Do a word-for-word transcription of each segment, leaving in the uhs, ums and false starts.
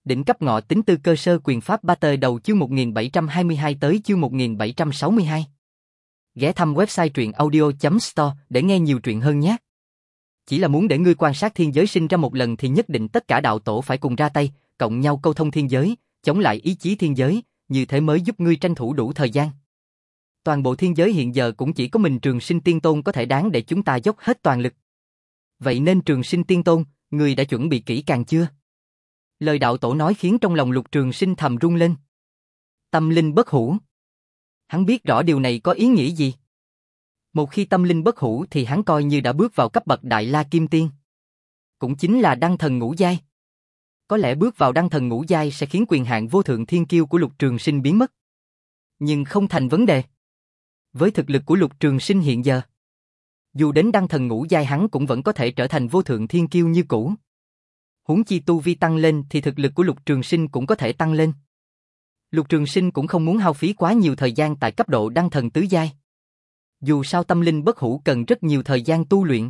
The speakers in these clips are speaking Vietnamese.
Đỉnh cấp ngọ tính tư cơ sơ quyền pháp ba tờ đầu chương một nghìn bảy trăm hai mươi hai tới chương một nghìn bảy trăm sáu mươi hai. Ghé thăm website truyện audio chấm store để nghe nhiều truyện hơn nhé. Chỉ là muốn để ngươi quan sát thiên giới sinh ra một lần thì nhất định tất cả đạo tổ phải cùng ra tay, cộng nhau câu thông thiên giới, chống lại ý chí thiên giới, như thế mới giúp ngươi tranh thủ đủ thời gian. Toàn bộ thiên giới hiện giờ cũng chỉ có mình Trường Sinh Tiên Tôn có thể đáng để chúng ta dốc hết toàn lực. Vậy nên Trường Sinh Tiên Tôn, ngươi đã chuẩn bị kỹ càng chưa? Lời đạo tổ nói khiến trong lòng Lục Trường Sinh thầm rung lên. Tâm linh bất hủ. Hắn biết rõ điều này có ý nghĩa gì. Một khi tâm linh bất hủ thì hắn coi như đã bước vào cấp bậc Đại La Kim Tiên. Cũng chính là đăng thần ngũ giai. Có lẽ bước vào đăng thần ngũ giai sẽ khiến quyền hạn vô thượng thiên kiêu của Lục Trường Sinh biến mất. Nhưng không thành vấn đề. Với thực lực của Lục Trường Sinh hiện giờ, dù đến đăng thần ngũ giai hắn cũng vẫn có thể trở thành vô thượng thiên kiêu như cũ. Huống chi tu vi tăng lên thì thực lực của Lục Trường Sinh cũng có thể tăng lên. Lục Trường Sinh cũng không muốn hao phí quá nhiều thời gian tại cấp độ đăng thần tứ giai. Dù sao tâm linh bất hủ cần rất nhiều thời gian tu luyện.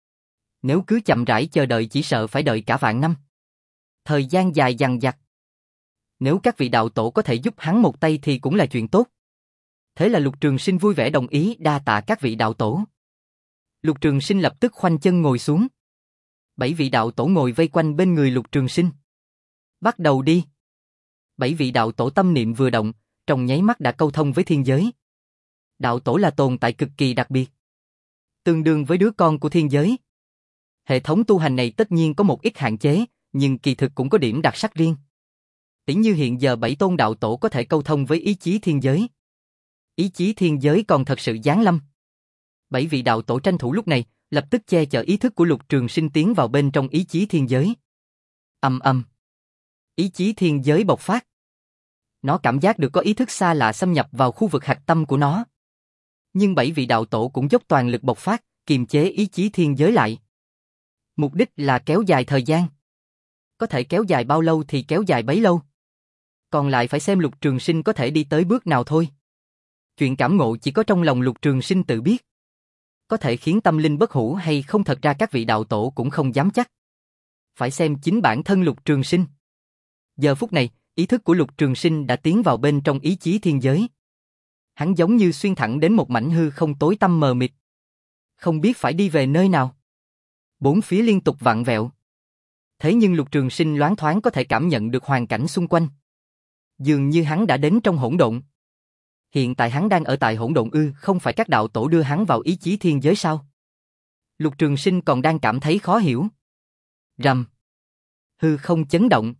Nếu cứ chậm rãi chờ đợi chỉ sợ phải đợi cả vạn năm. Thời gian dài dằng dặc. Nếu các vị đạo tổ có thể giúp hắn một tay thì cũng là chuyện tốt. Thế là Lục Trường Sinh vui vẻ đồng ý, đa tạ các vị đạo tổ. Lục Trường Sinh lập tức khoanh chân ngồi xuống. Bảy vị đạo tổ ngồi vây quanh bên người Lục Trường Sinh. Bắt đầu đi. Bảy vị đạo tổ tâm niệm vừa động, trong nháy mắt đã câu thông với thiên giới. Đạo tổ là tồn tại cực kỳ đặc biệt, tương đương với đứa con của thiên giới. Hệ thống tu hành này tất nhiên có một ít hạn chế, nhưng kỳ thực cũng có điểm đặc sắc riêng. Tỉ như hiện giờ bảy tôn đạo tổ có thể câu thông với ý chí thiên giới. Ý chí thiên giới còn thật sự giáng lâm. Bảy vị đạo tổ tranh thủ lúc này, lập tức che chở ý thức của Lục Trường Sinh tiến vào bên trong ý chí thiên giới. Ầm ầm. Ý chí thiên giới bộc phát. Nó cảm giác được có ý thức xa lạ xâm nhập vào khu vực hạch tâm của nó. Nhưng bảy vị đạo tổ cũng dốc toàn lực bộc phát, kiềm chế ý chí thiên giới lại. Mục đích là kéo dài thời gian. Có thể kéo dài bao lâu thì kéo dài bấy lâu. Còn lại phải xem Lục Trường Sinh có thể đi tới bước nào thôi. Chuyện cảm ngộ chỉ có trong lòng Lục Trường Sinh tự biết. Có thể khiến tâm linh bất hủ hay không thật ra các vị đạo tổ cũng không dám chắc. Phải xem chính bản thân Lục Trường Sinh. Giờ phút này, ý thức của Lục Trường Sinh đã tiến vào bên trong ý chí thiên giới. Hắn giống như xuyên thẳng đến một mảnh hư không tối tăm mờ mịt. Không biết phải đi về nơi nào. Bốn phía liên tục vặn vẹo. Thế nhưng Lục Trường Sinh loáng thoáng có thể cảm nhận được hoàn cảnh xung quanh. Dường như hắn đã đến trong hỗn độn. Hiện tại hắn đang ở tại hỗn độn ư, không phải các đạo tổ đưa hắn vào ý chí thiên giới sao? Lục Trường Sinh còn đang cảm thấy khó hiểu. Rầm. Hư không chấn động.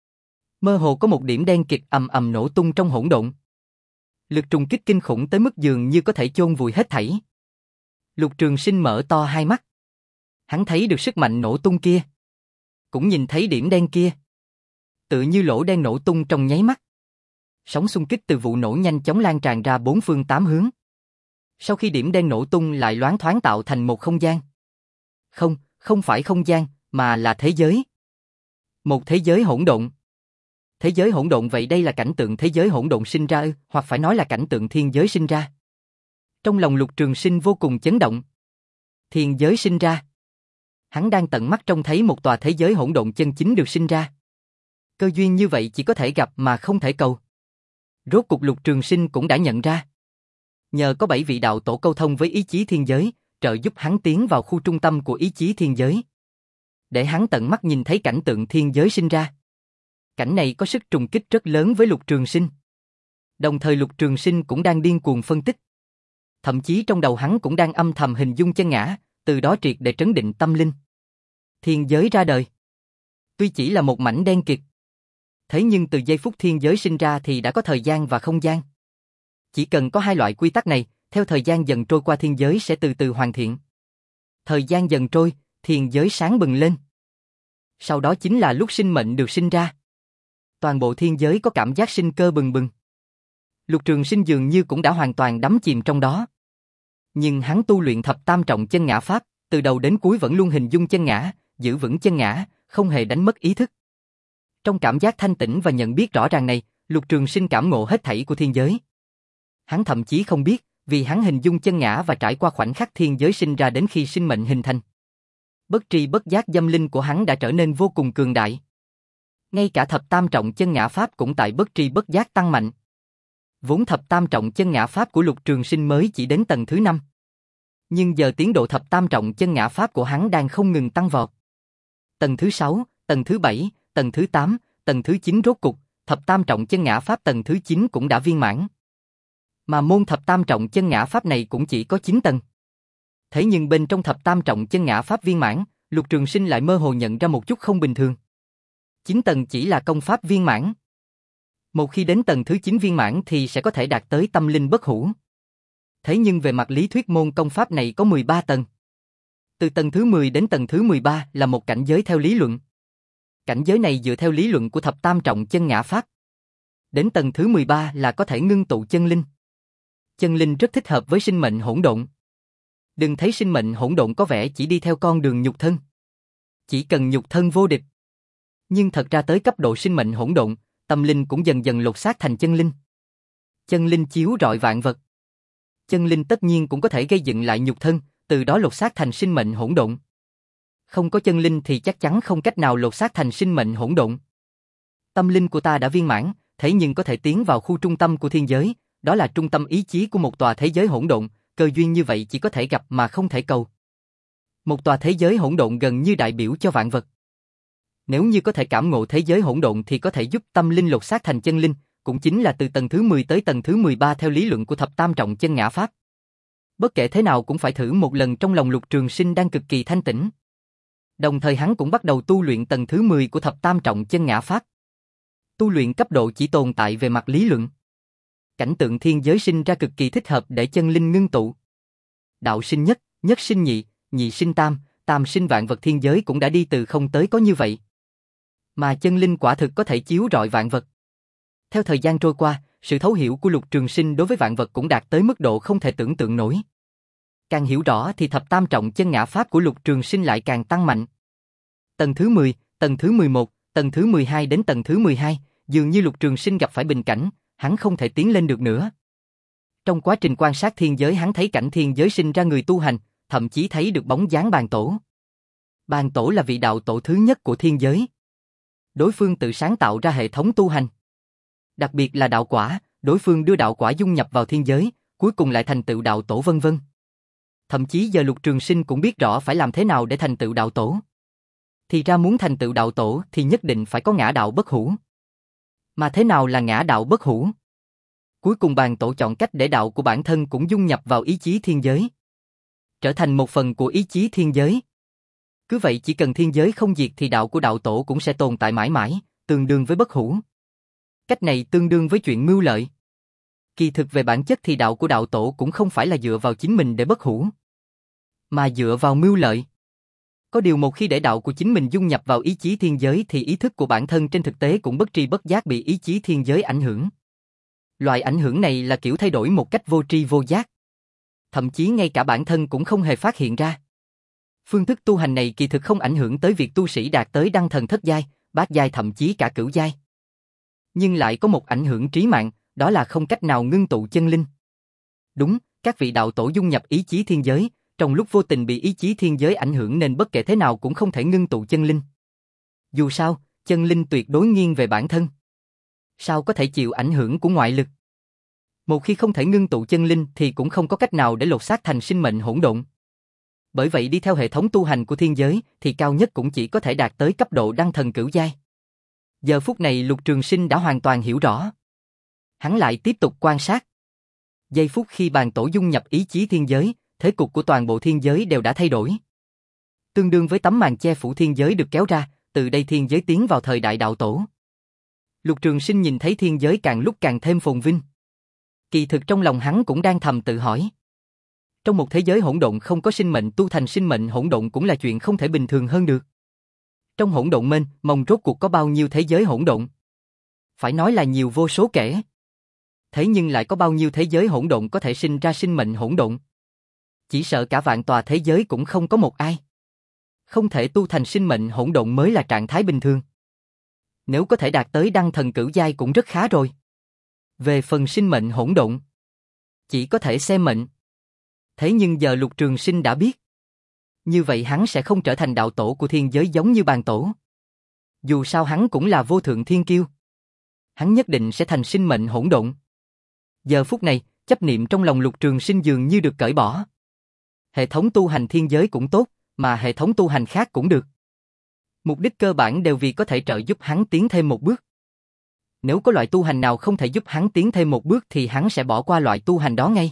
Mơ hồ có một điểm đen kịt ầm ầm nổ tung trong hỗn độn. Lực trùng kích kinh khủng tới mức dường như có thể chôn vùi hết thảy. Lục Trường Sinh mở to hai mắt. Hắn thấy được sức mạnh nổ tung kia. Cũng nhìn thấy điểm đen kia. Tự như lỗ đen nổ tung trong nháy mắt. Sóng xung kích từ vụ nổ nhanh chóng lan tràn ra bốn phương tám hướng. Sau khi điểm đen nổ tung lại loáng thoáng tạo thành một không gian. Không, không phải không gian, mà là thế giới. Một thế giới hỗn độn. Thế giới hỗn độn, vậy đây là cảnh tượng thế giới hỗn độn sinh ra ư, hoặc phải nói là cảnh tượng thiên giới sinh ra. Trong lòng Lục Trường Sinh vô cùng chấn động. Thiên giới sinh ra. Hắn đang tận mắt trông thấy một tòa thế giới hỗn độn chân chính được sinh ra. Cơ duyên như vậy chỉ có thể gặp mà không thể cầu. Rốt cục Lục Trường Sinh cũng đã nhận ra. Nhờ có bảy vị đạo tổ câu thông với ý chí thiên giới, trợ giúp hắn tiến vào khu trung tâm của ý chí thiên giới. Để hắn tận mắt nhìn thấy cảnh tượng thiên giới sinh ra. Cảnh này có sức trùng kích rất lớn với Lục Trường Sinh. Đồng thời Lục Trường Sinh cũng đang điên cuồng phân tích. Thậm chí trong đầu hắn cũng đang âm thầm hình dung chân ngã, từ đó triệt để trấn định tâm linh. Thiên giới ra đời. Tuy chỉ là một mảnh đen kịt. Thế nhưng từ giây phút thiên giới sinh ra thì đã có thời gian và không gian. Chỉ cần có hai loại quy tắc này, theo thời gian dần trôi qua thiên giới sẽ từ từ hoàn thiện. Thời gian dần trôi, thiên giới sáng bừng lên. Sau đó chính là lúc sinh mệnh được sinh ra. Toàn bộ thiên giới có cảm giác sinh cơ bừng bừng. Lục Trường Sinh dường như cũng đã hoàn toàn đắm chìm trong đó. Nhưng hắn tu luyện thập tam trọng chân ngã pháp, từ đầu đến cuối vẫn luôn hình dung chân ngã, giữ vững chân ngã, không hề đánh mất ý thức. Trong cảm giác thanh tĩnh và nhận biết rõ ràng này, Lục Trường Sinh cảm ngộ hết thảy của thiên giới. Hắn thậm chí không biết, vì hắn hình dung chân ngã và trải qua khoảnh khắc thiên giới sinh ra đến khi sinh mệnh hình thành. Bất tri bất giác dâm linh của hắn đã trở nên vô cùng cường đại. Ngay cả thập tam trọng chân ngã pháp cũng tại bất tri bất giác tăng mạnh. Vốn thập tam trọng chân ngã pháp của Lục Trường Sinh mới chỉ đến tầng thứ năm. Nhưng giờ tiến độ thập tam trọng chân ngã pháp của hắn đang không ngừng tăng vọt. Tầng thứ sáu, tầng thứ bảy, tầng thứ tám, tầng thứ chín rốt cục, thập tam trọng chân ngã pháp tầng thứ chín cũng đã viên mãn. Mà môn thập tam trọng chân ngã pháp này cũng chỉ có chín tầng. Thế nhưng bên trong thập tam trọng chân ngã pháp viên mãn, Lục Trường Sinh lại mơ hồ nhận ra một chút không bình thường. chín tầng chỉ là công pháp viên mãn. Một khi đến tầng thứ chín viên mãn thì sẽ có thể đạt tới tâm linh bất hủ. Thế nhưng về mặt lý thuyết môn công pháp này có mười ba tầng. Từ tầng thứ mười đến tầng thứ mười ba là một cảnh giới theo lý luận. Cảnh giới này dựa theo lý luận của thập tam trọng chân ngã pháp. Đến tầng thứ mười ba là có thể ngưng tụ chân linh. Chân linh rất thích hợp với sinh mệnh hỗn độn. Đừng thấy sinh mệnh hỗn độn có vẻ chỉ đi theo con đường nhục thân. Chỉ cần nhục thân vô địch. Nhưng thật ra tới cấp độ sinh mệnh hỗn độn, tâm linh cũng dần dần lột xác thành chân linh. Chân linh chiếu rọi vạn vật. Chân linh tất nhiên cũng có thể gây dựng lại nhục thân, từ đó lột xác thành sinh mệnh hỗn độn. Không có chân linh thì chắc chắn không cách nào lột xác thành sinh mệnh hỗn độn. Tâm linh của ta đã viên mãn, thế nhưng có thể tiến vào khu trung tâm của thiên giới, đó là trung tâm ý chí của một tòa thế giới hỗn độn, cơ duyên như vậy chỉ có thể gặp mà không thể cầu. Một tòa thế giới hỗn độn gần như đại biểu cho vạn vật. Nếu như có thể cảm ngộ thế giới hỗn độn thì có thể giúp tâm linh lột xác thành chân linh, cũng chính là từ tầng thứ mười tới tầng thứ mười ba theo lý luận của thập tam trọng chân ngã pháp. Bất kể thế nào cũng phải thử một lần trong lòng Lục Trường Sinh đang cực kỳ thanh tĩnh. Đồng thời hắn cũng bắt đầu tu luyện tầng thứ mười của thập tam trọng chân ngã pháp. Tu luyện cấp độ chỉ tồn tại về mặt lý luận. Cảnh tượng thiên giới sinh ra cực kỳ thích hợp để chân linh ngưng tụ. Đạo sinh nhất, nhất sinh nhị, nhị sinh tam, tam sinh vạn vật thiên giới cũng đã đi từ không tới có như vậy. Mà chân linh quả thực có thể chiếu rọi vạn vật. Theo thời gian trôi qua, sự thấu hiểu của Lục Trường Sinh đối với vạn vật cũng đạt tới mức độ không thể tưởng tượng nổi. Càng hiểu rõ thì thập tam trọng chân ngã pháp của Lục Trường Sinh lại càng tăng mạnh. Tầng thứ mười, tầng thứ mười một, tầng thứ mười hai đến tầng thứ mười hai, dường như Lục Trường Sinh gặp phải bình cảnh, hắn không thể tiến lên được nữa. Trong quá trình quan sát thiên giới hắn thấy cảnh thiên giới sinh ra người tu hành, thậm chí thấy được bóng dáng Bàn Tổ. Bàn Tổ là vị đạo tổ thứ nhất của thiên giới. Đối phương tự sáng tạo ra hệ thống tu hành. Đặc biệt là đạo quả, đối phương đưa đạo quả dung nhập vào thiên giới, cuối cùng lại thành tựu đạo tổ vân vân. Thậm chí giờ Lục Trường Sinh cũng biết rõ phải làm thế nào để thành tựu đạo tổ. Thì ra muốn thành tựu đạo tổ thì nhất định phải có ngã đạo bất hủ. Mà thế nào là ngã đạo bất hủ? Cuối cùng Bàn Tổ chọn cách để đạo của bản thân cũng dung nhập vào ý chí thiên giới. Trở thành một phần của ý chí thiên giới. Cứ vậy chỉ cần thiên giới không diệt thì đạo của đạo tổ cũng sẽ tồn tại mãi mãi, tương đương với bất hủ. Cách này tương đương với chuyện mưu lợi. Kỳ thực về bản chất thì đạo của đạo tổ cũng không phải là dựa vào chính mình để bất hủ, mà dựa vào mưu lợi. Có điều một khi để đạo của chính mình dung nhập vào ý chí thiên giới thì ý thức của bản thân trên thực tế cũng bất tri bất giác bị ý chí thiên giới ảnh hưởng. Loại ảnh hưởng này là kiểu thay đổi một cách vô tri vô giác. Thậm chí ngay cả bản thân cũng không hề phát hiện ra. Phương thức tu hành này kỳ thực không ảnh hưởng tới việc tu sĩ đạt tới đăng thần thất giai, bát giai thậm chí cả cửu giai. Nhưng lại có một ảnh hưởng trí mạng, đó là không cách nào ngưng tụ chân linh. Đúng, các vị đạo tổ dung nhập ý chí thiên giới, trong lúc vô tình bị ý chí thiên giới ảnh hưởng nên bất kể thế nào cũng không thể ngưng tụ chân linh. Dù sao, chân linh tuyệt đối nghiêng về bản thân. Sao có thể chịu ảnh hưởng của ngoại lực? Một khi không thể ngưng tụ chân linh thì cũng không có cách nào để lột xác thành sinh mệnh hỗn độn. Bởi vậy đi theo hệ thống tu hành của thiên giới thì cao nhất cũng chỉ có thể đạt tới cấp độ đăng thần cửu giai. Giờ phút này Lục Trường Sinh đã hoàn toàn hiểu rõ. Hắn lại tiếp tục quan sát. Giây phút khi Bàn Tổ dung nhập ý chí thiên giới, thế cục của toàn bộ thiên giới đều đã thay đổi. Tương đương với tấm màn che phủ thiên giới được kéo ra, từ đây thiên giới tiến vào thời đại đạo tổ. Lục Trường Sinh nhìn thấy thiên giới càng lúc càng thêm phồn vinh. Kỳ thực trong lòng hắn cũng đang thầm tự hỏi. Trong một thế giới hỗn độn không có sinh mệnh tu thành sinh mệnh hỗn độn cũng là chuyện không thể bình thường hơn được. Trong hỗn độn mênh mông rốt cuộc có bao nhiêu thế giới hỗn độn? Phải nói là nhiều vô số kể. Thế nhưng lại có bao nhiêu thế giới hỗn độn có thể sinh ra sinh mệnh hỗn độn? Chỉ sợ cả vạn tòa thế giới cũng không có một ai. Không thể tu thành sinh mệnh hỗn độn mới là trạng thái bình thường. Nếu có thể đạt tới đăng thần cửu giai cũng rất khá rồi. Về phần sinh mệnh hỗn độn, chỉ có thể xem mệnh. Thế nhưng giờ Lục Trường Sinh đã biết. Như vậy hắn sẽ không trở thành đạo tổ của thiên giới giống như Bàn Tổ. Dù sao hắn cũng là vô thượng thiên kiêu. Hắn nhất định sẽ thành sinh mệnh hỗn độn. Giờ phút này, chấp niệm trong lòng Lục Trường Sinh dường như được cởi bỏ. Hệ thống tu hành thiên giới cũng tốt, mà hệ thống tu hành khác cũng được. Mục đích cơ bản đều vì có thể trợ giúp hắn tiến thêm một bước. Nếu có loại tu hành nào không thể giúp hắn tiến thêm một bước thì hắn sẽ bỏ qua loại tu hành đó ngay.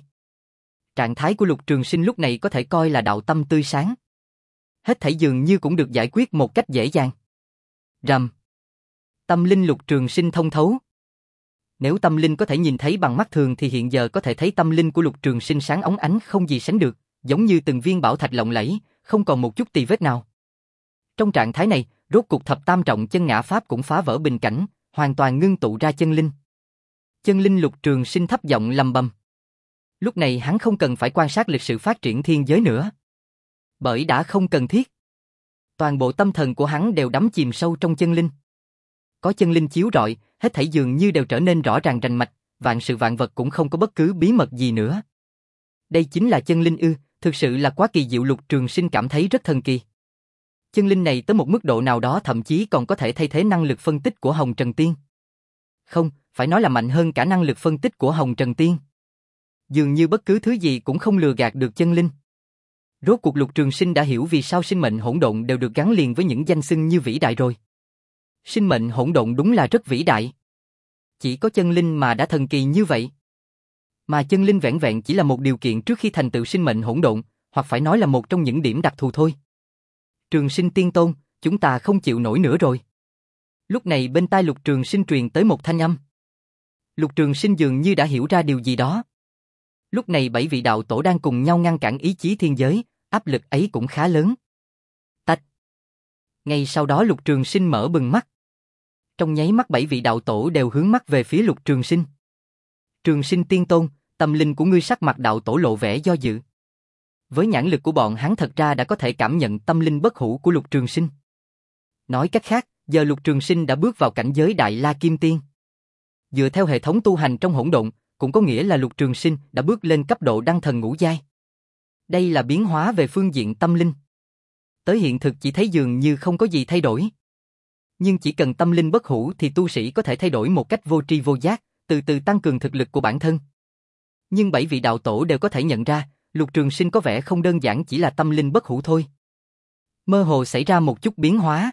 Trạng thái của Lục Trường Sinh lúc này có thể coi là đạo tâm tươi sáng. Hết thảy dường như cũng được giải quyết một cách dễ dàng. Rầm. Tâm linh Lục Trường Sinh thông thấu. Nếu tâm linh có thể nhìn thấy bằng mắt thường thì hiện giờ có thể thấy tâm linh của Lục Trường Sinh sáng óng ánh không gì sánh được, giống như từng viên bảo thạch lộng lẫy, không còn một chút tì vết nào. Trong trạng thái này, rốt cục thập tam trọng chân ngã pháp cũng phá vỡ bình cảnh, hoàn toàn ngưng tụ ra chân linh. Chân linh Lục Trường Sinh thấp giọng lầm bầm. Lúc này hắn không cần phải quan sát lịch sử phát triển thiên giới nữa. Bởi đã không cần thiết. Toàn bộ tâm thần của hắn đều đắm chìm sâu trong chân linh. Có chân linh chiếu rọi, hết thảy dường như đều trở nên rõ ràng rành mạch, vạn sự vạn vật cũng không có bất cứ bí mật gì nữa. Đây chính là chân linh ư, thực sự là quá kỳ diệu. Lục Trường Sinh cảm thấy rất thần kỳ. Chân linh này tới một mức độ nào đó thậm chí còn có thể thay thế năng lực phân tích của Hồng Trần Tiên. Không, phải nói là mạnh hơn cả năng lực phân tích của Hồng Trần Tiên. Dường như bất cứ thứ gì cũng không lừa gạt được chân linh. Rốt cuộc Lục Trường Sinh đã hiểu vì sao sinh mệnh hỗn độn đều được gắn liền với những danh xưng như vĩ đại rồi. Sinh mệnh hỗn độn đúng là rất vĩ đại. Chỉ có chân linh mà đã thần kỳ như vậy. Mà chân linh vẹn vẹn chỉ là một điều kiện trước khi thành tựu sinh mệnh hỗn độn, hoặc phải nói là một trong những điểm đặc thù thôi. Trường Sinh tiên tôn, chúng ta không chịu nổi nữa rồi. Lúc này bên tai Lục Trường Sinh truyền tới một thanh âm. Lục Trường Sinh dường như đã hiểu ra điều gì đó. Lúc này bảy vị đạo tổ đang cùng nhau ngăn cản ý chí thiên giới, áp lực ấy cũng khá lớn. Tạch. Ngay sau đó Lục Trường Sinh mở bừng mắt. Trong nháy mắt bảy vị đạo tổ đều hướng mắt về phía Lục Trường Sinh. Trường Sinh tiên tôn, tâm linh của ngươi. Sắc mặt đạo tổ lộ vẻ do dự. Với nhãn lực của bọn hắn thật ra đã có thể cảm nhận tâm linh bất hủ của Lục Trường Sinh. Nói cách khác, giờ Lục Trường Sinh đã bước vào cảnh giới Đại La Kim Tiên. Dựa theo hệ thống tu hành trong hỗn độn, cũng có nghĩa là Lục Trường Sinh đã bước lên cấp độ đăng thần ngũ giai. Đây là biến hóa về phương diện tâm linh. Tới hiện thực chỉ thấy dường như không có gì thay đổi. Nhưng chỉ cần tâm linh bất hủ thì tu sĩ có thể thay đổi một cách vô tri vô giác, từ từ tăng cường thực lực của bản thân. Nhưng bảy vị đạo tổ đều có thể nhận ra, Lục Trường Sinh có vẻ không đơn giản chỉ là tâm linh bất hủ thôi. Mơ hồ xảy ra một chút biến hóa.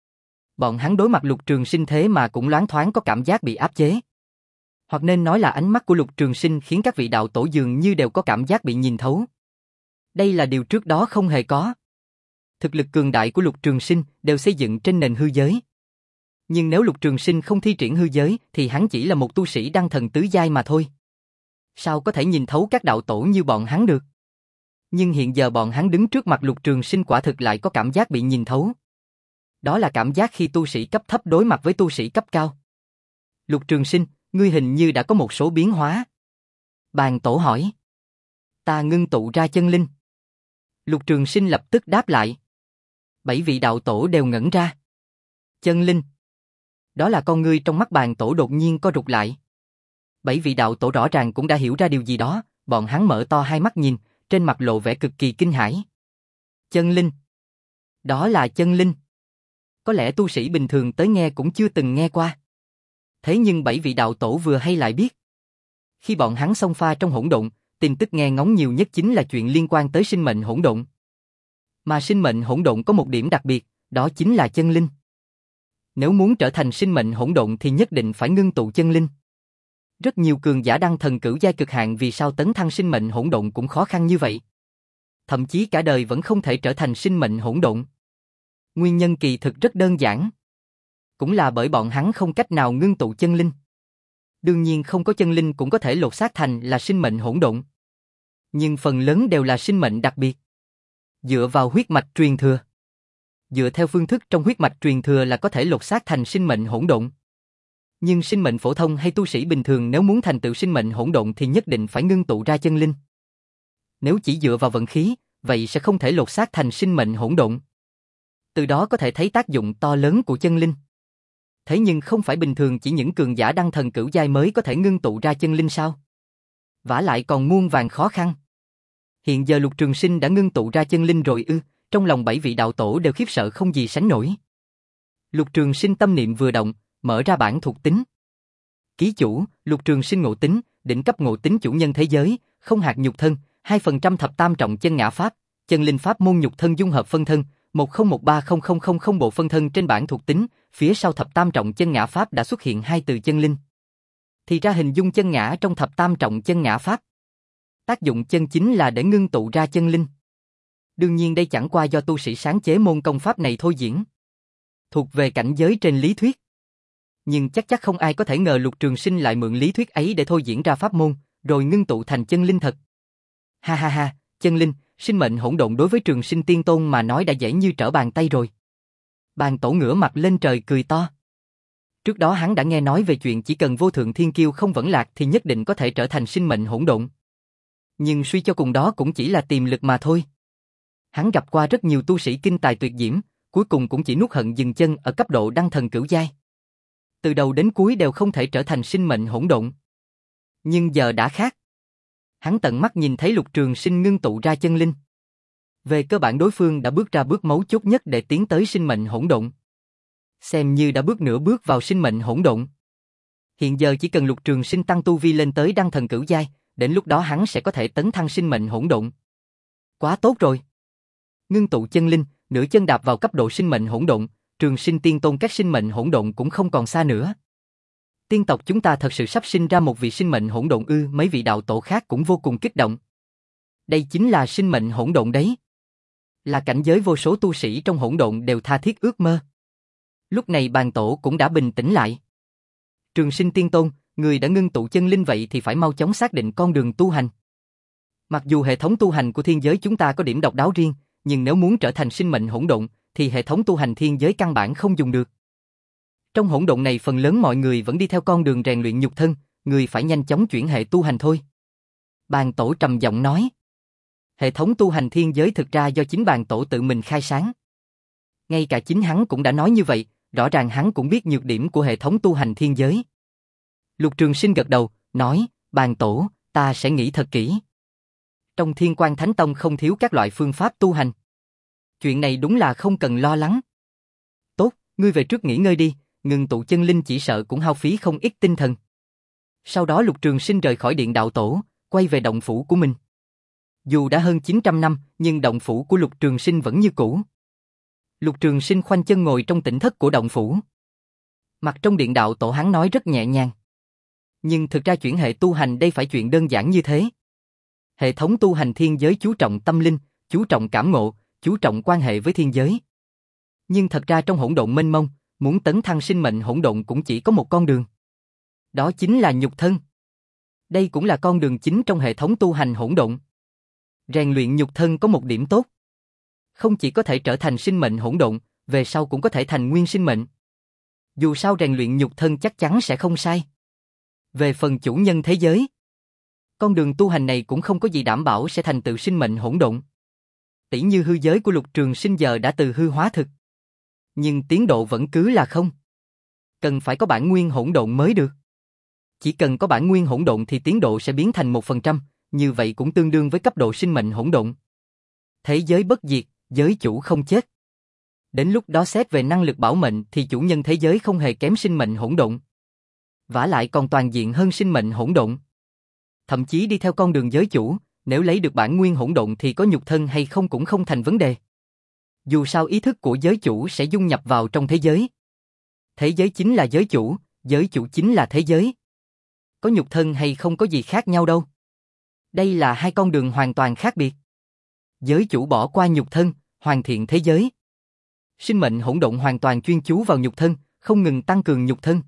Bọn hắn đối mặt Lục Trường Sinh thế mà cũng loáng thoáng có cảm giác bị áp chế. Hoặc nên nói là ánh mắt của Lục Trường Sinh khiến các vị đạo tổ dường như đều có cảm giác bị nhìn thấu. Đây là điều trước đó không hề có. Thực lực cường đại của Lục Trường Sinh đều xây dựng trên nền hư giới. Nhưng nếu Lục Trường Sinh không thi triển hư giới thì hắn chỉ là một tu sĩ đăng thần tứ giai mà thôi. Sao có thể nhìn thấu các đạo tổ như bọn hắn được? Nhưng hiện giờ bọn hắn đứng trước mặt Lục Trường Sinh quả thực lại có cảm giác bị nhìn thấu. Đó là cảm giác khi tu sĩ cấp thấp đối mặt với tu sĩ cấp cao. Lục Trường Sinh, ngươi hình như đã có một số biến hóa. Bàn tổ hỏi. Ta ngưng tụ ra chân linh. Lục Trường Sinh lập tức đáp lại. Bảy vị đạo tổ đều ngẩn ra. Chân linh. Đó là con ngươi trong mắt bàn tổ đột nhiên co rụt lại. Bảy vị đạo tổ rõ ràng cũng đã hiểu ra điều gì đó, bọn hắn mở to hai mắt nhìn, trên mặt lộ vẻ cực kỳ kinh hãi. Chân linh. Đó là chân linh. Có lẽ tu sĩ bình thường tới nghe cũng chưa từng nghe qua. Thế nhưng bảy vị đạo tổ vừa hay lại biết. Khi bọn hắn xông pha trong hỗn độn, tin tức nghe ngóng nhiều nhất chính là chuyện liên quan tới sinh mệnh hỗn độn. Mà sinh mệnh hỗn độn có một điểm đặc biệt, đó chính là chân linh. Nếu muốn trở thành sinh mệnh hỗn độn thì nhất định phải ngưng tụ chân linh. Rất nhiều cường giả đăng thần cửu giai cực hạn vì sao tấn thăng sinh mệnh hỗn độn cũng khó khăn như vậy. Thậm chí cả đời vẫn không thể trở thành sinh mệnh hỗn độn. Nguyên nhân kỳ thực rất đơn giản. Cũng là bởi bọn hắn không cách nào ngưng tụ chân linh. Đương nhiên không có chân linh cũng có thể lột xác thành là sinh mệnh hỗn độn. Nhưng phần lớn đều là sinh mệnh đặc biệt. Dựa vào huyết mạch truyền thừa. Dựa theo phương thức trong huyết mạch truyền thừa là có thể lột xác thành sinh mệnh hỗn độn. Nhưng sinh mệnh phổ thông hay tu sĩ bình thường nếu muốn thành tựu sinh mệnh hỗn độn thì nhất định phải ngưng tụ ra chân linh. Nếu chỉ dựa vào vận khí, vậy sẽ không thể lột xác thành sinh mệnh hỗn độn. Từ đó có thể thấy tác dụng to lớn của chân linh. Thế nhưng không phải bình thường chỉ những cường giả đăng thần cửu giai mới có thể ngưng tụ ra chân linh sao? Vả lại còn muôn vàn khó khăn. Hiện giờ Lục Trường Sinh đã ngưng tụ ra chân linh rồi ư? Trong lòng bảy vị đạo tổ đều khiếp sợ không gì sánh nổi. Lục Trường Sinh tâm niệm vừa động, mở ra bảng thuộc tính. Ký chủ, Lục Trường Sinh ngộ tính, đỉnh cấp ngộ tính chủ nhân thế giới, không hạt nhục thân, hai phần trăm thập tam trọng chân ngã pháp, chân linh pháp môn nhục thân dung hợp phân thân, một không một ba không không không không bộ phân thân trên bảng thuộc tính, phía sau thập tam trọng chân ngã pháp đã xuất hiện hai từ chân linh. Thì ra hình dung chân ngã trong thập tam trọng chân ngã pháp. Tác dụng chân chính là để ngưng tụ ra chân linh. Đương nhiên đây chẳng qua do tu sĩ sáng chế môn công pháp này thôi diễn. Thuộc về cảnh giới trên lý thuyết. Nhưng chắc chắc không ai có thể ngờ Lục Trường Sinh lại mượn lý thuyết ấy để thôi diễn ra pháp môn, rồi ngưng tụ thành chân linh thật. Ha ha ha, chân linh, sinh mệnh hỗn độn đối với Trường Sinh Tiên Tôn mà nói đã dễ như trở bàn tay rồi. Bàn Tổ ngửa mặt lên trời cười to. Trước đó hắn đã nghe nói về chuyện chỉ cần vô thượng thiên kiêu không vẫn lạc thì nhất định có thể trở thành sinh mệnh hỗn độn. Nhưng suy cho cùng đó cũng chỉ là tiềm lực mà thôi. Hắn gặp qua rất nhiều tu sĩ kinh tài tuyệt diễm, cuối cùng cũng chỉ nuốt hận dừng chân ở cấp độ đăng thần cửu giai. Từ đầu đến cuối đều không thể trở thành sinh mệnh hỗn độn. Nhưng giờ đã khác. Hắn tận mắt nhìn thấy Lục Trường Sinh ngưng tụ ra chân linh. Về cơ bản đối phương đã bước ra bước mấu chốt nhất để tiến tới sinh mệnh hỗn độn. Xem như đã bước nửa bước vào sinh mệnh hỗn độn. Hiện giờ chỉ cần Lục Trường Sinh tăng tu vi lên tới đăng thần cửu giai, đến lúc đó hắn sẽ có thể tấn thăng sinh mệnh hỗn độn. Quá tốt rồi. Ngưng tụ chân linh, nửa chân đạp vào cấp độ sinh mệnh hỗn độn, Trường Sinh Tiên Tôn các sinh mệnh hỗn độn cũng không còn xa nữa. Tiên tộc chúng ta thật sự sắp sinh ra một vị sinh mệnh hỗn độn ư? Mấy vị đạo tổ khác cũng vô cùng kích động. Đây chính là sinh mệnh hỗn độn đấy. Là cảnh giới vô số tu sĩ trong hỗn độn đều tha thiết ước mơ. Lúc này Bàn Tổ cũng đã bình tĩnh lại. Trường Sinh Tiên Tôn, người đã ngưng tụ chân linh vậy thì phải mau chóng xác định con đường tu hành. Mặc dù hệ thống tu hành của thiên giới chúng ta có điểm độc đáo riêng, nhưng nếu muốn trở thành sinh mệnh hỗn độn, thì hệ thống tu hành thiên giới căn bản không dùng được. Trong hỗn độn này phần lớn mọi người vẫn đi theo con đường rèn luyện nhục thân, người phải nhanh chóng chuyển hệ tu hành thôi. Bàn Tổ trầm giọng nói. Hệ thống tu hành thiên giới thực ra do chính Bàn Tổ tự mình khai sáng. Ngay cả chính hắn cũng đã nói như vậy, rõ ràng hắn cũng biết nhược điểm của hệ thống tu hành thiên giới. Lục Trường Sinh gật đầu, nói, Bàn Tổ, ta sẽ nghĩ thật kỹ. Trong Thiên Quan Thánh Tông không thiếu các loại phương pháp tu hành. Chuyện này đúng là không cần lo lắng. Tốt, ngươi về trước nghỉ ngơi đi, ngừng tụ chân linh chỉ sợ cũng hao phí không ít tinh thần. Sau đó Lục Trường Sinh rời khỏi điện đạo tổ, quay về động phủ của mình. Dù đã hơn chín trăm năm, nhưng động phủ của Lục Trường Sinh vẫn như cũ. Lục Trường Sinh khoanh chân ngồi trong tĩnh thất của động phủ. Mặt trong điện đạo tổ hắn nói rất nhẹ nhàng. Nhưng thực ra chuyển hệ tu hành đây phải chuyện đơn giản như thế. Hệ thống tu hành thiên giới chú trọng tâm linh, chú trọng cảm ngộ, chú trọng quan hệ với thiên giới. Nhưng thật ra trong hỗn độn mênh mông, muốn tấn thăng sinh mệnh hỗn độn cũng chỉ có một con đường. Đó chính là nhục thân. Đây cũng là con đường chính trong hệ thống tu hành hỗn độn. Rèn luyện nhục thân có một điểm tốt. Không chỉ có thể trở thành sinh mệnh hỗn độn, về sau cũng có thể thành nguyên sinh mệnh. Dù sao rèn luyện nhục thân chắc chắn sẽ không sai. Về phần chủ nhân thế giới, con đường tu hành này cũng không có gì đảm bảo sẽ thành tựu sinh mệnh hỗn độn. Tỷ như hư giới của Lục Trường Sinh giờ đã từ hư hóa thực. Nhưng tiến độ vẫn cứ là không. Cần phải có bản nguyên hỗn độn mới được. Chỉ cần có bản nguyên hỗn độn thì tiến độ sẽ biến thành một phần trăm, như vậy cũng tương đương với cấp độ sinh mệnh hỗn độn. Thế giới bất diệt, giới chủ không chết. Đến lúc đó xét về năng lực bảo mệnh thì chủ nhân thế giới không hề kém sinh mệnh hỗn độn. Vả lại còn toàn diện hơn sinh mệnh hỗn độn. Thậm chí đi theo con đường giới chủ, nếu lấy được bản nguyên hỗn độn thì có nhục thân hay không cũng không thành vấn đề. Dù sao ý thức của giới chủ sẽ dung nhập vào trong thế giới. Thế giới chính là giới chủ, giới chủ chính là thế giới. Có nhục thân hay không có gì khác nhau đâu. Đây là hai con đường hoàn toàn khác biệt. Giới chủ bỏ qua nhục thân, hoàn thiện thế giới. Sinh mệnh hỗn độn hoàn toàn chuyên chú vào nhục thân, không ngừng tăng cường nhục thân.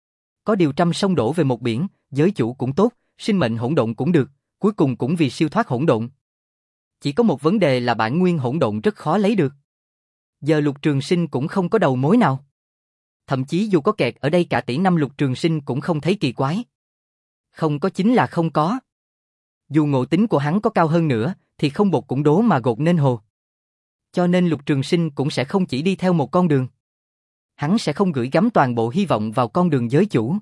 Có điều trăm sông đổ về một biển, giới chủ cũng tốt, sinh mệnh hỗn độn cũng được, cuối cùng cũng vì siêu thoát hỗn độn. Chỉ có một vấn đề là bản nguyên hỗn độn rất khó lấy được. Giờ Lục Trường Sinh cũng không có đầu mối nào. Thậm chí dù có kẹt ở đây cả tỷ năm Lục Trường Sinh cũng không thấy kỳ quái. Không có chính là không có. Dù ngộ tính của hắn có cao hơn nữa, thì không bột cũng đố mà gột nên hồ. Cho nên Lục Trường Sinh cũng sẽ không chỉ đi theo một con đường. Hắn sẽ không gửi gắm toàn bộ hy vọng vào con đường giới chủ.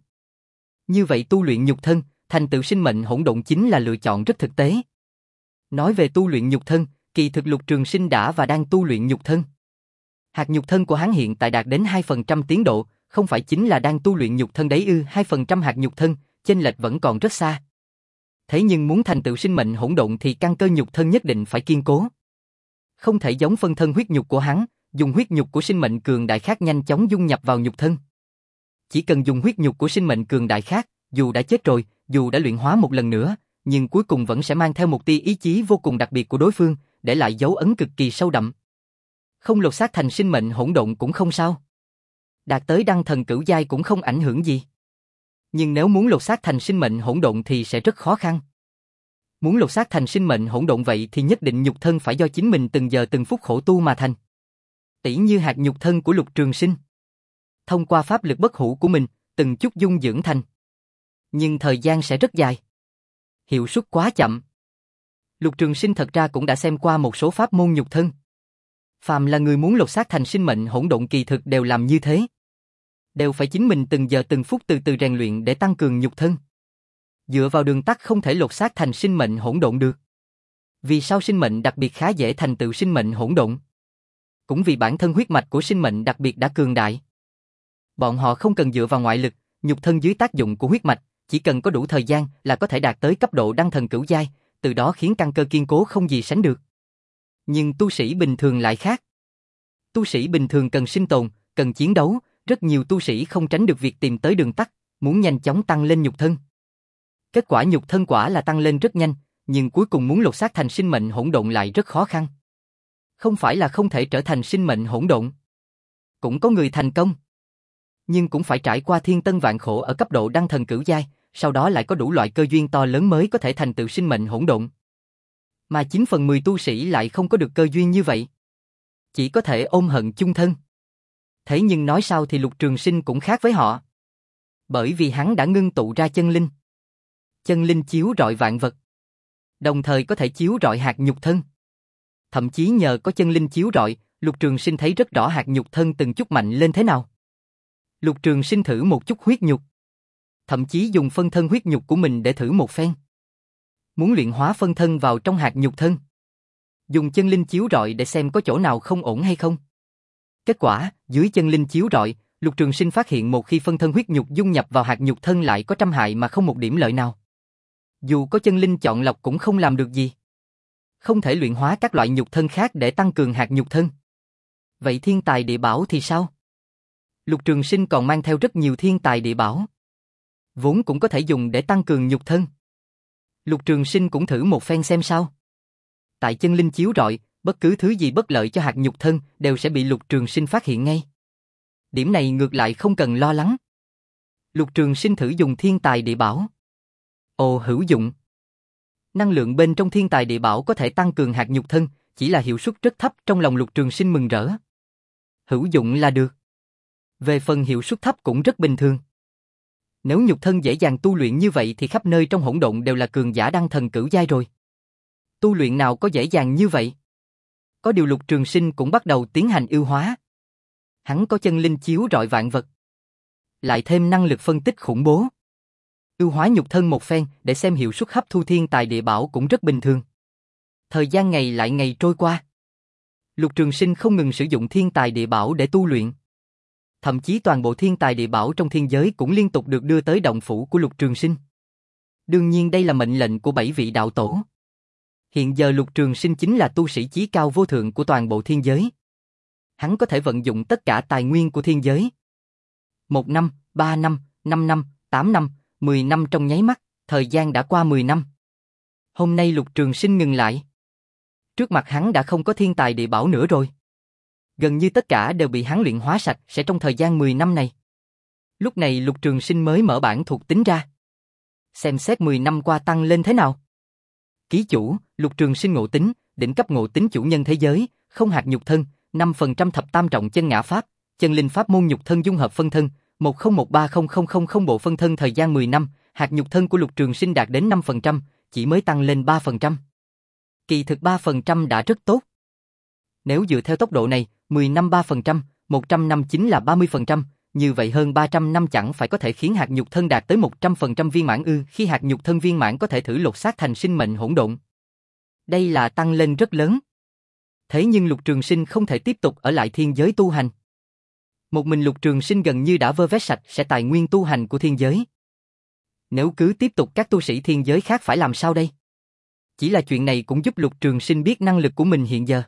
Như vậy tu luyện nhục thân, thành tựu sinh mệnh hỗn độn chính là lựa chọn rất thực tế. Nói về tu luyện nhục thân, kỳ thực Lục Trường Sinh đã và đang tu luyện nhục thân. Hạt nhục thân của hắn hiện tại đạt đến hai phần trăm tiến độ, không phải chính là đang tu luyện nhục thân đấy ư? Hai phần trăm hạt nhục thân, chênh lệch vẫn còn rất xa. Thế nhưng muốn thành tựu sinh mệnh hỗn độn thì căn cơ nhục thân nhất định phải kiên cố. Không thể giống phân thân huyết nhục của hắn, dùng huyết nhục của sinh mệnh cường đại khác nhanh chóng dung nhập vào nhục thân. Chỉ cần dùng huyết nhục của sinh mệnh cường đại khác, dù đã chết rồi, dù đã luyện hóa một lần nữa, nhưng cuối cùng vẫn sẽ mang theo một tia ý chí vô cùng đặc biệt của đối phương, để lại dấu ấn cực kỳ sâu đậm. Không lột xác thành sinh mệnh hỗn độn cũng không sao. Đạt tới đăng thần cửu giai cũng không ảnh hưởng gì. Nhưng nếu muốn lột xác thành sinh mệnh hỗn độn thì sẽ rất khó khăn. Muốn lột xác thành sinh mệnh hỗn độn vậy thì nhất định nhục thân phải do chính mình từng giờ từng phút khổ tu mà thành. Tỉ như hạt nhục thân của Lục Trường Sinh. Thông qua pháp lực bất hủ của mình, từng chút dung dưỡng thành. Nhưng thời gian sẽ rất dài. Hiệu suất quá chậm. Lục Trường Sinh thật ra cũng đã xem qua một số pháp môn nhục thân. Phàm là người muốn lột xác thành sinh mệnh hỗn độn kỳ thực đều làm như thế. Đều phải chính mình từng giờ từng phút từ từ rèn luyện để tăng cường nhục thân. Dựa vào đường tắt không thể lột xác thành sinh mệnh hỗn độn được. Vì sao sinh mệnh đặc biệt khá dễ thành tựu sinh mệnh hỗn độn? Cũng vì bản thân huyết mạch của sinh mệnh đặc biệt đã cường đại. Bọn họ không cần dựa vào ngoại lực, nhục thân dưới tác dụng của huyết mạch, chỉ cần có đủ thời gian là có thể đạt tới cấp độ đăng thần cửu giai, từ đó khiến căn cơ kiên cố không gì sánh được. Nhưng tu sĩ bình thường lại khác. Tu sĩ bình thường cần sinh tồn, cần chiến đấu, rất nhiều tu sĩ không tránh được việc tìm tới đường tắt, muốn nhanh chóng tăng lên nhục thân. Kết quả nhục thân quả là tăng lên rất nhanh, nhưng cuối cùng muốn lột xác thành sinh mệnh hỗn độn lại rất khó khăn. Không phải là không thể trở thành sinh mệnh hỗn độn. Cũng có người thành công. Nhưng cũng phải trải qua thiên tân vạn khổ ở cấp độ đăng thần cửu giai, sau đó lại có đủ loại cơ duyên to lớn mới có thể thành tựu sinh mệnh hỗn độn. Mà chín phần mười tu sĩ lại không có được cơ duyên như vậy. Chỉ có thể ôm hận chung thân. Thế nhưng nói sao thì Lục Trường Sinh cũng khác với họ. Bởi vì hắn đã ngưng tụ ra chân linh. Chân linh chiếu rọi vạn vật. Đồng thời có thể chiếu rọi hạt nhục thân. Thậm chí nhờ có chân linh chiếu rọi, Lục Trường Sinh thấy rất rõ hạt nhục thân từng chút mạnh lên thế nào. Lục Trường Sinh thử một chút huyết nhục. Thậm chí dùng phân thân huyết nhục của mình để thử một phen. Muốn luyện hóa phân thân vào trong hạt nhục thân. Dùng chân linh chiếu rọi để xem có chỗ nào không ổn hay không. Kết quả, dưới chân linh chiếu rọi, Lục Trường Sinh phát hiện một khi phân thân huyết nhục dung nhập vào hạt nhục thân lại có trăm hại mà không một điểm lợi nào. Dù có chân linh chọn lọc cũng không làm được gì. Không thể luyện hóa các loại nhục thân khác để tăng cường hạt nhục thân. Vậy thiên tài địa bảo thì sao? Lục Trường Sinh còn mang theo rất nhiều thiên tài địa bảo. Vốn cũng có thể dùng để tăng cường nhục thân. Lục Trường Sinh cũng thử một phen xem sao. Tại chân linh chiếu rọi, bất cứ thứ gì bất lợi cho hạt nhục thân đều sẽ bị Lục Trường Sinh phát hiện ngay. Điểm này ngược lại không cần lo lắng. Lục Trường Sinh thử dùng thiên tài địa bảo. Ồ, hữu dụng. Năng lượng bên trong thiên tài địa bảo có thể tăng cường hạt nhục thân, chỉ là hiệu suất rất thấp. Trong lòng Lục Trường Sinh mừng rỡ. Hữu dụng là được. Về phần hiệu suất thấp cũng rất bình thường. Nếu nhục thân dễ dàng tu luyện như vậy thì khắp nơi trong hỗn độn đều là cường giả đăng thần cửu giai rồi. Tu luyện nào có dễ dàng như vậy? Có điều Lục Trường Sinh cũng bắt đầu tiến hành ưu hóa. Hắn có chân linh chiếu rọi vạn vật. Lại thêm năng lực phân tích khủng bố. Ưu hóa nhục thân một phen để xem hiệu suất hấp thu thiên tài địa bảo cũng rất bình thường. Thời gian ngày lại ngày trôi qua. Lục Trường Sinh không ngừng sử dụng thiên tài địa bảo để tu luyện. Thậm chí toàn bộ thiên tài địa bảo trong thiên giới cũng liên tục được đưa tới động phủ của Lục Trường Sinh. Đương nhiên đây là mệnh lệnh của bảy vị đạo tổ. Hiện giờ Lục Trường Sinh chính là tu sĩ chí cao vô thượng của toàn bộ thiên giới. Hắn có thể vận dụng tất cả tài nguyên của thiên giới. Một năm, ba năm, năm năm, tám năm, mười năm trong nháy mắt, thời gian đã qua mười năm. Hôm nay Lục Trường Sinh ngừng lại. Trước mặt hắn đã không có thiên tài địa bảo nữa rồi. Gần như tất cả đều bị hắn luyện hóa sạch sẽ trong thời gian mười năm này. Lúc này Lục Trường Sinh mới mở bản thuộc tính ra. Xem xét mười năm qua tăng lên thế nào. Ký chủ, Lục Trường Sinh ngộ tính, đỉnh cấp ngộ tính chủ nhân thế giới, không hạt nhục thân, năm phần trăm thập tam trọng chân ngã pháp, chân linh pháp môn nhục thân dung hợp phân thân, một không một ba không không không không bộ phân thân thời gian mười năm, hạt nhục thân của Lục Trường Sinh đạt đến năm phần trăm, chỉ mới tăng lên ba phần trăm. Kỳ thực ba phần trăm đã rất tốt. Nếu dựa theo tốc độ này, mười năm ba phần trăm, một trăm năm chính là ba mươi phần trăm, như vậy hơn ba trăm năm chẳng phải có thể khiến hạt nhục thân đạt tới một trăm phần trăm viên mãn ư? Khi hạt nhục thân viên mãn có thể thử lột xác thành sinh mệnh hỗn độn. Đây là tăng lên rất lớn. Thế nhưng Lục Trường Sinh không thể tiếp tục ở lại thiên giới tu hành. Một mình Lục Trường Sinh gần như đã vơ vét sạch sẽ tài nguyên tu hành của thiên giới. Nếu cứ tiếp tục các tu sĩ thiên giới khác phải làm sao đây? Chỉ là chuyện này cũng giúp Lục Trường Sinh biết năng lực của mình hiện giờ.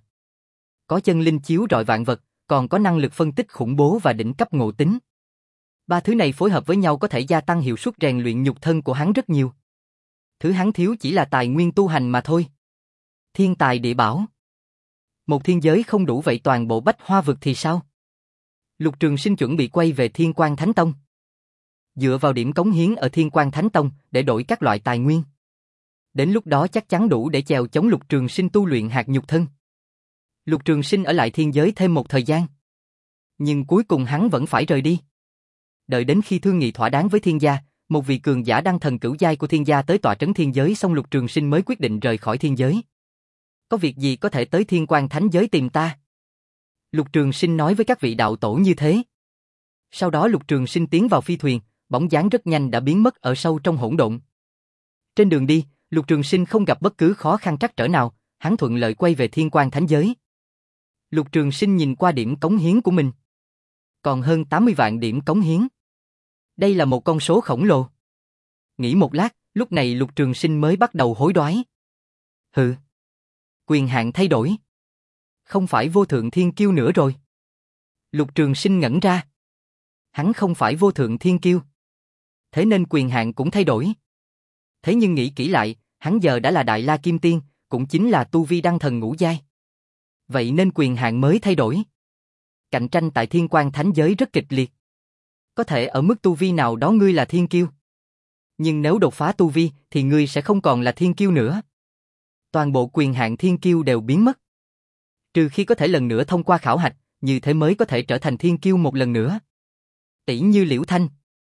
Có chân linh chiếu rọi vạn vật, còn có năng lực phân tích khủng bố và đỉnh cấp ngộ tính. Ba thứ này phối hợp với nhau có thể gia tăng hiệu suất rèn luyện nhục thân của hắn rất nhiều. Thứ hắn thiếu chỉ là tài nguyên tu hành mà thôi. Thiên tài địa bảo. Một thiên giới không đủ vậy toàn bộ Bách Hoa vực thì sao? Lục Trường Sinh chuẩn bị quay về Thiên Quang Thánh Tông. Dựa vào điểm cống hiến ở Thiên Quang Thánh Tông để đổi các loại tài nguyên. Đến lúc đó chắc chắn đủ để chèo chống Lục Trường Sinh tu luyện hạt nhục thân. Lục Trường Sinh ở lại thiên giới thêm một thời gian. Nhưng cuối cùng hắn vẫn phải rời đi. Đợi đến khi thương nghị thỏa đáng với thiên gia, một vị cường giả đăng thần cửu giai của thiên gia tới tọa trấn thiên giới, xong Lục Trường Sinh mới quyết định rời khỏi thiên giới. Có việc gì có thể tới Thiên Quang Thánh giới tìm ta? Lục Trường Sinh nói với các vị đạo tổ như thế. Sau đó Lục Trường Sinh tiến vào phi thuyền, bóng dáng rất nhanh đã biến mất ở sâu trong hỗn độn. Trên đường đi, Lục Trường Sinh không gặp bất cứ khó khăn trắc trở nào, hắn thuận lợi quay về Thiên Quang Thánh giới. Lục Trường Sinh nhìn qua điểm cống hiến của mình. Còn hơn tám mươi vạn điểm cống hiến. Đây là một con số khổng lồ. Nghĩ một lát, lúc này Lục Trường Sinh mới bắt đầu hối đoái. Hừ. Quyền hạn thay đổi. Không phải vô thượng thiên kiêu nữa rồi. Lục Trường Sinh ngẩn ra. Hắn không phải vô thượng thiên kiêu. Thế nên quyền hạn cũng thay đổi. Thế nhưng nghĩ kỹ lại, hắn giờ đã là Đại La Kim Tiên, cũng chính là tu vi đăng thần ngũ giai. Vậy nên quyền hạn mới thay đổi. Cạnh tranh tại Thiên Quang Thánh giới rất kịch liệt. Có thể ở mức tu vi nào đó ngươi là thiên kiêu. Nhưng nếu đột phá tu vi thì ngươi sẽ không còn là thiên kiêu nữa. Toàn bộ quyền hạn thiên kiêu đều biến mất. Trừ khi có thể lần nữa thông qua khảo hạch, như thế mới có thể trở thành thiên kiêu một lần nữa. Tỷ như Liễu Thanh.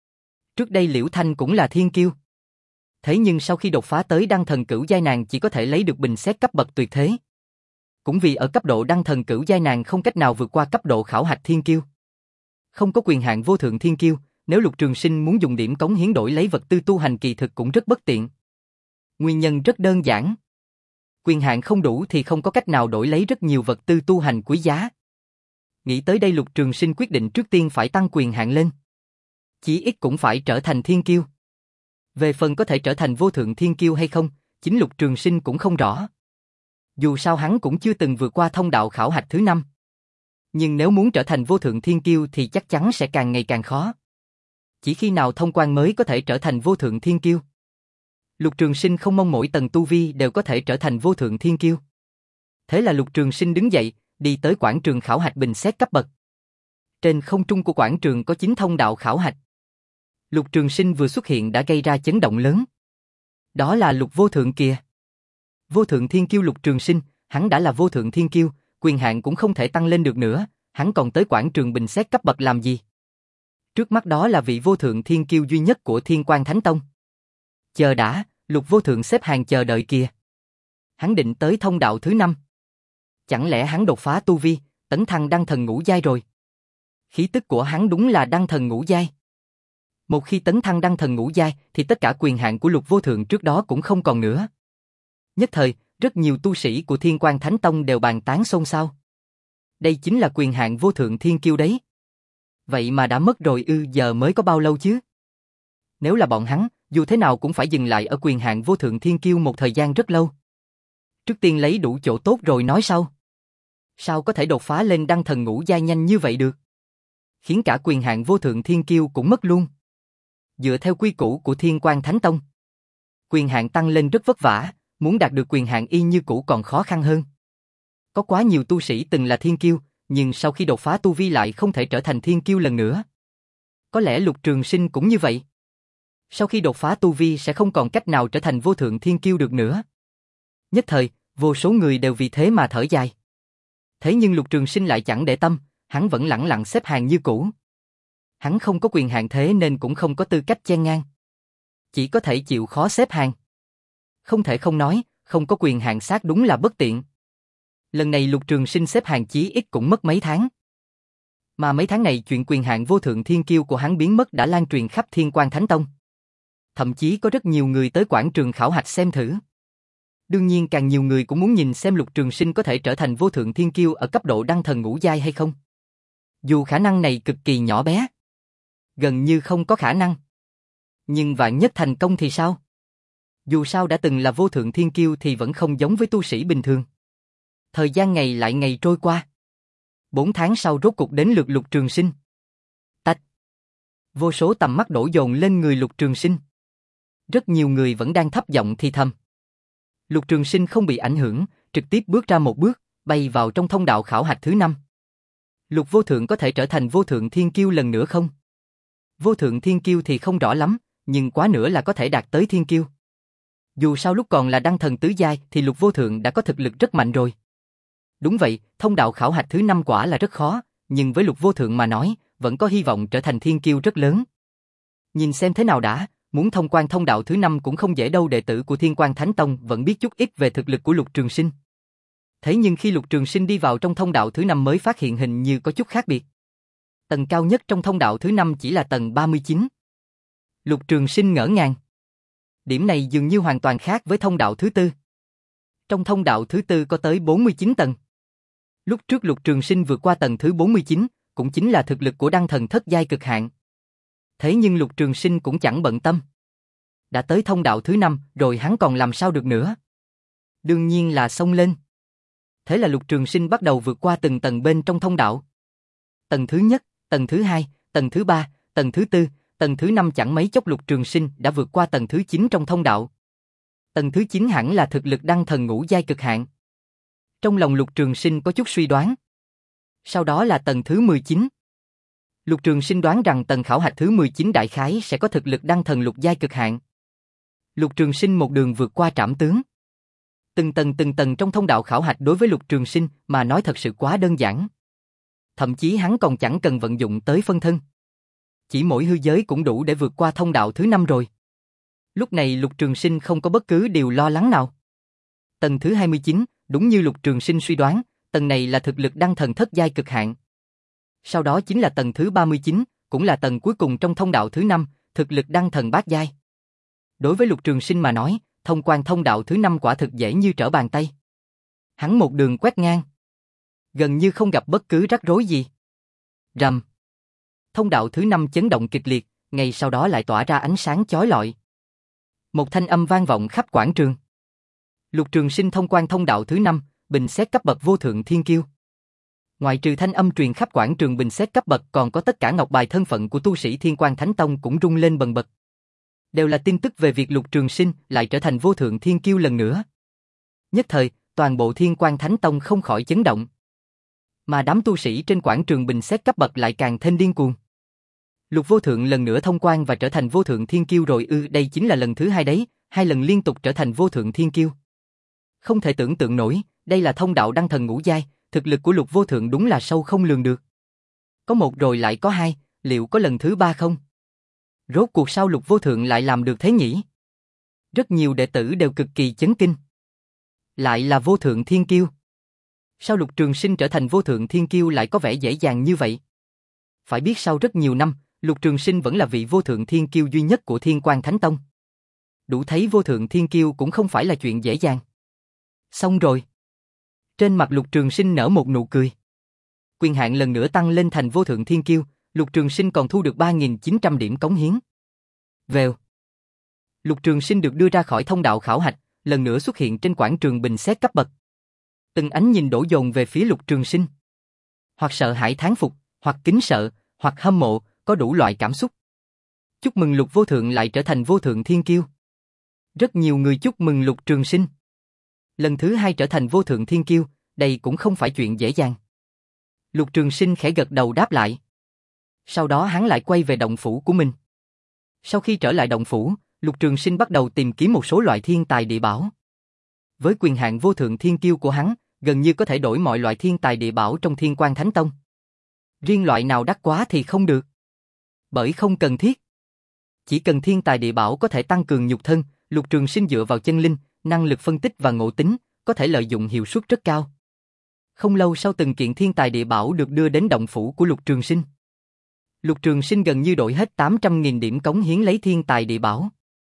Trước đây Liễu Thanh cũng là thiên kiêu. Thế nhưng sau khi đột phá tới đăng thần cửu giai, nàng chỉ có thể lấy được bình xét cấp bậc tuyệt thế. Cũng vì ở cấp độ đăng thần cửu giai nàng không cách nào vượt qua cấp độ khảo hạch thiên kiêu. Không có quyền hạn vô thượng thiên kiêu, nếu Lục Trường Sinh muốn dùng điểm cống hiến đổi lấy vật tư tu hành kỳ thực cũng rất bất tiện. Nguyên nhân rất đơn giản. Quyền hạn không đủ thì không có cách nào đổi lấy rất nhiều vật tư tu hành quý giá. Nghĩ tới đây Lục Trường Sinh quyết định trước tiên phải tăng quyền hạn lên. Chí ít cũng phải trở thành thiên kiêu. Về phần có thể trở thành vô thượng thiên kiêu hay không, chính Lục Trường Sinh cũng không rõ. Dù sao hắn cũng chưa từng vượt qua thông đạo khảo hạch thứ năm. Nhưng nếu muốn trở thành vô thượng thiên kiêu thì chắc chắn sẽ càng ngày càng khó. Chỉ khi nào thông quan mới có thể trở thành vô thượng thiên kiêu. Lục Trường Sinh không mong mỗi tầng tu vi đều có thể trở thành vô thượng thiên kiêu. Thế là Lục Trường Sinh đứng dậy, đi tới quảng trường khảo hạch bình xét cấp bậc. Trên không trung của quảng trường có chín thông đạo khảo hạch. Lục Trường Sinh vừa xuất hiện đã gây ra chấn động lớn. Đó là Lục Vô Thượng kìa. Vô thượng thiên kiêu Lục Trường Sinh, hắn đã là vô thượng thiên kiêu, quyền hạn cũng không thể tăng lên được nữa, hắn còn tới quảng trường bình xét cấp bậc làm gì? Trước mắt đó là vị vô thượng thiên kiêu duy nhất của Thiên Quang Thánh Tông. Chờ đã, Lục Vô Thượng xếp hàng chờ đợi kìa. Hắn định tới thông đạo thứ năm. Chẳng lẽ hắn đột phá tu vi, tấn thăng đăng thần ngũ giai rồi? Khí tức của hắn đúng là đăng thần ngũ giai. Một khi tấn thăng đăng thần ngũ giai thì tất cả quyền hạn của Lục Vô Thượng trước đó cũng không còn nữa. Nhất thời, rất nhiều tu sĩ của Thiên Quang Thánh Tông đều bàn tán xôn xao. Đây chính là quyền hạn vô thượng thiên kiêu đấy. Vậy mà đã mất rồi ư, giờ mới có bao lâu chứ? Nếu là bọn hắn, dù thế nào cũng phải dừng lại ở quyền hạn vô thượng thiên kiêu một thời gian rất lâu. Trước tiên lấy đủ chỗ tốt rồi nói sau. Sao có thể đột phá lên đăng thần ngũ giai nhanh như vậy được? Khiến cả quyền hạn vô thượng thiên kiêu cũng mất luôn. Dựa theo quy củ của Thiên Quang Thánh Tông, quyền hạn tăng lên rất vất vả, muốn đạt được quyền hạn y như cũ còn khó khăn hơn. Có quá nhiều tu sĩ từng là thiên kiêu, nhưng sau khi đột phá tu vi lại không thể trở thành thiên kiêu lần nữa. Có lẽ Lục Trường Sinh cũng như vậy. Sau khi đột phá tu vi sẽ không còn cách nào trở thành vô thượng thiên kiêu được nữa. Nhất thời, vô số người đều vì thế mà thở dài. Thế nhưng Lục Trường Sinh lại chẳng để tâm, hắn vẫn lẳng lặng xếp hàng như cũ. Hắn không có quyền hạn thế nên cũng không có tư cách chen ngang. Chỉ có thể chịu khó xếp hàng. Không thể không nói, không có quyền hạn sát đúng là bất tiện. Lần này Lục Trường Sinh xếp hàng chí ít cũng mất mấy tháng. Mà mấy tháng này chuyện quyền hạn vô thượng thiên kiêu của hắn biến mất đã lan truyền khắp Thiên Quang Thánh Tông. Thậm chí có rất nhiều người tới quảng trường khảo hạch xem thử. Đương nhiên càng nhiều người cũng muốn nhìn xem Lục Trường Sinh có thể trở thành vô thượng thiên kiêu ở cấp độ đăng thần ngũ giai hay không. Dù khả năng này cực kỳ nhỏ bé, gần như không có khả năng. Nhưng vạn nhất thành công thì sao? Dù sao đã từng là vô thượng thiên kiêu thì vẫn không giống với tu sĩ bình thường. Thời gian ngày lại ngày trôi qua. Bốn tháng sau rốt cục đến lượt Lục Trường Sinh. Tạch. Vô số tầm mắt đổ dồn lên người Lục Trường Sinh. Rất nhiều người vẫn đang thấp giọng thì thầm. Lục Trường Sinh không bị ảnh hưởng, trực tiếp bước ra một bước, bay vào trong thông đạo khảo hạch thứ năm. Lục Vô Thượng có thể trở thành vô thượng thiên kiêu lần nữa không? Vô thượng thiên kiêu thì không rõ lắm, nhưng quá nữa là có thể đạt tới thiên kiêu. Dù sao lúc còn là đăng thần tứ giai thì Lục Vô Thượng đã có thực lực rất mạnh rồi. Đúng vậy, thông đạo khảo hạch thứ năm quả là rất khó, nhưng với Lục Vô Thượng mà nói, vẫn có hy vọng trở thành thiên kiêu rất lớn. Nhìn xem thế nào đã, muốn thông quan thông đạo thứ năm cũng không dễ đâu, đệ tử của Thiên Quang Thánh Tông vẫn biết chút ít về thực lực của Lục Trường Sinh. Thế nhưng khi Lục Trường Sinh đi vào trong thông đạo thứ năm mới phát hiện hình như có chút khác biệt. Tầng cao nhất trong thông đạo thứ năm chỉ là tầng ba mươi chín. Lục Trường Sinh ngỡ ngàng. Điểm này dường như hoàn toàn khác với thông đạo thứ tư. Trong thông đạo thứ tư có tới bốn mươi chín tầng. Lúc trước Lục Trường Sinh vượt qua tầng thứ bốn mươi chín, cũng chính là thực lực của đăng thần thất giai cực hạn. Thế nhưng Lục Trường Sinh cũng chẳng bận tâm. Đã tới thông đạo thứ năm, rồi hắn còn làm sao được nữa? Đương nhiên là xông lên. Thế là Lục Trường Sinh bắt đầu vượt qua từng tầng bên trong thông đạo. Tầng thứ nhất, tầng thứ hai, tầng thứ ba, tầng thứ tư, tầng thứ năm, chẳng mấy chốc Lục Trường Sinh đã vượt qua tầng thứ chín trong thông đạo. Tầng thứ chín hẳn là thực lực đăng thần ngũ giai cực hạn. Trong lòng Lục Trường Sinh có chút suy đoán. Sau đó là tầng thứ mười chín. Lục Trường Sinh đoán rằng tầng khảo hạch thứ mười chín đại khái sẽ có thực lực đăng thần lục giai cực hạn. Lục Trường Sinh một đường vượt qua trảm tướng. Từng tầng từng tầng trong thông đạo khảo hạch đối với Lục Trường Sinh mà nói thật sự quá đơn giản. Thậm chí hắn còn chẳng cần vận dụng tới phân thân. Chỉ mỗi hư giới cũng đủ để vượt qua thông đạo thứ năm rồi. Lúc này Lục Trường Sinh không có bất cứ điều lo lắng nào. Tầng thứ hai mươi chín, đúng như Lục Trường Sinh suy đoán, tầng này là thực lực đăng thần thất giai cực hạn. Sau đó chính là tầng thứ ba mươi chín, cũng là tầng cuối cùng trong thông đạo thứ năm, thực lực đăng thần bát giai. Đối với Lục Trường Sinh mà nói, thông quan thông đạo thứ năm quả thực dễ như trở bàn tay. Hắn một đường quét ngang, gần như không gặp bất cứ rắc rối gì. Rầm. Thông đạo thứ năm chấn động kịch liệt, ngay sau đó lại tỏa ra ánh sáng chói lọi. Một thanh âm vang vọng khắp quảng trường. Lục Trường Sinh thông quan thông đạo thứ năm, bình xét cấp bậc vô thượng thiên kiêu. Ngoài trừ thanh âm truyền khắp quảng trường bình xét cấp bậc, còn có tất cả ngọc bài thân phận của tu sĩ Thiên Quang Thánh Tông cũng rung lên bần bật. Đều là tin tức về việc Lục Trường Sinh lại trở thành vô thượng thiên kiêu lần nữa. Nhất thời, toàn bộ Thiên Quang Thánh Tông không khỏi chấn động. Mà đám tu sĩ trên quảng trường bình xét cấp bậc lại càng thêm điên cuồng. Lục Vô Thượng lần nữa thông quan và trở thành vô thượng thiên kiêu rồi ư? Đây chính là lần thứ hai đấy, hai lần liên tục trở thành vô thượng thiên kiêu. Không thể tưởng tượng nổi, đây là thông đạo đăng thần ngũ giai, thực lực của Lục Vô Thượng đúng là sâu không lường được. Có một rồi lại có hai, liệu có lần thứ ba không? Rốt cuộc sao Lục Vô Thượng lại làm được thế nhỉ? Rất nhiều đệ tử đều cực kỳ chấn kinh. Lại là vô thượng thiên kiêu. Sao Lục Trường Sinh trở thành vô thượng thiên kiêu lại có vẻ dễ dàng như vậy? Phải biết sau rất nhiều năm, Lục Trường Sinh vẫn là vị vô thượng thiên kiêu duy nhất của Thiên Quang Thánh Tông. Đủ thấy vô thượng thiên kiêu cũng không phải là chuyện dễ dàng. Xong rồi. Trên mặt Lục Trường Sinh nở một nụ cười. Quyền hạn lần nữa tăng lên thành vô thượng thiên kiêu, Lục Trường Sinh còn thu được ba nghìn chín trăm điểm cống hiến. Vèo. Lục Trường Sinh được đưa ra khỏi thông đạo khảo hạch, lần nữa xuất hiện trên quảng trường bình xét cấp bậc. Từng ánh nhìn đổ dồn về phía Lục Trường Sinh. Hoặc sợ hãi thán phục, hoặc kính sợ, hoặc hâm mộ, có đủ loại cảm xúc. Chúc mừng Lục Vô Thượng lại trở thành vô thượng thiên kiêu. Rất nhiều người chúc mừng Lục Trường Sinh. Lần thứ hai trở thành vô thượng thiên kiêu, đây cũng không phải chuyện dễ dàng. Lục Trường Sinh khẽ gật đầu đáp lại. Sau đó hắn lại quay về động phủ của mình. Sau khi trở lại động phủ, Lục Trường Sinh bắt đầu tìm kiếm một số loại thiên tài địa bảo. Với quyền hạn vô thượng thiên kiêu của hắn, gần như có thể đổi mọi loại thiên tài địa bảo trong Thiên Quang Thánh Tông. Riêng loại nào đắt quá thì không được. Bởi không cần thiết. Chỉ cần thiên tài địa bảo có thể tăng cường nhục thân, Lục Trường Sinh dựa vào chân linh, năng lực phân tích và ngộ tính, có thể lợi dụng hiệu suất rất cao. Không lâu sau từng kiện thiên tài địa bảo được đưa đến động phủ của Lục Trường Sinh. Lục Trường Sinh gần như đổi hết tám trăm nghìn điểm cống hiến lấy thiên tài địa bảo.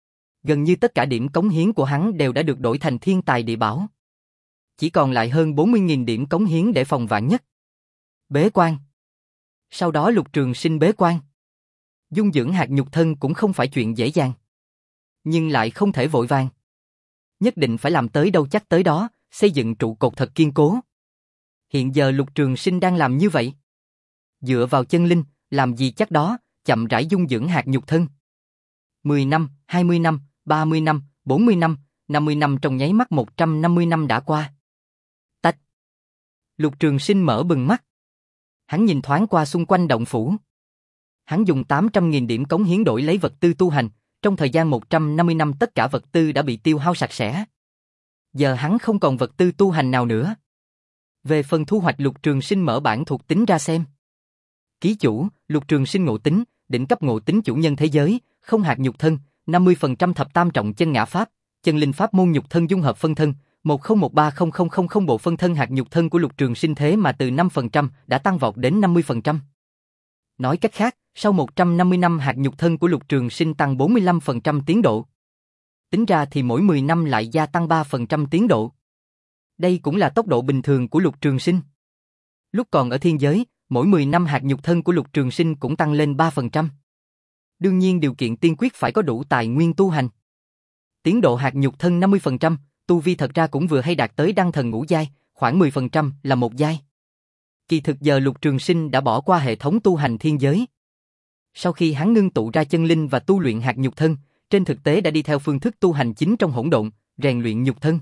Gần như tất cả điểm cống hiến của hắn đều đã được đổi thành thiên tài địa bảo. Chỉ còn lại hơn bốn mươi nghìn điểm cống hiến để phòng vạn nhất. Bế quan. Sau đó Lục Trường Sinh bế quan. Dung dưỡng hạt nhục thân cũng không phải chuyện dễ dàng. Nhưng lại không thể vội vàng. Nhất định phải làm tới đâu chắc tới đó, xây dựng trụ cột thật kiên cố. Hiện giờ Lục Trường Sinh đang làm như vậy. Dựa vào chân linh, làm gì chắc đó, chậm rãi dung dưỡng hạt nhục thân. mười năm, hai mươi năm, ba mươi năm, bốn mươi năm, năm mươi năm trong nháy mắt một trăm năm mươi năm đã qua. Tách. Lục Trường Sinh mở bừng mắt. Hắn nhìn thoáng qua xung quanh động phủ. Hắn dùng tám trăm nghìn điểm cống hiến đổi lấy vật tư tu hành, trong thời gian một trăm năm mươi năm tất cả vật tư đã bị tiêu hao sạch sẽ. Giờ hắn không còn vật tư tu hành nào nữa. Về phần thu hoạch Lục Trường Sinh mở bản thuộc tính ra xem. Ký chủ, Lục Trường Sinh ngộ tính, đỉnh cấp ngộ tính chủ nhân thế giới, không hạt nhục thân, năm mươi phần trăm thập tam trọng chân ngã pháp, chân linh pháp môn nhục thân dung hợp phân thân, một không một ba không không không không bộ phân thân hạt nhục thân của Lục Trường Sinh thế mà từ năm phần trăm đã tăng vọt đến năm mươi phần trăm. Nói cách khác, sau một trăm năm mươi năm hạt nhục thân của Lục Trường Sinh tăng bốn mươi lăm phần trăm tiến độ. Tính ra thì mỗi mười năm lại gia tăng ba phần trăm tiến độ. Đây cũng là tốc độ bình thường của Lục Trường Sinh. Lúc còn ở thiên giới, mỗi mười năm hạt nhục thân của Lục Trường Sinh cũng tăng lên ba phần trăm. Đương nhiên điều kiện tiên quyết phải có đủ tài nguyên tu hành. Tiến độ hạt nhục thân năm mươi phần trăm, tu vi thật ra cũng vừa hay đạt tới đăng thần ngũ giai, khoảng mười phần trăm là một giai. Kỳ thực giờ Lục Trường Sinh đã bỏ qua hệ thống tu hành thiên giới. Sau khi hắn ngưng tụ ra chân linh và tu luyện hạt nhục thân, trên thực tế đã đi theo phương thức tu hành chính trong hỗn độn, rèn luyện nhục thân.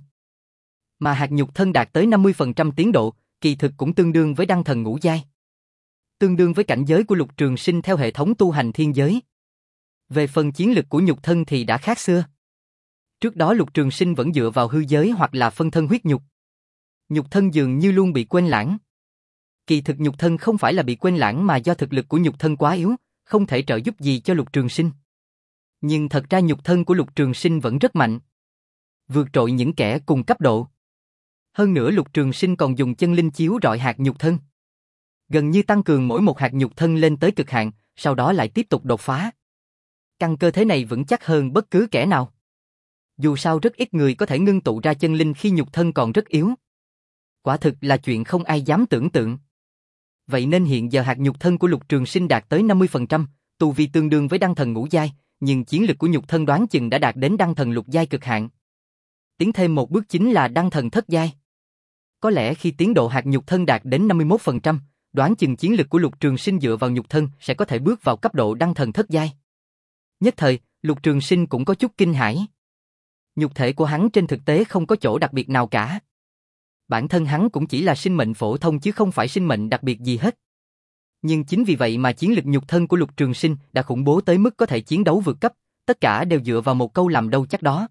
Mà hạt nhục thân đạt tới năm mươi phần trăm tiến độ, kỳ thực cũng tương đương với đăng thần ngũ giai. Tương đương với cảnh giới của Lục Trường Sinh theo hệ thống tu hành thiên giới. Về phần chiến lực của nhục thân thì đã khác xưa. Trước đó Lục Trường Sinh vẫn dựa vào hư giới hoặc là phân thân huyết nhục. Nhục thân dường như luôn bị quên lãng. Kỳ thực nhục thân không phải là bị quên lãng mà do thực lực của nhục thân quá yếu, không thể trợ giúp gì cho Lục Trường Sinh. Nhưng thật ra nhục thân của Lục Trường Sinh vẫn rất mạnh. Vượt trội những kẻ cùng cấp độ. Hơn nữa Lục Trường Sinh còn dùng chân linh chiếu rọi hạt nhục thân. Gần như tăng cường mỗi một hạt nhục thân lên tới cực hạn, sau đó lại tiếp tục đột phá. Căn cơ thế này vững chắc hơn bất cứ kẻ nào. Dù sao rất ít người có thể ngưng tụ ra chân linh khi nhục thân còn rất yếu. Quả thực là chuyện không ai dám tưởng tượng. Vậy nên hiện giờ hạt nhục thân của Lục Trường Sinh đạt tới năm mươi phần trăm, tu vi tương đương với đăng thần ngũ giai, nhưng chiến lực của nhục thân đoán chừng đã đạt đến đăng thần lục giai cực hạn. Tiến thêm một bước chính là đăng thần thất giai. Có lẽ khi tiến độ hạt nhục thân đạt đến năm mươi mốt phần trăm, đoán chừng chiến lực của Lục Trường Sinh dựa vào nhục thân sẽ có thể bước vào cấp độ đăng thần thất giai. Nhất thời, Lục Trường Sinh cũng có chút kinh hãi. Nhục thể của hắn trên thực tế không có chỗ đặc biệt nào cả. Bản thân hắn cũng chỉ là sinh mệnh phổ thông chứ không phải sinh mệnh đặc biệt gì hết. Nhưng chính vì vậy mà chiến lực nhục thân của Lục Trường Sinh đã khủng bố tới mức có thể chiến đấu vượt cấp, tất cả đều dựa vào một câu làm đâu chắc đó.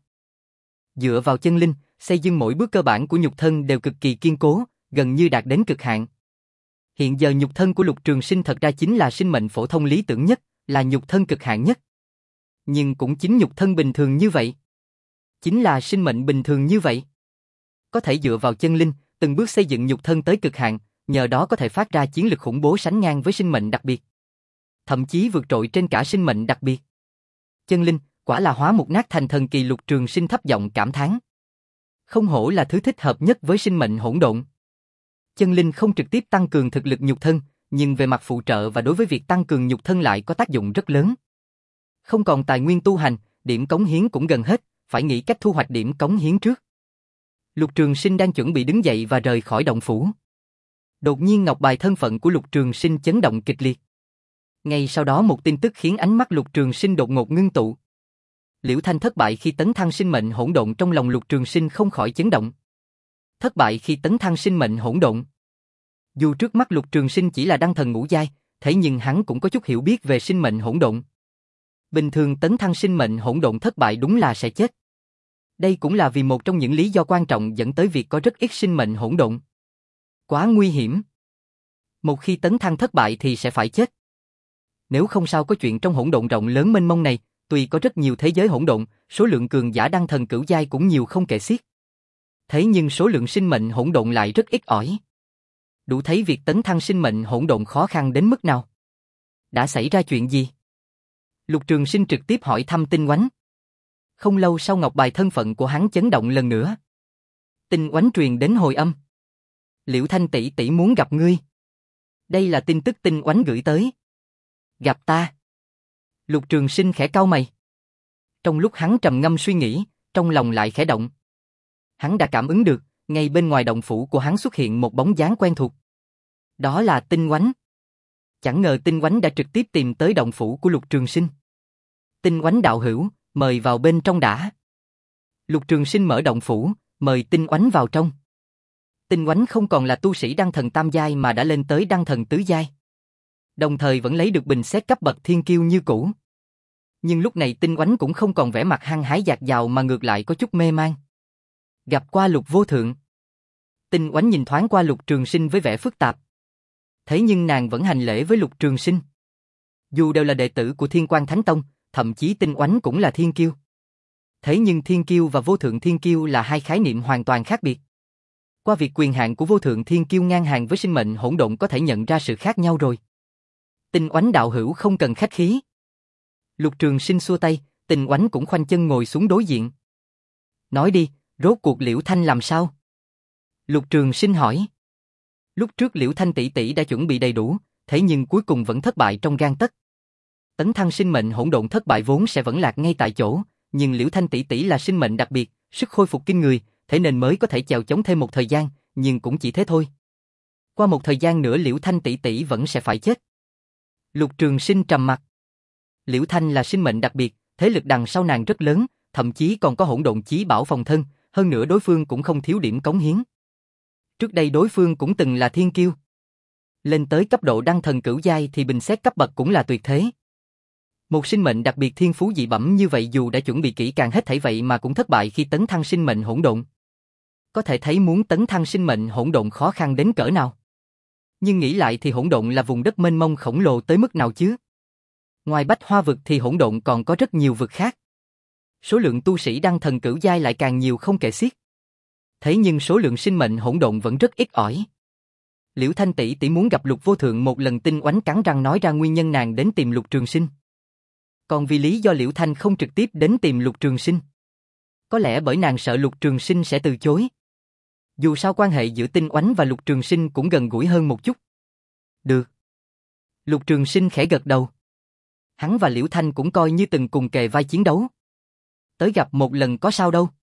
Dựa vào chân linh, xây dựng mỗi bước cơ bản của nhục thân đều cực kỳ kiên cố, gần như đạt đến cực hạn. Hiện giờ nhục thân của Lục Trường Sinh thật ra chính là sinh mệnh phổ thông lý tưởng nhất, là nhục thân cực hạn nhất. Nhưng cũng chính nhục thân bình thường như vậy. Chính là sinh mệnh bình thường như vậy. Có thể dựa vào chân linh, từng bước xây dựng nhục thân tới cực hạn, nhờ đó có thể phát ra chiến lực khủng bố sánh ngang với sinh mệnh đặc biệt. Thậm chí vượt trội trên cả sinh mệnh đặc biệt. Chân linh, quả là hóa mục nát thành thần kỳ. Lục Trường Sinh thấp giọng cảm thán. Không hổ là thứ thích hợp nhất với sinh mệnh hỗn độn. Chân linh không trực tiếp tăng cường thực lực nhục thân, nhưng về mặt phụ trợ và đối với việc tăng cường nhục thân lại có tác dụng rất lớn. Không còn tài nguyên tu hành, điểm cống hiến cũng gần hết, phải nghĩ cách thu hoạch điểm cống hiến trước. Lục Trường Sinh đang chuẩn bị đứng dậy và rời khỏi động phủ. Đột nhiên ngọc bài thân phận của Lục Trường Sinh chấn động kịch liệt. Ngay sau đó một tin tức khiến ánh mắt Lục Trường Sinh đột ngột ngưng tụ. Liễu Thanh thất bại khi tấn thăng sinh mệnh hỗn độn, trong lòng Lục Trường Sinh không khỏi chấn động. Thất bại khi tấn thăng sinh mệnh hỗn độn. Dù trước mắt Lục Trường Sinh chỉ là đăng thần ngũ giai, thế nhưng hắn cũng có chút hiểu biết về sinh mệnh hỗn độn. Bình thường tấn thăng sinh mệnh hỗn độn thất bại đúng là sẽ chết. Đây cũng là vì một trong những lý do quan trọng dẫn tới việc có rất ít sinh mệnh hỗn độn. Quá nguy hiểm. Một khi tấn thăng thất bại thì sẽ phải chết. Nếu không sao có chuyện trong hỗn độn rộng lớn mênh mông này, tuy có rất nhiều thế giới hỗn độn, số lượng cường giả đăng thần cửu giai cũng nhiều không kể xiết. Thế nhưng số lượng sinh mệnh hỗn độn lại rất ít ỏi. Đủ thấy việc tấn thăng sinh mệnh hỗn độn khó khăn đến mức nào. Đã xảy ra chuyện gì? Lục Trường Sinh trực tiếp hỏi thăm Tinh Oánh. Không lâu sau ngọc bài thân phận của hắn chấn động lần nữa. Tin oánh truyền đến hồi âm. Liễu Thanh tỷ tỷ muốn gặp ngươi. Đây là tin tức Tin oánh gửi tới. Gặp ta. Lục Trường Sinh khẽ cau mày. Trong lúc hắn trầm ngâm suy nghĩ, trong lòng lại khẽ động. Hắn đã cảm ứng được, ngay bên ngoài động phủ của hắn xuất hiện một bóng dáng quen thuộc. Đó là Tinh Oánh. Chẳng ngờ Tinh Oánh đã trực tiếp tìm tới động phủ của Lục Trường Sinh. Tinh Oánh đạo hữu, mời vào bên trong đã. Lục Trường Sinh mở động phủ, mời Tinh Oánh vào trong. Tinh Oánh không còn là tu sĩ đăng thần tam giai mà đã lên tới đăng thần tứ giai. Đồng thời vẫn lấy được bình xét cấp bậc thiên kiêu như cũ. Nhưng lúc này Tinh Oánh cũng không còn vẻ mặt hăng hái dạt dào mà ngược lại có chút mê man. Gặp qua Lục vô thượng. Tinh Oánh nhìn thoáng qua Lục Trường Sinh với vẻ phức tạp. Thế nhưng nàng vẫn hành lễ với Lục Trường Sinh. Dù đều là đệ tử của Thiên Quang Thánh Tông, thậm chí Tinh Oánh cũng là thiên kiêu. Thế nhưng thiên kiêu và vô thượng thiên kiêu là hai khái niệm hoàn toàn khác biệt. Qua việc quyền hạn của vô thượng thiên kiêu ngang hàng với sinh mệnh hỗn độn có thể nhận ra sự khác nhau rồi. Tinh Oánh đạo hữu không cần khách khí. Lục Trường Sinh xua tay, Tinh Oánh cũng khoanh chân ngồi xuống đối diện. Nói đi, rốt cuộc Liễu Thanh làm sao? Lục Trường Sinh hỏi. Lúc trước Liễu Thanh tỷ tỷ đã chuẩn bị đầy đủ, thế nhưng cuối cùng vẫn thất bại trong gang tấc. Tấn thăng sinh mệnh hỗn độn thất bại vốn sẽ vẫn lạc ngay tại chỗ, nhưng Liễu Thanh tỷ tỷ là sinh mệnh đặc biệt, sức khôi phục kinh người, thế nên mới có thể chèo chống thêm một thời gian, nhưng cũng chỉ thế thôi. Qua một thời gian nữa Liễu Thanh tỷ tỷ vẫn sẽ phải chết. Lục Trường Sinh trầm mặt. Liễu Thanh là sinh mệnh đặc biệt, thế lực đằng sau nàng rất lớn, thậm chí còn có hỗn độn chí bảo phòng thân, hơn nữa đối phương cũng không thiếu điểm cống hiến. Trước đây đối phương cũng từng là thiên kiêu. Lên tới cấp độ đăng thần cửu giai thì bình xét cấp bậc cũng là tuyệt thế. Một sinh mệnh đặc biệt thiên phú dị bẩm như vậy dù đã chuẩn bị kỹ càng hết thảy vậy mà cũng thất bại khi tấn thăng sinh mệnh hỗn độn. Có thể thấy muốn tấn thăng sinh mệnh hỗn độn khó khăn đến cỡ nào. Nhưng nghĩ lại thì hỗn độn là vùng đất mênh mông khổng lồ tới mức nào chứ? Ngoài Bách Hoa vực thì hỗn độn còn có rất nhiều vực khác. Số lượng tu sĩ đăng thần cửu giai lại càng nhiều không kể xiết. Thế nhưng số lượng sinh mệnh hỗn độn vẫn rất ít ỏi. Liễu Thanh tỷ tỷ muốn gặp Lục vô thượng một lần. Tinh Oánh cắn răng nói ra nguyên nhân nàng đến tìm Lục Trường Sinh. Còn vì lý do Liễu Thanh không trực tiếp đến tìm Lục Trường Sinh. Có lẽ bởi nàng sợ Lục Trường Sinh sẽ từ chối. Dù sao quan hệ giữa Tinh Oánh và Lục Trường Sinh cũng gần gũi hơn một chút. Được. Lục Trường Sinh khẽ gật đầu. Hắn và Liễu Thanh cũng coi như từng cùng kề vai chiến đấu. Tới gặp một lần có sao đâu.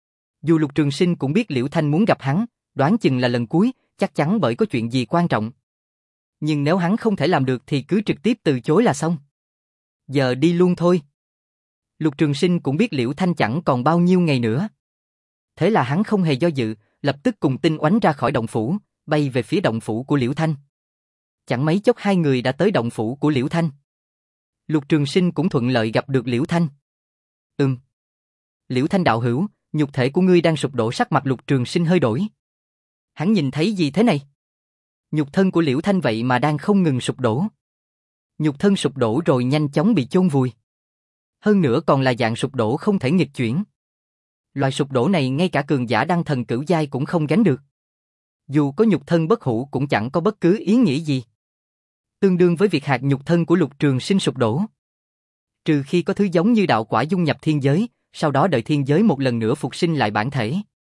Dù Lục Trường Sinh cũng biết Liễu Thanh muốn gặp hắn, đoán chừng là lần cuối, chắc chắn bởi có chuyện gì quan trọng. Nhưng nếu hắn không thể làm được thì cứ trực tiếp từ chối là xong. Giờ đi luôn thôi. Lục Trường Sinh cũng biết Liễu Thanh chẳng còn bao nhiêu ngày nữa. Thế là hắn không hề do dự, lập tức cùng Tinh Oánh ra khỏi động phủ, bay về phía động phủ của Liễu Thanh. Chẳng mấy chốc hai người đã tới động phủ của Liễu Thanh. Lục Trường Sinh cũng thuận lợi gặp được Liễu Thanh. Ừm. Liễu Thanh đạo hữu, nhục thể của ngươi đang sụp đổ. Sắc mặt Lục Trường Sinh hơi đổi. Hắn nhìn thấy gì thế này? Nhục thân của Liễu Thanh vậy mà đang không ngừng sụp đổ. Nhục thân sụp đổ rồi nhanh chóng bị chôn vùi. Hơn nữa còn là dạng sụp đổ không thể nghịch chuyển. Loại sụp đổ này ngay cả cường giả đăng thần cửu giai cũng không gánh được. Dù có nhục thân bất hủ cũng chẳng có bất cứ ý nghĩa gì. Tương đương với việc hạt nhục thân của Lục Trường Sinh sụp đổ. Trừ khi có thứ giống như đạo quả dung nhập thiên giới, sau đó đợi thiên giới một lần nữa phục sinh lại bản thể.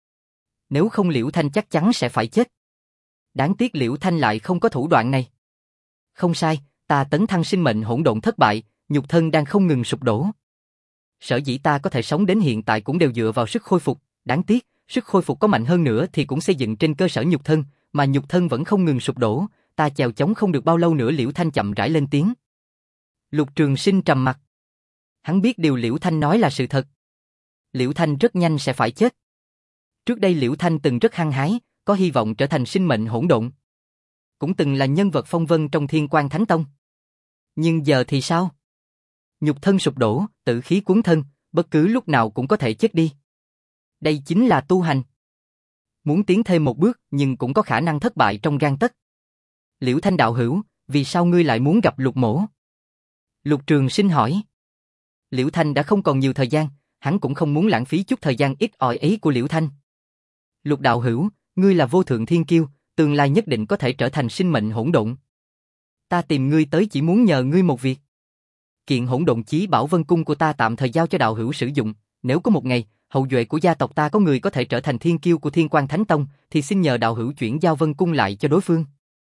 Nếu không Liễu Thanh chắc chắn sẽ phải chết. Đáng tiếc Liễu Thanh lại không có thủ đoạn này. Không sai, ta tấn thăng sinh mệnh hỗn độn thất bại, nhục thân đang không ngừng sụp đổ. Sở dĩ ta có thể sống đến hiện tại cũng đều dựa vào sức khôi phục, đáng tiếc, sức khôi phục có mạnh hơn nữa thì cũng xây dựng trên cơ sở nhục thân, mà nhục thân vẫn không ngừng sụp đổ, ta chèo chống không được bao lâu nữa. Liễu Thanh chậm rãi lên tiếng. Lục Trường Sinh trầm mặt. Hắn biết điều Liễu Thanh nói là sự thật. Liễu Thanh rất nhanh sẽ phải chết. Trước đây Liễu Thanh từng rất hăng hái, có hy vọng trở thành sinh mệnh hỗn độn. Cũng từng là nhân vật phong vân trong Thiên Quang Thánh Tông. Nhưng giờ thì sao? Nhục thân sụp đổ, tử khí cuốn thân, bất cứ lúc nào cũng có thể chết đi. Đây chính là tu hành. Muốn tiến thêm một bước nhưng cũng có khả năng thất bại trong gang tấc. Liễu Thanh đạo hữu, vì sao ngươi lại muốn gặp Lục mỗ? Lục Trường Sinh hỏi. Liễu Thanh đã không còn nhiều thời gian, hắn cũng không muốn lãng phí chút thời gian ít ỏi ấy của Liễu Thanh. Lục đạo hữu, ngươi là vô thượng thiên kiêu, tương lai nhất định có thể trở thành sinh mệnh hỗn độn. Ta tìm ngươi tới chỉ muốn nhờ ngươi một việc. Kiện hỗn độn chí bảo vân cung của ta tạm thời giao cho đạo hữu sử dụng, Nếu có một ngày, hậu duệ của gia tộc ta có người có thể trở thành thiên kiêu của Thiên Quang Thánh Tông, thì xin nhờ đạo hữu chuyển giao Vân Cung lại cho đối phương.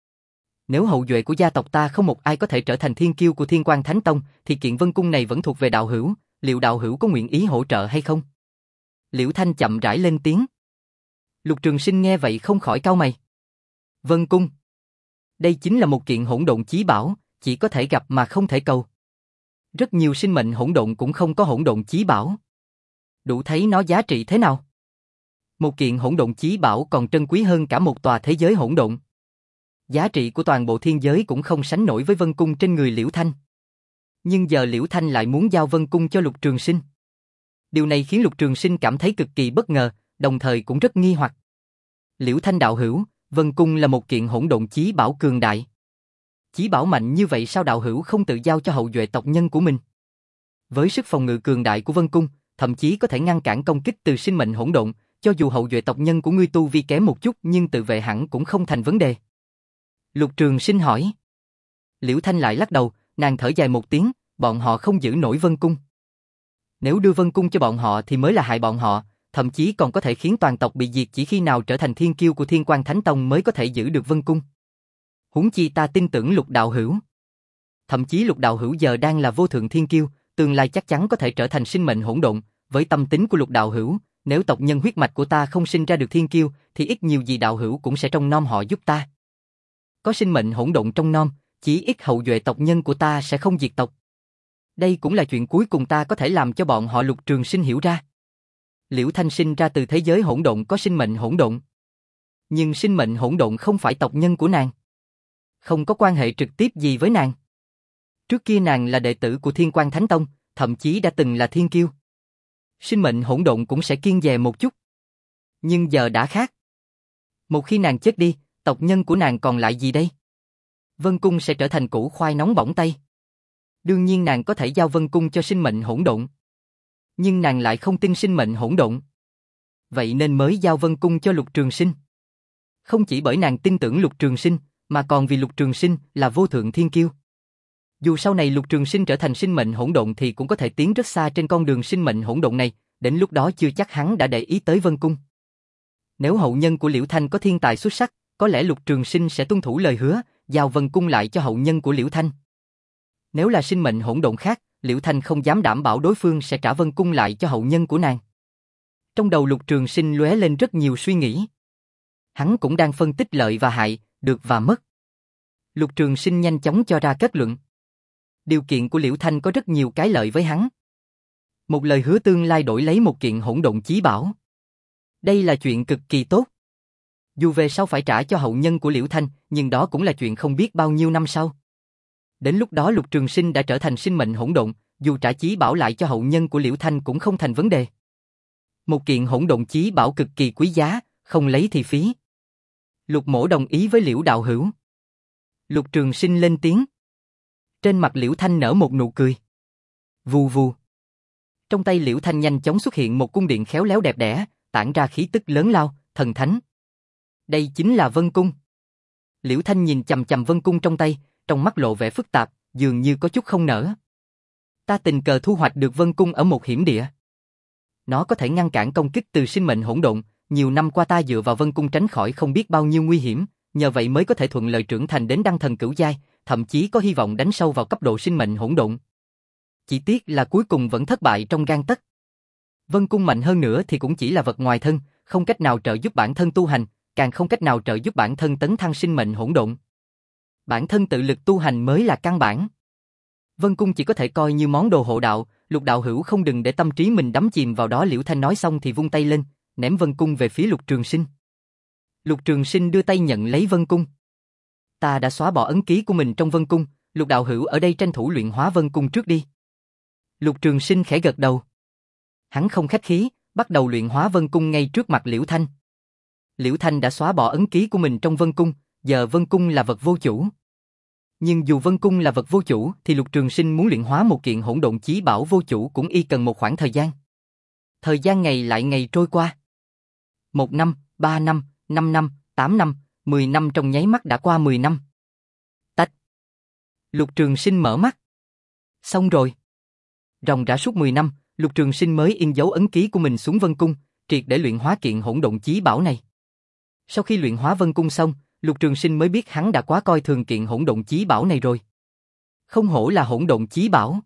Nếu hậu duệ của gia tộc ta không một ai có thể trở thành thiên kiêu của Thiên Quang Thánh Tông, thì kiện Vân Cung này vẫn thuộc về đạo hữu, liệu đạo hữu có nguyện ý hỗ trợ hay không? Liễu Thanh chậm rãi lên tiếng. Lục Trường Sinh nghe vậy không khỏi cau mày. Vân Cung. Đây chính là một kiện hỗn độn chí bảo, chỉ có thể gặp mà không thể cầu. Rất nhiều sinh mệnh hỗn độn cũng không có hỗn độn chí bảo. Đủ thấy nó giá trị thế nào. Một kiện hỗn độn chí bảo còn trân quý hơn cả một tòa thế giới hỗn độn. Giá trị của toàn bộ thiên giới cũng không sánh nổi với Vân Cung trên người Liễu Thanh. Nhưng giờ Liễu Thanh lại muốn giao Vân Cung cho Lục Trường Sinh. Điều này khiến Lục Trường Sinh cảm thấy cực kỳ bất ngờ, đồng thời cũng rất nghi hoặc. Liễu Thanh đạo hữu, Vân Cung là một kiện hỗn độn chí bảo cường đại. Chí bảo mạnh như vậy sao đạo hữu không tự giao cho hậu duệ tộc nhân của mình? Với sức phòng ngự cường đại của Vân Cung, thậm chí có thể ngăn cản công kích từ sinh mệnh hỗn độn, cho dù hậu duệ tộc nhân của ngươi tu vi kém một chút nhưng tự vệ hẳn cũng không thành vấn đề. Lục Trường Sinh hỏi. Liễu Thanh lại lắc đầu, nàng thở dài một tiếng, bọn họ không giữ nổi Vân Cung. Nếu đưa Vân Cung cho bọn họ thì mới là hại bọn họ, thậm chí còn có thể khiến toàn tộc bị diệt, chỉ khi nào trở thành thiên kiêu của Thiên Quang Thánh Tông mới có thể giữ được Vân Cung. Huống chi ta tin tưởng Lục đạo hữu. Thậm chí Lục đạo hữu giờ đang là vô thượng thiên kiêu, tương lai chắc chắn có thể trở thành sinh mệnh hỗn độn, với tâm tính của Lục đạo hữu, nếu tộc nhân huyết mạch của ta không sinh ra được thiên kiêu, thì ít nhiều gì đạo hữu cũng sẽ trong nom họ giúp ta. Có sinh mệnh hỗn độn trong nom, chỉ ít hậu duệ tộc nhân của ta sẽ không diệt tộc. Đây cũng là chuyện cuối cùng ta có thể làm cho bọn họ Lục Trường Sinh hiểu ra. Liễu Thanh sinh ra từ thế giới hỗn độn có sinh mệnh hỗn độn. Nhưng sinh mệnh hỗn độn không phải tộc nhân của nàng. Không có quan hệ trực tiếp gì với nàng. Trước kia nàng là đệ tử của Thiên Quang Thánh Tông, thậm chí đã từng là thiên kiêu. Sinh mệnh hỗn độn cũng sẽ kiêng dè một chút. Nhưng giờ đã khác. Một khi nàng chết đi, tộc nhân của nàng còn lại gì đây? Vân Cung sẽ trở thành củ khoai nóng bỏng tay. Đương nhiên nàng có thể giao Vân Cung cho sinh mệnh hỗn độn. Nhưng nàng lại không tin sinh mệnh hỗn độn. Vậy nên mới giao Vân Cung cho Lục Trường Sinh. Không chỉ bởi nàng tin tưởng Lục Trường Sinh, mà còn vì Lục Trường Sinh là vô thượng thiên kiêu. Dù sau này Lục Trường Sinh trở thành sinh mệnh hỗn độn thì cũng có thể tiến rất xa trên con đường sinh mệnh hỗn độn này, đến lúc đó chưa chắc hắn đã để ý tới Vân Cung. Nếu hậu nhân của Liễu Thanh có thiên tài xuất sắc, có lẽ Lục Trường Sinh sẽ tuân thủ lời hứa, giao Vân Cung lại cho hậu nhân của Liễu Thanh. Nếu là sinh mệnh hỗn độn khác, Liễu Thanh không dám đảm bảo đối phương sẽ trả Vân Cung lại cho hậu nhân của nàng. Trong đầu Lục Trường Sinh lóe lên rất nhiều suy nghĩ. Hắn cũng đang phân tích lợi và hại, được và mất. Lục Trường Sinh nhanh chóng cho ra kết luận. Điều kiện của Liễu Thanh có rất nhiều cái lợi với hắn. Một lời hứa tương lai đổi lấy một kiện hỗn độn chí bảo. Đây là chuyện cực kỳ tốt. Dù về sau phải trả cho hậu nhân của Liễu Thanh, nhưng đó cũng là chuyện không biết bao nhiêu năm sau. Đến lúc đó Lục Trường Sinh đã trở thành sinh mệnh hỗn độn, dù trả chí bảo lại cho hậu nhân của Liễu Thanh cũng không thành vấn đề. Một kiện hỗn độn chí bảo cực kỳ quý giá, không lấy thì phí. Lục Mỗ đồng ý với Liễu đạo hữu. Lục Trường Sinh lên tiếng. Trên mặt Liễu Thanh nở một nụ cười. Vù vù. Trong tay Liễu Thanh nhanh chóng xuất hiện một cung điện khéo léo đẹp đẽ, tản ra khí tức lớn lao, thần thánh. Đây chính là Vân Cung. Liễu Thanh nhìn chằm chằm Vân Cung trong tay, trong mắt lộ vẻ phức tạp, dường như có chút không nỡ. Ta tình cờ thu hoạch được Vân Cung ở một hiểm địa. Nó có thể ngăn cản công kích từ sinh mệnh hỗn độn, nhiều năm qua ta dựa vào Vân Cung tránh khỏi không biết bao nhiêu nguy hiểm, nhờ vậy mới có thể thuận lợi trưởng thành đến đăng thần cửu giai, thậm chí có hy vọng đánh sâu vào cấp độ sinh mệnh hỗn độn. Chỉ tiếc là cuối cùng vẫn thất bại trong gang tấc. Vân Cung mạnh hơn nữa thì cũng chỉ là vật ngoài thân, không cách nào trợ giúp bản thân tu hành, càng không cách nào trợ giúp bản thân tấn thăng sinh mệnh hỗn độn. Bản thân tự lực tu hành mới là căn bản. Vân Cung chỉ có thể coi như món đồ hộ đạo, Lục đạo hữu không đừng để tâm trí mình đắm chìm vào đó. Liễu Thanh nói xong thì vung tay lên, ném Vân Cung về phía Lục Trường Sinh. Lục Trường Sinh đưa tay nhận lấy Vân Cung. Ta đã xóa bỏ ấn ký của mình trong Vân Cung, Lục đạo hữu ở đây tranh thủ luyện hóa Vân Cung trước đi. Lục Trường Sinh khẽ gật đầu. Hắn không khách khí, bắt đầu luyện hóa Vân Cung ngay trước mặt Liễu Thanh. Liễu Thanh đã xóa bỏ ấn ký của mình trong Vân Cung, giờ Vân Cung là vật vô chủ. Nhưng dù Vân Cung là vật vô chủ thì Lục Trường Sinh muốn luyện hóa một kiện hỗn độn chí bảo vô chủ cũng y cần một khoảng thời gian. Thời gian ngày lại ngày trôi qua. Một năm, ba năm, năm năm, tám năm, mười năm trong nháy mắt đã qua mười năm. Tách. Lục Trường Sinh mở mắt. Xong rồi. Ròng rã suốt mười năm, Lục Trường Sinh mới in dấu ấn ký của mình xuống Vân Cung, triệt để luyện hóa kiện hỗn độn chí bảo này. Sau khi luyện hóa Vân Cung xong, Lục Trường Sinh mới biết hắn đã quá coi thường kiện hỗn độn chí bảo này rồi. Không hổ là hỗn độn chí bảo.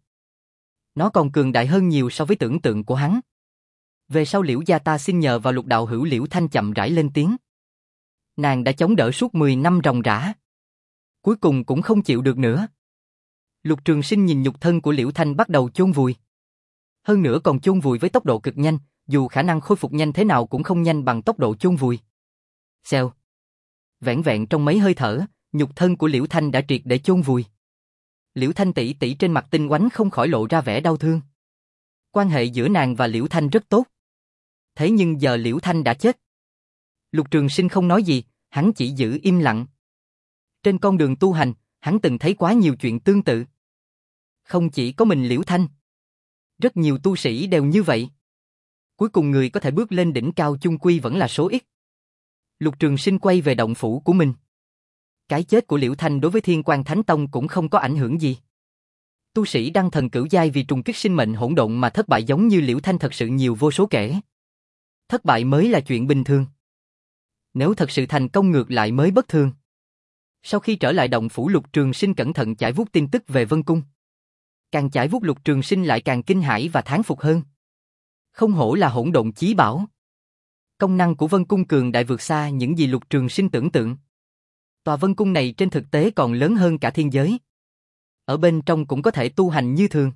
Nó còn cường đại hơn nhiều so với tưởng tượng của hắn. Về sau Liễu gia ta xin nhờ vào Lục đạo hữu Liễu Thanh chậm rãi lên tiếng. Nàng đã chống đỡ suốt mười năm ròng rã. Cuối cùng cũng không chịu được nữa. Lục Trường Sinh nhìn nhục thân của Liễu Thanh bắt đầu chôn vùi. Hơn nữa còn chôn vùi với tốc độ cực nhanh, dù khả năng khôi phục nhanh thế nào cũng không nhanh bằng tốc độ chôn vùi. Xèo. Vẻn vẹn trong mấy hơi thở, nhục thân của Liễu Thanh đã triệt để chôn vùi. Liễu Thanh tỷ tỷ trên mặt tinh oánh không khỏi lộ ra vẻ đau thương. Quan hệ giữa nàng và Liễu Thanh rất tốt. Thế nhưng giờ Liễu Thanh đã chết. Lục Trường Sinh không nói gì, hắn chỉ giữ im lặng. Trên con đường tu hành, hắn từng thấy quá nhiều chuyện tương tự. Không chỉ có mình Liễu Thanh. Rất nhiều tu sĩ đều như vậy. Cuối cùng người có thể bước lên đỉnh cao chung quy vẫn là số ít. Lục Trường Sinh quay về động phủ của mình. Cái chết của Liễu Thanh đối với Thiên Quang Thánh Tông cũng không có ảnh hưởng gì. Tu sĩ đăng thần cửu giai vì trùng kích sinh mệnh hỗn độn mà thất bại giống như Liễu Thanh thật sự nhiều vô số kể. Thất bại mới là chuyện bình thường. Nếu thật sự thành công ngược lại mới bất thường. Sau khi trở lại động phủ, Lục Trường Sinh cẩn thận trải vuốt tin tức về Vân Cung. Càng trải vuốt, Lục Trường Sinh lại càng kinh hãi và thán phục hơn. Không hổ là hỗn độn chí bảo. Công năng của Vân Cung cường đại vượt xa những gì Lục Trường Sinh tưởng tượng. Tòa Vân Cung này trên thực tế còn lớn hơn cả thiên giới. Ở bên trong cũng có thể tu hành như thường.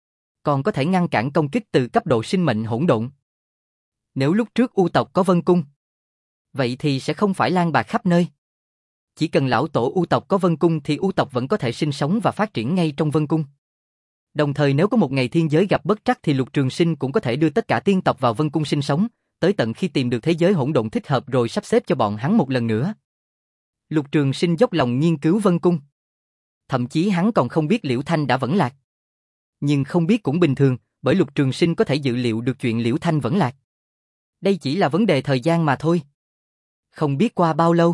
Còn có thể ngăn cản công kích từ cấp độ sinh mệnh hỗn độn. Nếu lúc trước U tộc có Vân Cung, vậy thì sẽ không phải lang bạc khắp nơi. Chỉ cần lão tổ U tộc có Vân Cung thì U tộc vẫn có thể sinh sống và phát triển ngay trong Vân Cung. Đồng thời nếu có một ngày thiên giới gặp bất trắc thì Lục Trường Sinh cũng có thể đưa tất cả tiên tộc vào Vân Cung sinh sống, tới tận khi tìm được thế giới hỗn độn thích hợp rồi sắp xếp cho bọn hắn một lần nữa. Lục Trường Sinh dốc lòng nghiên cứu Vân Cung. Thậm chí hắn còn không biết Liễu Thanh đã vẫn lạc. Nhưng không biết cũng bình thường, bởi Lục Trường Sinh có thể dự liệu được chuyện Liễu Thanh vẫn lạc. Đây chỉ là vấn đề thời gian mà thôi. Không biết qua bao lâu.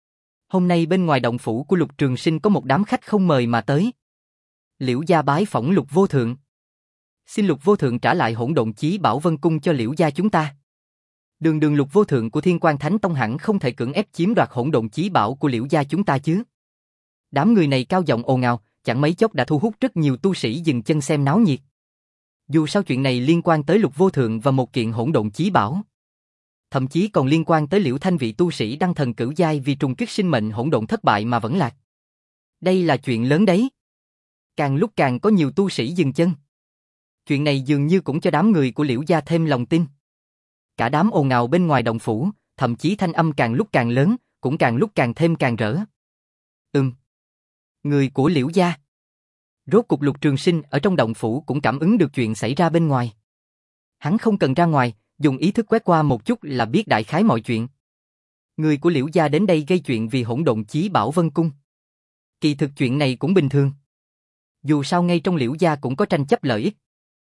Hôm nay bên ngoài động phủ của Lục Trường Sinh có một đám khách không mời mà tới. Liễu gia bái phỏng Lục Vô Thượng. Xin Lục Vô Thượng trả lại hỗn độn chí bảo Vân Cung cho Liễu gia chúng ta. Đường đường Lục Vô Thượng của Thiên Quang Thánh Tông hẳn không thể cưỡng ép chiếm đoạt hỗn độn chí bảo của Liễu gia chúng ta chứ. Đám người này cao giọng ồn ào, chẳng mấy chốc đã thu hút rất nhiều tu sĩ dừng chân xem náo nhiệt. Dù sao chuyện này liên quan tới Lục Vô Thượng và một kiện hỗn độn chí bảo. Thậm chí còn liên quan tới Liễu Thanh vị tu sĩ đăng thần cửu giai vì trùng kích sinh mệnh hỗn độn thất bại mà vẫn lạc. Đây là chuyện lớn đấy. Càng lúc càng có nhiều tu sĩ dừng chân. Chuyện này dường như cũng cho đám người của Liễu gia thêm lòng tin. Cả đám ồn ào bên ngoài động phủ, thậm chí thanh âm càng lúc càng lớn, cũng càng lúc càng thêm càng rỡ. Ừm. Người của Liễu gia. Rốt cục Lục Trường Sinh ở trong động phủ cũng cảm ứng được chuyện xảy ra bên ngoài. Hắn không cần ra ngoài, dùng ý thức quét qua một chút là biết đại khái mọi chuyện. Người của Liễu gia đến đây gây chuyện vì hỗn độn chí bảo Vân Cung. Kỳ thực chuyện này cũng bình thường. Dù sao ngay trong Liễu gia cũng có tranh chấp lợi ích.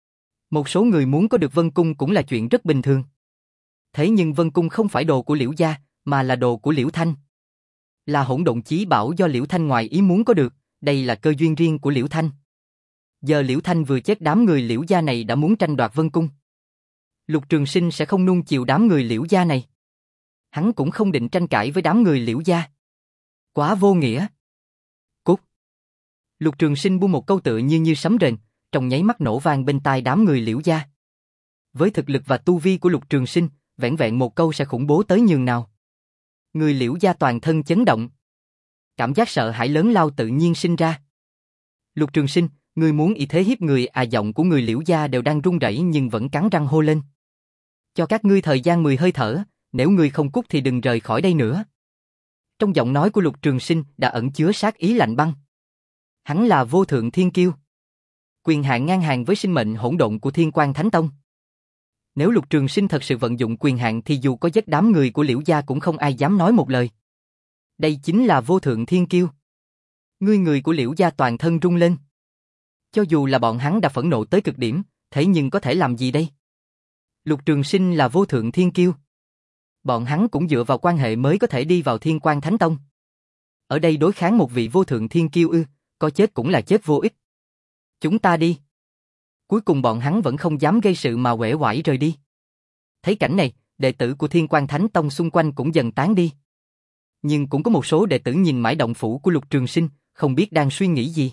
Một số người muốn có được Vân Cung cũng là chuyện rất bình thường. Thế nhưng Vân Cung không phải đồ của Liễu gia, mà là đồ của Liễu Thanh. Là hỗn độn chí bảo do Liễu Thanh ngoài ý muốn có được, đây là cơ duyên riêng của Liễu Thanh. Giờ Liễu Thanh vừa chết, đám người Liễu gia này đã muốn tranh đoạt Vân Cung. Lục Trường Sinh sẽ không nuông chiều đám người Liễu gia này. Hắn cũng không định tranh cãi với đám người Liễu gia. Quá vô nghĩa. Cút. Lục Trường Sinh buông một câu tựa như như sấm rền, trong nháy mắt nổ vang bên tai đám người Liễu gia. Với thực lực và tu vi của Lục Trường Sinh, vẻn vẹn một câu sẽ khủng bố tới nhường nào. Người Liễu gia toàn thân chấn động. Cảm giác sợ hãi lớn lao tự nhiên sinh ra. Lục Trường Sinh, ngươi muốn y thế hiếp người à? Giọng của người Liễu gia đều đang run rẩy nhưng vẫn cắn răng hô lên. Cho các ngươi thời gian mười hơi thở, nếu ngươi không cút thì đừng rời khỏi đây nữa. Trong giọng nói của Lục Trường Sinh đã ẩn chứa sát ý lạnh băng. Hắn là vô thượng thiên kiêu. Quyền hạn ngang hàng với sinh mệnh hỗn độn của Thiên Quang Thánh Tông. Nếu Lục Trường Sinh thật sự vận dụng quyền hạn thì dù có giết đám người của Liễu gia cũng không ai dám nói một lời. Đây chính là vô thượng thiên kiêu. Ngươi người của Liễu gia toàn thân rung lên. Cho dù là bọn hắn đã phẫn nộ tới cực điểm, thế nhưng có thể làm gì đây? Lục Trường Sinh là vô thượng thiên kiêu. Bọn hắn cũng dựa vào quan hệ mới có thể đi vào Thiên Quang Thánh Tông. Ở đây đối kháng một vị vô thượng thiên kiêu ư, có chết cũng là chết vô ích. Chúng ta đi. Cuối cùng bọn hắn vẫn không dám gây sự mà uể oải rời đi. Thấy cảnh này, đệ tử của Thiên Quang Thánh Tông xung quanh cũng dần tán đi. Nhưng cũng có một số đệ tử nhìn mãi động phủ của Lục Trường Sinh, không biết đang suy nghĩ gì.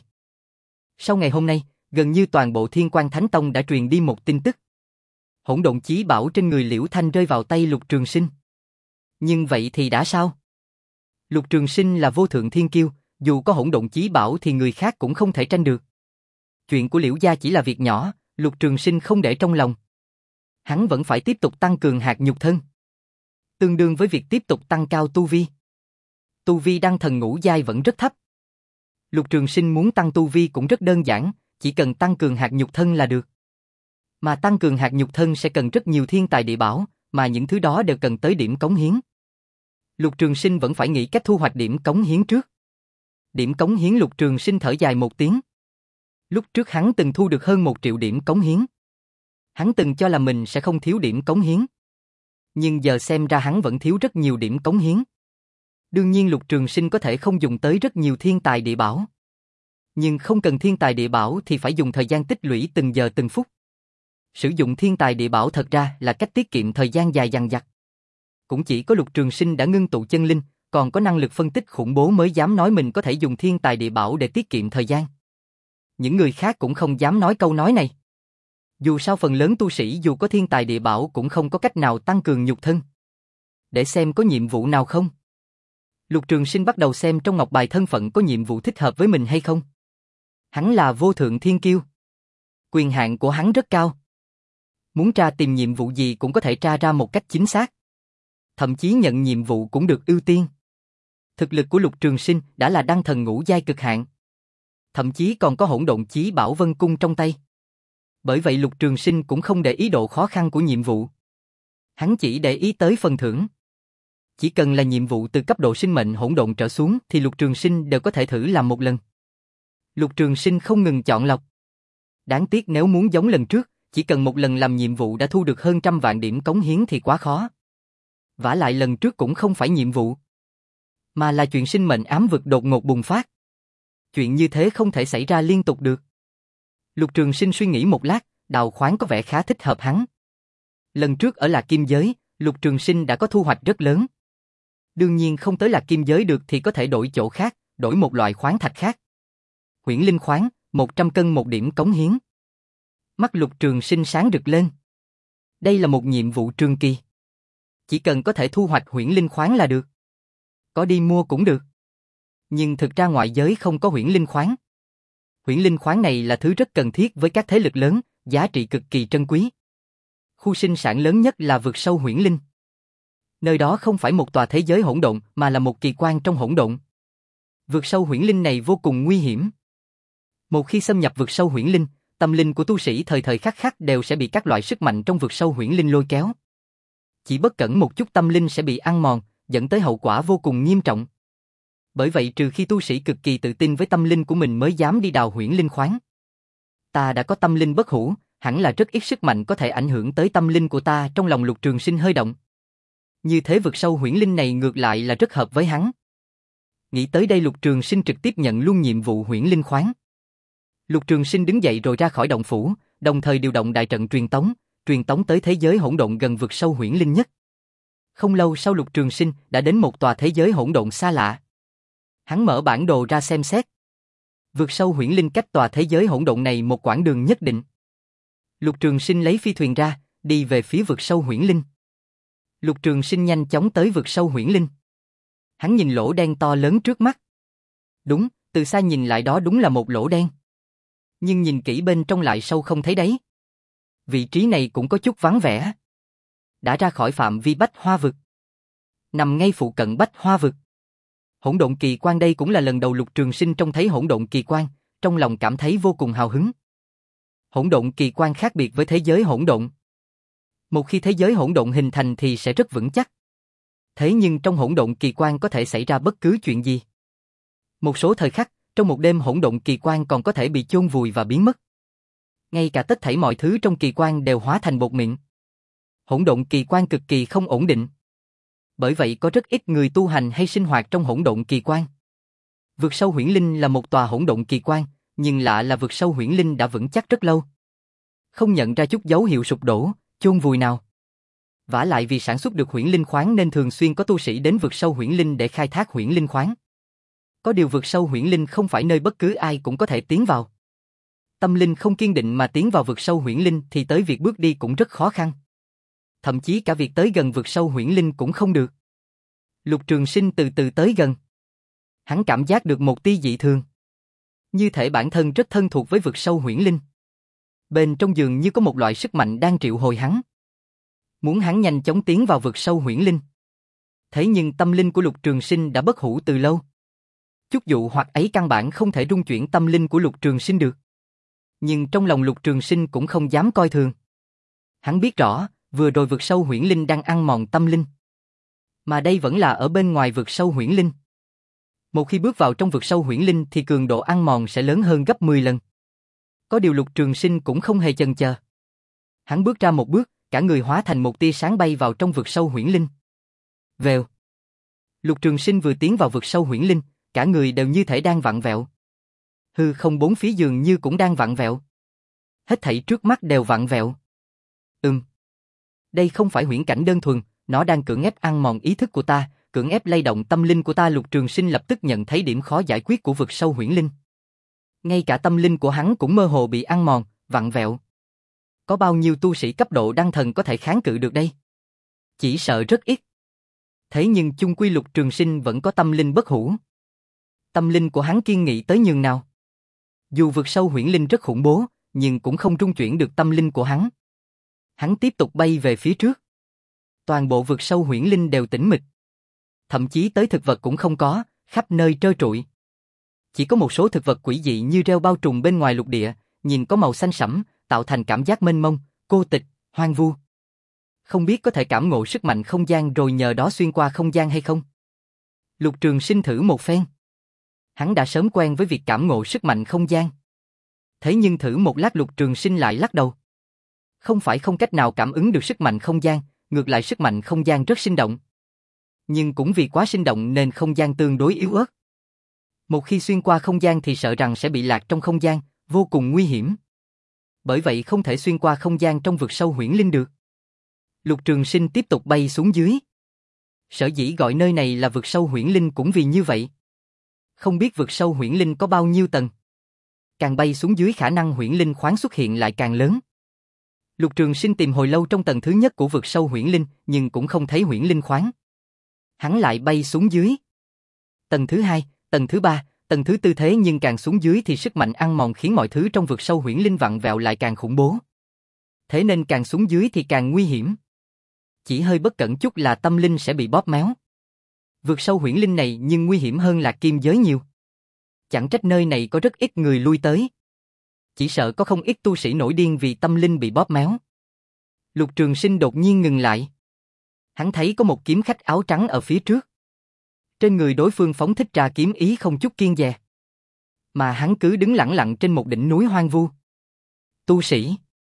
Sau ngày hôm nay, gần như toàn bộ Thiên Quang Thánh Tông đã truyền đi một tin tức. Hỗn độn chí bảo trên người Liễu Thanh rơi vào tay Lục Trường Sinh. Nhưng vậy thì đã sao? Lục Trường Sinh là vô thượng thiên kiêu, dù có hỗn độn chí bảo thì người khác cũng không thể tranh được. Chuyện của Liễu gia chỉ là việc nhỏ, Lục Trường Sinh không để trong lòng. Hắn vẫn phải tiếp tục tăng cường hạt nhục thân. Tương đương với việc tiếp tục tăng cao tu vi. Tu vi đăng thần ngũ giai vẫn rất thấp. Lục Trường Sinh muốn tăng tu vi cũng rất đơn giản, chỉ cần tăng cường hạt nhục thân là được. Mà tăng cường hạt nhục thân sẽ cần rất nhiều thiên tài địa bảo, mà những thứ đó đều cần tới điểm cống hiến. Lục Trường Sinh vẫn phải nghĩ cách thu hoạch điểm cống hiến trước. Điểm cống hiến Lục Trường Sinh thở dài một tiếng. Lúc trước hắn từng thu được hơn một triệu điểm cống hiến. Hắn từng cho là mình sẽ không thiếu điểm cống hiến. Nhưng giờ xem ra hắn vẫn thiếu rất nhiều điểm cống hiến. Đương nhiên Lục Trường Sinh có thể không dùng tới rất nhiều thiên tài địa bảo. Nhưng không cần thiên tài địa bảo thì phải dùng thời gian tích lũy từng giờ từng phút. Sử dụng thiên tài địa bảo thật ra là cách tiết kiệm thời gian dài dằng dặc. Cũng chỉ có Lục Trường Sinh đã ngưng tụ chân linh, còn có năng lực phân tích khủng bố mới dám nói mình có thể dùng thiên tài địa bảo để tiết kiệm thời gian. Những người khác cũng không dám nói câu nói này. Dù sao phần lớn tu sĩ dù có thiên tài địa bảo cũng không có cách nào tăng cường nhục thân. Để xem có nhiệm vụ nào không. Lục Trường Sinh bắt đầu xem trong ngọc bài thân phận có nhiệm vụ thích hợp với mình hay không. Hắn là vô thượng thiên kiêu. Quyền hạn của hắn rất cao. Muốn tra tìm nhiệm vụ gì cũng có thể tra ra một cách chính xác. Thậm chí nhận nhiệm vụ cũng được ưu tiên. Thực lực của Lục Trường Sinh đã là đăng thần ngũ giai cực hạn. Thậm chí còn có hỗn độn chí bảo Vân Cung trong tay. Bởi vậy Lục Trường Sinh cũng không để ý độ khó khăn của nhiệm vụ. Hắn chỉ để ý tới phần thưởng. Chỉ cần là nhiệm vụ từ cấp độ sinh mệnh hỗn độn trở xuống thì Lục Trường Sinh đều có thể thử làm một lần. Lục Trường Sinh không ngừng chọn lọc. Đáng tiếc nếu muốn giống lần trước, chỉ cần một lần làm nhiệm vụ đã thu được hơn trăm vạn điểm cống hiến thì quá khó. Vả lại lần trước cũng không phải nhiệm vụ, mà là chuyện sinh mệnh ám vực đột ngột bùng phát. Chuyện như thế không thể xảy ra liên tục được. Lục Trường Sinh suy nghĩ một lát, đào khoáng có vẻ khá thích hợp hắn. Lần trước ở Lạc Kim Giới, Lục Trường Sinh đã có thu hoạch rất lớn. Đương nhiên không tới Lạc Kim Giới được thì có thể đổi chỗ khác, đổi một loại khoáng thạch khác. Huyễn linh khoáng, một trăm cân một điểm cống hiến. Mắt Lục Trường Sinh sáng rực lên. Đây là một nhiệm vụ trường kỳ. Chỉ cần có thể thu hoạch huyễn linh khoáng là được. Có đi mua cũng được. Nhưng thực ra ngoại giới không có huyễn linh khoáng. Huyễn linh khoáng này là thứ rất cần thiết với các thế lực lớn, giá trị cực kỳ trân quý. Khu sinh sản lớn nhất là vực sâu huyễn linh. Nơi đó không phải một tòa thế giới hỗn độn mà là một kỳ quan trong hỗn độn. Vực sâu huyễn linh này vô cùng nguy hiểm. Một khi xâm nhập vực sâu huyễn linh, tâm linh của tu sĩ thời thời khắc khắc đều sẽ bị các loại sức mạnh trong vực sâu huyễn linh lôi kéo. Chỉ bất cẩn một chút tâm linh sẽ bị ăn mòn, dẫn tới hậu quả vô cùng nghiêm trọng. Bởi vậy trừ khi tu sĩ cực kỳ tự tin với tâm linh của mình mới dám đi đào huyễn linh khoáng. Ta đã có tâm linh bất hủ, hẳn là rất ít sức mạnh có thể ảnh hưởng tới tâm linh của ta. Trong lòng Lục Trường Sinh hơi động. Như thế vực sâu huyễn linh này ngược lại là rất hợp với hắn. Nghĩ tới đây Lục Trường Sinh trực tiếp nhận luôn nhiệm vụ huyễn linh khoáng. Lục Trường Sinh đứng dậy rồi ra khỏi động phủ, đồng thời điều động đại trận truyền tống, truyền tống tới thế giới hỗn độn gần vực sâu huyễn linh nhất. Không lâu sau Lục Trường Sinh đã đến một tòa thế giới hỗn độn xa lạ. Hắn mở bản đồ ra xem xét. Vực sâu huyễn linh cách tòa thế giới hỗn độn này một quãng đường nhất định. Lục Trường Sinh lấy phi thuyền ra, đi về phía vực sâu huyễn linh. Lục Trường Sinh nhanh chóng tới vực sâu huyễn linh. Hắn nhìn lỗ đen to lớn trước mắt. Đúng, từ xa nhìn lại đó đúng là một lỗ đen. Nhưng nhìn kỹ bên trong lại sâu không thấy đáy. Vị trí này cũng có chút vắng vẻ. Đã ra khỏi phạm vi Bách Hoa vực. Nằm ngay phụ cận Bách Hoa vực. Hỗn độn kỳ quan đây cũng là lần đầu Lục Trường Sinh trông thấy hỗn độn kỳ quan, trong lòng cảm thấy vô cùng hào hứng. Hỗn độn kỳ quan khác biệt với thế giới hỗn độn. Một khi thế giới hỗn độn hình thành thì sẽ rất vững chắc. Thế nhưng trong hỗn độn kỳ quan có thể xảy ra bất cứ chuyện gì. Một số thời khắc, trong một đêm hỗn độn kỳ quan còn có thể bị chôn vùi và biến mất. Ngay cả tất thảy mọi thứ trong kỳ quan đều hóa thành bột mịn. Hỗn độn kỳ quan cực kỳ không ổn định. Bởi vậy có rất ít người tu hành hay sinh hoạt trong hỗn độn kỳ quan. Vực sâu huyễn linh là một tòa hỗn độn kỳ quan, nhưng lạ là vực sâu huyễn linh đã vững chắc rất lâu. không nhận ra chút dấu hiệu sụp đổ, chôn vùi nào. Vả lại vì sản xuất được huyễn linh khoáng nên thường xuyên có tu sĩ đến vực sâu huyễn linh để khai thác huyễn linh khoáng. Có điều vực sâu huyễn linh không phải nơi bất cứ ai cũng có thể tiến vào. Tâm linh không kiên định mà tiến vào vực sâu huyễn linh thì tới việc bước đi cũng rất khó khăn. Thậm chí cả việc tới gần vực sâu huyễn linh cũng không được. Lục Trường Sinh từ từ tới gần. Hắn cảm giác được một tia dị thường. Như thể bản thân rất thân thuộc với vực sâu huyễn linh. Bên trong dường như có một loại sức mạnh đang triệu hồi hắn. Muốn hắn nhanh chóng tiến vào vực sâu huyễn linh. Thế nhưng tâm linh của Lục Trường Sinh đã bất hủ từ lâu. Chút dụ hoặc ấy căn bản không thể rung chuyển tâm linh của Lục Trường Sinh được. Nhưng trong lòng Lục Trường Sinh cũng không dám coi thường. Hắn biết rõ, vừa rồi vực sâu huyễn linh đang ăn mòn tâm linh. Mà đây vẫn là ở bên ngoài vực sâu huyễn linh. Một khi bước vào trong vực sâu huyễn linh thì cường độ ăn mòn sẽ lớn hơn gấp mười lần. Có điều Lục Trường Sinh cũng không hề chần chờ. Hắn bước ra một bước, cả người hóa thành một tia sáng bay vào trong vực sâu huyễn linh. Vèo. Lục Trường Sinh vừa tiến vào vực sâu huyễn linh, cả người đều như thể đang vặn vẹo. Hư không bốn phía dường như cũng đang vặn vẹo. Hết thảy trước mắt đều vặn vẹo. Ừm. Đây không phải huyễn cảnh đơn thuần, nó đang cưỡng ép ăn mòn ý thức của ta, cưỡng ép lay động tâm linh của ta. Lục Trường Sinh lập tức nhận thấy điểm khó giải quyết của vực sâu huyễn linh. Ngay cả tâm linh của hắn cũng mơ hồ bị ăn mòn, vặn vẹo. Có bao nhiêu tu sĩ cấp độ đăng thần có thể kháng cự được đây? Chỉ sợ rất ít. Thế nhưng chung quy Lục Trường Sinh vẫn có tâm linh bất hủ. Tâm linh của hắn kiên nghị tới nhường nào. Dù vực sâu huyễn linh rất khủng bố, nhưng cũng không trung chuyển được tâm linh của hắn. Hắn tiếp tục bay về phía trước. Toàn bộ vực sâu huyễn linh đều tĩnh mịch. Thậm chí tới thực vật cũng không có, khắp nơi trơ trụi. Chỉ có một số thực vật quỷ dị như rêu bao trùm bên ngoài lục địa, nhìn có màu xanh sẫm, tạo thành cảm giác mênh mông, cô tịch, hoang vu. Không biết có thể cảm ngộ sức mạnh không gian rồi nhờ đó xuyên qua không gian hay không? Lục Trường Sinh thử một phen. Hắn đã sớm quen với việc cảm ngộ sức mạnh không gian. Thế nhưng thử một lát Lục Trường Sinh lại lắc đầu. Không phải không cách nào cảm ứng được sức mạnh không gian, ngược lại sức mạnh không gian rất sinh động. Nhưng cũng vì quá sinh động nên không gian tương đối yếu ớt. Một khi xuyên qua không gian thì sợ rằng sẽ bị lạc trong không gian, vô cùng nguy hiểm. Bởi vậy không thể xuyên qua không gian trong vực sâu huyễn linh được. Lục Trường Sinh tiếp tục bay xuống dưới. Sở dĩ gọi nơi này là vực sâu huyễn linh cũng vì như vậy. Không biết vực sâu huyễn linh có bao nhiêu tầng. Càng bay xuống dưới khả năng huyễn linh khoáng xuất hiện lại càng lớn. Lục Trường Sinh tìm hồi lâu trong tầng thứ nhất của vực sâu huyễn linh, nhưng cũng không thấy huyễn linh khoáng. Hắn lại bay xuống dưới. Tầng thứ hai, tầng thứ ba, tầng thứ tư thế nhưng càng xuống dưới thì sức mạnh ăn mòn khiến mọi thứ trong vực sâu huyễn linh vặn vẹo lại càng khủng bố. Thế nên càng xuống dưới thì càng nguy hiểm. Chỉ hơi bất cẩn chút là tâm linh sẽ bị bóp méo. Vực sâu huyễn linh này nhưng nguy hiểm hơn Lạc Kim giới nhiều. Chẳng trách nơi này có rất ít người lui tới. Chỉ sợ có không ít tu sĩ nổi điên vì tâm linh bị bóp méo. Lục Trường Sinh đột nhiên ngừng lại. Hắn thấy có một kiếm khách áo trắng ở phía trước. Trên người đối phương phóng thích ra kiếm ý không chút kiêng dè. Mà hắn cứ đứng lẳng lặng trên một đỉnh núi hoang vu. Tu sĩ.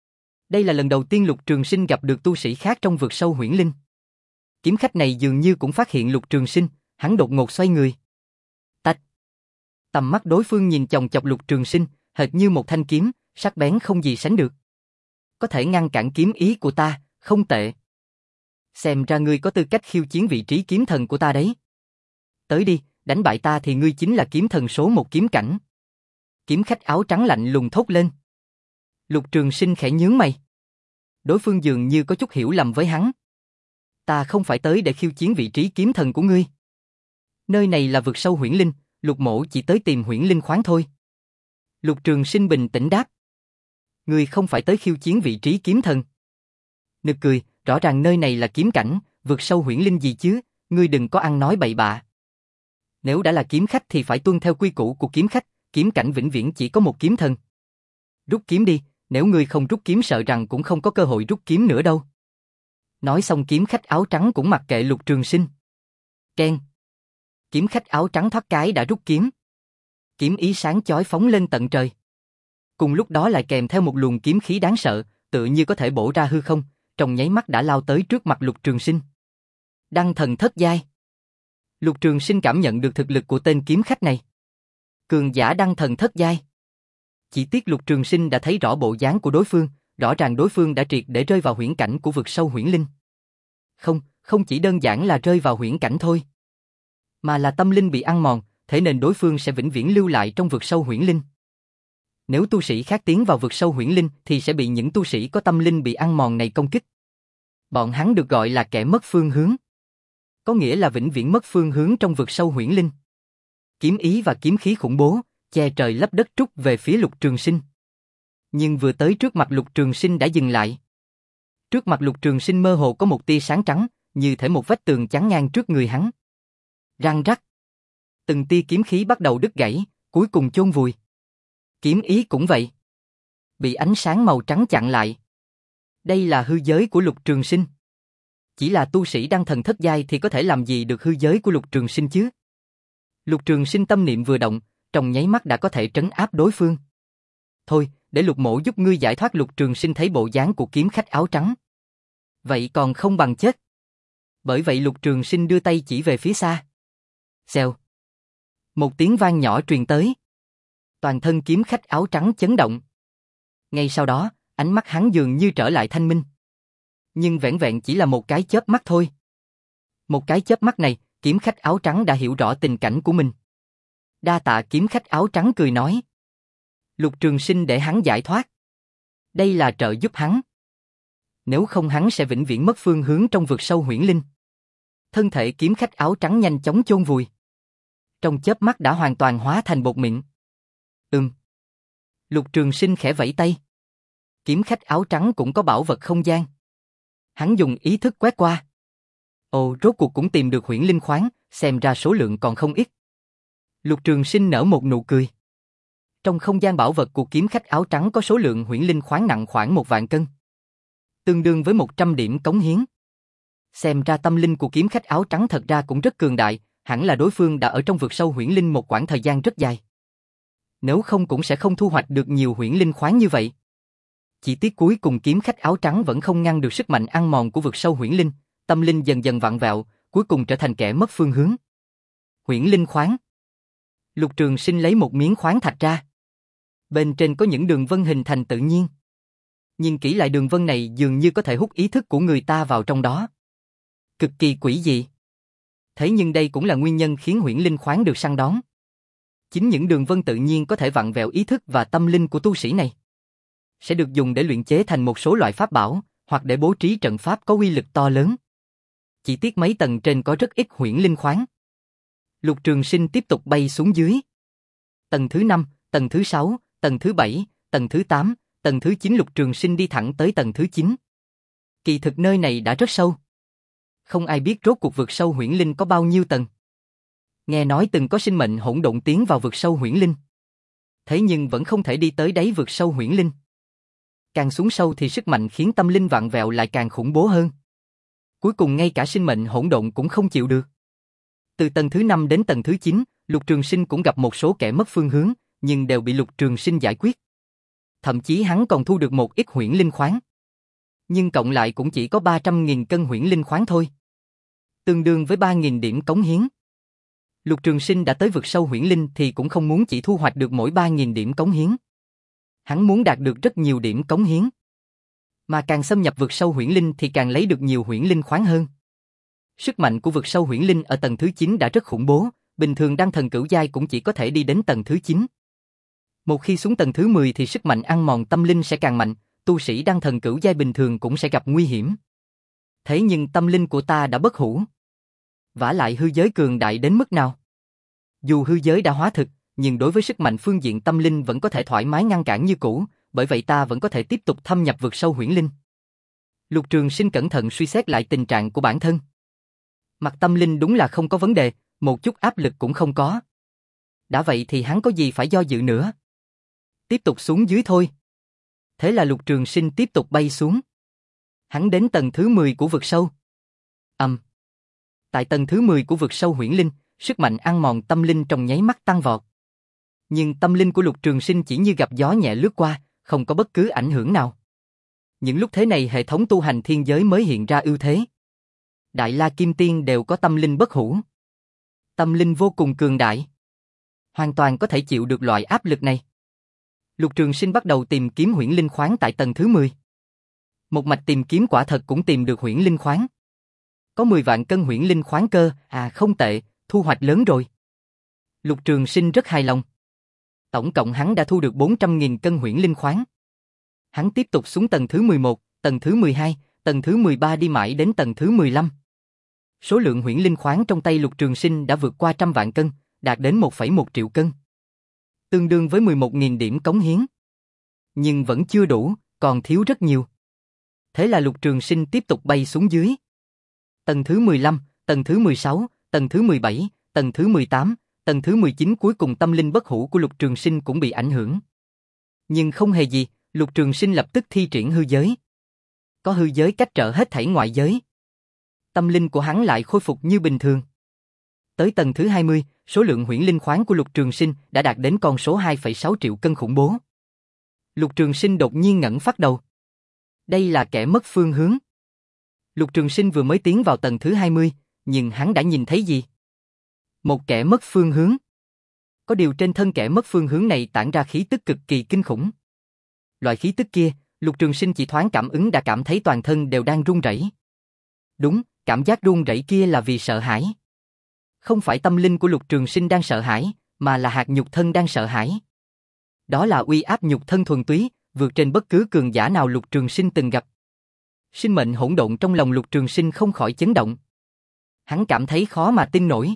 Đây là lần đầu tiên Lục Trường Sinh gặp được tu sĩ khác trong vực sâu huyễn linh. Kiếm khách này dường như cũng phát hiện Lục Trường Sinh, hắn đột ngột xoay người. Tạch. Tầm mắt đối phương nhìn chòng chọc Lục Trường Sinh, hệt như một thanh kiếm, sắc bén không gì sánh được. Có thể ngăn cản kiếm ý của ta, không tệ. Xem ra ngươi có tư cách khiêu chiến vị trí kiếm thần của ta đấy. Tới đi, đánh bại ta thì ngươi chính là kiếm thần số một kiếm cảnh. Kiếm khách áo trắng lạnh lùng thốt lên. Lục Trường Sinh khẽ nhướng mày. Đối phương dường như có chút hiểu lầm với hắn. Ta không phải tới để khiêu chiến vị trí kiếm thần của ngươi. Nơi này là vực sâu huyễn linh, Lục mỗ chỉ tới tìm huyễn linh khoáng thôi. Lục Trường Sinh bình tĩnh đáp. Ngươi không phải tới khiêu chiến vị trí kiếm thần. Nực cười, rõ ràng nơi này là kiếm cảnh, vực sâu huyễn linh gì chứ, ngươi đừng có ăn nói bậy bạ. Nếu đã là kiếm khách thì phải tuân theo quy củ của kiếm khách, kiếm cảnh vĩnh viễn chỉ có một kiếm thần. Rút kiếm đi, nếu ngươi không rút kiếm sợ rằng cũng không có cơ hội rút kiếm nữa đâu. Nói xong kiếm khách áo trắng cũng mặc kệ Lục Trường Sinh. Keng. Kiếm khách áo trắng thoát cái đã rút kiếm. Kiếm ý sáng chói phóng lên tận trời. Cùng lúc đó lại kèm theo một luồng kiếm khí đáng sợ, tựa như có thể bổ ra hư không, trong nháy mắt đã lao tới trước mặt Lục Trường Sinh. Đăng thần thất giai. Lục Trường Sinh cảm nhận được thực lực của tên kiếm khách này. Cường giả đăng thần thất giai. Chỉ tiếc Lục Trường Sinh đã thấy rõ bộ dáng của đối phương, rõ ràng đối phương đã triệt để rơi vào huyễn cảnh của vực sâu huyễn linh. Không, không chỉ đơn giản là rơi vào huyễn cảnh thôi, mà là tâm linh bị ăn mòn, thế nên đối phương sẽ vĩnh viễn lưu lại trong vực sâu huyễn linh. Nếu tu sĩ khác tiến vào vực sâu huyễn linh thì sẽ bị những tu sĩ có tâm linh bị ăn mòn này công kích. Bọn hắn được gọi là kẻ mất phương hướng. Có nghĩa là vĩnh viễn mất phương hướng trong vực sâu huyễn linh. Kiếm ý và kiếm khí khủng bố, che trời lấp đất trút về phía Lục Trường Sinh. Nhưng vừa tới trước mặt Lục Trường Sinh đã dừng lại. Trước mặt Lục Trường Sinh mơ hồ có một tia sáng trắng, như thể một vách tường chắn ngang trước người hắn. Răng rắc. Từng tia kiếm khí bắt đầu đứt gãy, cuối cùng chôn vùi. Kiếm ý cũng vậy. Bị ánh sáng màu trắng chặn lại. Đây là hư giới của Lục Trường Sinh. Chỉ là tu sĩ đăng thần thất giai thì có thể làm gì được hư giới của Lục Trường Sinh chứ? Lục Trường Sinh tâm niệm vừa động, trong nháy mắt đã có thể trấn áp đối phương. Thôi, để Lục Mỗ giúp ngươi giải thoát. Lục Trường Sinh thấy bộ dáng của kiếm khách áo trắng. Vậy còn không bằng chết. Bởi vậy Lục Trường Sinh đưa tay chỉ về phía xa. Xèo. Một tiếng vang nhỏ truyền tới. Toàn thân kiếm khách áo trắng chấn động. Ngay sau đó, ánh mắt hắn dường như trở lại thanh minh. Nhưng vẻn vẹn chỉ là một cái chớp mắt thôi. Một cái chớp mắt này, kiếm khách áo trắng đã hiểu rõ tình cảnh của mình. Đa tạ. Kiếm khách áo trắng cười nói. Lục Trường Sinh để hắn giải thoát. Đây là trợ giúp hắn. Nếu không hắn sẽ vĩnh viễn mất phương hướng trong vực sâu huyễn linh. Thân thể kiếm khách áo trắng nhanh chóng chôn vùi. Trong chớp mắt đã hoàn toàn hóa thành bột mịn. Ừm. Lục Trường Sinh khẽ vẫy tay. Kiếm khách áo trắng cũng có bảo vật không gian. Hắn dùng ý thức quét qua. Ồ, rốt cuộc cũng tìm được huyễn linh khoáng, xem ra số lượng còn không ít. Lục Trường Sinh nở một nụ cười. Trong không gian bảo vật của kiếm khách áo trắng có số lượng huyễn linh khoáng nặng khoảng một vạn cân. Tương đương với một trăm điểm cống hiến. Xem ra tâm linh của kiếm khách áo trắng thật ra cũng rất cường đại, hẳn là đối phương đã ở trong vực sâu huyễn linh một quãng thời gian rất dài. Nếu không cũng sẽ không thu hoạch được nhiều huyễn linh khoáng như vậy. Chỉ tiếc cuối cùng kiếm khách áo trắng vẫn không ngăn được sức mạnh ăn mòn của vực sâu huyễn linh, tâm linh dần dần vặn vẹo, cuối cùng trở thành kẻ mất phương hướng. Huyễn linh khoáng. Lục Trường Sinh lấy một miếng khoáng thạch ra. Bên trên có những đường vân hình thành tự nhiên. Nhìn kỹ lại đường vân này dường như có thể hút ý thức của người ta vào trong đó. Cực kỳ quỷ dị. Thế nhưng đây cũng là nguyên nhân khiến huyễn linh khoáng được săn đón. Chính những đường vân tự nhiên có thể vặn vẹo ý thức và tâm linh của tu sĩ này. Sẽ được dùng để luyện chế thành một số loại pháp bảo, hoặc để bố trí trận pháp có uy lực to lớn. Chỉ tiếc mấy tầng trên có rất ít huyễn linh khoáng. Lục Trường Sinh tiếp tục bay xuống dưới. Tầng thứ năm, tầng thứ sáu, tầng thứ bảy, tầng thứ tám, tầng thứ chín. Lục Trường Sinh đi thẳng tới tầng thứ chín. Kỳ thực nơi này đã rất sâu. Không ai biết rốt cuộc vực sâu huyễn linh có bao nhiêu tầng. Nghe nói từng có sinh mệnh hỗn độn tiến vào vực sâu huyễn linh. Thế nhưng vẫn không thể đi tới đáy vực sâu huyễn linh. Càng xuống sâu thì sức mạnh khiến tâm linh vặn vẹo lại càng khủng bố hơn. Cuối cùng ngay cả sinh mệnh hỗn độn cũng không chịu được. Từ tầng thứ năm đến tầng thứ chín, Lục Trường Sinh cũng gặp một số kẻ mất phương hướng, nhưng đều bị Lục Trường Sinh giải quyết. Thậm chí hắn còn thu được một ít huyễn linh khoáng. Nhưng cộng lại cũng chỉ có ba trăm nghìn cân huyễn linh khoáng thôi. Tương đương với ba nghìn điểm cống hiến. Lục Trường Sinh đã tới vực sâu huyễn linh thì cũng không muốn chỉ thu hoạch được mỗi ba nghìn điểm cống hiến. Hắn muốn đạt được rất nhiều điểm cống hiến. Mà càng xâm nhập vực sâu huyễn linh thì càng lấy được nhiều huyễn linh khoáng hơn. Sức mạnh của vực sâu huyễn linh ở tầng thứ chín đã rất khủng bố, bình thường đăng thần cửu giai cũng chỉ có thể đi đến tầng thứ chín. Một khi xuống tầng thứ mười thì sức mạnh ăn mòn tâm linh sẽ càng mạnh, tu sĩ đăng thần cửu giai bình thường cũng sẽ gặp nguy hiểm. Thế nhưng tâm linh của ta đã bất hủ. Vả lại hư giới cường đại đến mức nào? Dù hư giới đã hóa thực, nhưng đối với sức mạnh phương diện tâm linh vẫn có thể thoải mái ngăn cản như cũ, bởi vậy ta vẫn có thể tiếp tục thâm nhập vực sâu huyễn linh. Lục Trường Sinh cẩn thận suy xét lại tình trạng của bản thân. Mặt tâm linh đúng là không có vấn đề, một chút áp lực cũng không có. Đã vậy thì hắn có gì phải do dự nữa. Tiếp tục xuống dưới thôi. Thế là Lục Trường Sinh tiếp tục bay xuống. Hắn đến tầng thứ mười của vực sâu. Ầm. Um. Tại tầng thứ mười của vực sâu huyễn linh, sức mạnh ăn mòn tâm linh trong nháy mắt tăng vọt. Nhưng tâm linh của Lục Trường Sinh chỉ như gặp gió nhẹ lướt qua, không có bất cứ ảnh hưởng nào. Những lúc thế này hệ thống tu hành thiên giới mới hiện ra ưu thế. Đại La Kim Tiên đều có tâm linh bất hủ. Tâm linh vô cùng cường đại. Hoàn toàn có thể chịu được loại áp lực này. Lục Trường Sinh bắt đầu tìm kiếm huyễn linh khoáng tại tầng thứ mười. Một mạch tìm kiếm quả thật cũng tìm được huyễn linh khoáng. Có mười vạn cân huyễn linh khoáng cơ, à không tệ, thu hoạch lớn rồi. Lục Trường Sinh rất hài lòng. Tổng cộng hắn đã thu được bốn trăm nghìn cân huyễn linh khoáng. Hắn tiếp tục xuống tầng thứ mười một, tầng thứ mười hai, tầng thứ mười ba đi mãi đến tầng thứ mười lăm. Số lượng huyễn linh khoáng trong tay Lục Trường Sinh đã vượt qua trăm vạn cân, đạt đến một phẩy một triệu cân. Tương đương với mười một nghìn điểm cống hiến. Nhưng vẫn chưa đủ, còn thiếu rất nhiều. Thế là Lục Trường Sinh tiếp tục bay xuống dưới. Tầng thứ mười lăm, tầng thứ mười sáu, tầng thứ mười bảy, tầng thứ mười tám, tầng thứ mười chín, cuối cùng tâm linh bất hủ của Lục Trường Sinh cũng bị ảnh hưởng. Nhưng không hề gì, Lục Trường Sinh lập tức thi triển hư giới. Có hư giới cách trở hết thảy ngoại giới. Tâm linh của hắn lại khôi phục như bình thường. Tới tầng thứ hai mươi, số lượng huyễn linh khoáng của Lục Trường Sinh đã đạt đến con số hai phẩy sáu triệu cân khủng bố. Lục Trường Sinh đột nhiên ngẩng phát đầu. Đây là kẻ mất phương hướng. Lục Trường Sinh vừa mới tiến vào tầng thứ hai mươi, nhưng hắn đã nhìn thấy gì? Một kẻ mất phương hướng. Có điều trên thân kẻ mất phương hướng này tản ra khí tức cực kỳ kinh khủng. Loại khí tức kia, Lục Trường Sinh chỉ thoáng cảm ứng đã cảm thấy toàn thân đều đang run rẩy. Đúng, cảm giác run rẩy kia là vì sợ hãi. Không phải tâm linh của Lục Trường Sinh đang sợ hãi, mà là hạt nhục thân đang sợ hãi. Đó là uy áp nhục thân thuần túy, vượt trên bất cứ cường giả nào Lục Trường Sinh từng gặp. Sinh mệnh hỗn độn trong lòng Lục Trường Sinh không khỏi chấn động. Hắn cảm thấy khó mà tin nổi.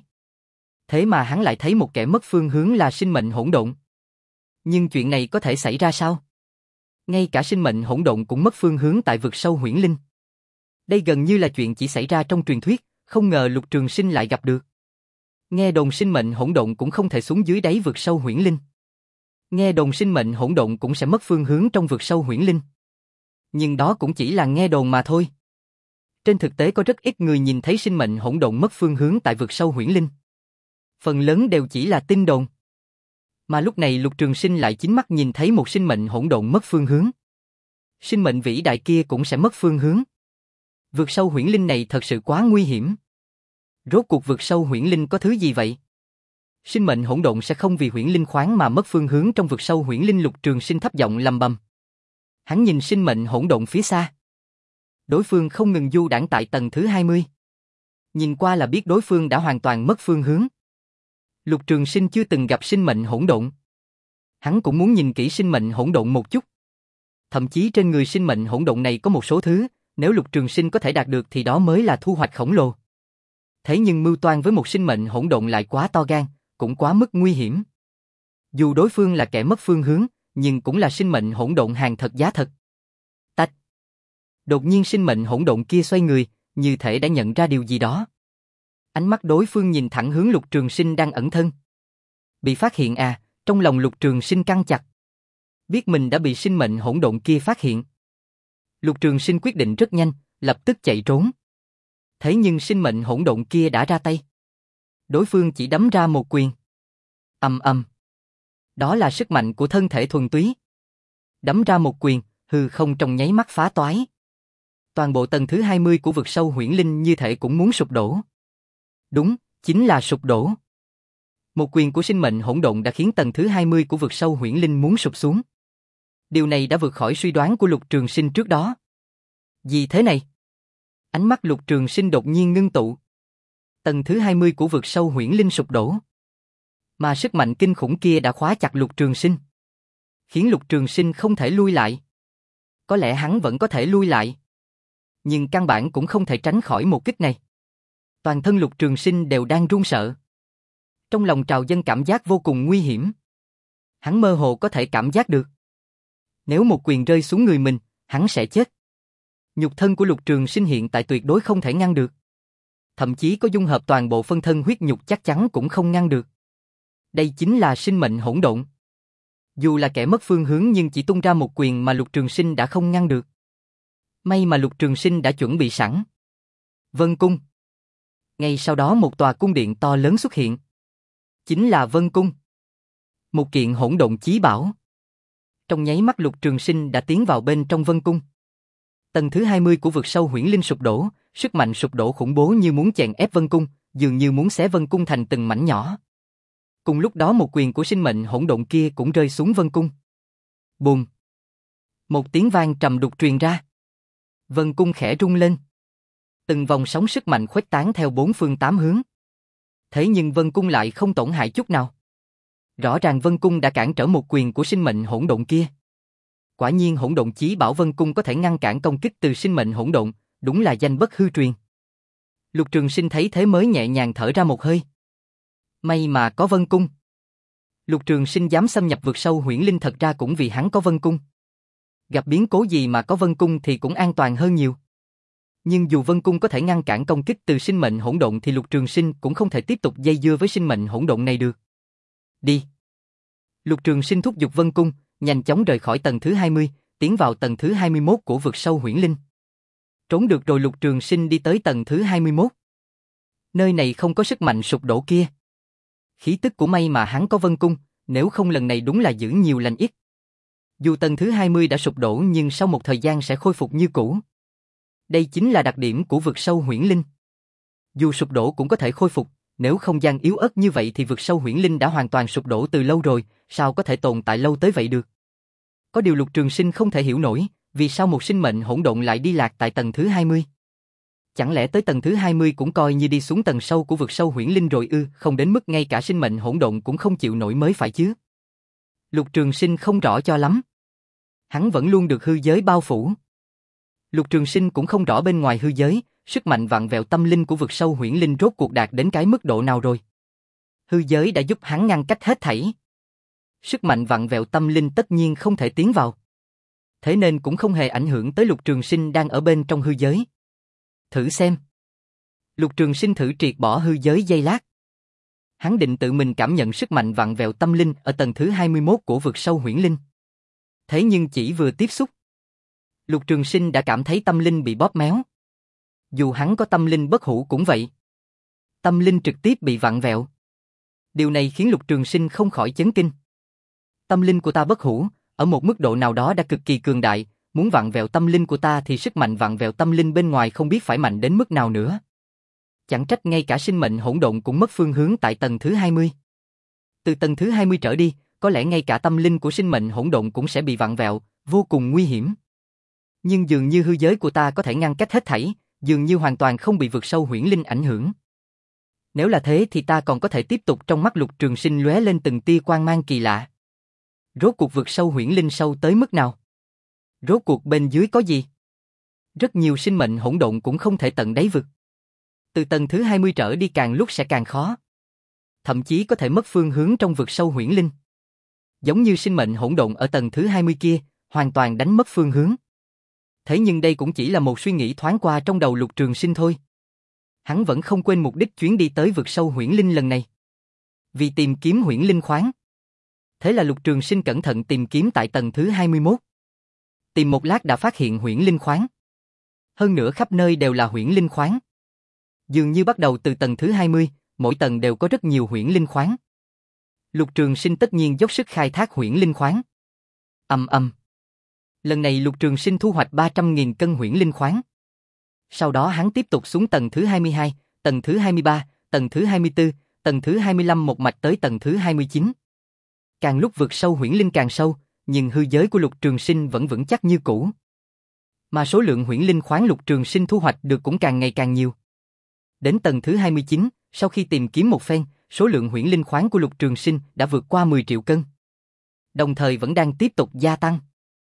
Thế mà hắn lại thấy một kẻ mất phương hướng là sinh mệnh hỗn độn. Nhưng chuyện này có thể xảy ra sao? Ngay cả sinh mệnh hỗn độn cũng mất phương hướng tại vực sâu huyễn linh. Đây gần như là chuyện chỉ xảy ra trong truyền thuyết, không ngờ Lục Trường Sinh lại gặp được. Nghe đồn sinh mệnh hỗn độn cũng không thể xuống dưới đáy vực sâu huyễn linh. Nghe đồn sinh mệnh hỗn độn cũng sẽ mất phương hướng trong vực sâu huyễn linh. Nhưng đó cũng chỉ là nghe đồn mà thôi. Trên thực tế có rất ít người nhìn thấy sinh mệnh hỗn độn mất phương hướng tại vực sâu huyễn linh. Phần lớn đều chỉ là tin đồn. Mà lúc này Lục Trường Sinh lại chính mắt nhìn thấy một sinh mệnh hỗn độn mất phương hướng. Sinh mệnh vĩ đại kia cũng sẽ mất phương hướng. Vực sâu huyễn linh này thật sự quá nguy hiểm. Rốt cuộc vực sâu huyễn linh có thứ gì vậy? Sinh mệnh hỗn độn sẽ không vì huyễn linh khoáng mà mất phương hướng trong vực sâu huyễn linh. Lục Trường Sinh thấp giọng lầm bầm. Hắn nhìn sinh mệnh hỗn độn phía xa. Đối phương không ngừng du đãng tại tầng thứ hai mươi. Nhìn qua là biết đối phương đã hoàn toàn mất phương hướng. Lục Trường Sinh chưa từng gặp sinh mệnh hỗn độn. Hắn cũng muốn nhìn kỹ sinh mệnh hỗn độn một chút. Thậm chí trên người sinh mệnh hỗn độn này có một số thứ, nếu Lục Trường Sinh có thể đạt được thì đó mới là thu hoạch khổng lồ. Thế nhưng mưu toan với một sinh mệnh hỗn độn lại quá to gan, cũng quá mức nguy hiểm. Dù đối phương là kẻ mất phương hướng, nhưng cũng là sinh mệnh hỗn độn hàng thật giá thật. Tách. Đột nhiên sinh mệnh hỗn độn kia xoay người, như thể đã nhận ra điều gì đó. Ánh mắt đối phương nhìn thẳng hướng Lục Trường Sinh đang ẩn thân. Bị phát hiện à, trong lòng Lục Trường Sinh căng chặt. Biết mình đã bị sinh mệnh hỗn độn kia phát hiện. Lục Trường Sinh quyết định rất nhanh, lập tức chạy trốn. Thế nhưng sinh mệnh hỗn độn kia đã ra tay. Đối phương chỉ đấm ra một quyền. Ầm ầm. Đó là sức mạnh của thân thể thuần túy. Đấm ra một quyền, hư không trong nháy mắt phá toái. Toàn bộ tầng thứ hai mươi của vực sâu huyễn linh như thể cũng muốn sụp đổ. Đúng, chính là sụp đổ. Một quyền của sinh mệnh hỗn độn đã khiến tầng thứ hai mươi của vực sâu huyễn linh muốn sụp xuống. Điều này đã vượt khỏi suy đoán của Lục Trường Sinh trước đó. Gì thế này? Ánh mắt Lục Trường Sinh đột nhiên ngưng tụ. Tầng thứ hai mươi của vực sâu huyễn linh sụp đổ. Mà sức mạnh kinh khủng kia đã khóa chặt Lục Trường Sinh. Khiến Lục Trường Sinh không thể lui lại. Có lẽ hắn vẫn có thể lui lại. Nhưng căn bản cũng không thể tránh khỏi một kích này. Toàn thân Lục Trường Sinh đều đang run sợ. Trong lòng trào dâng cảm giác vô cùng nguy hiểm. Hắn mơ hồ có thể cảm giác được. Nếu một quyền rơi xuống người mình, hắn sẽ chết. Nhục thân của Lục Trường Sinh hiện tại tuyệt đối không thể ngăn được. Thậm chí có dung hợp toàn bộ phân thân huyết nhục chắc chắn cũng không ngăn được. Đây chính là sinh mệnh hỗn độn. Dù là kẻ mất phương hướng nhưng chỉ tung ra một quyền mà Lục Trường Sinh đã không ngăn được. May mà Lục Trường Sinh đã chuẩn bị sẵn. Vân Cung. Ngay sau đó một tòa cung điện to lớn xuất hiện. Chính là Vân Cung. Một kiện hỗn độn chí bảo. Trong nháy mắt Lục Trường Sinh đã tiến vào bên trong Vân Cung. Tầng thứ hai mươi của vực sâu huyễn linh sụp đổ, sức mạnh sụp đổ khủng bố như muốn chèn ép Vân Cung, dường như muốn xé Vân Cung thành từng mảnh nhỏ. Cùng lúc đó một quyền của sinh mệnh hỗn độn kia cũng rơi xuống Vân Cung. Bùm! Một tiếng vang trầm đục truyền ra. Vân cung khẽ rung lên. Từng vòng sóng sức mạnh khuếch tán theo bốn phương tám hướng. Thế nhưng Vân cung lại không tổn hại chút nào. Rõ ràng Vân cung đã cản trở một quyền của sinh mệnh hỗn độn kia. Quả nhiên hỗn độn chí bảo Vân cung có thể ngăn cản công kích từ sinh mệnh hỗn độn, đúng là danh bất hư truyền. Lục Trường Sinh thấy thế mới nhẹ nhàng thở ra một hơi. May mà có Vân cung. Lục Trường Sinh dám xâm nhập vực sâu huyễn linh thật ra cũng vì hắn có Vân cung. Gặp biến cố gì mà có Vân cung thì cũng an toàn hơn nhiều. Nhưng dù Vân cung có thể ngăn cản công kích từ sinh mệnh hỗn độn thì Lục Trường Sinh cũng không thể tiếp tục dây dưa với sinh mệnh hỗn độn này được. Đi. Lục Trường Sinh thúc giục Vân cung, nhanh chóng rời khỏi tầng thứ hai mươi, tiến vào tầng thứ hai mươi mốt của vực sâu huyễn linh. Trốn được rồi Lục Trường Sinh đi tới tầng thứ hai mươi mốt. Nơi này không có sức mạnh sụp đổ kia. Khí tức của may mà hắn có Vân cung, nếu không lần này đúng là giữ nhiều lành ít. Dù tầng thứ hai mươi đã sụp đổ nhưng sau một thời gian sẽ khôi phục như cũ. Đây chính là đặc điểm của vực sâu huyễn linh. Dù sụp đổ cũng có thể khôi phục, nếu không gian yếu ớt như vậy thì vực sâu huyễn linh đã hoàn toàn sụp đổ từ lâu rồi, sao có thể tồn tại lâu tới vậy được. Có điều Lục Trường Sinh không thể hiểu nổi, vì sao một sinh mệnh hỗn độn lại đi lạc tại tầng thứ hai mươi. Chẳng lẽ tới tầng thứ hai mươi cũng coi như đi xuống tầng sâu của vực sâu huyễn linh rồi ư, không đến mức ngay cả sinh mệnh hỗn độn cũng không chịu nổi mới phải chứ. Lục Trường Sinh không rõ cho lắm. Hắn vẫn luôn được hư giới bao phủ. Lục Trường Sinh cũng không rõ bên ngoài hư giới, sức mạnh vặn vẹo tâm linh của vực sâu huyễn linh rốt cuộc đạt đến cái mức độ nào rồi. Hư giới đã giúp hắn ngăn cách hết thảy. Sức mạnh vặn vẹo tâm linh tất nhiên không thể tiến vào. Thế nên cũng không hề ảnh hưởng tới Lục Trường Sinh đang ở bên trong hư giới. Thử xem. Lục Trường Sinh thử triệt bỏ hư giới giây lát. Hắn định tự mình cảm nhận sức mạnh vặn vẹo tâm linh ở tầng thứ hai mươi mốt của vực sâu huyễn linh. Thế nhưng chỉ vừa tiếp xúc, Lục Trường Sinh đã cảm thấy tâm linh bị bóp méo. Dù hắn có tâm linh bất hủ cũng vậy. Tâm linh trực tiếp bị vặn vẹo. Điều này khiến Lục Trường Sinh không khỏi chấn kinh. Tâm linh của ta bất hủ, ở một mức độ nào đó đã cực kỳ cường đại, muốn vặn vẹo tâm linh của ta thì sức mạnh vặn vẹo tâm linh bên ngoài không biết phải mạnh đến mức nào nữa. Chẳng trách ngay cả sinh mệnh hỗn độn cũng mất phương hướng tại tầng thứ hai mươi. Từ tầng thứ hai mươi trở đi, có lẽ ngay cả tâm linh của sinh mệnh hỗn độn cũng sẽ bị vặn vẹo, vô cùng nguy hiểm. Nhưng dường như hư giới của ta có thể ngăn cách hết thảy, dường như hoàn toàn không bị vực sâu huyễn linh ảnh hưởng. Nếu là thế thì ta còn có thể tiếp tục. Trong mắt Lục Trường Sinh lóe lên từng tia quang mang kỳ lạ. Rốt cuộc vực sâu huyễn linh sâu tới mức nào? Rốt cuộc bên dưới có gì? Rất nhiều sinh mệnh hỗn độn cũng không thể tận đáy vực. Từ tầng thứ hai mươi trở đi càng lúc sẽ càng khó. Thậm chí có thể mất phương hướng trong vực sâu huyễn linh. Giống như sinh mệnh hỗn độn ở tầng thứ hai mươi kia, hoàn toàn đánh mất phương hướng. Thế nhưng đây cũng chỉ là một suy nghĩ thoáng qua trong đầu Lục Trường Sinh thôi. Hắn vẫn không quên mục đích chuyến đi tới vực sâu huyễn linh lần này. Vì tìm kiếm huyễn linh khoáng. Thế là Lục Trường Sinh cẩn thận tìm kiếm tại tầng thứ hai mươi mốt. Tìm một lát đã phát hiện huyễn linh khoáng. Hơn nữa khắp nơi đều là huyễn linh khoáng. Dường như bắt đầu từ tầng thứ hai mươi, mỗi tầng đều có rất nhiều huyễn linh khoáng. Lục Trường Sinh tất nhiên dốc sức khai thác huyễn linh khoáng. Ầm ầm. Lần này Lục Trường Sinh thu hoạch ba trăm nghìn cân huyễn linh khoáng. Sau đó hắn tiếp tục xuống tầng thứ hai mươi hai, tầng thứ hai mươi ba, tầng thứ hai mươi tư, tầng thứ hai mươi lăm một mạch tới tầng thứ hai mươi chín. Càng lúc vực sâu huyễn linh càng sâu, nhưng hư giới của Lục Trường Sinh vẫn vững chắc như cũ. Mà số lượng huyễn linh khoáng Lục Trường Sinh thu hoạch được cũng càng ngày càng nhiều. Đến tầng thứ hai mươi chín, sau khi tìm kiếm một phen, số lượng huyễn linh khoáng của Lục Trường Sinh đã vượt qua mười triệu cân. Đồng thời vẫn đang tiếp tục gia tăng.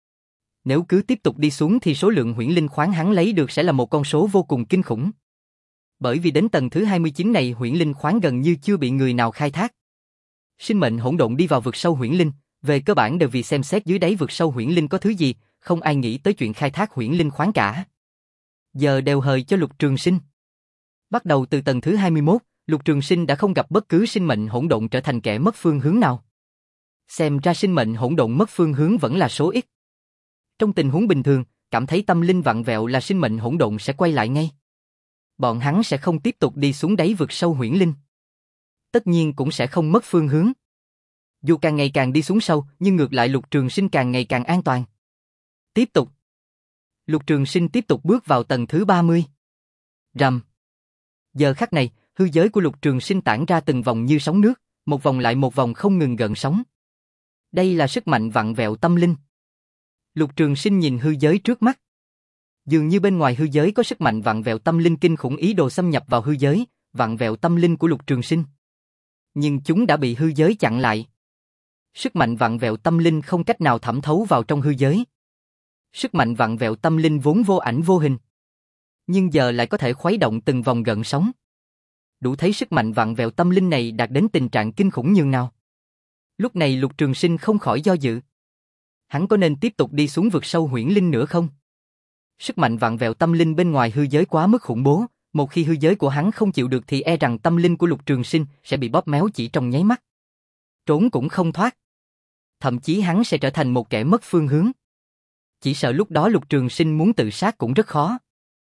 Nếu cứ tiếp tục đi xuống thì số lượng huyễn linh khoáng hắn lấy được sẽ là một con số vô cùng kinh khủng. Bởi vì đến tầng thứ hai mươi chín này huyễn linh khoáng gần như chưa bị người nào khai thác. Sinh mệnh hỗn độn đi vào vực sâu huyễn linh, về cơ bản đều vì xem xét dưới đáy vực sâu huyễn linh có thứ gì, không ai nghĩ tới chuyện khai thác huyễn linh khoáng cả. Giờ đều hời cho Lục Trường Sinh. Bắt đầu từ tầng thứ hai mươi mốt, Lục Trường Sinh đã không gặp bất cứ sinh mệnh hỗn độn trở thành kẻ mất phương hướng nào. Xem ra sinh mệnh hỗn độn mất phương hướng vẫn là số ít. Trong tình huống bình thường, cảm thấy tâm linh vặn vẹo là sinh mệnh hỗn độn sẽ quay lại ngay. Bọn hắn sẽ không tiếp tục đi xuống đáy vực sâu huyễn linh. Tất nhiên cũng sẽ không mất phương hướng. Dù càng ngày càng đi xuống sâu, nhưng ngược lại Lục Trường Sinh càng ngày càng an toàn. Tiếp tục. Lục Trường Sinh tiếp tục bước vào tầng thứ ba mươi. Rầm. Giờ khắc này, hư giới của Lục Trường Sinh tản ra từng vòng như sóng nước, một vòng lại một vòng không ngừng gợn sóng. Đây là sức mạnh vặn vẹo tâm linh. Lục Trường Sinh nhìn hư giới trước mắt. Dường như bên ngoài hư giới có sức mạnh vặn vẹo tâm linh kinh khủng ý đồ xâm nhập vào hư giới, vặn vẹo tâm linh của Lục Trường Sinh. Nhưng chúng đã bị hư giới chặn lại. Sức mạnh vặn vẹo tâm linh không cách nào thẩm thấu vào trong hư giới. Sức mạnh vặn vẹo tâm linh vốn vô ảnh vô hình, nhưng giờ lại có thể khuấy động từng vòng gợn sóng. Đủ thấy sức mạnh vặn vẹo tâm linh này đạt đến tình trạng kinh khủng nhường nào. Lúc này Lục Trường Sinh không khỏi do dự. Hắn có nên tiếp tục đi xuống vực sâu huyễn linh nữa không? Sức mạnh vặn vẹo tâm linh bên ngoài hư giới quá mức khủng bố, một khi hư giới của hắn không chịu được thì e rằng tâm linh của Lục Trường Sinh sẽ bị bóp méo chỉ trong nháy mắt. Trốn cũng không thoát. Thậm chí hắn sẽ trở thành một kẻ mất phương hướng. Chỉ sợ lúc đó Lục Trường Sinh muốn tự sát cũng rất khó.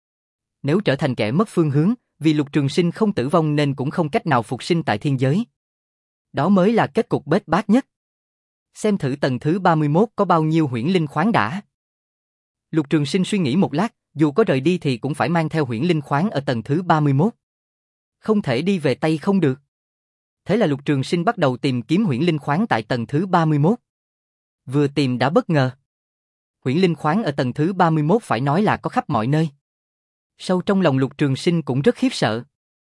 Nếu trở thành kẻ mất phương hướng, vì Lục Trường Sinh không tử vong nên cũng không cách nào phục sinh tại thiên giới. Đó mới là kết cục bết bát nhất. Xem thử tầng thứ ba mươi mốt có bao nhiêu huyễn linh khoáng đã. Lục Trường Sinh suy nghĩ một lát, dù có rời đi thì cũng phải mang theo huyễn linh khoáng ở tầng thứ ba mươi mốt. Không thể đi về Tây không được. Thế là Lục Trường Sinh bắt đầu tìm kiếm huyễn linh khoáng tại tầng thứ ba mươi mốt. Vừa tìm đã bất ngờ. Huyễn linh khoáng ở tầng thứ ba mươi mốt phải nói là có khắp mọi nơi. Sâu trong lòng Lục Trường Sinh cũng rất khiếp sợ.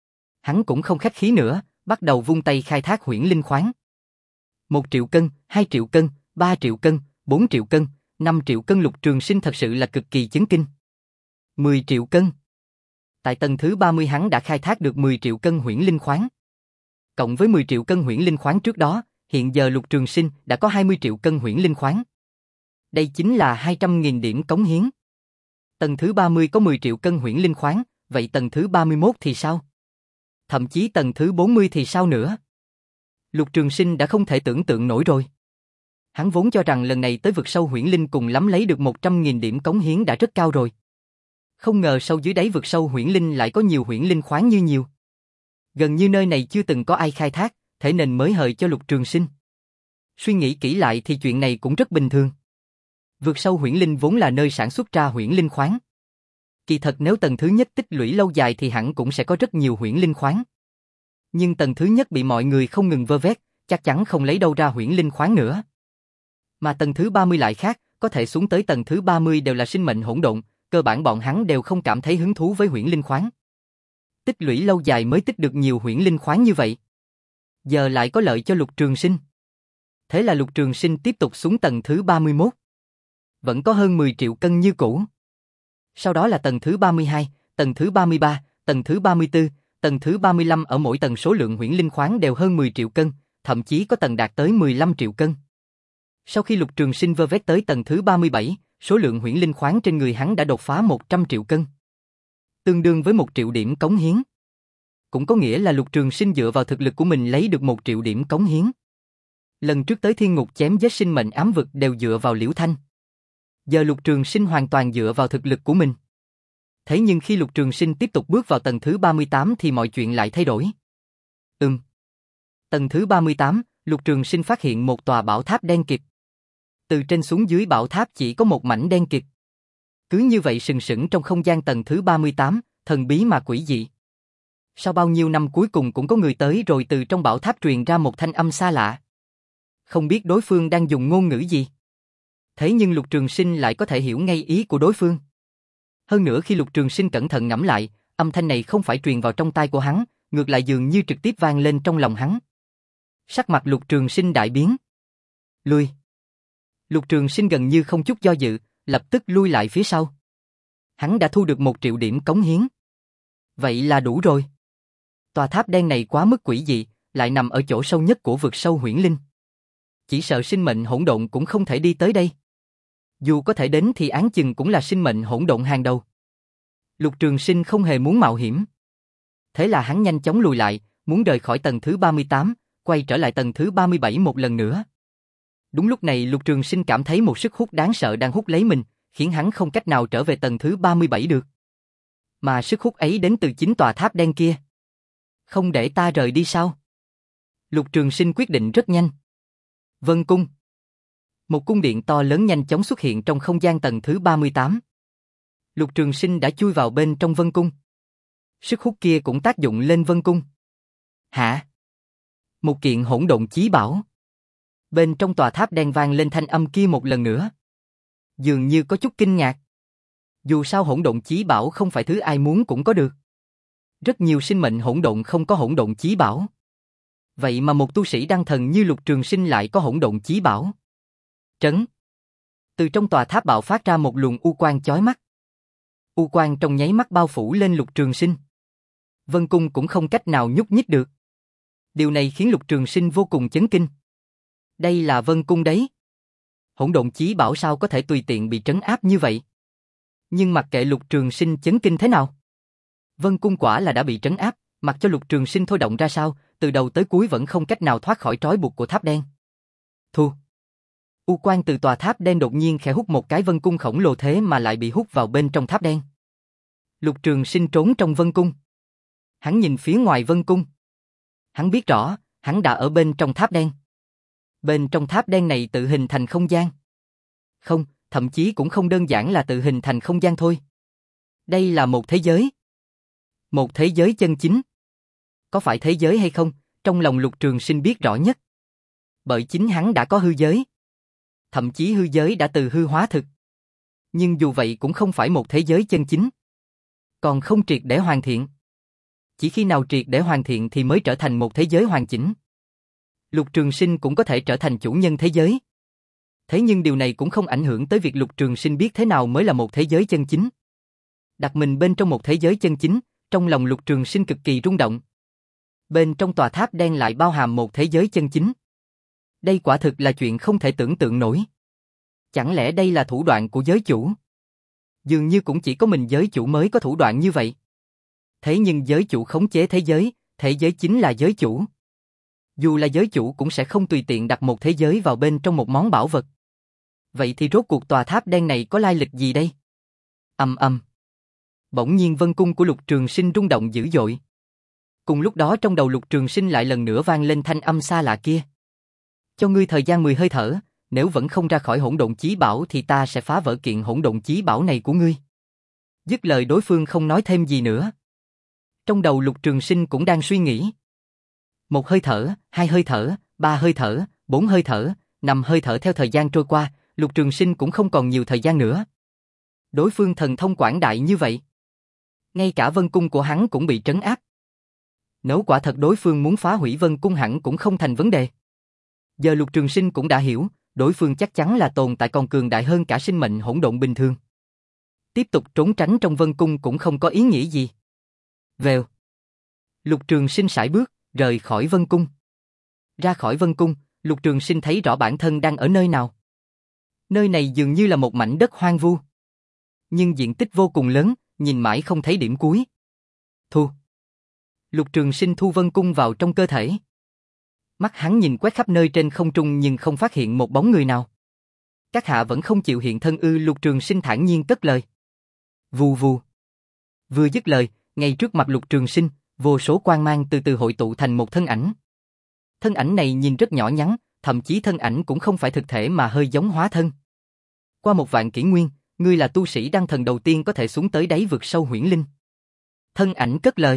Hắn cũng không khách khí nữa, bắt đầu vung tay khai thác huyễn linh khoáng. Một triệu cân, hai triệu cân, ba triệu cân, bốn triệu cân, năm triệu cân Lục Trường Sinh thật sự là cực kỳ chấn kinh. mười triệu cân. Tại tầng thứ ba mươi hắn đã khai thác được mười triệu cân huyễn linh khoáng. Cộng với mười triệu cân huyễn linh khoáng trước đó, hiện giờ Lục Trường Sinh đã có hai mươi triệu cân huyễn linh khoáng. Đây chính là hai trăm nghìn điểm cống hiến. Tầng thứ ba mươi có mười triệu cân huyễn linh khoáng, vậy tầng thứ ba mươi mốt thì sao? Thậm chí tầng thứ bốn mươi thì sao nữa? Lục Trường Sinh đã không thể tưởng tượng nổi rồi. Hắn vốn cho rằng lần này tới vực sâu huyễn linh cùng lắm lấy được một trăm nghìn điểm cống hiến đã rất cao rồi. Không ngờ sâu dưới đáy vực sâu huyễn linh lại có nhiều huyễn linh khoáng như nhiều. Gần như nơi này chưa từng có ai khai thác, thế nên mới hời cho Lục Trường Sinh. Suy nghĩ kỹ lại thì chuyện này cũng rất bình thường. Vực sâu huyễn linh vốn là nơi sản xuất ra huyễn linh khoáng. Kỳ thật nếu tầng thứ nhất tích lũy lâu dài thì hẳn cũng sẽ có rất nhiều huyễn linh khoáng. Nhưng tầng thứ nhất bị mọi người không ngừng vơ vét, chắc chắn không lấy đâu ra huyễn linh khoáng nữa. Mà tầng thứ ba mươi lại khác, có thể xuống tới tầng thứ ba mươi đều là sinh mệnh hỗn độn, cơ bản bọn hắn đều không cảm thấy hứng thú với huyễn linh khoáng. Tích lũy lâu dài mới tích được nhiều huyễn linh khoáng như vậy. Giờ lại có lợi cho Lục Trường Sinh. Thế là Lục Trường Sinh tiếp tục xuống tầng thứ ba mươi mốt. Vẫn có hơn mười triệu cân như cũ. Sau đó là tầng thứ ba mươi hai, tầng thứ ba mươi ba, tầng thứ ba mươi tư, tầng thứ ba mươi lăm ở mỗi tầng số lượng huyễn linh khoáng đều hơn mười triệu cân, thậm chí có tầng đạt tới mười lăm triệu cân. Sau khi Lục Trường Sinh vơ vét tới tầng thứ ba mươi bảy, số lượng huyễn linh khoáng trên người hắn đã đột phá một trăm triệu cân. Tương đương với một triệu điểm cống hiến. Cũng có nghĩa là Lục Trường Sinh dựa vào thực lực của mình lấy được một triệu điểm cống hiến. Lần trước tới thiên ngục chém giết sinh mệnh ám vực đều dựa vào Liễu Thanh. Giờ Lục Trường Sinh hoàn toàn dựa vào thực lực của mình. Thế nhưng khi Lục Trường Sinh tiếp tục bước vào tầng thứ ba mươi tám thì mọi chuyện lại thay đổi. Ừm. Tầng thứ ba mươi tám, Lục Trường Sinh phát hiện một tòa bảo tháp đen kịt. Từ trên xuống dưới bảo tháp chỉ có một mảnh đen kịt. Cứ như vậy sừng sững trong không gian tầng thứ ba mươi tám, thần bí mà quỷ dị. Sau bao nhiêu năm cuối cùng cũng có người tới rồi từ trong bảo tháp truyền ra một thanh âm xa lạ. Không biết đối phương đang dùng ngôn ngữ gì. Thế nhưng Lục Trường Sinh lại có thể hiểu ngay ý của đối phương. Hơn nữa khi Lục Trường Sinh cẩn thận ngẫm lại, âm thanh này không phải truyền vào trong tai của hắn, ngược lại dường như trực tiếp vang lên trong lòng hắn. Sắc mặt Lục Trường Sinh đại biến. Lui. Lục Trường Sinh gần như không chút do dự, lập tức lui lại phía sau. Hắn đã thu được một triệu điểm cống hiến. Vậy là đủ rồi. Tòa tháp đen này quá mức quỷ dị, lại nằm ở chỗ sâu nhất của vực sâu huyễn linh. Chỉ sợ sinh mệnh hỗn độn cũng không thể đi tới đây. Dù có thể đến thì án chừng cũng là sinh mệnh hỗn độn hàng đầu. Lục Trường Sinh không hề muốn mạo hiểm. Thế là hắn nhanh chóng lùi lại, muốn rời khỏi tầng thứ ba mươi tám, quay trở lại tầng thứ ba mươi bảy một lần nữa. Đúng lúc này Lục Trường Sinh cảm thấy một sức hút đáng sợ đang hút lấy mình, khiến hắn không cách nào trở về tầng thứ ba mươi bảy được. Mà sức hút ấy đến từ chính tòa tháp đen kia. Không để ta rời đi sao? Lục Trường Sinh quyết định rất nhanh. Vân Cung. Một cung điện to lớn nhanh chóng xuất hiện trong không gian tầng thứ ba mươi tám. Lục Trường Sinh đã chui vào bên trong Vân Cung. Sức hút kia cũng tác dụng lên Vân Cung. Hả? Một kiện hỗn độn chí bảo. Bên trong tòa tháp đen vang lên thanh âm kia một lần nữa. Dường như có chút kinh ngạc. Dù sao hỗn độn chí bảo không phải thứ ai muốn cũng có được. Rất nhiều sinh mệnh hỗn độn không có hỗn độn chí bảo. Vậy mà một tu sĩ đăng thần như Lục Trường Sinh lại có hỗn độn chí bảo. Trấn. Từ trong tòa tháp bạo phát ra một luồng u quang chói mắt. U quang trong nháy mắt bao phủ lên Lục Trường Sinh. Vân Cung cũng không cách nào nhúc nhích được. Điều này khiến Lục Trường Sinh vô cùng chấn kinh. Đây là Vân Cung đấy. Hỗn độn chí bảo sao có thể tùy tiện bị trấn áp như vậy? Nhưng mặc kệ Lục Trường Sinh chấn kinh thế nào, Vân Cung quả là đã bị trấn áp, mặc cho Lục Trường Sinh thôi động ra sao, từ đầu tới cuối vẫn không cách nào thoát khỏi trói buộc của tháp đen. Thu. U quang từ tòa tháp đen đột nhiên khẽ hút một cái Vân Cung khổng lồ thế mà lại bị hút vào bên trong tháp đen. Lục Trường Sinh trốn trong Vân Cung. Hắn nhìn phía ngoài Vân Cung. Hắn biết rõ, hắn đã ở bên trong tháp đen. Bên trong tháp đen này tự hình thành không gian. Không, thậm chí cũng không đơn giản là tự hình thành không gian thôi. Đây là một thế giới. Một thế giới chân chính. Có phải thế giới hay không, trong lòng Lục Trường Sinh biết rõ nhất. Bởi chính hắn đã có hư giới. Thậm chí hư giới đã từ hư hóa thực. Nhưng dù vậy cũng không phải một thế giới chân chính. Còn không triệt để hoàn thiện. Chỉ khi nào triệt để hoàn thiện thì mới trở thành một thế giới hoàn chỉnh. Lục Trường Sinh cũng có thể trở thành chủ nhân thế giới. Thế nhưng điều này cũng không ảnh hưởng tới việc Lục Trường Sinh biết thế nào mới là một thế giới chân chính. Đặt mình bên trong một thế giới chân chính, trong lòng Lục Trường Sinh cực kỳ rung động. Bên trong tòa tháp đen lại bao hàm một thế giới chân chính. Đây quả thực là chuyện không thể tưởng tượng nổi. Chẳng lẽ đây là thủ đoạn của giới chủ? Dường như cũng chỉ có mình giới chủ mới có thủ đoạn như vậy. Thế nhưng giới chủ khống chế thế giới, thế giới chính là giới chủ. Dù là giới chủ cũng sẽ không tùy tiện đặt một thế giới vào bên trong một món bảo vật. Vậy thì rốt cuộc tòa tháp đen này có lai lịch gì đây? Ầm ầm. Bỗng nhiên Vân Cung của Lục Trường Sinh rung động dữ dội. Cùng lúc đó trong đầu Lục Trường Sinh lại lần nữa vang lên thanh âm xa lạ kia. Cho ngươi thời gian mười hơi thở, nếu vẫn không ra khỏi hỗn độn chí bảo thì ta sẽ phá vỡ kiện hỗn độn chí bảo này của ngươi. Dứt lời đối phương không nói thêm gì nữa. Trong đầu Lục Trường Sinh cũng đang suy nghĩ. Một hơi thở, hai hơi thở, ba hơi thở, bốn hơi thở, năm hơi thở theo thời gian trôi qua, Lục Trường Sinh cũng không còn nhiều thời gian nữa. Đối phương thần thông quảng đại như vậy. Ngay cả Vân Cung của hắn cũng bị trấn áp. Nếu quả thật đối phương muốn phá hủy Vân Cung hẳn cũng không thành vấn đề. Giờ Lục Trường Sinh cũng đã hiểu, đối phương chắc chắn là tồn tại còn cường đại hơn cả sinh mệnh hỗn độn bình thường. Tiếp tục trốn tránh trong Vân Cung cũng không có ý nghĩa gì. Vèo. Lục Trường Sinh sải bước, rời khỏi Vân Cung. Ra khỏi Vân Cung, Lục Trường Sinh thấy rõ bản thân đang ở nơi nào. Nơi này dường như là một mảnh đất hoang vu. Nhưng diện tích vô cùng lớn, nhìn mãi không thấy điểm cuối. Thu. Lục Trường Sinh thu Vân Cung vào trong cơ thể. Mắt hắn nhìn quét khắp nơi trên không trung nhưng không phát hiện một bóng người nào. Các hạ vẫn không chịu hiện thân ư? Lục Trường Sinh thản nhiên cất lời. Vù vù. Vừa dứt lời, ngay trước mặt Lục Trường Sinh, vô số quang mang từ từ hội tụ thành một thân ảnh. Thân ảnh này nhìn rất nhỏ nhắn, thậm chí thân ảnh cũng không phải thực thể mà hơi giống hóa thân. Qua một vạn kỷ nguyên, ngươi là tu sĩ đăng thần đầu tiên có thể xuống tới đáy vực sâu huyễn linh. Thân ảnh cất lời.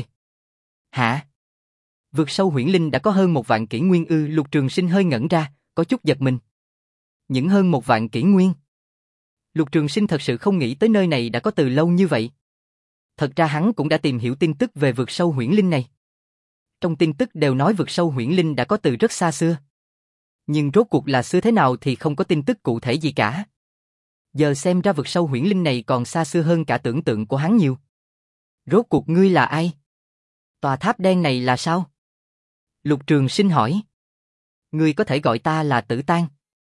Hả? Vực sâu huyễn linh đã có hơn một vạn kỷ nguyên ư? Lục Trường Sinh hơi ngẩn ra, có chút giật mình. Những hơn một vạn kỷ nguyên. Lục Trường Sinh thật sự không nghĩ tới nơi này đã có từ lâu như vậy. Thật ra hắn cũng đã tìm hiểu tin tức về vực sâu huyễn linh này. Trong tin tức đều nói vực sâu huyễn linh đã có từ rất xa xưa. Nhưng rốt cuộc là xưa thế nào thì không có tin tức cụ thể gì cả. Giờ xem ra vực sâu huyễn linh này còn xa xưa hơn cả tưởng tượng của hắn nhiều. Rốt cuộc ngươi là ai? Tòa tháp đen này là sao? Lục Trường Sinh hỏi. Ngươi có thể gọi ta là Tử Tang.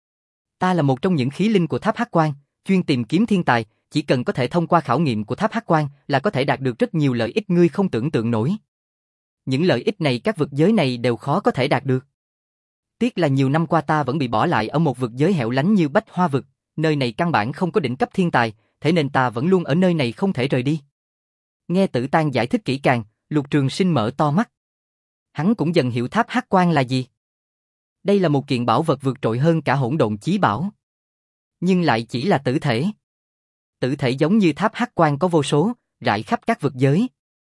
Ta là một trong những khí linh của tháp Hắc Quan, chuyên tìm kiếm thiên tài, chỉ cần có thể thông qua khảo nghiệm của tháp Hắc Quan là có thể đạt được rất nhiều lợi ích ngươi không tưởng tượng nổi. Những lợi ích này các vực giới này đều khó có thể đạt được. Tiếc là nhiều năm qua ta vẫn bị bỏ lại ở một vực giới hẻo lánh như Bách Hoa vực, nơi này căn bản không có đỉnh cấp thiên tài, thế nên ta vẫn luôn ở nơi này không thể rời đi. Nghe Tử Tang giải thích kỹ càng, Lục Trường Sinh mở to mắt. Hắn cũng dần hiểu tháp Hắc Quan là gì. Đây là một kiện bảo vật vượt trội hơn cả hỗn độn chí bảo. Nhưng lại chỉ là tử thể. Tử thể giống như tháp Hắc Quan có vô số, rải khắp các vực giới.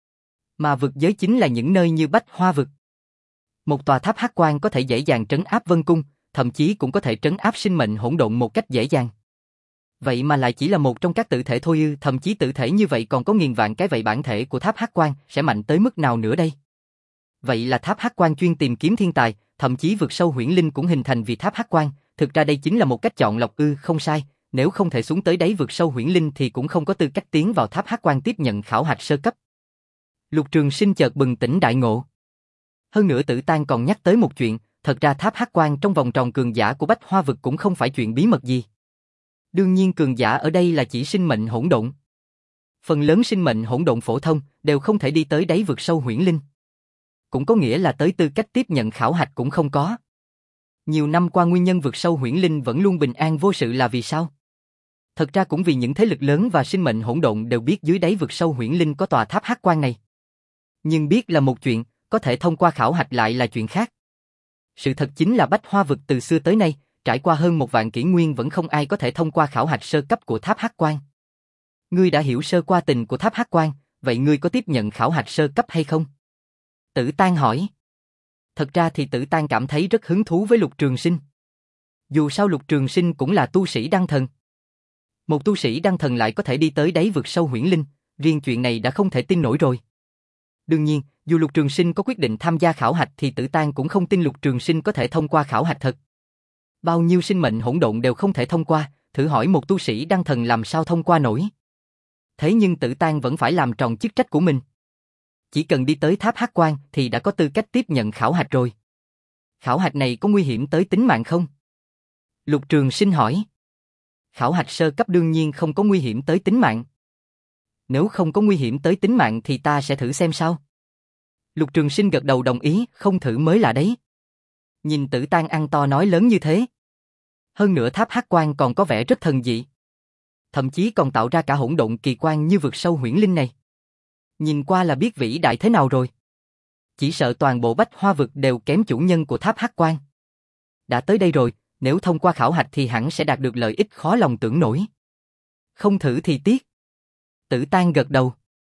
Mà vực giới chính là những nơi như Bách Hoa vực. Một tòa tháp Hắc Quan có thể dễ dàng trấn áp Vân Cung, thậm chí cũng có thể trấn áp sinh mệnh hỗn độn một cách dễ dàng. Vậy mà lại chỉ là một trong các tử thể thôi ư, thậm chí tử thể như vậy còn có nghìn vạn cái, vậy bản thể của tháp Hắc Quan sẽ mạnh tới mức nào nữa đây? Vậy là tháp Hắc Quan chuyên tìm kiếm thiên tài, thậm chí vực sâu huyễn linh cũng hình thành vì tháp Hắc Quan, thực ra đây chính là một cách chọn lọc ư, không sai, nếu không thể xuống tới đáy vực sâu huyễn linh thì cũng không có tư cách tiến vào tháp Hắc Quan tiếp nhận khảo hạch sơ cấp. Lục Trường Sinh chợt bừng tỉnh đại ngộ. Hơn nữa Tử Tang còn nhắc tới một chuyện, thật ra tháp Hắc Quan trong vòng tròn cường giả của Bách Hoa vực cũng không phải chuyện bí mật gì. Đương nhiên cường giả ở đây là chỉ sinh mệnh hỗn độn. Phần lớn sinh mệnh hỗn độn phổ thông đều không thể đi tới đáy vực sâu huyễn linh. Cũng có nghĩa là tới tư cách tiếp nhận khảo hạch cũng không có. Nhiều năm qua nguyên nhân vực sâu huyễn linh vẫn luôn bình an vô sự là vì sao? Thật ra cũng vì những thế lực lớn và sinh mệnh hỗn độn đều biết dưới đáy vực sâu huyễn linh có tòa tháp Hắc Quan này. Nhưng biết là một chuyện, có thể thông qua khảo hạch lại là chuyện khác. Sự thật chính là Bách Hoa vực từ xưa tới nay, trải qua hơn một vạn kỷ nguyên vẫn không ai có thể thông qua khảo hạch sơ cấp của tháp Hắc Quan. Ngươi đã hiểu sơ qua tình của tháp Hắc Quan, vậy ngươi có tiếp nhận khảo hạch sơ cấp hay không? Tử Tang hỏi. Thật ra thì Tử Tang cảm thấy rất hứng thú với Lục Trường Sinh. Dù sao Lục Trường Sinh cũng là tu sĩ đăng thần. Một tu sĩ đăng thần lại có thể đi tới đáy vực sâu huyễn linh, riêng chuyện này đã không thể tin nổi rồi. Đương nhiên, dù Lục Trường Sinh có quyết định tham gia khảo hạch thì Tử Tang cũng không tin Lục Trường Sinh có thể thông qua khảo hạch thật. Bao nhiêu sinh mệnh hỗn độn đều không thể thông qua, thử hỏi một tu sĩ đăng thần làm sao thông qua nổi. Thế nhưng Tử Tang vẫn phải làm tròn chức trách của mình. Chỉ cần đi tới tháp Hắc Quan thì đã có tư cách tiếp nhận khảo hạch rồi. Khảo hạch này có nguy hiểm tới tính mạng không? Lục Trường Sinh hỏi. Khảo hạch sơ cấp đương nhiên không có nguy hiểm tới tính mạng. Nếu không có nguy hiểm tới tính mạng thì ta sẽ thử xem sao. Lục Trường Sinh gật đầu đồng ý, không thử mới lạ đấy. Nhìn Tử Tang ăn to nói lớn như thế. Hơn nữa tháp Hắc Quan còn có vẻ rất thần dị. Thậm chí còn tạo ra cả hỗn độn kỳ quan như vực sâu huyễn linh này. Nhìn qua là biết vĩ đại thế nào rồi. Chỉ sợ toàn bộ Bách Hoa vực đều kém chủ nhân của tháp Hắc Quan. Đã tới đây rồi, nếu thông qua khảo hạch thì hẳn sẽ đạt được lợi ích khó lòng tưởng nổi. Không thử thì tiếc. Tử Tang gật đầu.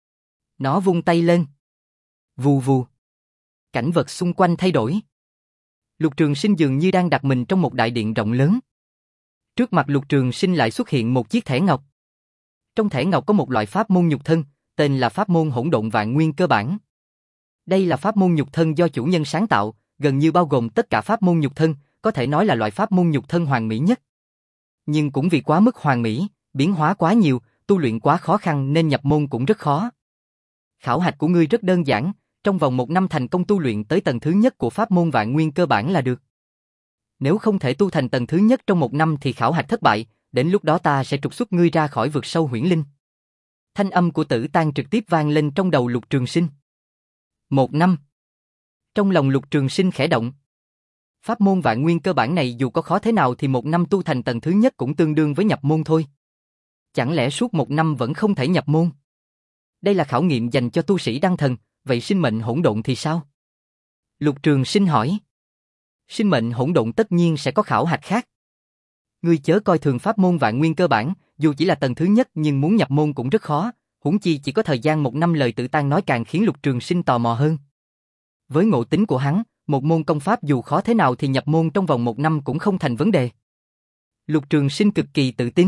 Nó vung tay lên. Vù vù. Cảnh vật xung quanh thay đổi. Lục Trường Sinh dường như đang đặt mình trong một đại điện rộng lớn. Trước mặt Lục Trường Sinh lại xuất hiện một chiếc thẻ ngọc. Trong thẻ ngọc có một loại pháp môn nhục thân, tên là pháp môn hỗn độn vạn nguyên cơ bản. Đây là pháp môn nhục thân do chủ nhân sáng tạo, gần như bao gồm tất cả pháp môn nhục thân, có thể nói là loại pháp môn nhục thân hoàn mỹ nhất. Nhưng cũng vì quá mức hoàn mỹ, biến hóa quá nhiều, tu luyện quá khó khăn nên nhập môn cũng rất khó. Khảo hạch của ngươi rất đơn giản, trong vòng một năm thành công tu luyện tới tầng thứ nhất của pháp môn vạn nguyên cơ bản là được. Nếu không thể tu thành tầng thứ nhất trong một năm thì khảo hạch thất bại, đến lúc đó ta sẽ trục xuất ngươi ra khỏi vực sâu huyễn linh. Thanh âm của Tử Tang trực tiếp vang lên trong đầu Lục Trường Sinh. Một năm. Trong lòng Lục Trường Sinh khẽ động. Pháp môn vạn nguyên cơ bản này dù có khó thế nào thì một năm tu thành tầng thứ nhất cũng tương đương với nhập môn thôi. Chẳng lẽ suốt một năm vẫn không thể nhập môn? Đây là khảo nghiệm dành cho tu sĩ đăng thần, vậy sinh mệnh hỗn độn thì sao? Lục Trường Sinh hỏi. Sinh mệnh hỗn độn tất nhiên sẽ có khảo hạch khác. Ngươi chớ coi thường pháp môn vạn nguyên cơ bản, dù chỉ là tầng thứ nhất nhưng muốn nhập môn cũng rất khó, huống chi chỉ có thời gian một năm. Lời Tử Tang nói càng khiến Lục Trường Sinh tò mò hơn. Với ngộ tính của hắn, một môn công pháp dù khó thế nào thì nhập môn trong vòng một năm cũng không thành vấn đề. Lục Trường Sinh cực kỳ tự tin.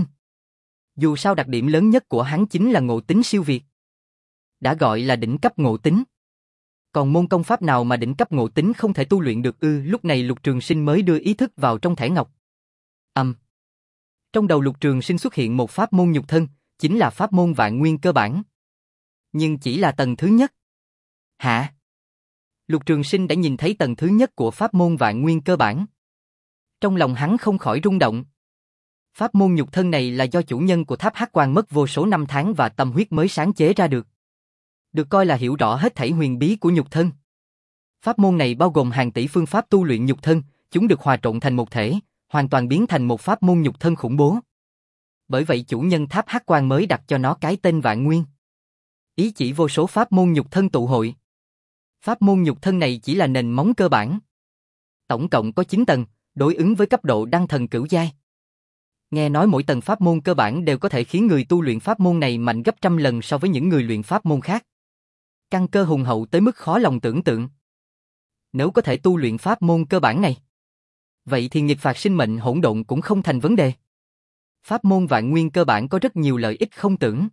Dù sao đặc điểm lớn nhất của hắn chính là ngộ tính siêu việt. Đã gọi là đỉnh cấp ngộ tính. Còn môn công pháp nào mà đỉnh cấp ngộ tính không thể tu luyện được ư? Lúc này Lục Trường Sinh mới đưa ý thức vào trong thẻ ngọc. Âm. Um. Trong đầu Lục Trường Sinh xuất hiện một pháp môn nhục thân, chính là pháp môn vạn nguyên cơ bản. Nhưng chỉ là tầng thứ nhất. Hả? Lục Trường Sinh đã nhìn thấy tầng thứ nhất của pháp môn vạn nguyên cơ bản. Trong lòng hắn không khỏi rung động. Pháp môn nhục thân này là do chủ nhân của tháp Hắc Quan mất vô số năm tháng và tâm huyết mới sáng chế ra được. Được coi là hiểu rõ hết thảy huyền bí của nhục thân. Pháp môn này bao gồm hàng tỷ phương pháp tu luyện nhục thân, chúng được hòa trộn thành một thể, hoàn toàn biến thành một pháp môn nhục thân khủng bố. Bởi vậy chủ nhân tháp Hắc Quan mới đặt cho nó cái tên Vạn Nguyên. Ý chỉ vô số pháp môn nhục thân tụ hội. Pháp môn nhục thân này chỉ là nền móng cơ bản. Tổng cộng có chín tầng, đối ứng với cấp độ đăng thần cửu giai. Nghe nói mỗi tầng pháp môn cơ bản đều có thể khiến người tu luyện pháp môn này mạnh gấp trăm lần so với những người luyện pháp môn khác. Căn cơ hùng hậu tới mức khó lòng tưởng tượng. Nếu có thể tu luyện pháp môn cơ bản này, vậy thì nghịch phạt sinh mệnh hỗn độn cũng không thành vấn đề. Pháp môn vạn nguyên cơ bản có rất nhiều lợi ích không tưởng.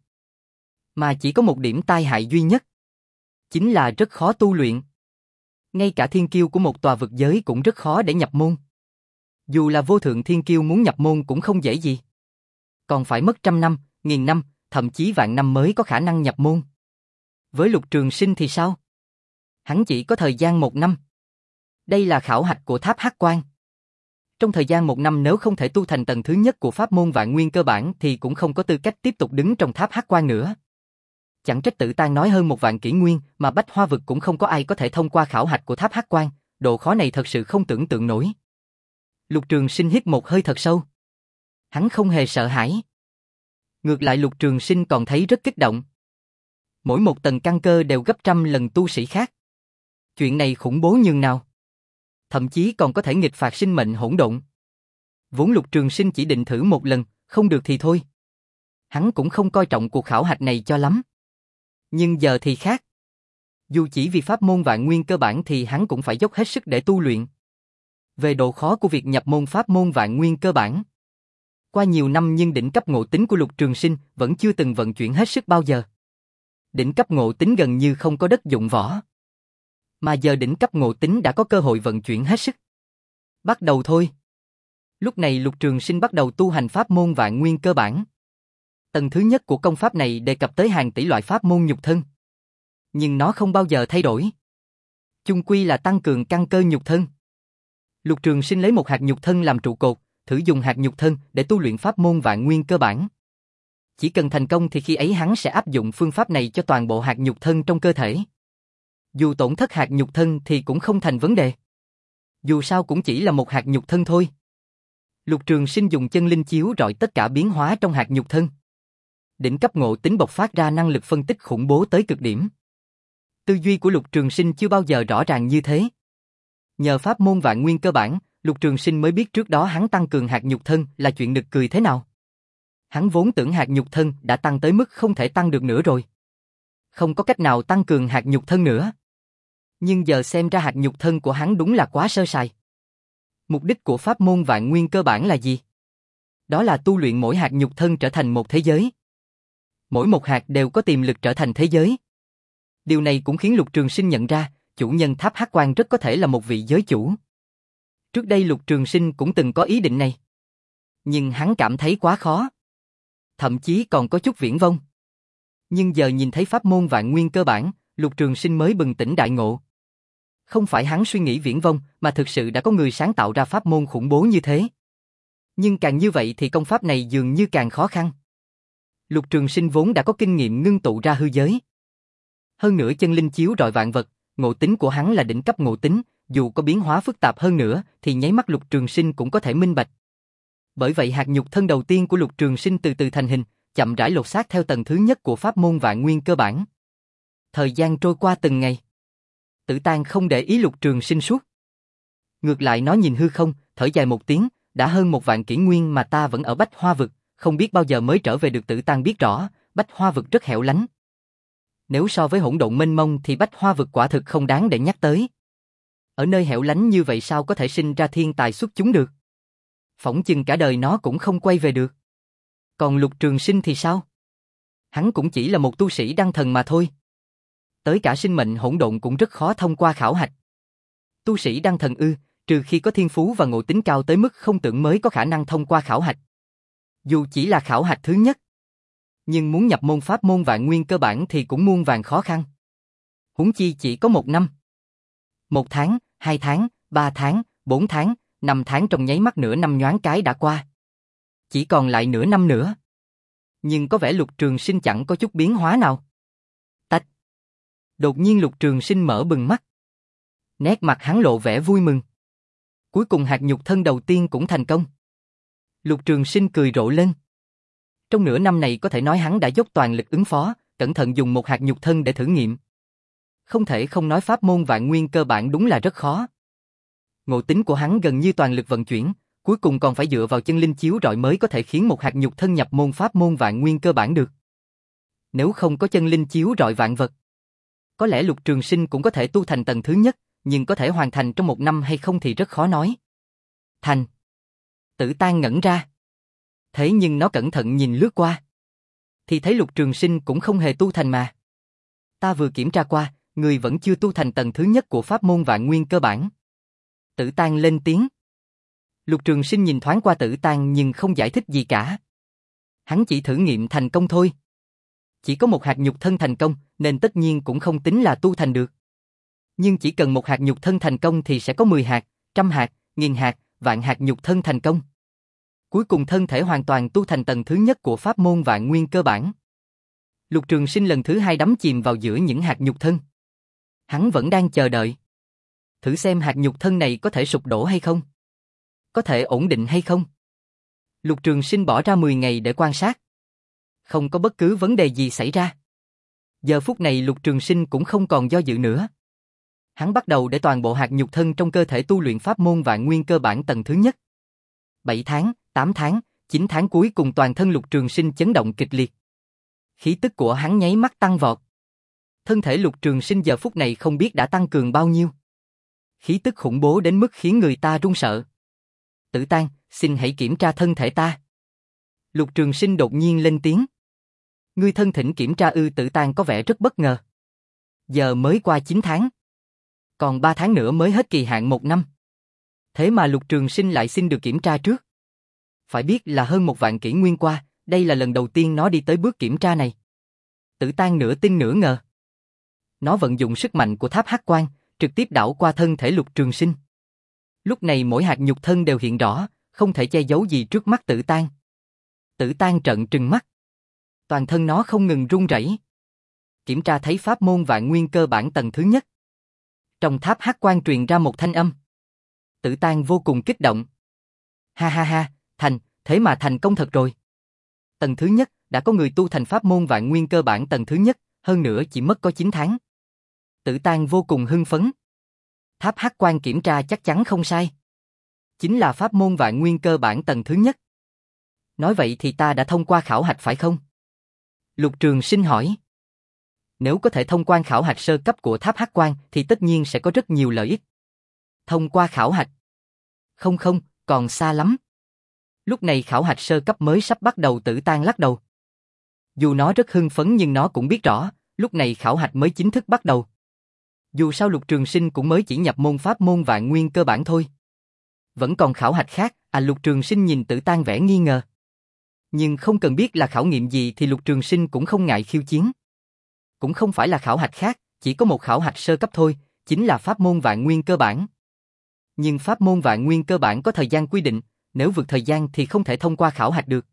Mà chỉ có một điểm tai hại duy nhất. Chính là rất khó tu luyện. Ngay cả thiên kiêu của một tòa vực giới cũng rất khó để nhập môn. Dù là vô thượng thiên kiêu muốn nhập môn cũng không dễ gì. Còn phải mất trăm năm, nghìn năm, thậm chí vạn năm mới có khả năng nhập môn. Với Lục Trường Sinh thì sao? Hắn chỉ có thời gian một năm. Đây là khảo hạch của Tháp Hắc Quan. Trong thời gian một năm nếu không thể tu thành tầng thứ nhất của pháp môn vạn nguyên cơ bản thì cũng không có tư cách tiếp tục đứng trong Tháp Hắc Quan nữa. Chẳng trách Tử Tang nói hơn một vạn kỷ nguyên mà Bách Hoa vực cũng không có ai có thể thông qua khảo hạch của Tháp Hắc Quan, độ khó này thật sự không tưởng tượng nổi. Lục Trường Sinh hít một hơi thật sâu. Hắn không hề sợ hãi. Ngược lại Lục Trường Sinh còn thấy rất kích động. Mỗi một tầng căn cơ đều gấp trăm lần tu sĩ khác. Chuyện này khủng bố nhường nào. Thậm chí còn có thể nghịch phạt sinh mệnh hỗn độn. Vốn Lục Trường Sinh chỉ định thử một lần, không được thì thôi. Hắn cũng không coi trọng cuộc khảo hạch này cho lắm. Nhưng giờ thì khác. Dù chỉ vì pháp môn vạn nguyên cơ bản thì hắn cũng phải dốc hết sức để tu luyện. Về độ khó của việc nhập môn pháp môn vạn nguyên cơ bản. Qua nhiều năm nhưng đỉnh cấp ngộ tính của Lục Trường Sinh vẫn chưa từng vận chuyển hết sức bao giờ. Đỉnh cấp ngộ tính gần như không có đất dụng võ. Mà giờ đỉnh cấp ngộ tính đã có cơ hội vận chuyển hết sức. Bắt đầu thôi. Lúc này Lục Trường Sinh bắt đầu tu hành pháp môn vạn nguyên cơ bản. Tầng thứ nhất của công pháp này đề cập tới hàng tỷ loại pháp môn nhục thân. Nhưng nó không bao giờ thay đổi. Chung quy là tăng cường căn cơ nhục thân. Lục Trường Sinh lấy một hạt nhục thân làm trụ cột, thử dùng hạt nhục thân để tu luyện pháp môn vạn nguyên cơ bản. Chỉ cần thành công thì khi ấy hắn sẽ áp dụng phương pháp này cho toàn bộ hạt nhục thân trong cơ thể. Dù tổn thất hạt nhục thân thì cũng không thành vấn đề. Dù sao cũng chỉ là một hạt nhục thân thôi. Lục Trường Sinh dùng chân linh chiếu rọi tất cả biến hóa trong hạt nhục thân. Đỉnh cấp ngộ tính bộc phát ra năng lực phân tích khủng bố tới cực điểm. Tư duy của Lục Trường Sinh chưa bao giờ rõ ràng như thế. Nhờ pháp môn vạn nguyên cơ bản, Lục Trường Sinh mới biết trước đó hắn tăng cường hạt nhục thân là chuyện nực cười thế nào. Hắn vốn tưởng hạt nhục thân đã tăng tới mức không thể tăng được nữa rồi. Không có cách nào tăng cường hạt nhục thân nữa. Nhưng giờ xem ra hạt nhục thân của hắn đúng là quá sơ sài. Mục đích của pháp môn vạn nguyên cơ bản là gì? Đó là tu luyện mỗi hạt nhục thân trở thành một thế giới. Mỗi một hạt đều có tiềm lực trở thành thế giới. Điều này cũng khiến Lục Trường Sinh nhận ra, chủ nhân Tháp Hắc Quan rất có thể là một vị giới chủ. Trước đây Lục Trường Sinh cũng từng có ý định này. Nhưng hắn cảm thấy quá khó. Thậm chí còn có chút viển vông. Nhưng giờ nhìn thấy pháp môn vạn nguyên cơ bản, Lục Trường Sinh mới bừng tỉnh đại ngộ. Không phải hắn suy nghĩ viển vông, mà thực sự đã có người sáng tạo ra pháp môn khủng bố như thế. Nhưng càng như vậy thì công pháp này dường như càng khó khăn. Lục Trường Sinh vốn đã có kinh nghiệm ngưng tụ ra hư giới. Hơn nữa chân linh chiếu rọi vạn vật, ngộ tính của hắn là đỉnh cấp ngộ tính, dù có biến hóa phức tạp hơn nữa thì nháy mắt Lục Trường Sinh cũng có thể minh bạch. Bởi vậy hạt nhục thân đầu tiên của Lục Trường Sinh từ từ thành hình, chậm rãi lột xác theo tầng thứ nhất của pháp môn vạn nguyên cơ bản. Thời gian trôi qua từng ngày. Tử Tang không để ý Lục Trường Sinh suốt. Ngược lại nó nhìn hư không, thở dài một tiếng, đã hơn một vạn kỷ nguyên mà ta vẫn ở Bách Hoa vực, không biết bao giờ mới trở về được. Tử Tang biết rõ, Bách Hoa vực rất hẻo lánh. Nếu so với hỗn độn mênh mông thì Bách Hoa vực quả thực không đáng để nhắc tới. Ở nơi hẻo lánh như vậy sao có thể sinh ra thiên tài xuất chúng được? Phỏng chừng cả đời nó cũng không quay về được. Còn Lục Trường Sinh thì sao? Hắn cũng chỉ là một tu sĩ đăng thần mà thôi. Tới cả sinh mệnh hỗn độn cũng rất khó thông qua khảo hạch. Tu sĩ đăng thần ư, trừ khi có thiên phú và ngộ tính cao tới mức không tưởng mới có khả năng thông qua khảo hạch. Dù chỉ là khảo hạch thứ nhất. Nhưng muốn nhập môn pháp môn vạn nguyên cơ bản thì cũng muôn vàn khó khăn. Huống chi chỉ có một năm. Một tháng, hai tháng, ba tháng, bốn tháng, năm tháng trong nháy mắt nửa năm nhoáng cái đã qua. Chỉ còn lại nửa năm nữa. Nhưng có vẻ Lục Trường Sinh chẳng có chút biến hóa nào. Tách. Đột nhiên Lục Trường Sinh mở bừng mắt. Nét mặt hắn lộ vẻ vui mừng. Cuối cùng hạt nhục thân đầu tiên cũng thành công. Lục Trường Sinh cười rộ lên. Trong nửa năm này có thể nói hắn đã dốc toàn lực ứng phó, cẩn thận dùng một hạt nhục thân để thử nghiệm. Không thể không nói pháp môn vạn nguyên cơ bản đúng là rất khó. Ngộ tính của hắn gần như toàn lực vận chuyển, cuối cùng còn phải dựa vào chân linh chiếu rọi mới có thể khiến một hạt nhục thân nhập môn pháp môn vạn nguyên cơ bản được. Nếu không có chân linh chiếu rọi vạn vật, có lẽ Lục Trường Sinh cũng có thể tu thành tầng thứ nhất, nhưng có thể hoàn thành trong một năm hay không thì rất khó nói. Thành. Tử Tang ngẩn ra. Thế nhưng nó cẩn thận nhìn lướt qua. Thì thấy Lục Trường Sinh cũng không hề tu thành mà. Ta vừa kiểm tra qua, người vẫn chưa tu thành tầng thứ nhất của pháp môn vạn nguyên cơ bản. Tử Tang lên tiếng. Lục Trường Sinh nhìn thoáng qua Tử Tang nhưng không giải thích gì cả. Hắn chỉ thử nghiệm thành công thôi. Chỉ có một hạt nhục thân thành công, nên tất nhiên cũng không tính là tu thành được. Nhưng chỉ cần một hạt nhục thân thành công thì sẽ có mười hạt, trăm hạt, nghìn hạt, vạn hạt nhục thân thành công. Cuối cùng thân thể hoàn toàn tu thành tầng thứ nhất của pháp môn vạn nguyên cơ bản. Lục Trường Sinh lần thứ hai đắm chìm vào giữa những hạt nhục thân. Hắn vẫn đang chờ đợi. Thử xem hạt nhục thân này có thể sụp đổ hay không? Có thể ổn định hay không? Lục Trường Sinh bỏ ra mười ngày để quan sát. Không có bất cứ vấn đề gì xảy ra. Giờ phút này Lục Trường Sinh cũng không còn do dự nữa. Hắn bắt đầu để toàn bộ hạt nhục thân trong cơ thể tu luyện pháp môn vạn nguyên cơ bản tầng thứ nhất. bảy tháng, tám tháng, chín tháng cuối cùng toàn thân Lục Trường Sinh chấn động kịch liệt. Khí tức của hắn nháy mắt tăng vọt. Thân thể Lục Trường Sinh giờ phút này không biết đã tăng cường bao nhiêu. Khí tức khủng bố đến mức khiến người ta run sợ. Tử Tang, xin hãy kiểm tra thân thể ta. Lục Trường Sinh đột nhiên lên tiếng. Ngươi thân thỉnh kiểm tra ư? Tử Tang có vẻ rất bất ngờ. Giờ mới qua chín tháng. Còn ba tháng nữa mới hết kỳ hạn một năm. Thế mà Lục Trường Sinh lại xin được kiểm tra trước. Phải biết là hơn một vạn kỷ nguyên qua, đây là lần đầu tiên nó đi tới bước kiểm tra này. Tử Tang nửa tin nửa ngờ. Nó vận dụng sức mạnh của tháp hắc quang, trực tiếp đảo qua thân thể Lục Trường Sinh. Lúc này mỗi hạt nhục thân đều hiện rõ, không thể che giấu gì trước mắt Tử Tang. Tử Tang trợn trừng mắt. Toàn thân nó không ngừng run rẩy. Kiểm tra thấy pháp môn vạn nguyên cơ bản tầng thứ nhất. Trong tháp hắc quang truyền ra một thanh âm. Tử Tang vô cùng kích động. Ha ha ha, thành, thế mà thành công thật rồi. Tầng thứ nhất, đã có người tu thành pháp môn vạn nguyên cơ bản tầng thứ nhất, hơn nữa chỉ mất có chín tháng. Tử Tang vô cùng hưng phấn. Tháp hắc quang kiểm tra chắc chắn không sai. Chính là pháp môn vạn nguyên cơ bản tầng thứ nhất. Nói vậy thì ta đã thông qua khảo hạch phải không? Lục Trường Sinh hỏi. Nếu có thể thông qua khảo hạch sơ cấp của tháp hắc quang thì tất nhiên sẽ có rất nhiều lợi ích. Thông qua khảo hạch? Không không, còn xa lắm. Lúc này khảo hạch sơ cấp mới sắp bắt đầu. Tử Tang lắc đầu. Dù nó rất hưng phấn nhưng nó cũng biết rõ, lúc này khảo hạch mới chính thức bắt đầu. Dù sao Lục Trường Sinh cũng mới chỉ nhập môn pháp môn vạn nguyên cơ bản thôi. Vẫn còn khảo hạch khác, à Lục Trường Sinh nhìn Tử Tang vẻ nghi ngờ. Nhưng không cần biết là khảo nghiệm gì thì Lục Trường Sinh cũng không ngại khiêu chiến. Cũng không phải là khảo hạch khác, chỉ có một khảo hạch sơ cấp thôi, chính là pháp môn vạn nguyên cơ bản. Nhưng pháp môn vạn nguyên cơ bản có thời gian quy định, nếu vượt thời gian thì không thể thông qua khảo hạch được.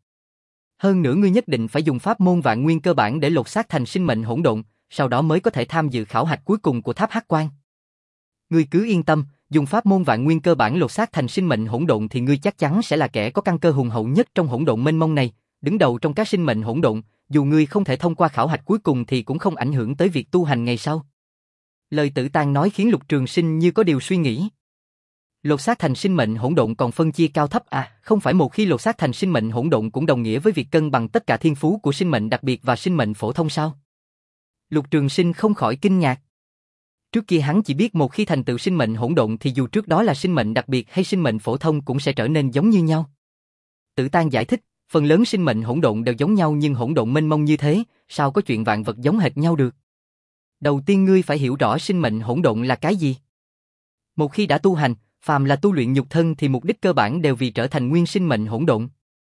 Hơn nữa ngươi nhất định phải dùng pháp môn vạn nguyên cơ bản để lột xác thành sinh mệnh hỗn độn, sau đó mới có thể tham dự khảo hạch cuối cùng của tháp hắc quang. Ngươi cứ yên tâm, dùng pháp môn vạn nguyên cơ bản lột xác thành sinh mệnh hỗn độn thì ngươi chắc chắn sẽ là kẻ có căn cơ hùng hậu nhất trong hỗn độn mênh mông này, đứng đầu trong các sinh mệnh hỗn độn, dù ngươi không thể thông qua khảo hạch cuối cùng thì cũng không ảnh hưởng tới việc tu hành ngày sau. Lời Tử Tang nói khiến Lục Trường Sinh như có điều suy nghĩ. Lột xác thành sinh mệnh hỗn độn còn phân chia cao thấp à? Không phải một khi lột xác thành sinh mệnh hỗn độn cũng đồng nghĩa với việc cân bằng tất cả thiên phú của sinh mệnh đặc biệt và sinh mệnh phổ thông sao? Lục Trường Sinh không khỏi kinh ngạc. Trước kia hắn chỉ biết một khi thành tựu sinh mệnh hỗn độn thì dù trước đó là sinh mệnh đặc biệt hay sinh mệnh phổ thông cũng sẽ trở nên giống như nhau. Tử Tang giải thích, phần lớn sinh mệnh hỗn độn đều giống nhau nhưng hỗn độn mênh mông như thế, sao có chuyện vạn vật giống hệt nhau được? Đầu tiên ngươi phải hiểu rõ sinh mệnh hỗn độn là cái gì. Một khi đã tu hành, phàm là tu luyện nhục thân thì mục đích cơ bản đều vì trở thành nguyên sinh mệnh hỗn độn.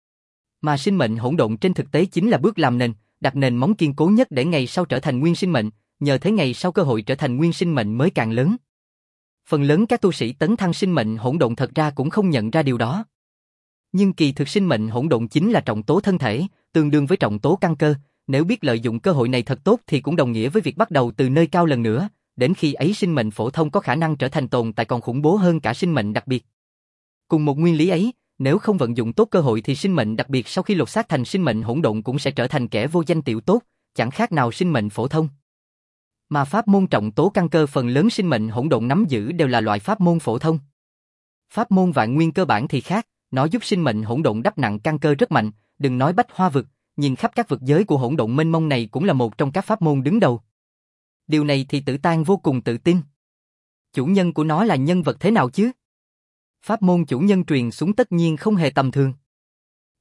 Mà sinh mệnh hỗn độn trên thực tế chính là bước làm nền, đặt nền móng kiên cố nhất để ngày sau trở thành nguyên sinh mệnh, nhờ thế ngày sau cơ hội trở thành nguyên sinh mệnh mới càng lớn. Phần lớn các tu sĩ tấn thăng sinh mệnh hỗn độn thật ra cũng không nhận ra điều đó. Nhưng kỳ thực sinh mệnh hỗn độn chính là trọng tố thân thể, tương đương với trọng tố căn cơ, nếu biết lợi dụng cơ hội này thật tốt thì cũng đồng nghĩa với việc bắt đầu từ nơi cao lần nữa, đến khi ấy sinh mệnh phổ thông có khả năng trở thành tồn tại còn khủng bố hơn cả sinh mệnh đặc biệt. Cùng một nguyên lý ấy, nếu không vận dụng tốt cơ hội thì sinh mệnh đặc biệt sau khi lột xác thành sinh mệnh hỗn độn cũng sẽ trở thành kẻ vô danh tiểu tốt, chẳng khác nào sinh mệnh phổ thông. Mà pháp môn trọng tố căn cơ phần lớn sinh mệnh hỗn độn nắm giữ đều là loại pháp môn phổ thông. Pháp môn vạn nguyên cơ bản thì khác, nó giúp sinh mệnh hỗn độn đắp nặng căn cơ rất mạnh, đừng nói bách hoa vực, nhìn khắp các vực giới của hỗn độn mênh mông này cũng là một trong các pháp môn đứng đầu. Điều này thì Tử Tang vô cùng tự tin. Chủ nhân của nó là nhân vật thế nào chứ? Pháp môn chủ nhân truyền xuống tất nhiên không hề tầm thường.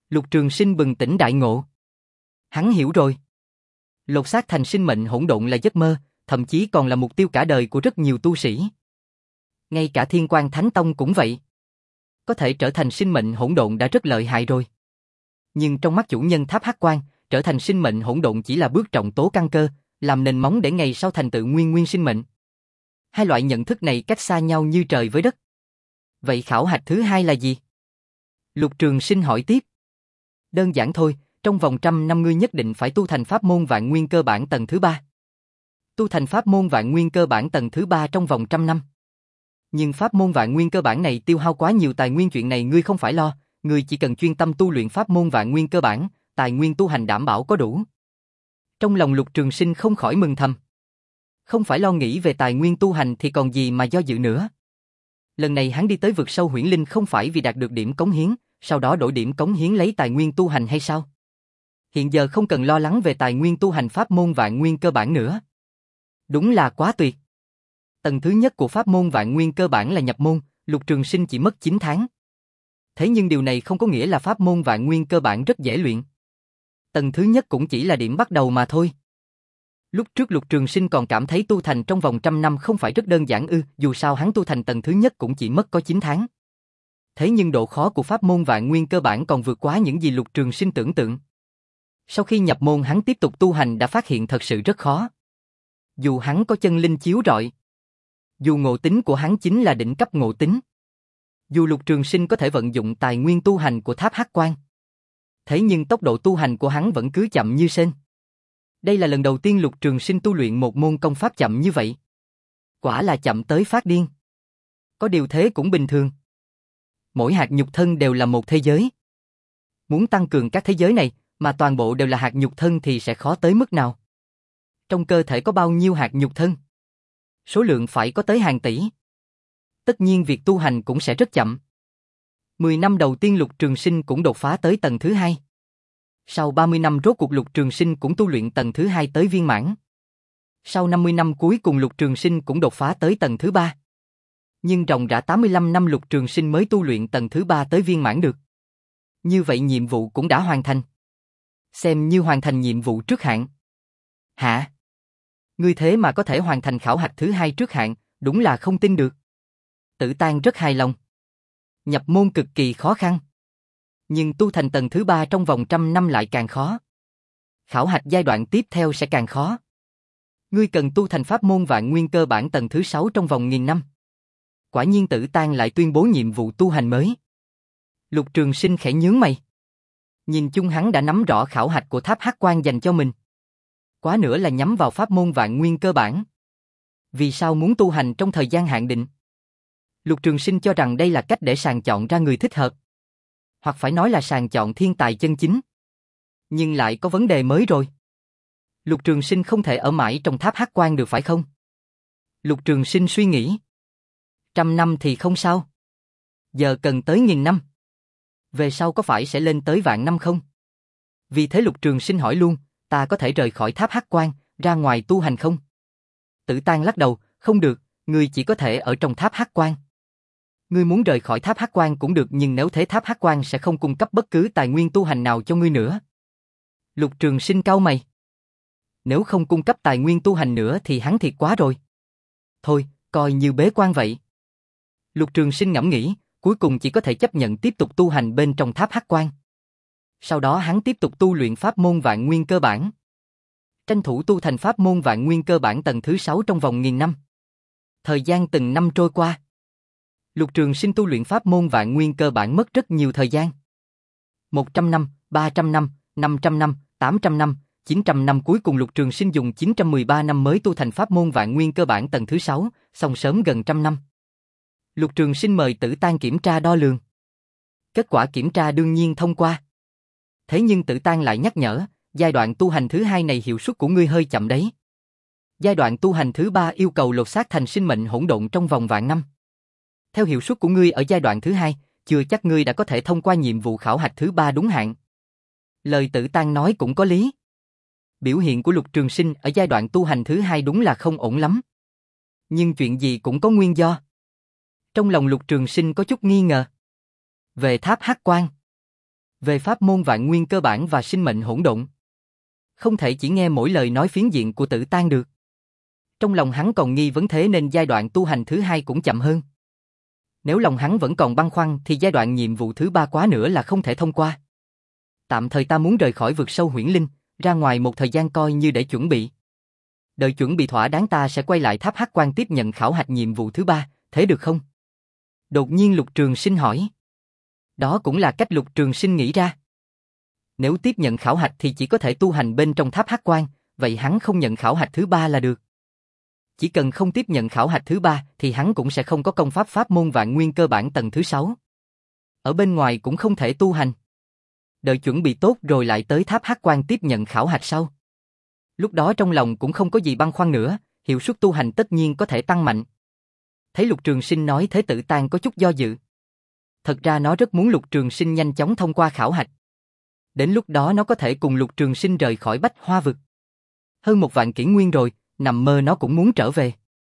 Lục Trường Sinh bừng tỉnh đại ngộ. Hắn hiểu rồi. Lột xác thành sinh mệnh hỗn độn là giấc mơ, thậm chí còn là mục tiêu cả đời của rất nhiều tu sĩ. Ngay cả Thiên Quang Thánh Tông cũng vậy. Có thể trở thành sinh mệnh hỗn độn đã rất lợi hại rồi. Nhưng trong mắt chủ nhân Tháp Hắc Quang, trở thành sinh mệnh hỗn độn chỉ là bước trọng tố căn cơ, làm nền móng để ngày sau thành tựu nguyên nguyên sinh mệnh. Hai loại nhận thức này cách xa nhau như trời với đất. Vậy khảo hạch thứ hai là gì? Lục Trường Sinh hỏi tiếp. Đơn giản thôi, trong vòng trăm năm ngươi nhất định phải tu thành pháp môn vạn nguyên cơ bản tầng thứ ba. Tu thành pháp môn vạn nguyên cơ bản tầng thứ ba trong vòng trăm năm. Nhưng pháp môn vạn nguyên cơ bản này tiêu hao quá nhiều tài nguyên, chuyện này ngươi không phải lo, ngươi chỉ cần chuyên tâm tu luyện pháp môn vạn nguyên cơ bản, tài nguyên tu hành đảm bảo có đủ. Trong lòng Lục Trường Sinh không khỏi mừng thầm. Không phải lo nghĩ về tài nguyên tu hành thì còn gì mà do dự nữa. Lần này hắn đi tới vực sâu huyễn linh không phải vì đạt được điểm cống hiến, sau đó đổi điểm cống hiến lấy tài nguyên tu hành hay sao? Hiện giờ không cần lo lắng về tài nguyên tu hành pháp môn vạn nguyên cơ bản nữa. Đúng là quá tuyệt. Tầng thứ nhất của pháp môn vạn nguyên cơ bản là nhập môn, Lục Trường Sinh chỉ mất chín tháng. Thế nhưng điều này không có nghĩa là pháp môn vạn nguyên cơ bản rất dễ luyện. Tầng thứ nhất cũng chỉ là điểm bắt đầu mà thôi. Lúc trước Lục Trường Sinh còn cảm thấy tu thành trong vòng trăm năm không phải rất đơn giản ư, dù sao hắn tu thành tầng thứ nhất cũng chỉ mất có chín tháng. Thế nhưng độ khó của pháp môn vạn nguyên cơ bản còn vượt quá những gì Lục Trường Sinh tưởng tượng. Sau khi nhập môn hắn tiếp tục tu hành đã phát hiện thật sự rất khó. Dù hắn có chân linh chiếu rọi, dù ngộ tính của hắn chính là đỉnh cấp ngộ tính, dù Lục Trường Sinh có thể vận dụng tài nguyên tu hành của Tháp Hắc Quang, thế nhưng tốc độ tu hành của hắn vẫn cứ chậm như sên. Đây là lần đầu tiên Lục Trường Sinh tu luyện một môn công pháp chậm như vậy. Quả là chậm tới phát điên. Có điều thế cũng bình thường. Mỗi hạt nhục thân đều là một thế giới. Muốn tăng cường các thế giới này, mà toàn bộ đều là hạt nhục thân thì sẽ khó tới mức nào. Trong cơ thể có bao nhiêu hạt nhục thân? Số lượng phải có tới hàng tỷ. Tất nhiên việc tu hành cũng sẽ rất chậm. Mười năm đầu tiên Lục Trường Sinh cũng đột phá tới tầng thứ hai. Sau ba mươi năm rốt cuộc Lục Trường Sinh cũng tu luyện tầng thứ hai tới viên mãn. Sau năm mươi năm cuối cùng Lục Trường Sinh cũng đột phá tới tầng thứ ba. Nhưng ròng rã tám mươi lăm năm Lục Trường Sinh mới tu luyện tầng thứ ba tới viên mãn được. Như vậy nhiệm vụ cũng đã hoàn thành. Xem như hoàn thành nhiệm vụ trước hạn. Hả? Ngươi thế mà có thể hoàn thành khảo hạch thứ hai trước hạn, đúng là không tin được. Tử Tang rất hài lòng. Nhập môn cực kỳ khó khăn. Nhưng tu thành tầng thứ ba trong vòng trăm năm lại càng khó. Khảo hạch giai đoạn tiếp theo sẽ càng khó. Ngươi cần tu thành pháp môn vạn nguyên cơ bản tầng thứ sáu trong vòng nghìn năm. Quả nhiên Tử Tang lại tuyên bố nhiệm vụ tu hành mới. Lục Trường Sinh khẽ nhướng mày. Nhìn chung hắn đã nắm rõ khảo hạch của Tháp Hắc Quang dành cho mình. Quá nữa là nhắm vào pháp môn vạn nguyên cơ bản. Vì sao muốn tu hành trong thời gian hạn định? Lục Trường Sinh cho rằng đây là cách để sàng chọn ra người thích hợp. Hoặc phải nói là sàng chọn thiên tài chân chính. Nhưng lại có vấn đề mới rồi. Lục Trường Sinh không thể ở mãi trong Tháp Hắc Quang được phải không? Lục Trường Sinh suy nghĩ. Trăm năm thì không sao. Giờ cần tới nghìn năm. Về sau có phải sẽ lên tới vạn năm không? Vì thế Lục Trường Sinh hỏi luôn, ta có thể rời khỏi Tháp Hắc Quang, ra ngoài tu hành không? Tử Tang lắc đầu, không được, ngươi chỉ có thể ở trong Tháp Hắc Quang. Ngươi muốn rời khỏi Tháp Hắc Quang cũng được, nhưng nếu thế Tháp Hắc Quang sẽ không cung cấp bất cứ tài nguyên tu hành nào cho ngươi nữa. Lục Trường Sinh cau mày. Nếu không cung cấp tài nguyên tu hành nữa thì hắn thiệt quá rồi. Thôi, coi như bế quan vậy. Lục Trường Sinh ngẫm nghĩ, cuối cùng chỉ có thể chấp nhận tiếp tục tu hành bên trong Tháp Hắc Quang. Sau đó hắn tiếp tục tu luyện pháp môn vạn nguyên cơ bản. Tranh thủ tu thành pháp môn vạn nguyên cơ bản tầng thứ sáu trong vòng nghìn năm. Thời gian từng năm trôi qua. Lục Trường Sinh tu luyện pháp môn vạn nguyên cơ bản mất rất nhiều thời gian. một trăm năm, ba trăm năm, năm trăm năm, tám trăm năm, chín trăm năm, cuối cùng Lục Trường Sinh dùng chín trăm mười ba năm mới tu thành pháp môn vạn nguyên cơ bản tầng thứ sáu, xong sớm gần trăm năm. Lục Trường Sinh mời Tử Tang kiểm tra đo lường. Kết quả kiểm tra đương nhiên thông qua. Thế nhưng Tử Tang lại nhắc nhở, giai đoạn tu hành thứ hai này hiệu suất của ngươi hơi chậm đấy. Giai đoạn tu hành thứ ba yêu cầu lột xác thành sinh mệnh hỗn độn trong vòng vạn năm. Theo hiệu suất của ngươi ở giai đoạn thứ hai, chưa chắc ngươi đã có thể thông qua nhiệm vụ khảo hạch thứ ba đúng hạn. Lời Tử Tang nói cũng có lý. Biểu hiện của Lục Trường Sinh ở giai đoạn tu hành thứ hai đúng là không ổn lắm. Nhưng chuyện gì cũng có nguyên do. Trong lòng Lục Trường Sinh có chút nghi ngờ. Về Tháp Hắc Quang. về pháp môn vạn nguyên cơ bản và sinh mệnh hỗn độn. Không thể chỉ nghe mỗi lời nói phiến diện của Tử Tang được. Trong lòng hắn còn nghi vấn, thế nên giai đoạn tu hành thứ hai cũng chậm hơn. Nếu lòng hắn vẫn còn băn khoăn thì giai đoạn nhiệm vụ thứ ba quá nữa là không thể thông qua. Tạm thời ta muốn rời khỏi vực sâu huyễn linh, ra ngoài một thời gian coi như để chuẩn bị. Đợi chuẩn bị thỏa đáng ta sẽ quay lại tháp Hắc Quan tiếp nhận khảo hạch nhiệm vụ thứ ba, thế được không? Đột nhiên Lục Trường Sinh hỏi. Đó cũng là cách Lục Trường Sinh nghĩ ra. Nếu tiếp nhận khảo hạch thì chỉ có thể tu hành bên trong tháp Hắc Quan, vậy hắn không nhận khảo hạch thứ ba là được. Chỉ cần không tiếp nhận khảo hạch thứ ba thì hắn cũng sẽ không có công pháp pháp môn vạn nguyên cơ bản tầng thứ sáu. Ở bên ngoài cũng không thể tu hành. Đợi chuẩn bị tốt rồi lại tới tháp Hắc Quan tiếp nhận khảo hạch sau. Lúc đó trong lòng cũng không có gì băn khoăn nữa, hiệu suất tu hành tất nhiên có thể tăng mạnh. Thấy Lục Trường Sinh nói thế, Tử Tang có chút do dự. Thật ra nó rất muốn Lục Trường Sinh nhanh chóng thông qua khảo hạch. Đến lúc đó nó có thể cùng Lục Trường Sinh rời khỏi Bách Hoa Vực. Hơn một vạn kỷ nguyên rồi, nằm mơ nó cũng muốn trở về.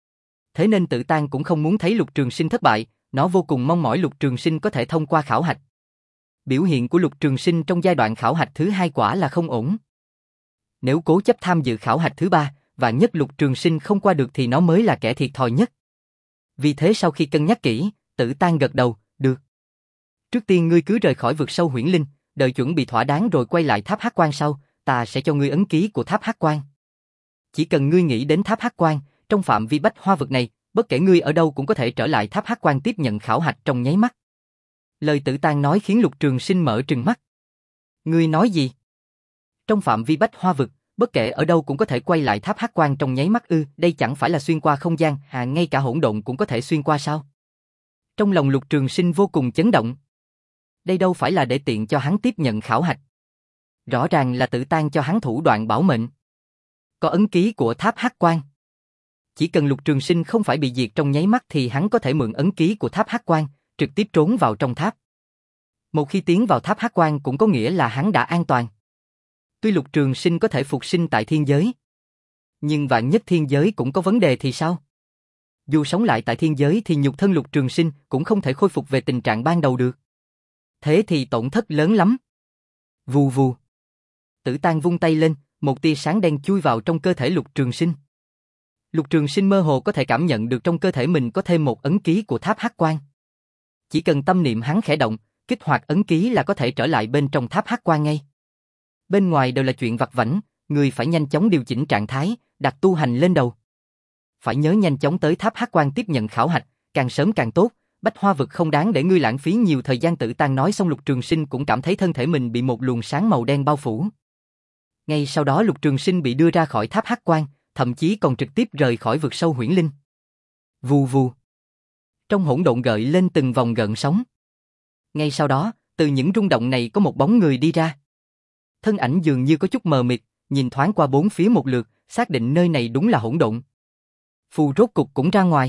Thế nên Tử Tang cũng không muốn thấy Lục Trường Sinh thất bại, nó vô cùng mong mỏi Lục Trường Sinh có thể thông qua khảo hạch. Biểu hiện của Lục Trường Sinh trong giai đoạn khảo hạch thứ hai quả là không ổn. Nếu cố chấp tham dự khảo hạch thứ ba, và nhất Lục Trường Sinh không qua được thì nó mới là kẻ thiệt thòi nhất. Vì thế sau khi cân nhắc kỹ, Tử Tang gật đầu, được. Trước tiên ngươi cứ rời khỏi vực sâu huyễn linh, đợi chuẩn bị thỏa đáng rồi quay lại tháp Hắc Quan sau, ta sẽ cho ngươi ấn ký của tháp Hắc Quan. Chỉ cần ngươi nghĩ đến tháp Hắc Quan, trong phạm vi Bách Hoa Vực này, bất kể ngươi ở đâu cũng có thể trở lại tháp Hắc Quan tiếp nhận khảo hạch trong nháy mắt. Lời Tử Tang nói khiến Lục Trường Sinh mở trừng mắt. Ngươi nói gì? Trong phạm vi Bách Hoa Vực, bất kể ở đâu cũng có thể quay lại tháp Hắc Quan trong nháy mắt ư? Đây chẳng phải là xuyên qua không gian, à ngay cả hỗn độn cũng có thể xuyên qua sao? Trong lòng Lục Trường Sinh vô cùng chấn động. Đây đâu phải là để tiện cho hắn tiếp nhận khảo hạch. Rõ ràng là Tử Tang cho hắn thủ đoạn bảo mệnh. Có ấn ký của tháp Hắc Quan. Chỉ cần Lục Trường Sinh không phải bị diệt trong nháy mắt thì hắn có thể mượn ấn ký của tháp Hắc Quan, trực tiếp trốn vào trong tháp. Một khi tiến vào tháp Hắc Quan cũng có nghĩa là hắn đã an toàn. Tuy Lục Trường Sinh có thể phục sinh tại thiên giới, nhưng vạn nhất thiên giới cũng có vấn đề thì sao? Dù sống lại tại thiên giới thì nhục thân Lục Trường Sinh cũng không thể khôi phục về tình trạng ban đầu được. Thế thì tổn thất lớn lắm. Vù vù. Tử Tang vung tay lên, một tia sáng đen chui vào trong cơ thể Lục Trường Sinh. Lục Trường Sinh mơ hồ có thể cảm nhận được trong cơ thể mình có thêm một ấn ký của tháp Hắc Quan. Chỉ cần tâm niệm hắn khẽ động, kích hoạt ấn ký là có thể trở lại bên trong tháp Hắc Quan ngay. Bên ngoài đều là chuyện vặt vãnh, người phải nhanh chóng điều chỉnh trạng thái, đặt tu hành lên đầu. Phải nhớ nhanh chóng tới tháp Hắc Quan tiếp nhận khảo hạch, càng sớm càng tốt. Bách Hoa Vực không đáng để ngươi lãng phí nhiều thời gian. Tử Tang nói xong, Lục Trường Sinh cũng cảm thấy thân thể mình bị một luồng sáng màu đen bao phủ. Ngay sau đó Lục Trường Sinh bị đưa ra khỏi tháp Hắc Quan, thậm chí còn trực tiếp rời khỏi vực sâu huyễn linh. Vù vù. Trong hỗn độn gợi lên từng vòng gợn sóng. Ngay sau đó, từ những rung động này có một bóng người đi ra. Thân ảnh dường như có chút mờ mịt, nhìn thoáng qua bốn phía một lượt, xác định nơi này đúng là hỗn độn. Phù rốt cục cũng ra ngoài.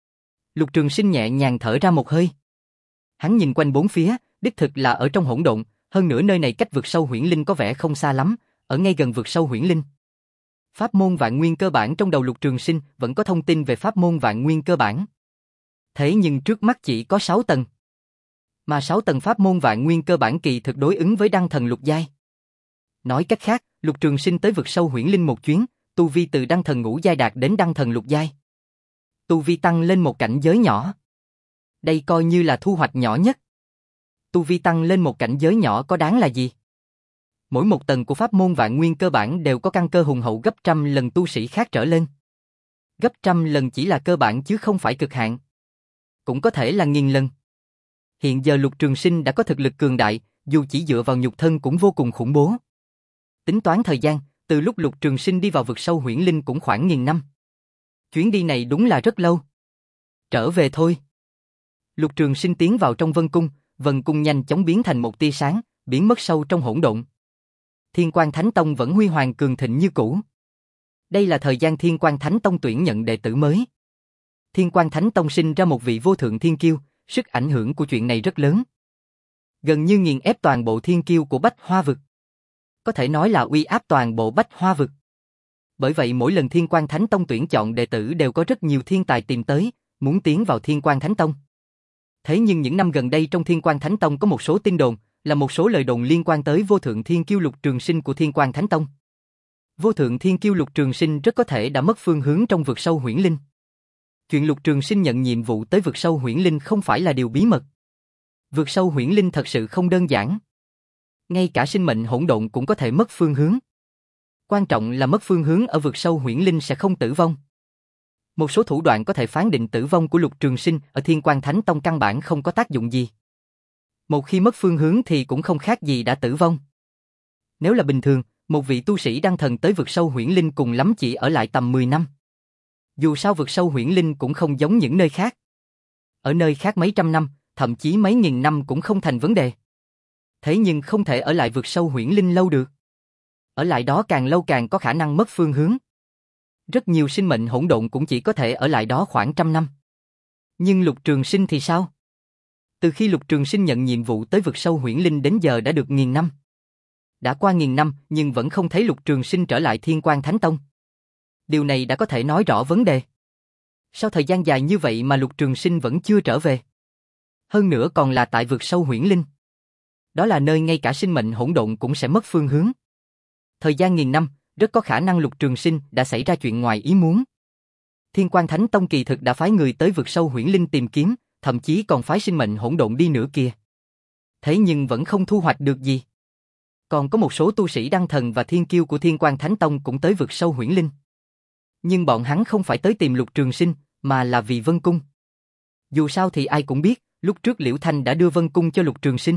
Lục Trường Sinh nhẹ nhàng thở ra một hơi. Hắn nhìn quanh bốn phía, đích thực là ở trong hỗn độn, hơn nữa nơi này cách vực sâu huyễn linh có vẻ không xa lắm, ở ngay gần vực sâu huyễn linh. Pháp môn vạn nguyên cơ bản trong đầu Lục Trường Sinh vẫn có thông tin về pháp môn vạn nguyên cơ bản. Thế nhưng trước mắt chỉ có sáu tầng. Mà sáu tầng pháp môn vạn nguyên cơ bản kỳ thực đối ứng với đăng thần lục giai. Nói cách khác, Lục Trường Sinh tới vực sâu huyễn linh một chuyến, tu vi từ đăng thần ngũ giai đạt đến đăng thần lục giai. Tu vi tăng lên một cảnh giới nhỏ. Đây coi như là thu hoạch nhỏ nhất. Tu vi tăng lên một cảnh giới nhỏ có đáng là gì? Mỗi một tầng của pháp môn vạn nguyên cơ bản đều có căn cơ hùng hậu gấp trăm lần tu sĩ khác trở lên. Gấp trăm lần chỉ là cơ bản chứ không phải cực hạn. Cũng có thể là nghìn lần. Hiện giờ Lục Trường Sinh đã có thực lực cường đại, dù chỉ dựa vào nhục thân cũng vô cùng khủng bố. Tính toán thời gian, từ lúc Lục Trường Sinh đi vào vực sâu huyễn linh cũng khoảng nghìn năm. Chuyến đi này đúng là rất lâu. Trở về thôi. Lục Trường Sinh tiến vào trong vân cung, vân cung nhanh chóng biến thành một tia sáng, biến mất sâu trong hỗn độn. Thiên Quang Thánh Tông vẫn huy hoàng cường thịnh như cũ. Đây là thời gian Thiên Quang Thánh Tông tuyển nhận đệ tử mới. Thiên Quang Thánh Tông sinh ra một vị vô thượng thiên kiêu, sức ảnh hưởng của chuyện này rất lớn. Gần như nghiền ép toàn bộ thiên kiêu của Bách Hoa Vực. Có thể nói là uy áp toàn bộ Bách Hoa Vực. Bởi vậy mỗi lần Thiên Quang Thánh Tông tuyển chọn đệ tử đều có rất nhiều thiên tài tìm tới, muốn tiến vào Thiên Quang Thánh Tông. Thế nhưng những năm gần đây trong Thiên Quang Thánh Tông có một số tin đồn, là một số lời đồn liên quan tới vô thượng thiên kiêu Lục Trường Sinh của Thiên Quang Thánh Tông. Vô thượng thiên kiêu Lục Trường Sinh rất có thể đã mất phương hướng trong vực sâu huyễn linh. Chuyện Lục Trường Sinh nhận nhiệm vụ tới vực sâu huyễn linh không phải là điều bí mật. Vực sâu huyễn linh thật sự không đơn giản. Ngay cả sinh mệnh hỗn độn cũng có thể mất phương hướng. Quan trọng là mất phương hướng ở vực sâu huyễn linh sẽ không tử vong. Một số thủ đoạn có thể phán định tử vong của Lục Trường Sinh ở Thiên Quang Thánh Tông căn bản không có tác dụng gì. Một khi mất phương hướng thì cũng không khác gì đã tử vong. Nếu là bình thường, một vị tu sĩ đăng thần tới vực sâu huyễn linh cùng lắm chỉ ở lại tầm mười năm. Dù sao vực sâu huyễn linh cũng không giống những nơi khác. Ở nơi khác mấy trăm năm, thậm chí mấy nghìn năm cũng không thành vấn đề. Thế nhưng không thể ở lại vực sâu huyễn linh lâu được. Ở lại đó càng lâu càng có khả năng mất phương hướng. Rất nhiều sinh mệnh hỗn độn cũng chỉ có thể ở lại đó khoảng trăm năm. Nhưng Lục Trường Sinh thì sao? Từ khi Lục Trường Sinh nhận nhiệm vụ tới vực sâu huyễn linh đến giờ đã được nghìn năm. Đã qua nghìn năm nhưng vẫn không thấy Lục Trường Sinh trở lại Thiên Quang Thánh Tông. Điều này đã có thể nói rõ vấn đề. Sau thời gian dài như vậy mà Lục Trường Sinh vẫn chưa trở về. Hơn nữa còn là tại vực sâu huyễn linh. Đó là nơi ngay cả sinh mệnh hỗn độn cũng sẽ mất phương hướng. Thời gian nghìn năm, rất có khả năng Lục Trường Sinh đã xảy ra chuyện ngoài ý muốn. Thiên Quang Thánh Tông kỳ thực đã phái người tới vực sâu huyễn linh tìm kiếm, thậm chí còn phái sinh mệnh hỗn độn đi nữa kìa. Thế nhưng vẫn không thu hoạch được gì. Còn có một số tu sĩ đăng thần và thiên kiêu của Thiên Quang Thánh Tông cũng tới vực sâu huyễn linh. Nhưng bọn hắn không phải tới tìm Lục Trường Sinh, mà là vì Vân Cung. Dù sao thì ai cũng biết, lúc trước Liễu Thanh đã đưa Vân Cung cho Lục Trường Sinh.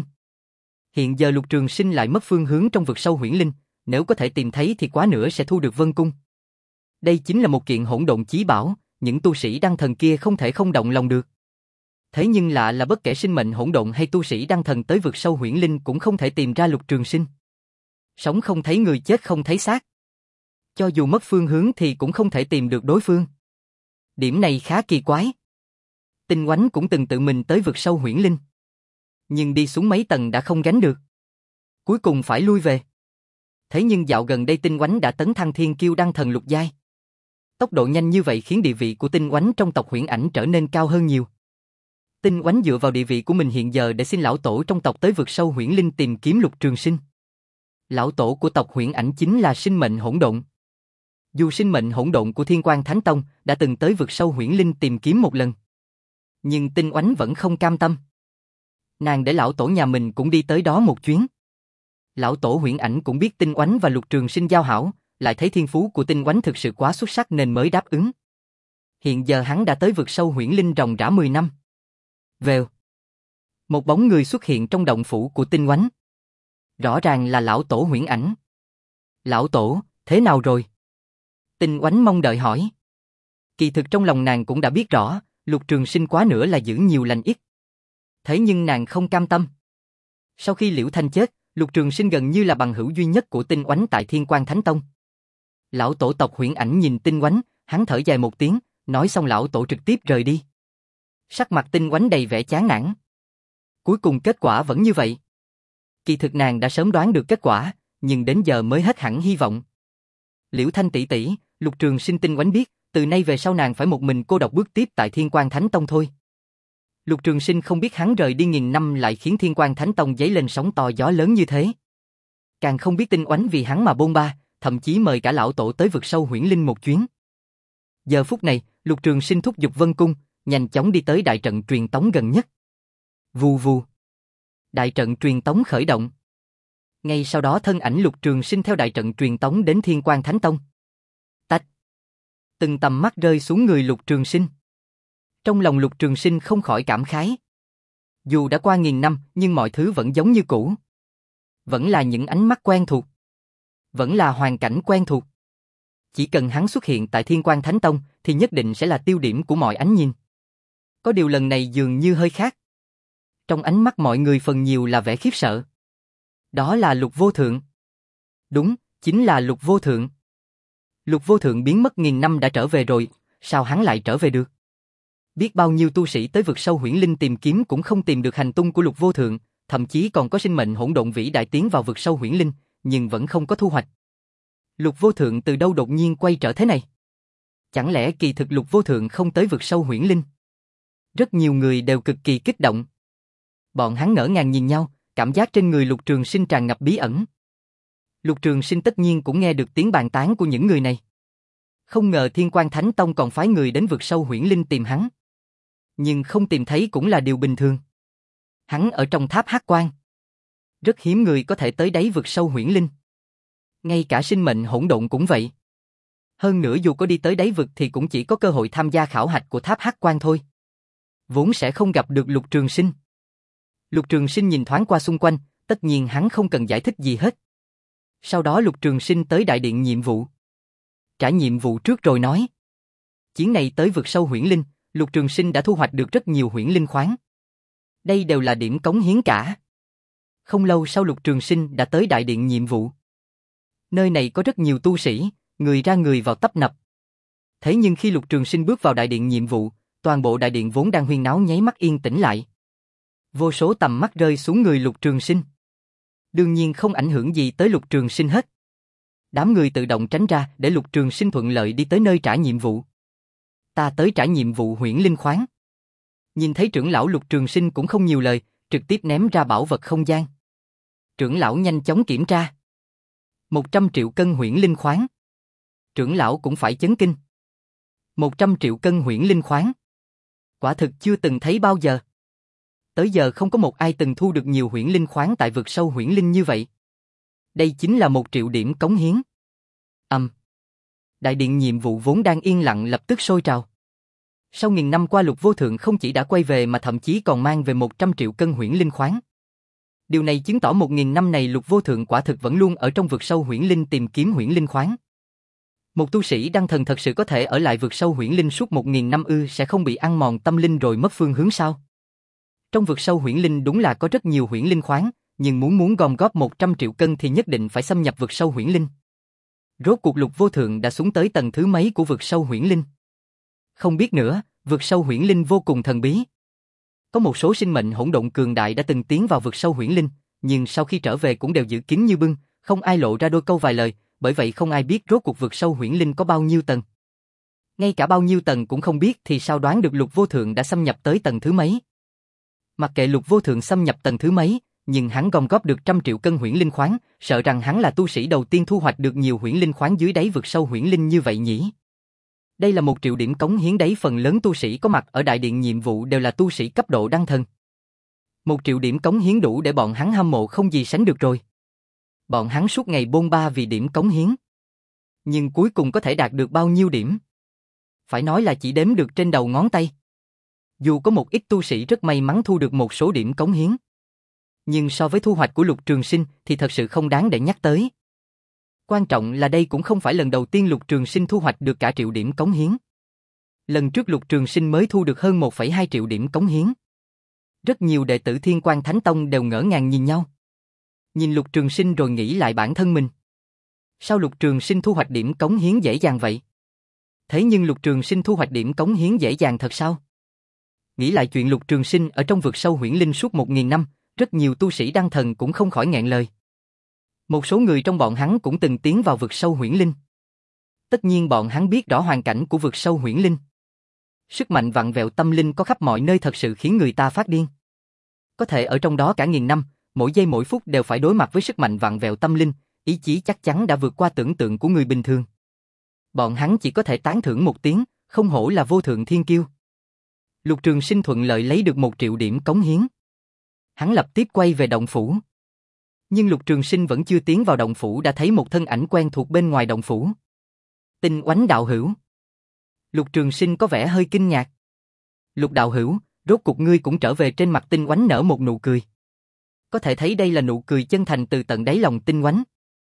Hiện giờ Lục Trường Sinh lại mất phương hướng trong vực sâu huyễn linh, nếu có thể tìm thấy thì quá nữa sẽ thu được Vân Cung. Đây chính là một kiện hỗn độn chí bảo, những tu sĩ đăng thần kia không thể không động lòng được. Thế nhưng lạ là bất kể sinh mệnh hỗn độn hay tu sĩ đăng thần tới vực sâu huyễn linh cũng không thể tìm ra Lục Trường Sinh. Sống không thấy người, chết không thấy xác. Cho dù mất phương hướng thì cũng không thể tìm được đối phương. Điểm này khá kỳ quái. Tinh Oánh cũng từng tự mình tới vực sâu huyễn linh. Nhưng đi xuống mấy tầng đã không gánh được. Cuối cùng phải lui về. Thế nhưng dạo gần đây Tinh Oánh đã tấn thăng thiên kiêu đăng thần lục giai. Tốc độ nhanh như vậy khiến địa vị của Tinh Oánh trong tộc Huyễn Ảnh trở nên cao hơn nhiều. Tinh Oánh dựa vào địa vị của mình hiện giờ để xin lão tổ trong tộc tới vực sâu huyễn linh tìm kiếm Lục Trường Sinh. Lão tổ của tộc Huyễn Ảnh chính là sinh mệnh hỗn độn. Dù sinh mệnh hỗn độn của Thiên Quang Thánh Tông đã từng tới vực sâu huyễn linh tìm kiếm một lần, nhưng Tinh Oánh vẫn không cam tâm. Nàng để lão tổ nhà mình cũng đi tới đó một chuyến. Lão tổ Huyễn Ảnh cũng biết Tinh Oánh và Lục Trường Sinh giao hảo, lại thấy thiên phú của Tinh Oánh thực sự quá xuất sắc nên mới đáp ứng. Hiện giờ hắn đã tới vực sâu huyễn linh ròng rã mười năm. Vèo. Một bóng người xuất hiện trong động phủ của Tinh Oánh. Rõ ràng là lão tổ Huyễn Ảnh. Lão tổ, thế nào rồi? Tinh Oánh mong đợi hỏi. Kỳ thực trong lòng nàng cũng đã biết rõ, Lục Trường Sinh quá nữa là giữ nhiều lành ít. Thế nhưng nàng không cam tâm. Sau khi Liễu Thanh chết, Lục Trường Sinh gần như là bằng hữu duy nhất của Tinh Oánh tại Thiên Quang Thánh Tông. Lão tổ tộc Huyễn Ảnh nhìn Tinh Oánh, hắn thở dài một tiếng, nói xong lão tổ trực tiếp rời đi. Sắc mặt Tinh Oánh đầy vẻ chán nản. Cuối cùng kết quả vẫn như vậy. Kỳ thực nàng đã sớm đoán được kết quả, nhưng đến giờ mới hết hẳn hy vọng. Liễu Thanh tỷ tỷ, Lục Trường Sinh Tinh Oánh biết, từ nay về sau nàng phải một mình cô độc bước tiếp tại Thiên Quang Thánh Tông thôi. Lục Trường Sinh không biết hắn rời đi nghìn năm lại khiến Thiên Quang Thánh Tông dấy lên sóng to gió lớn như thế. Càng không biết Tinh Oánh vì hắn mà bôn ba, thậm chí mời cả lão tổ tới vực sâu huyễn linh một chuyến. Giờ phút này, Lục Trường Sinh thúc giục Vân Cung, nhanh chóng đi tới đại trận truyền tống gần nhất. Vù vù. Đại trận truyền tống khởi động. Ngay sau đó thân ảnh Lục Trường Sinh theo đại trận truyền tống đến Thiên Quang Thánh Tông. Tách. Từng tầm mắt rơi xuống người Lục Trường Sinh. Trong lòng Lục Trường Sinh không khỏi cảm khái. Dù đã qua nghìn năm, nhưng mọi thứ vẫn giống như cũ. Vẫn là những ánh mắt quen thuộc. Vẫn là hoàn cảnh quen thuộc. Chỉ cần hắn xuất hiện tại Thiên Quang Thánh Tông, thì nhất định sẽ là tiêu điểm của mọi ánh nhìn. Có điều lần này dường như hơi khác. Trong ánh mắt mọi người phần nhiều là vẻ khiếp sợ. Đó là Lục Vô Thượng. Đúng, chính là Lục Vô Thượng. Lục Vô Thượng biến mất nghìn năm đã trở về rồi, sao hắn lại trở về được? Biết bao nhiêu tu sĩ tới vực sâu huyễn linh tìm kiếm cũng không tìm được hành tung của Lục Vô Thượng, thậm chí còn có sinh mệnh hỗn độn vĩ đại tiến vào vực sâu huyễn linh, nhưng vẫn không có thu hoạch. Lục Vô Thượng từ đâu đột nhiên quay trở thế này? Chẳng lẽ kỳ thực Lục Vô Thượng không tới vực sâu huyễn linh? Rất nhiều người đều cực kỳ kích động. Bọn hắn ngỡ ngàng nhìn nhau, Cảm giác trên người Lục Trường Sinh tràn ngập bí ẩn. Lục Trường Sinh tất nhiên cũng nghe được tiếng bàn tán của những người này. Không ngờ Thiên Quan Thánh Tông còn phái người đến vực sâu huyễn linh tìm hắn. Nhưng không tìm thấy cũng là điều bình thường. Hắn ở trong tháp Hắc Quan. Rất hiếm người có thể tới đáy vực sâu huyễn linh. Ngay cả sinh mệnh hỗn độn cũng vậy. Hơn nữa dù có đi tới đáy vực thì cũng chỉ có cơ hội tham gia khảo hạch của tháp Hắc Quan thôi. Vốn sẽ không gặp được Lục Trường Sinh. Lục Trường Sinh nhìn thoáng qua xung quanh, tất nhiên hắn không cần giải thích gì hết. Sau đó Lục Trường Sinh tới đại điện nhiệm vụ. Trả nhiệm vụ trước rồi nói. Chuyến này tới vực sâu huyễn linh, Lục Trường Sinh đã thu hoạch được rất nhiều huyễn linh khoáng. Đây đều là điểm cống hiến cả. Không lâu sau Lục Trường Sinh đã tới đại điện nhiệm vụ. Nơi này có rất nhiều tu sĩ, người ra người vào tấp nập. Thế nhưng khi Lục Trường Sinh bước vào đại điện nhiệm vụ, toàn bộ đại điện vốn đang huyên náo nháy mắt yên tĩnh lại. Vô số tầm mắt rơi xuống người Lục Trường Sinh. Đương nhiên không ảnh hưởng gì tới Lục Trường Sinh hết. Đám người tự động tránh ra để Lục Trường Sinh thuận lợi đi tới nơi trả nhiệm vụ. Ta tới trả nhiệm vụ huyễn linh khoáng. Nhìn thấy trưởng lão Lục Trường Sinh cũng không nhiều lời, trực tiếp ném ra bảo vật không gian. Trưởng lão nhanh chóng kiểm tra. một trăm triệu cân huyễn linh khoáng. Trưởng lão cũng phải chấn kinh. một trăm triệu cân huyễn linh khoáng. Quả thực chưa từng thấy bao giờ. Tới giờ không có một ai từng thu được nhiều huyễn linh khoáng tại vực sâu huyễn linh như vậy. Đây chính là một triệu điểm cống hiến. Ầm. Um. Đại điện nhiệm vụ vốn đang yên lặng lập tức sôi trào. Sau nghìn năm qua Lục Vô Thượng không chỉ đã quay về mà thậm chí còn mang về một trăm triệu cân huyễn linh khoáng. Điều này chứng tỏ một nghìn năm này Lục Vô Thượng quả thực vẫn luôn ở trong vực sâu huyễn linh tìm kiếm huyễn linh khoáng. Một tu sĩ đăng thần thật sự có thể ở lại vực sâu huyễn linh suốt một nghìn năm ư sẽ không bị ăn mòn tâm linh rồi mất phương hướng sao? Trong vực sâu huyễn linh đúng là có rất nhiều huyễn linh khoáng, nhưng muốn muốn gom góp một trăm triệu cân thì nhất định phải xâm nhập vực sâu huyễn linh. Rốt cuộc Lục Vô Thượng đã xuống tới tầng thứ mấy của vực sâu huyễn linh? Không biết nữa, vực sâu huyễn linh vô cùng thần bí. Có một số sinh mệnh hỗn độn cường đại đã từng tiến vào vực sâu huyễn linh, nhưng sau khi trở về cũng đều giữ kín như bưng, không ai lộ ra đôi câu vài lời, bởi vậy không ai biết rốt cuộc vực sâu huyễn linh có bao nhiêu tầng. Ngay cả bao nhiêu tầng cũng không biết thì sao đoán được Lục Vô Thượng đã xâm nhập tới tầng thứ mấy. Mặc kệ Lục Vô Thượng xâm nhập tầng thứ mấy, nhưng hắn gom góp được trăm triệu cân huyễn linh khoáng, sợ rằng hắn là tu sĩ đầu tiên thu hoạch được nhiều huyễn linh khoáng dưới đáy vực sâu huyễn linh như vậy nhỉ. Đây là một triệu điểm cống hiến đấy, phần lớn tu sĩ có mặt ở đại điện nhiệm vụ đều là tu sĩ cấp độ đăng thần. Một triệu điểm cống hiến đủ để bọn hắn hâm mộ không gì sánh được rồi. Bọn hắn suốt ngày bôn ba vì điểm cống hiến. Nhưng cuối cùng có thể đạt được bao nhiêu điểm? Phải nói là chỉ đếm được trên đầu ngón tay. Dù có một ít tu sĩ rất may mắn thu được một số điểm cống hiến. Nhưng so với thu hoạch của Lục Trường Sinh thì thật sự không đáng để nhắc tới. Quan trọng là đây cũng không phải lần đầu tiên Lục Trường Sinh thu hoạch được cả triệu điểm cống hiến. Lần trước Lục Trường Sinh mới thu được hơn một phẩy hai triệu điểm cống hiến. Rất nhiều đệ tử Thiên Quan Thánh Tông đều ngỡ ngàng nhìn nhau. Nhìn Lục Trường Sinh rồi nghĩ lại bản thân mình. Sao Lục Trường Sinh thu hoạch điểm cống hiến dễ dàng vậy? Thế nhưng Lục Trường Sinh thu hoạch điểm cống hiến dễ dàng thật sao? Nghĩ lại chuyện Lục Trường Sinh ở trong vực sâu huyễn linh suốt một nghìn năm, rất nhiều tu sĩ đăng thần cũng không khỏi nghẹn lời. Một số người trong bọn hắn cũng từng tiến vào vực sâu huyễn linh. Tất nhiên bọn hắn biết rõ hoàn cảnh của vực sâu huyễn linh. Sức mạnh vặn vẹo tâm linh có khắp mọi nơi thật sự khiến người ta phát điên. Có thể ở trong đó cả nghìn năm, mỗi giây mỗi phút đều phải đối mặt với sức mạnh vặn vẹo tâm linh, ý chí chắc chắn đã vượt qua tưởng tượng của người bình thường. Bọn hắn chỉ có thể tán thưởng một tiếng, không hổ là vô thượng thiên kiêu. Lục Trường Sinh thuận lợi lấy được một triệu điểm cống hiến. Hắn lập tiếp quay về động phủ. Nhưng Lục Trường Sinh vẫn chưa tiến vào động phủ đã thấy một thân ảnh quen thuộc bên ngoài động phủ. Tinh Oánh đạo hữu. Lục Trường Sinh có vẻ hơi kinh ngạc. Lục đạo hữu, rốt cuộc ngươi cũng trở về, trên mặt Tinh Oánh nở một nụ cười. Có thể thấy đây là nụ cười chân thành từ tận đáy lòng Tinh Oánh.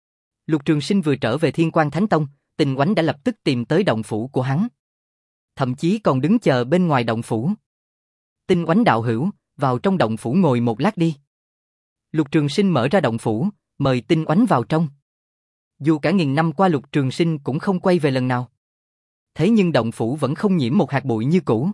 Lục Trường Sinh vừa trở về Thiên Quan Thánh Tông, Tinh Oánh đã lập tức tìm tới động phủ của hắn. Thậm chí còn đứng chờ bên ngoài động phủ. Tinh Oánh đạo hữu, vào trong động phủ ngồi một lát đi. Lục Trường Sinh mở ra động phủ, mời Tinh Oánh vào trong. Dù cả nghìn năm qua Lục Trường Sinh cũng không quay về lần nào. Thế nhưng động phủ vẫn không nhiễm một hạt bụi như cũ.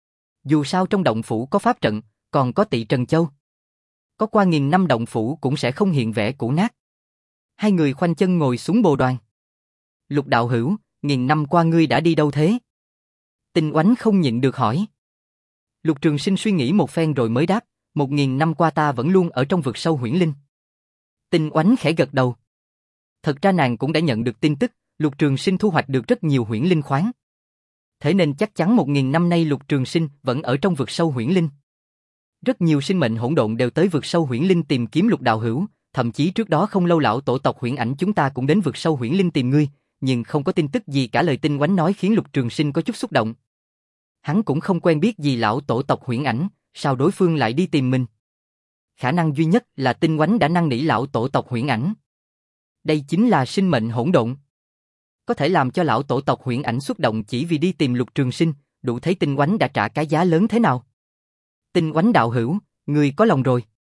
Dù sao trong động phủ có pháp trận, còn có Tị Trần Châu. Có qua nghìn năm động phủ cũng sẽ không hiện vẻ cũ nát. Hai người khoanh chân ngồi xuống bồ đoàn. Lục đạo hữu, nghìn năm qua ngươi đã đi đâu thế? Tinh Oánh không nhịn được hỏi. Lục Trường Sinh suy nghĩ một phen rồi mới đáp, Một nghìn năm qua ta vẫn luôn ở trong vực sâu huyễn linh. Tinh Oánh khẽ gật đầu. Thật ra nàng cũng đã nhận được tin tức, Lục Trường Sinh thu hoạch được rất nhiều huyễn linh khoáng. Thế nên chắc chắn một nghìn năm nay Lục Trường Sinh vẫn ở trong vực sâu huyễn linh. Rất nhiều sinh mệnh hỗn độn đều tới vực sâu huyễn linh tìm kiếm Lục đạo hữu, thậm chí trước đó không lâu lão tổ tộc Huyễn Ảnh chúng ta cũng đến vực sâu huyễn linh tìm ngươi, nhưng không có tin tức gì cả. Lời Tinh Oánh nói khiến Lục Trường Sinh có chút xúc động. Hắn cũng không quen biết gì lão tổ tộc Huyễn Ảnh, sao đối phương lại đi tìm mình? Khả năng duy nhất là Tinh Oánh đã năn nỉ lão tổ tộc Huyễn Ảnh. Đây chính là sinh mệnh hỗn độn. Có thể làm cho lão tổ tộc Huyễn Ảnh xuất động chỉ vì đi tìm Lục Trường Sinh, đủ thấy Tinh Oánh đã trả cái giá lớn thế nào. Tinh Oánh đạo hữu, người có lòng rồi.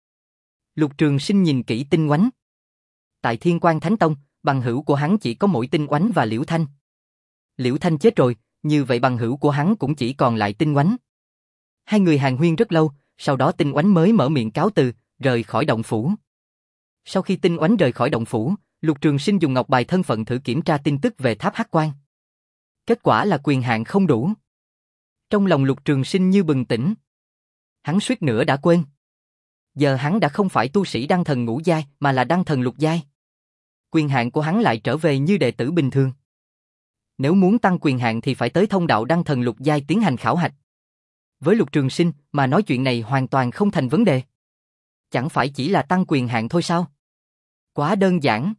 Lục Trường Sinh nhìn kỹ Tinh Oánh. Tại Thiên Quang Thánh Tông, bằng hữu của hắn chỉ có mỗi Tinh Oánh và Liễu Thanh. Liễu Thanh chết rồi, như vậy bằng hữu của hắn cũng chỉ còn lại Tinh Oánh. Hai người hàn huyên rất lâu, sau đó Tinh Oánh mới mở miệng cáo từ, rời khỏi động phủ. Sau khi Tinh Oánh rời khỏi động phủ, Lục Trường Sinh dùng ngọc bài thân phận thử kiểm tra tin tức về tháp Hắc Quan. Kết quả là quyền hạn không đủ. Trong lòng Lục Trường Sinh như bừng tỉnh. Hắn suýt nữa đã quên. Giờ hắn đã không phải tu sĩ đăng thần ngũ giai mà là đăng thần lục giai. Quyền hạn của hắn lại trở về như đệ tử bình thường. Nếu muốn tăng quyền hạn thì phải tới thông đạo đăng thần lục giai tiến hành khảo hạch. Với Lục Trường Sinh mà nói chuyện này hoàn toàn không thành vấn đề. Chẳng phải chỉ là tăng quyền hạn thôi sao? Quá đơn giản.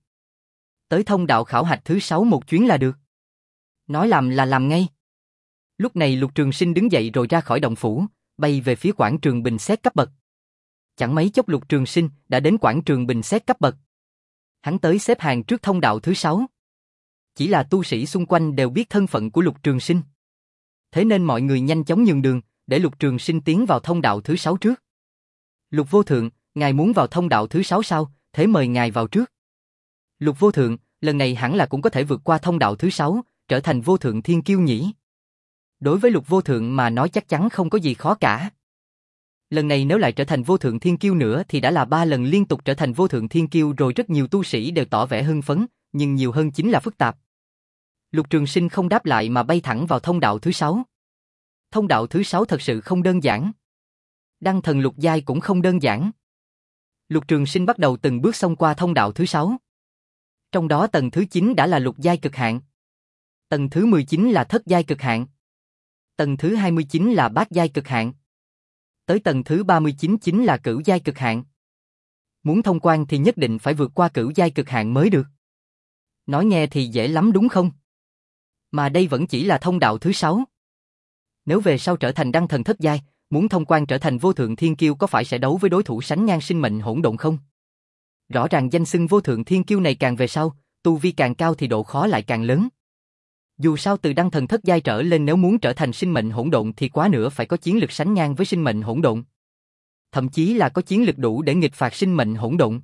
Tới thông đạo khảo hạch thứ sáu một chuyến là được. Nói làm là làm ngay. Lúc này Lục Trường Sinh đứng dậy rồi ra khỏi động phủ, bay về phía quảng trường bình xét cấp bậc. Chẳng mấy chốc Lục Trường Sinh đã đến quảng trường bình xét cấp bậc. Hắn tới xếp hàng trước thông đạo thứ sáu. Chỉ là tu sĩ xung quanh đều biết thân phận của Lục Trường Sinh. Thế nên mọi người nhanh chóng nhường đường, để Lục Trường Sinh tiến vào thông đạo thứ sáu trước. Lục Vô Thượng, ngài muốn vào thông đạo thứ sáu sao? Thế mời ngài vào trước. Lục Vô Thượng, lần này hẳn là cũng có thể vượt qua thông đạo thứ sáu, trở thành vô thượng thiên kiêu nhỉ? Đối với Lục Vô Thượng mà nói chắc chắn không có gì khó cả. Lần này nếu lại trở thành vô thượng thiên kiêu nữa thì đã là ba lần liên tục trở thành vô thượng thiên kiêu rồi. Rất nhiều tu sĩ đều tỏ vẻ hưng phấn, nhưng nhiều hơn chính là phức tạp. Lục Trường Sinh không đáp lại mà bay thẳng vào thông đạo thứ sáu. Thông đạo thứ sáu thật sự không đơn giản. Đăng thần lục giai cũng không đơn giản. Lục Trường Sinh bắt đầu từng bước xông qua thông đạo thứ sáu. Trong đó tầng thứ chín đã là lục giai cực hạn. Tầng thứ mười chín là thất giai cực hạn. Tầng thứ hai mươi chín là bát giai cực hạn. Tới tầng thứ ba mươi chín chính là cửu giai cực hạn. Muốn thông quan thì nhất định phải vượt qua cửu giai cực hạn mới được. Nói nghe thì dễ lắm đúng không? Mà đây vẫn chỉ là thông đạo thứ sáu. Nếu về sau trở thành đăng thần thất giai, muốn thông quan trở thành vô thượng thiên kiêu có phải sẽ đấu với đối thủ sánh ngang sinh mệnh hỗn độn không? Rõ ràng danh xưng vô thượng thiên kiêu này càng về sau, tu vi càng cao thì độ khó lại càng lớn. Dù sao từ đăng thần thất giai trở lên nếu muốn trở thành sinh mệnh hỗn độn thì quá nữa phải có chiến lực sánh ngang với sinh mệnh hỗn độn. Thậm chí là có chiến lực đủ để nghịch phạt sinh mệnh hỗn độn.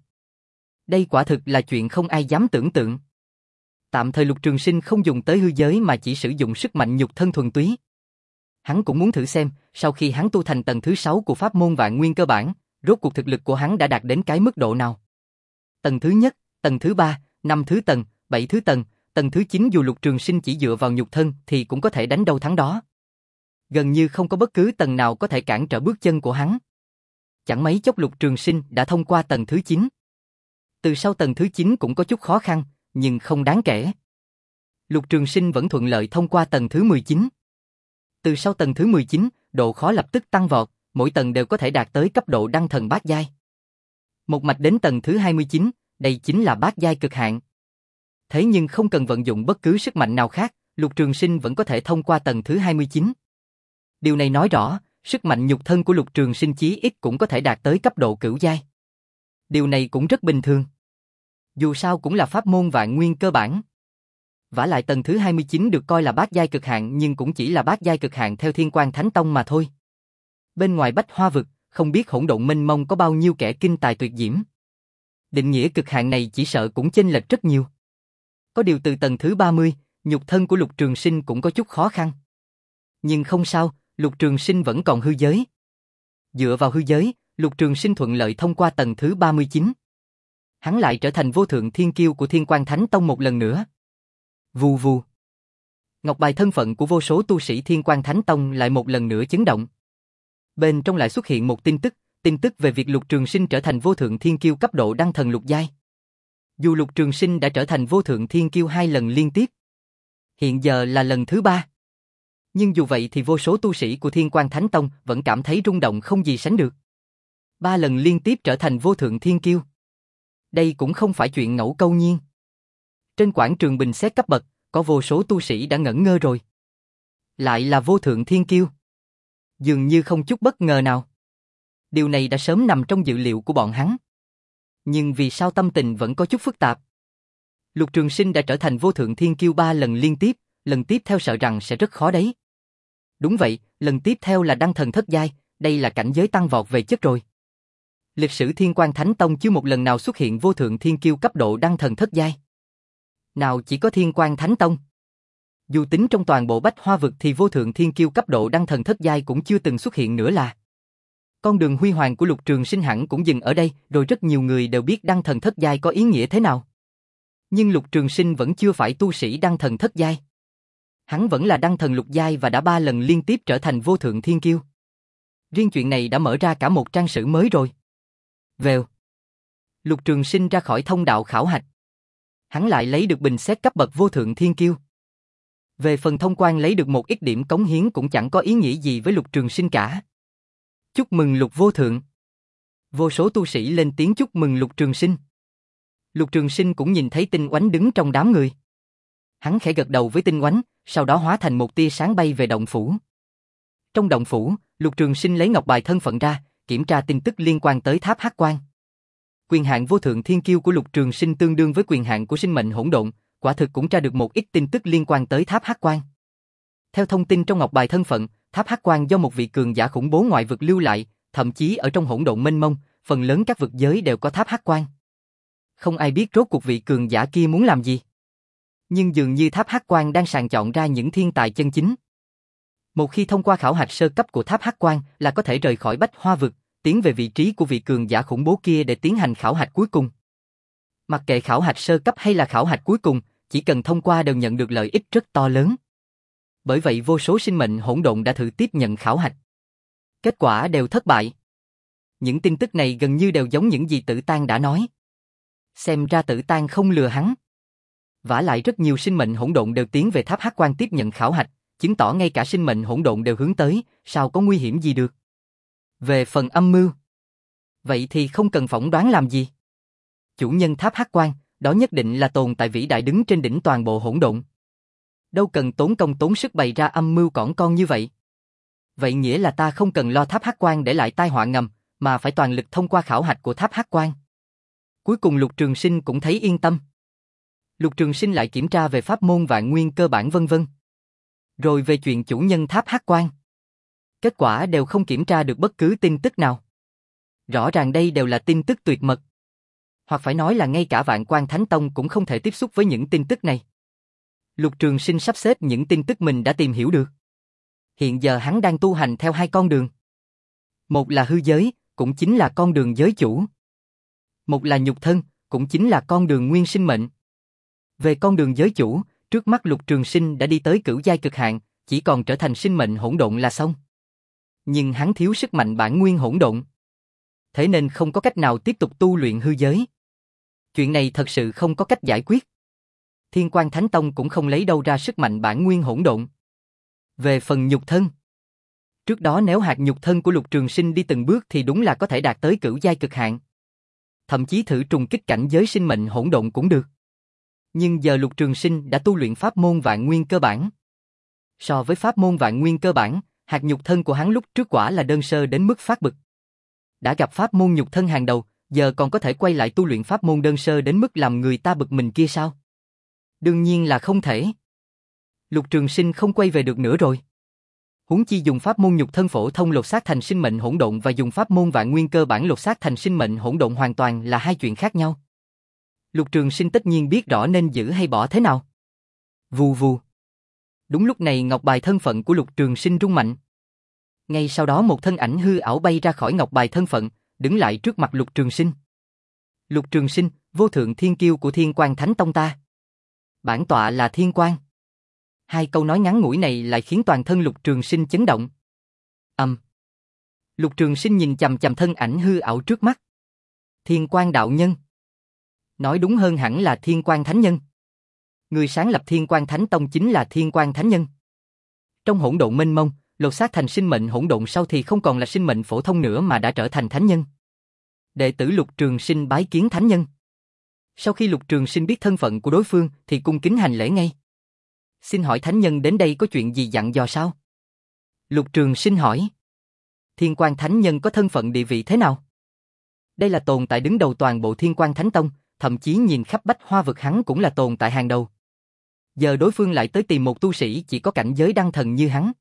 Đây quả thực là chuyện không ai dám tưởng tượng. Tạm thời Lục Trường Sinh không dùng tới hư giới mà chỉ sử dụng sức mạnh nhục thân thuần túy. Hắn cũng muốn thử xem, sau khi hắn tu thành tầng thứ sáu của pháp môn vạn nguyên cơ bản, rốt cuộc thực lực của hắn đã đạt đến cái mức độ nào. Tầng thứ nhất, tầng thứ ba, năm thứ tầng, bảy thứ tầng, tầng thứ chín dù Lục Trường Sinh chỉ dựa vào nhục thân thì cũng có thể đánh đâu thắng đó. Gần như không có bất cứ tầng nào có thể cản trở bước chân của hắn. Chẳng mấy chốc Lục Trường Sinh đã thông qua tầng thứ chín. Từ sau tầng thứ chín cũng có chút khó khăn, nhưng không đáng kể. Lục Trường Sinh vẫn thuận lợi thông qua tầng thứ mười chín. Từ sau tầng thứ mười chín, độ khó lập tức tăng vọt, mỗi tầng đều có thể đạt tới cấp độ đăng thần bát giai. Một mạch đến tầng thứ hai mươi chín, đây chính là bát giai cực hạn. Thế nhưng không cần vận dụng bất cứ sức mạnh nào khác, Lục Trường Sinh vẫn có thể thông qua tầng thứ hai mươi chín. Điều này nói rõ, sức mạnh nhục thân của Lục Trường Sinh chí ít cũng có thể đạt tới cấp độ cửu giai. Điều này cũng rất bình thường. Dù sao cũng là pháp môn vạn nguyên cơ bản. Vả lại tầng thứ hai mươi chín được coi là bát giai cực hạn nhưng cũng chỉ là bát giai cực hạn theo Thiên Quang Thánh Tông mà thôi. Bên ngoài Bách Hoa vực, không biết hỗn độn mênh mông có bao nhiêu kẻ kinh tài tuyệt diễm. Định nghĩa cực hạn này chỉ sợ cũng chênh lệch rất nhiều. Có điều từ tầng thứ ba mươi, nhục thân của Lục Trường Sinh cũng có chút khó khăn. Nhưng không sao, Lục Trường Sinh vẫn còn hư giới. Dựa vào hư giới, Lục Trường Sinh thuận lợi thông qua tầng thứ ba mươi chín. Hắn lại trở thành vô thượng thiên kiêu của Thiên Quang Thánh Tông một lần nữa. Vù vù. Ngọc bài thân phận của vô số tu sĩ Thiên Quang Thánh Tông lại một lần nữa chấn động. Bên trong lại xuất hiện một tin tức, tin tức về việc Lục Trường Sinh trở thành vô thượng thiên kiêu cấp độ đăng thần lục giai. Dù Lục Trường Sinh đã trở thành vô thượng thiên kiêu hai lần liên tiếp, hiện giờ là lần thứ ba. Nhưng dù vậy thì vô số tu sĩ của Thiên Quang Thánh Tông vẫn cảm thấy rung động không gì sánh được. Ba lần liên tiếp trở thành vô thượng thiên kiêu. Đây cũng không phải chuyện ngẫu câu nhiên. Trên quảng trường bình xét cấp bậc, có vô số tu sĩ đã ngẩn ngơ rồi. Lại là vô thượng thiên kiêu. Dường như không chút bất ngờ nào. Điều này đã sớm nằm trong dự liệu của bọn hắn. Nhưng vì sao tâm tình vẫn có chút phức tạp? Lục Trường Sinh đã trở thành vô thượng thiên kiêu ba lần liên tiếp, lần tiếp theo sợ rằng sẽ rất khó đấy. Đúng vậy, lần tiếp theo là đăng thần thất giai, đây là cảnh giới tăng vọt về chất rồi. Lịch sử Thiên Quang Thánh Tông chưa một lần nào xuất hiện vô thượng thiên kiêu cấp độ đăng thần thất giai. Nào chỉ có Thiên Quang Thánh Tông. Dù tính trong toàn bộ Bách Hoa vực thì vô thượng thiên kiêu cấp độ đăng thần thất giai cũng chưa từng xuất hiện nữa là. Con đường huy hoàng của Lục Trường Sinh hẳn cũng dừng ở đây, rồi rất nhiều người đều biết đăng thần thất giai có ý nghĩa thế nào. Nhưng Lục Trường Sinh vẫn chưa phải tu sĩ đăng thần thất giai. Hắn vẫn là đăng thần lục giai và đã ba lần liên tiếp trở thành vô thượng thiên kiêu. Riêng chuyện này đã mở ra cả một trang sử mới rồi. Vèo. Lục Trường Sinh ra khỏi thông đạo khảo hạch. Hắn lại lấy được bình xét cấp bậc vô thượng thiên kiêu. Về phần thông quan lấy được một ít điểm cống hiến cũng chẳng có ý nghĩa gì với Lục Trường Sinh cả. Chúc mừng Lục vô thượng. Vô số tu sĩ lên tiếng chúc mừng Lục Trường Sinh. Lục Trường Sinh cũng nhìn thấy Tinh Oánh đứng trong đám người. Hắn khẽ gật đầu với Tinh Oánh, sau đó hóa thành một tia sáng bay về động phủ. Trong động phủ, Lục Trường Sinh lấy ngọc bài thân phận ra, kiểm tra tin tức liên quan tới tháp Hắc Quan. Quyền hạn vô thượng thiên kiêu của Lục Trường Sinh tương đương với quyền hạn của sinh mệnh hỗn độn, quả thực cũng tra được một ít tin tức liên quan tới tháp Hắc Quan. Theo thông tin trong ngọc bài thân phận, tháp Hắc Quan do một vị cường giả khủng bố ngoại vực lưu lại, thậm chí ở trong hỗn độn mênh mông, phần lớn các vực giới đều có tháp Hắc Quan. Không ai biết rốt cuộc vị cường giả kia muốn làm gì. Nhưng dường như tháp Hắc Quan đang sàng chọn ra những thiên tài chân chính. Một khi thông qua khảo hạch sơ cấp của tháp Hắc Quan là có thể rời khỏi Bách Hoa vực, tiến về vị trí của vị cường giả khủng bố kia để tiến hành khảo hạch cuối cùng. Mặc kệ khảo hạch sơ cấp hay là khảo hạch cuối cùng, chỉ cần thông qua đều nhận được lợi ích rất to lớn. Bởi vậy vô số sinh mệnh hỗn độn đã thử tiếp nhận khảo hạch. Kết quả đều thất bại. Những tin tức này gần như đều giống những gì Tử Tang đã nói. Xem ra Tử Tang không lừa hắn. Vả lại rất nhiều sinh mệnh hỗn độn đều tiến về tháp Hắc Quan tiếp nhận khảo hạch, chứng tỏ ngay cả sinh mệnh hỗn độn đều hướng tới, sao có nguy hiểm gì được. Về phần âm mưu, vậy thì không cần phỏng đoán làm gì. Chủ nhân tháp Hắc Quan, đó nhất định là tồn tại vĩ đại đứng trên đỉnh toàn bộ hỗn độn. Đâu cần tốn công tốn sức bày ra âm mưu cỏn con như vậy. Vậy nghĩa là ta không cần lo tháp Hắc Quan để lại tai họa ngầm, mà phải toàn lực thông qua khảo hạch của tháp Hắc Quan. Cuối cùng Lục Trường Sinh cũng thấy yên tâm. Lục Trường Sinh lại kiểm tra về pháp môn vạn nguyên cơ bản vân vân. Rồi về chuyện chủ nhân tháp Hắc Quan. Kết quả đều không kiểm tra được bất cứ tin tức nào. Rõ ràng đây đều là tin tức tuyệt mật. Hoặc phải nói là ngay cả Vạn Quan Thánh Tông cũng không thể tiếp xúc với những tin tức này. Lục Trường Sinh sắp xếp những tin tức mình đã tìm hiểu được. Hiện giờ hắn đang tu hành theo hai con đường. Một là hư giới, cũng chính là con đường giới chủ. Một là nhục thân, cũng chính là con đường nguyên sinh mệnh. Về con đường giới chủ, trước mắt Lục Trường Sinh đã đi tới cửu giai cực hạn, chỉ còn trở thành sinh mệnh hỗn độn là xong. Nhưng hắn thiếu sức mạnh bản nguyên hỗn độn. Thế nên không có cách nào tiếp tục tu luyện hư giới. Chuyện này thật sự không có cách giải quyết. Thiên Quang Thánh Tông cũng không lấy đâu ra sức mạnh bản nguyên hỗn độn. Về phần nhục thân, trước đó nếu hạt nhục thân của Lục Trường Sinh đi từng bước thì đúng là có thể đạt tới cửu giai cực hạn. Thậm chí thử trùng kích cảnh giới sinh mệnh hỗn độn cũng được. Nhưng giờ Lục Trường Sinh đã tu luyện pháp môn vạn nguyên cơ bản. So với pháp môn vạn nguyên cơ bản, hạt nhục thân của hắn lúc trước quả là đơn sơ đến mức phát bực. Đã gặp pháp môn nhục thân hàng đầu, giờ còn có thể quay lại tu luyện pháp môn đơn sơ đến mức làm người ta bực mình kia sao? Đương nhiên là không thể. Lục Trường Sinh không quay về được nữa rồi. Huống chi dùng pháp môn nhục thân phổ thông lột xác thành sinh mệnh hỗn độn và dùng pháp môn vạn nguyên cơ bản lột xác thành sinh mệnh hỗn độn hoàn toàn là hai chuyện khác nhau. Lục Trường Sinh tất nhiên biết rõ nên giữ hay bỏ thế nào. Vù vù. Đúng lúc này ngọc bài thân phận của Lục Trường Sinh rung mạnh. Ngay sau đó một thân ảnh hư ảo bay ra khỏi ngọc bài thân phận, đứng lại trước mặt Lục Trường Sinh. Lục Trường Sinh, vô thượng thiên kiêu của Thiên Quang Thánh Tông ta. Bản tọa là Thiên Quang. Hai câu nói ngắn ngủi này lại khiến toàn thân Lục Trường Sinh chấn động. Ầm. Um. Lục Trường Sinh nhìn chằm chằm thân ảnh hư ảo trước mắt. Thiên Quang đạo nhân. Nói đúng hơn hẳn là Thiên Quang Thánh Nhân. Người sáng lập Thiên Quang Thánh Tông chính là Thiên Quang Thánh Nhân. Trong hỗn độn mênh mông, lột xác thành sinh mệnh hỗn độn sau thì không còn là sinh mệnh phổ thông nữa mà đã trở thành thánh nhân. Đệ tử Lục Trường Sinh bái kiến thánh nhân. Sau khi Lục Trường Sinh biết thân phận của đối phương thì cung kính hành lễ ngay. Xin hỏi thánh nhân đến đây có chuyện gì dặn dò sao? Lục Trường Sinh hỏi. Thiên Quang Thánh Nhân có thân phận địa vị thế nào? Đây là tồn tại đứng đầu toàn bộ Thiên Quang Thánh Tông, thậm chí nhìn khắp bách hoa vực hắn cũng là tồn tại hàng đầu. Giờ đối phương lại tới tìm một tu sĩ chỉ có cảnh giới đăng thần như hắn.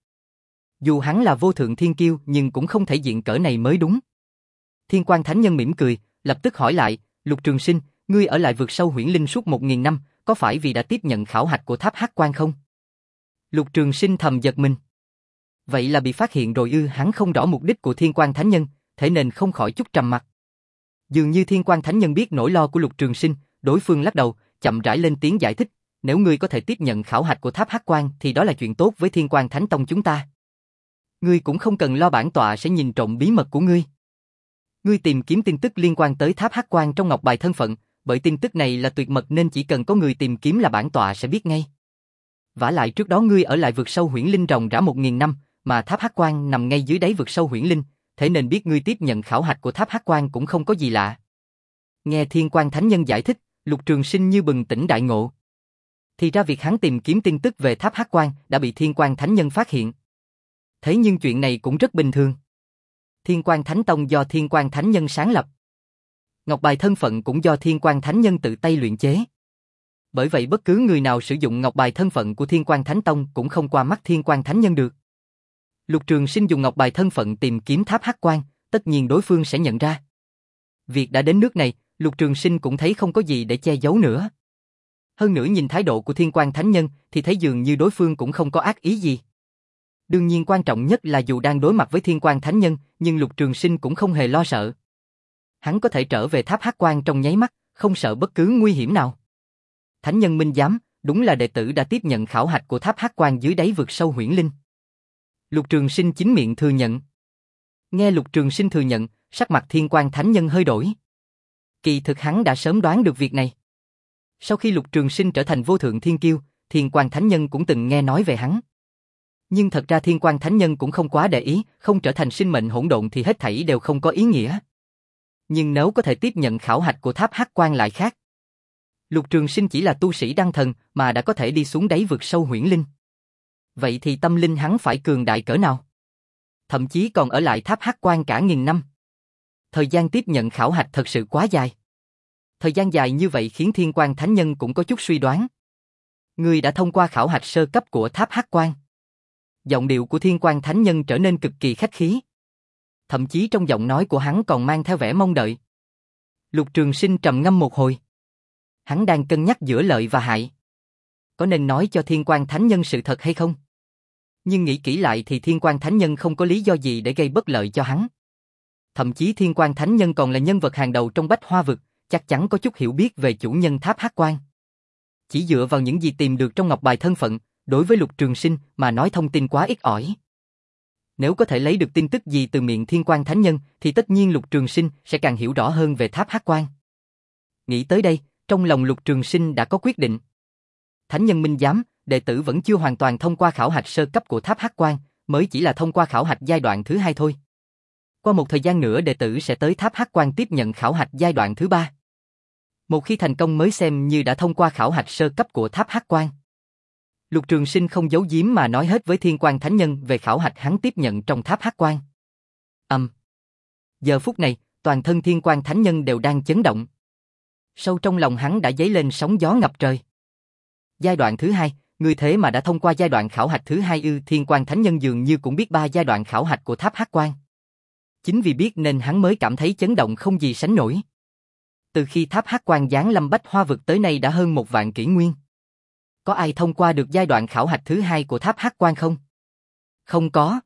Dù hắn là vô thượng thiên kiêu nhưng cũng không thể diện cỡ này mới đúng. Thiên Quang Thánh Nhân mỉm cười, lập tức hỏi lại, Lục Trường Sinh, ngươi ở lại vực sâu huyễn linh suốt một nghìn năm, có phải vì đã tiếp nhận khảo hạch của tháp Hắc Quan không? Lục Trường Sinh thầm giật mình. Vậy là bị phát hiện rồi ư? Hắn không rõ mục đích của Thiên Quang Thánh Nhân, thế nên không khỏi chút trầm mặc. Dường như Thiên Quang Thánh Nhân biết nỗi lo của Lục Trường Sinh, đối phương lắc đầu, chậm rãi lên tiếng giải thích, nếu ngươi có thể tiếp nhận khảo hạch của tháp Hắc Quan thì đó là chuyện tốt với Thiên Quang Thánh Tông chúng ta. Ngươi cũng không cần lo bản tọa sẽ nhìn trộm bí mật của ngươi. Ngươi tìm kiếm tin tức liên quan tới tháp Hắc Quan trong ngọc bài thân phận, bởi tin tức này là tuyệt mật nên chỉ cần có người tìm kiếm là bản tọa sẽ biết ngay. Vả lại trước đó ngươi ở lại vực sâu huyễn linh ròng rã một nghìn năm, mà tháp Hắc Quan nằm ngay dưới đáy vực sâu huyễn linh, thế nên biết ngươi tiếp nhận khảo hạch của tháp Hắc Quan cũng không có gì lạ. Nghe Thiên Quang Thánh Nhân giải thích, Lục Trường Sinh như bừng tỉnh đại ngộ. Thì ra việc hắn tìm kiếm tin tức về tháp Hắc Quan đã bị Thiên Quang Thánh Nhân phát hiện. Thế nhưng chuyện này cũng rất bình thường. Thiên Quang Thánh Tông do Thiên Quang Thánh Nhân sáng lập. Ngọc bài thân phận cũng do Thiên Quang Thánh Nhân tự tay luyện chế. Bởi vậy bất cứ người nào sử dụng ngọc bài thân phận của Thiên Quang Thánh Tông cũng không qua mắt Thiên Quang Thánh Nhân được. Lục Trường Sinh dùng ngọc bài thân phận tìm kiếm tháp Hắc Quan, tất nhiên đối phương sẽ nhận ra. Việc đã đến nước này, Lục Trường Sinh cũng thấy không có gì để che giấu nữa. Hơn nữa nhìn thái độ của Thiên Quang Thánh Nhân thì thấy dường như đối phương cũng không có ác ý gì. Đương nhiên quan trọng nhất là dù đang đối mặt với Thiên Quang Thánh Nhân, nhưng Lục Trường Sinh cũng không hề lo sợ. Hắn có thể trở về tháp Hắc Quan trong nháy mắt, không sợ bất cứ nguy hiểm nào. Thánh Nhân minh giám, đúng là đệ tử đã tiếp nhận khảo hạch của tháp Hắc Quan dưới đáy vực sâu huyễn linh. Lục Trường Sinh chính miệng thừa nhận. Nghe Lục Trường Sinh thừa nhận, sắc mặt Thiên Quang Thánh Nhân hơi đổi. Kỳ thực hắn đã sớm đoán được việc này. Sau khi Lục Trường Sinh trở thành vô thượng thiên kiêu, Thiên Quang Thánh Nhân cũng từng nghe nói về hắn. Nhưng thật ra Thiên Quang Thánh Nhân cũng không quá để ý, không trở thành sinh mệnh hỗn độn thì hết thảy đều không có ý nghĩa. Nhưng nếu có thể tiếp nhận khảo hạch của tháp Hắc Quan lại khác. Lục Trường Sinh chỉ là tu sĩ đăng thần mà đã có thể đi xuống đáy vực sâu huyễn linh. Vậy thì tâm linh hắn phải cường đại cỡ nào? Thậm chí còn ở lại tháp Hắc Quan cả nghìn năm. Thời gian tiếp nhận khảo hạch thật sự quá dài. Thời gian dài như vậy khiến Thiên Quang Thánh Nhân cũng có chút suy đoán. Ngươi đã thông qua khảo hạch sơ cấp của tháp Hắc Quan. Giọng điệu của Thiên Quang Thánh Nhân trở nên cực kỳ khách khí. Thậm chí trong giọng nói của hắn còn mang theo vẻ mong đợi. Lục Trường Sinh trầm ngâm một hồi. Hắn đang cân nhắc giữa lợi và hại. Có nên nói cho Thiên Quang Thánh Nhân sự thật hay không? Nhưng nghĩ kỹ lại thì Thiên Quang Thánh Nhân không có lý do gì để gây bất lợi cho hắn. Thậm chí Thiên Quang Thánh Nhân còn là nhân vật hàng đầu trong bách hoa vực, chắc chắn có chút hiểu biết về chủ nhân tháp Hắc Quan. Chỉ dựa vào những gì tìm được trong ngọc bài thân phận, đối với Lục Trường Sinh mà nói thông tin quá ít ỏi. Nếu có thể lấy được tin tức gì từ miệng Thiên Quang Thánh Nhân thì tất nhiên Lục Trường Sinh sẽ càng hiểu rõ hơn về tháp Hắc Quan. Nghĩ tới đây, trong lòng Lục Trường Sinh đã có quyết định. Thánh Nhân minh giám, đệ tử vẫn chưa hoàn toàn thông qua khảo hạch sơ cấp của tháp Hắc Quan, mới chỉ là thông qua khảo hạch giai đoạn thứ hai thôi. Qua một thời gian nữa đệ tử sẽ tới tháp Hắc Quan tiếp nhận khảo hạch giai đoạn thứ ba. Một khi thành công mới xem như đã thông qua khảo hạch sơ cấp của tháp Hắc Quan. Lục Trường Sinh không giấu giếm mà nói hết với Thiên Quang Thánh Nhân về khảo hạch hắn tiếp nhận trong tháp Hắc Quan. Âm. Um. Giờ phút này, toàn thân Thiên Quang Thánh Nhân đều đang chấn động. Sâu trong lòng hắn đã dấy lên sóng gió ngập trời. Giai đoạn thứ hai, ngươi thế mà đã thông qua giai đoạn khảo hạch thứ hai ư? Thiên Quang Thánh Nhân dường như cũng biết ba giai đoạn khảo hạch của tháp Hắc Quan. Chính vì biết nên hắn mới cảm thấy chấn động không gì sánh nổi. Từ khi tháp Hắc Quan giáng lâm bách hoa vực tới nay đã hơn một vạn kỷ nguyên. Có ai thông qua được giai đoạn khảo hạch thứ hai của tháp Hắc Quan không? Không có.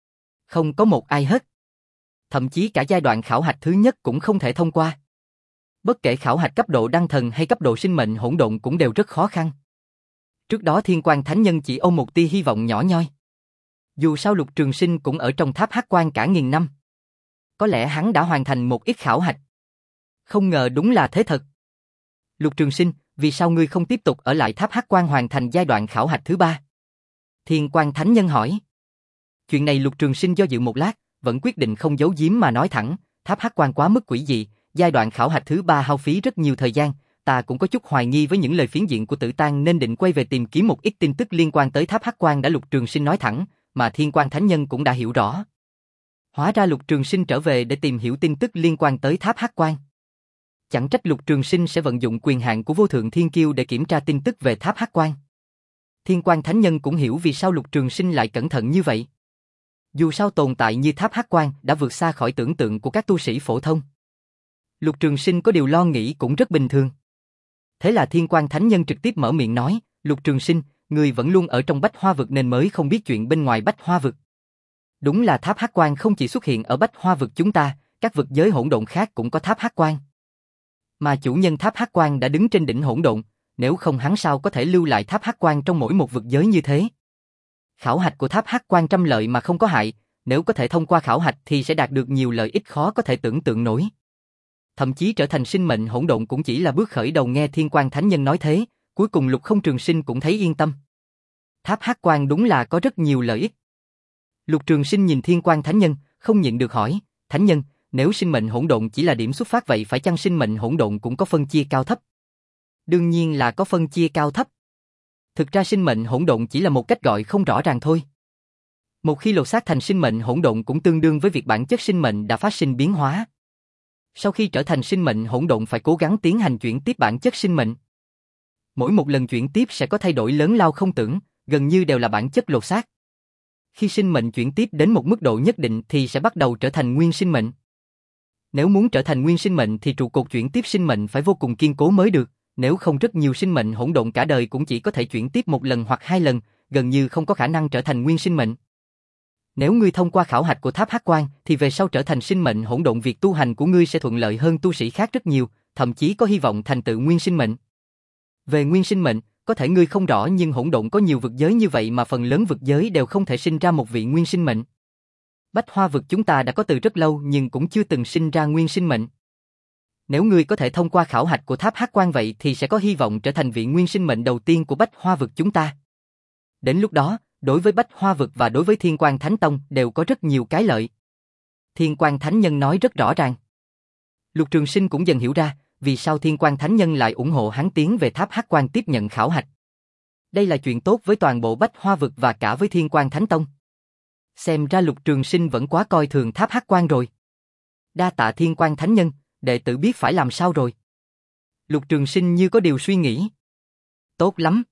Không có một ai hết. Thậm chí cả giai đoạn khảo hạch thứ nhất cũng không thể thông qua. Bất kể khảo hạch cấp độ đăng thần hay cấp độ sinh mệnh hỗn độn cũng đều rất khó khăn. Trước đó Thiên Quang Thánh Nhân chỉ ôm một tia hy vọng nhỏ nhoi. Dù sao Lục Trường Sinh cũng ở trong tháp Hắc Quan cả nghìn năm. có lẽ hắn đã hoàn thành một ít khảo hạch. Không ngờ đúng là thế thật. Lục Trường Sinh, vì sao ngươi không tiếp tục ở lại tháp Hắc Quan hoàn thành giai đoạn khảo hạch thứ ba? Thiên Quan Thánh Nhân hỏi. Chuyện này Lục Trường Sinh do dự một lát, vẫn quyết định không giấu giếm mà nói thẳng, tháp Hắc Quan quá mức quỷ dị, giai đoạn khảo hạch thứ ba hao phí rất nhiều thời gian, ta cũng có chút hoài nghi với những lời phiến diện của Tử Tang nên định quay về tìm kiếm một ít tin tức liên quan tới tháp Hắc Quan đã Lục Trường Sinh nói thẳng, mà Thiên Quan Thánh Nhân cũng đã hiểu rõ. Hóa ra Lục Trường Sinh trở về để tìm hiểu tin tức liên quan tới tháp Hắc Quan. Chẳng trách Lục Trường Sinh sẽ vận dụng quyền hạn của Vô Thượng Thiên Kiêu để kiểm tra tin tức về tháp Hắc Quan. Thiên Quan Thánh Nhân cũng hiểu vì sao Lục Trường Sinh lại cẩn thận như vậy. Dù sao tồn tại như tháp Hắc Quan đã vượt xa khỏi tưởng tượng của các tu sĩ phổ thông. Lục Trường Sinh có điều lo nghĩ cũng rất bình thường. Thế là Thiên Quan Thánh Nhân trực tiếp mở miệng nói, Lục Trường Sinh, người vẫn luôn ở trong Bách Hoa Vực nên mới không biết chuyện bên ngoài Bách Hoa Vực. Đúng là tháp Hắc Quan không chỉ xuất hiện ở Bách Hoa Vực chúng ta, các vực giới hỗn độn khác cũng có tháp Hắc Quan. Mà chủ nhân tháp Hắc Quan đã đứng trên đỉnh hỗn độn, nếu không hắn sao có thể lưu lại tháp Hắc Quan trong mỗi một vực giới như thế. Khảo hạch của tháp Hắc Quan trăm lợi mà không có hại, nếu có thể thông qua khảo hạch thì sẽ đạt được nhiều lợi ích khó có thể tưởng tượng nổi. Thậm chí trở thành sinh mệnh hỗn độn cũng chỉ là bước khởi đầu. Nghe Thiên Quan Thánh Nhân nói thế, cuối cùng Lục Không Trường Sinh cũng thấy yên tâm. Tháp Hắc Quan đúng là có rất nhiều lợi ích. Lục Trường Sinh nhìn Thiên Quan Thánh Nhân, không nhịn được hỏi, Thánh Nhân, nếu sinh mệnh hỗn độn chỉ là điểm xuất phát vậy phải chăng sinh mệnh hỗn độn cũng có phân chia cao thấp? Đương nhiên là có phân chia cao thấp. Thực ra sinh mệnh hỗn độn chỉ là một cách gọi không rõ ràng thôi. Một khi lột xác thành sinh mệnh hỗn độn cũng tương đương với việc bản chất sinh mệnh đã phát sinh biến hóa. Sau khi trở thành sinh mệnh hỗn độn phải cố gắng tiến hành chuyển tiếp bản chất sinh mệnh. Mỗi một lần chuyển tiếp sẽ có thay đổi lớn lao không tưởng, gần như đều là bản chất lột xác. Khi sinh mệnh chuyển tiếp đến một mức độ nhất định thì sẽ bắt đầu trở thành nguyên sinh mệnh. Nếu muốn trở thành nguyên sinh mệnh thì trụ cột chuyển tiếp sinh mệnh phải vô cùng kiên cố mới được, nếu không rất nhiều sinh mệnh hỗn độn cả đời cũng chỉ có thể chuyển tiếp một lần hoặc hai lần, gần như không có khả năng trở thành nguyên sinh mệnh. Nếu ngươi thông qua khảo hạch của tháp Hắc Quan thì về sau trở thành sinh mệnh hỗn độn việc tu hành của ngươi sẽ thuận lợi hơn tu sĩ khác rất nhiều, thậm chí có hy vọng thành tựu nguyên sinh mệnh. Về nguyên sinh mệnh, có thể ngươi không rõ nhưng hỗn độn có nhiều vực giới như vậy mà phần lớn vực giới đều không thể sinh ra một vị nguyên sinh mệnh. Bách Hoa Vực chúng ta đã có từ rất lâu nhưng cũng chưa từng sinh ra nguyên sinh mệnh. Nếu ngươi có thể thông qua khảo hạch của tháp Hắc Quan vậy thì sẽ có hy vọng trở thành vị nguyên sinh mệnh đầu tiên của Bách Hoa Vực chúng ta. Đến lúc đó, đối với Bách Hoa Vực và đối với Thiên Quan Thánh Tông đều có rất nhiều cái lợi. Thiên Quan Thánh Nhân nói rất rõ ràng. Lục Trường Sinh cũng dần hiểu ra, vì sao Thiên Quan Thánh Nhân lại ủng hộ hắn tiến về tháp Hắc Quan tiếp nhận khảo hạch. Đây là chuyện tốt với toàn bộ Bách Hoa Vực và cả với Thiên Quan Thánh Tông. Xem ra Lục Trường Sinh vẫn quá coi thường tháp Hắc Quan rồi. Đa tạ Thiên Quan Thánh Nhân, đệ tử biết phải làm sao rồi. Lục Trường Sinh như có điều suy nghĩ. Tốt lắm.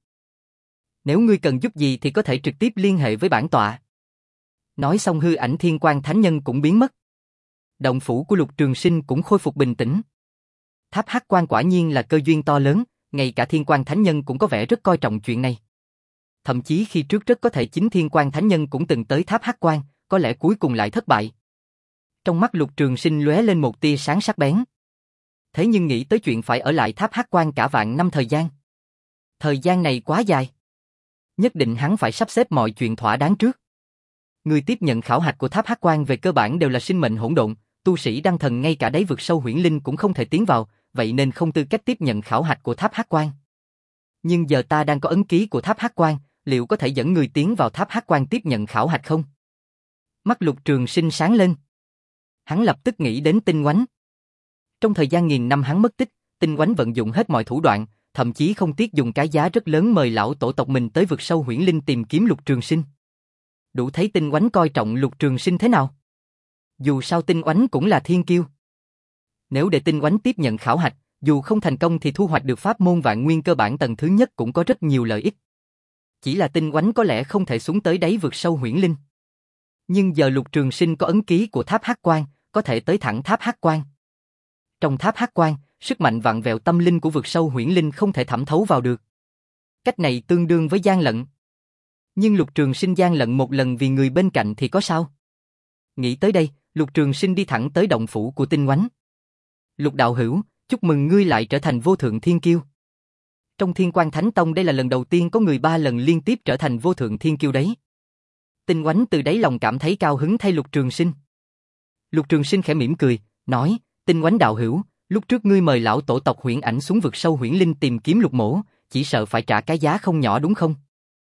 Nếu ngươi cần giúp gì thì có thể trực tiếp liên hệ với bản tọa. Nói xong hư ảnh Thiên Quan Thánh Nhân cũng biến mất. Động phủ của Lục Trường Sinh cũng khôi phục bình tĩnh. Tháp Hắc Quan quả nhiên là cơ duyên to lớn, ngay cả Thiên Quan Thánh Nhân cũng có vẻ rất coi trọng chuyện này. Thậm chí khi trước rất có thể chính Thiên Quan Thánh Nhân cũng từng tới tháp Hắc Quan, có lẽ cuối cùng lại thất bại. Trong mắt Lục Trường Sinh lóe lên một tia sáng sắc bén. Thế nhưng nghĩ tới chuyện phải ở lại tháp Hắc Quan cả vạn năm thời gian. Thời gian này quá dài. Nhất định hắn phải sắp xếp mọi chuyện thỏa đáng trước. Người tiếp nhận khảo hạch của tháp Hắc Quan về cơ bản đều là sinh mệnh hỗn độn, tu sĩ đăng thần ngay cả đáy vực sâu huyễn linh cũng không thể tiến vào, vậy nên không tư cách tiếp nhận khảo hạch của tháp Hắc Quan. Nhưng giờ ta đang có ấn ký của tháp Hắc Quan, liệu có thể dẫn người tiến vào tháp Hắc Quan tiếp nhận khảo hạch không? Mắt Lục Trường Sinh sáng lên. Hắn lập tức nghĩ đến Tinh Oánh. Trong thời gian nghìn năm hắn mất tích, Tinh Oánh vận dụng hết mọi thủ đoạn, thậm chí không tiếc dùng cái giá rất lớn mời lão tổ tộc mình tới vực sâu huyễn linh tìm kiếm Lục Trường Sinh. Đủ thấy Tinh Oánh coi trọng Lục Trường Sinh thế nào. Dù sao Tinh Oánh cũng là thiên kiêu. Nếu để Tinh Oánh tiếp nhận khảo hạch, dù không thành công thì thu hoạch được pháp môn vạn nguyên cơ bản tầng thứ nhất cũng có rất nhiều lợi ích. Chỉ là Tinh Oánh có lẽ không thể xuống tới đáy vực sâu huyễn linh. Nhưng giờ Lục Trường Sinh có ấn ký của tháp Hắc Quan, có thể tới thẳng tháp Hắc Quan. Trong tháp Hắc Quan, sức mạnh vặn vẹo tâm linh của vực sâu huyễn linh không thể thẩm thấu vào được. Cách này tương đương với gian lận. Nhưng Lục Trường Sinh gian lận một lần vì người bên cạnh thì có sao? Nghĩ tới đây, Lục Trường Sinh đi thẳng tới động phủ của Tinh Oánh. Lục đạo hữu, chúc mừng ngươi lại trở thành vô thượng thiên kiêu. Trong Thiên Quan Thánh Tông đây là lần đầu tiên có người ba lần liên tiếp trở thành vô thượng thiên kiêu đấy. Tinh Oánh từ đáy lòng cảm thấy cao hứng thay Lục Trường Sinh. Lục Trường Sinh khẽ mỉm cười, nói, Tinh Oánh đạo hữu, lúc trước ngươi mời lão tổ tộc Huyễn Ảnh xuống vực sâu Huyễn Linh tìm kiếm Lục Mỗ, chỉ sợ phải trả cái giá không nhỏ đúng không?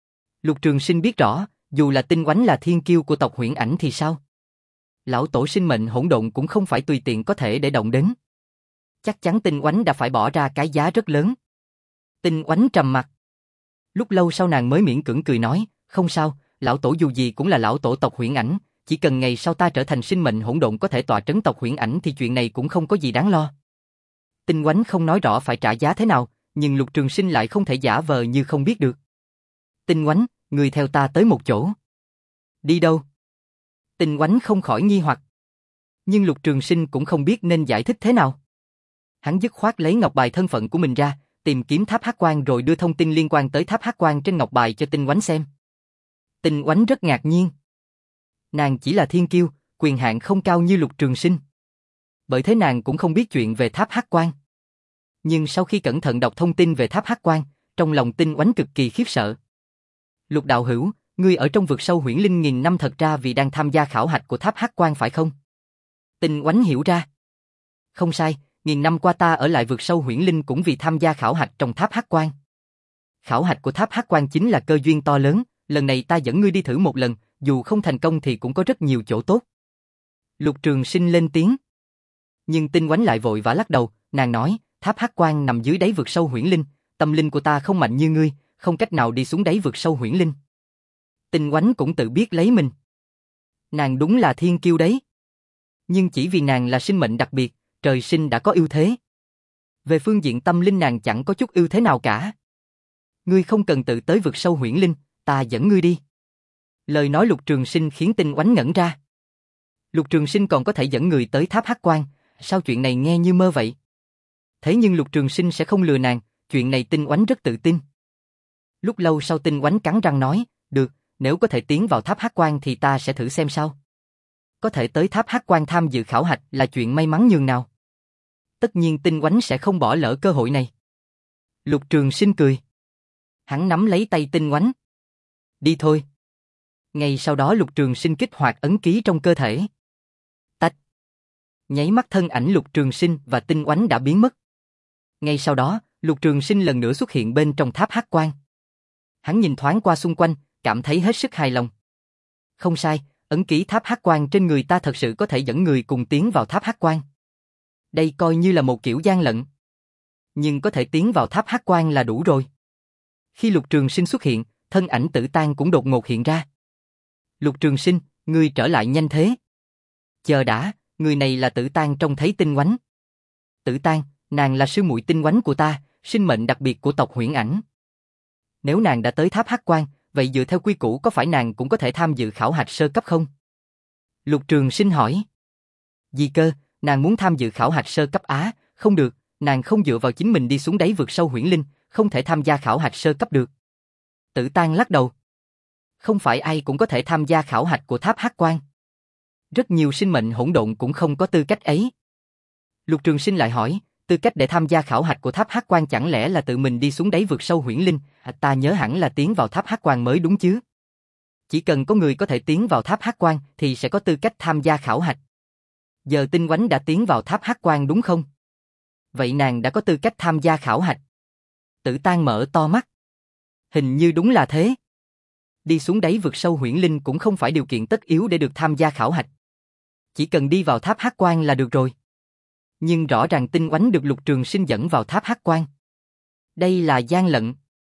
Lục Trường Sinh biết rõ, dù là Tinh Oánh là thiên kiêu của tộc Huyễn Ảnh thì sao? Lão tổ sinh mệnh hỗn độn cũng không phải tùy tiện có thể để động đến. Chắc chắn Tinh Oánh đã phải bỏ ra cái giá rất lớn. Tinh Oánh trầm mặt. Lúc lâu sau nàng mới miễn cưỡng cười nói, không sao, lão tổ dù gì cũng là lão tổ tộc Huyễn Ảnh, chỉ cần ngày sau ta trở thành sinh mệnh hỗn độn có thể tọa trấn tộc Huyễn Ảnh thì chuyện này cũng không có gì đáng lo. Tinh Oánh không nói rõ phải trả giá thế nào, nhưng Lục Trường Sinh lại không thể giả vờ như không biết được. Tinh Oánh, người theo ta tới một chỗ. Đi đâu? Tinh Oánh không khỏi nghi hoặc. Nhưng Lục Trường Sinh cũng không biết nên giải thích thế nào. Hắn dứt khoát lấy ngọc bài thân phận của mình ra, tìm kiếm tháp Hắc Quan rồi đưa thông tin liên quan tới tháp Hắc Quan trên ngọc bài cho Tinh Oánh xem. Tinh Oánh rất ngạc nhiên. Nàng chỉ là thiên kiêu, quyền hạn không cao như Lục Trường Sinh. Bởi thế nàng cũng không biết chuyện về tháp Hắc Quan. Nhưng sau khi cẩn thận đọc thông tin về tháp Hắc Quan, trong lòng Tinh Oánh cực kỳ khiếp sợ. Lục đạo hữu, ngươi ở trong vực sâu Huyễn Linh nghìn năm thật ra vì đang tham gia khảo hạch của tháp Hắc Quan phải không? Tinh Oánh hiểu ra. Không sai, nghìn năm qua ta ở lại vực sâu Huyễn Linh cũng vì tham gia khảo hạch trong tháp Hắc Quan. Khảo hạch của tháp Hắc Quan chính là cơ duyên to lớn, lần này ta dẫn ngươi đi thử một lần, dù không thành công thì cũng có rất nhiều chỗ tốt. Lục Trường Sinh lên tiếng. Nhưng Tinh Oánh lại vội vã lắc đầu, nàng nói, tháp Hắc Quan nằm dưới đáy vực sâu Huyễn Linh, tâm linh của ta không mạnh như ngươi, không cách nào đi xuống đáy vực sâu Huyễn Linh. Tinh Oánh cũng tự biết lấy mình. Nàng đúng là thiên kiêu đấy. Nhưng chỉ vì nàng là sinh mệnh đặc biệt, trời sinh đã có ưu thế. Về phương diện tâm linh nàng chẳng có chút ưu thế nào cả. Ngươi không cần tự tới vực sâu Huyễn Linh, ta dẫn ngươi đi. Lời nói Lục Trường Sinh khiến Tinh Oánh ngẩn ra. Lục Trường Sinh còn có thể dẫn người tới tháp Hắc Quan, sao chuyện này nghe như mơ vậy? Thế nhưng Lục Trường Sinh sẽ không lừa nàng, chuyện này Tinh Oánh rất tự tin. Lúc lâu sau Tinh Oánh cắn răng nói, được, nếu có thể tiến vào tháp Hắc Quan thì ta sẽ thử xem sao. Có thể tới tháp Hắc Quan tham dự khảo hạch là chuyện may mắn nhường nào. Tất nhiên Tinh Oánh sẽ không bỏ lỡ cơ hội này. Lục Trường Sinh cười. Hắn nắm lấy tay Tinh Oánh. Đi thôi. Ngay sau đó Lục Trường Sinh kích hoạt ấn ký trong cơ thể. Tách. Nháy mắt thân ảnh Lục Trường Sinh và Tinh Oánh đã biến mất. Ngay sau đó, Lục Trường Sinh lần nữa xuất hiện bên trong tháp Hắc Quan. Hắn nhìn thoáng qua xung quanh, cảm thấy hết sức hài lòng. Không sai, ấn ký tháp Hắc Quan trên người ta thật sự có thể dẫn người cùng tiến vào tháp Hắc Quan. Đây coi như là một kiểu gian lận. Nhưng có thể tiến vào tháp Hắc Quan là đủ rồi. Khi Lục Trường Sinh xuất hiện, thân ảnh Tử Tang cũng đột ngột hiện ra. Lục Trường Sinh, ngươi trở lại nhanh thế. Chờ đã, người này là Tử Tang trông thấy Tinh Oánh. Tử Tang, nàng là sư muội Tinh Oánh của ta, sinh mệnh đặc biệt của tộc Huyễn Ảnh. Nếu nàng đã tới tháp Hắc Quan, vậy dựa theo quy củ có phải nàng cũng có thể tham dự khảo hạch sơ cấp không? Lục Trường Sinh hỏi. Gì cơ, nàng muốn tham dự khảo hạch sơ cấp á, không được, nàng không dựa vào chính mình đi xuống đáy vực sâu Huyễn Linh, không thể tham gia khảo hạch sơ cấp được. Tử Tang lắc đầu. Không phải ai cũng có thể tham gia khảo hạch của tháp Hắc Quan. Rất nhiều sinh mệnh hỗn độn cũng không có tư cách ấy. Lục Trường Sinh lại hỏi, tư cách để tham gia khảo hạch của tháp Hắc Quan chẳng lẽ là tự mình đi xuống đáy vực sâu Huyễn Linh, ta nhớ hẳn là tiến vào tháp Hắc Quan mới đúng chứ. Chỉ cần có người có thể tiến vào tháp Hắc Quan thì sẽ có tư cách tham gia khảo hạch. Giờ Tinh Oánh đã tiến vào tháp Hắc Quan đúng không? Vậy nàng đã có tư cách tham gia khảo hạch. Tử Tang mở to mắt. Hình như đúng là thế. Đi xuống đáy vực sâu Huyễn Linh cũng không phải điều kiện tất yếu để được tham gia khảo hạch. Chỉ cần đi vào tháp Hắc Quan là được rồi. Nhưng rõ ràng Tinh Oánh được Lục Trường Sinh dẫn vào tháp Hắc Quan. Đây là gian lận.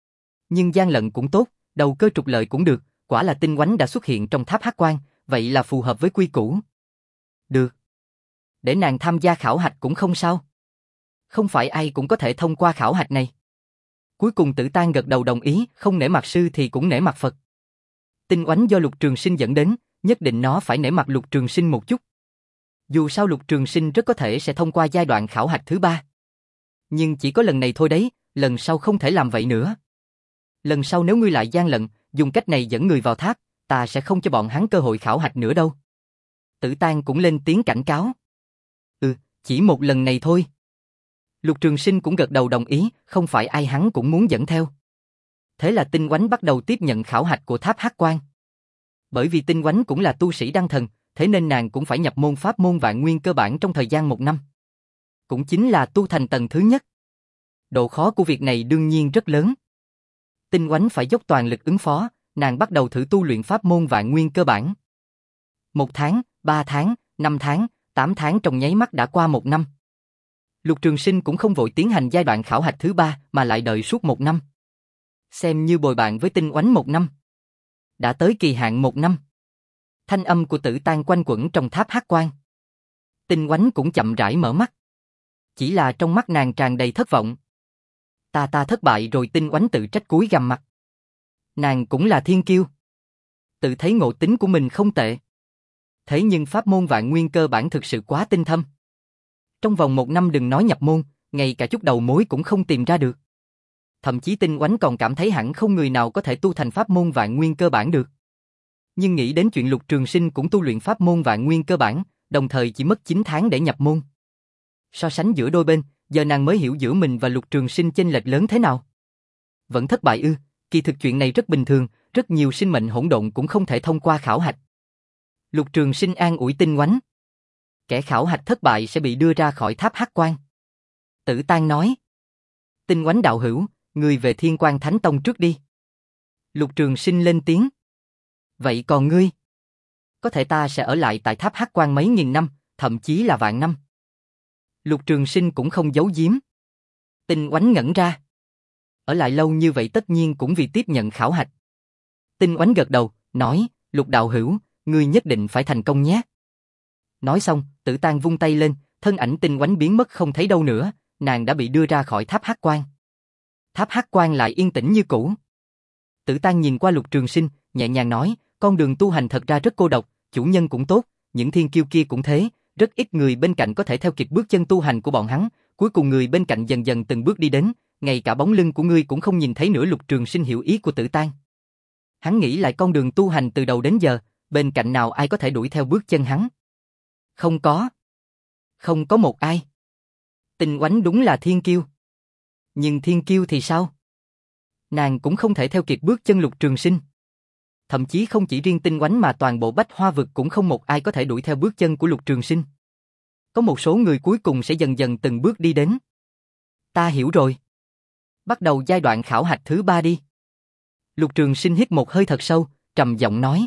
Nhưng gian lận cũng tốt, đầu cơ trục lợi cũng được, quả là Tinh Oánh đã xuất hiện trong tháp Hắc Quan, vậy là phù hợp với quy củ. Được. Để nàng tham gia khảo hạch cũng không sao. Không phải ai cũng có thể thông qua khảo hạch này. Cuối cùng Tử Tang gật đầu đồng ý, không nể mặt sư thì cũng nể mặt Phật. Tinh Oánh do Lục Trường Sinh dẫn đến, nhất định nó phải nể mặt Lục Trường Sinh một chút. Dù sao Lục Trường Sinh rất có thể sẽ thông qua giai đoạn khảo hạch thứ ba. Nhưng chỉ có lần này thôi đấy, lần sau không thể làm vậy nữa. Lần sau nếu ngươi lại gian lận, dùng cách này dẫn người vào tháp, ta sẽ không cho bọn hắn cơ hội khảo hạch nữa đâu. Tử Tang cũng lên tiếng cảnh cáo. Ừ, chỉ một lần này thôi. Lục Trường Sinh cũng gật đầu đồng ý, không phải ai hắn cũng muốn dẫn theo. Thế là Tinh Oánh bắt đầu tiếp nhận khảo hạch của tháp Hắc Quan. Bởi vì Tinh Oánh cũng là tu sĩ đăng thần, thế nên nàng cũng phải nhập môn pháp môn vạn nguyên cơ bản trong thời gian một năm. Cũng chính là tu thành tầng thứ nhất. Độ khó của việc này đương nhiên rất lớn. Tinh Oánh phải dốc toàn lực ứng phó, nàng bắt đầu thử tu luyện pháp môn vạn nguyên cơ bản. Một tháng, ba tháng, năm tháng, tám tháng trong nháy mắt đã qua một năm. Lục Trường Sinh cũng không vội tiến hành giai đoạn khảo hạch thứ ba mà lại đợi suốt một năm. Xem như bồi bạn với Tinh Oánh một năm. Đã tới kỳ hạn một năm. Thanh âm của Tử Tan quanh quẩn trong tháp Hắc Quan. Tinh Oánh cũng chậm rãi mở mắt. Chỉ là trong mắt nàng tràn đầy thất vọng. Ta ta thất bại rồi. Tinh Oánh tự trách cúi gằm mặt. Nàng cũng là thiên kiêu. Tự thấy ngộ tính của mình không tệ. Thế nhưng pháp môn vạn nguyên cơ bản thực sự quá tinh thâm. Trong vòng một năm đừng nói nhập môn, ngay cả chút đầu mối cũng không tìm ra được. Thậm chí Tinh Oánh còn cảm thấy hẳn không người nào có thể tu thành pháp môn vạn nguyên cơ bản được. Nhưng nghĩ đến chuyện Lục Trường Sinh cũng tu luyện pháp môn vạn nguyên cơ bản, đồng thời chỉ mất chín tháng để nhập môn. So sánh giữa đôi bên, giờ nàng mới hiểu giữa mình và Lục Trường Sinh chênh lệch lớn thế nào. Vẫn thất bại ư? Kỳ thực chuyện này rất bình thường, rất nhiều sinh mệnh hỗn độn cũng không thể thông qua khảo hạch. Lục Trường Sinh an ủi Tinh Oánh. Kẻ khảo hạch thất bại sẽ bị đưa ra khỏi tháp Hắc Quan. Tử Tan nói. Tinh Oánh đạo hữu, người về Thiên Quan Thánh Tông trước đi. Lục Trường Sinh lên tiếng. Vậy còn ngươi? Có thể ta sẽ ở lại tại tháp Hắc Quan mấy nghìn năm, thậm chí là vạn năm. Lục Trường Sinh cũng không giấu giếm. Tinh Oánh ngẩn ra. Ở lại lâu như vậy tất nhiên cũng vì tiếp nhận khảo hạch. Tinh Oánh gật đầu, nói, Lục đạo hữu, ngươi nhất định phải thành công nhé. Nói xong, Tử Tan vung tay lên, thân ảnh Tinh Oánh biến mất không thấy đâu nữa, nàng đã bị đưa ra khỏi tháp Hắc Quan. Tháp Hắc Quan lại yên tĩnh như cũ. Tử Tan nhìn qua Lục Trường Sinh, nhẹ nhàng nói, con đường tu hành thật ra rất cô độc, chủ nhân cũng tốt, những thiên kiêu kia cũng thế, rất ít người bên cạnh có thể theo kịp bước chân tu hành của bọn hắn, cuối cùng người bên cạnh dần dần từng bước đi đến, ngay cả bóng lưng của ngươi cũng không nhìn thấy nữa. Lục Trường Sinh hiểu ý của Tử Tan. Hắn nghĩ lại con đường tu hành từ đầu đến giờ, bên cạnh nào ai có thể đuổi theo bước chân hắn? Không có. Không có một ai. Tinh Oánh đúng là thiên kiêu. Nhưng thiên kiêu thì sao? Nàng cũng không thể theo kịp bước chân Lục Trường Sinh. Thậm chí không chỉ riêng Tinh Oánh mà toàn bộ Bách Hoa vực cũng không một ai có thể đuổi theo bước chân của Lục Trường Sinh. Có một số người cuối cùng sẽ dần dần từng bước đi đến. Ta hiểu rồi. Bắt đầu giai đoạn khảo hạch thứ ba đi. Lục Trường Sinh hít một hơi thật sâu, trầm giọng nói.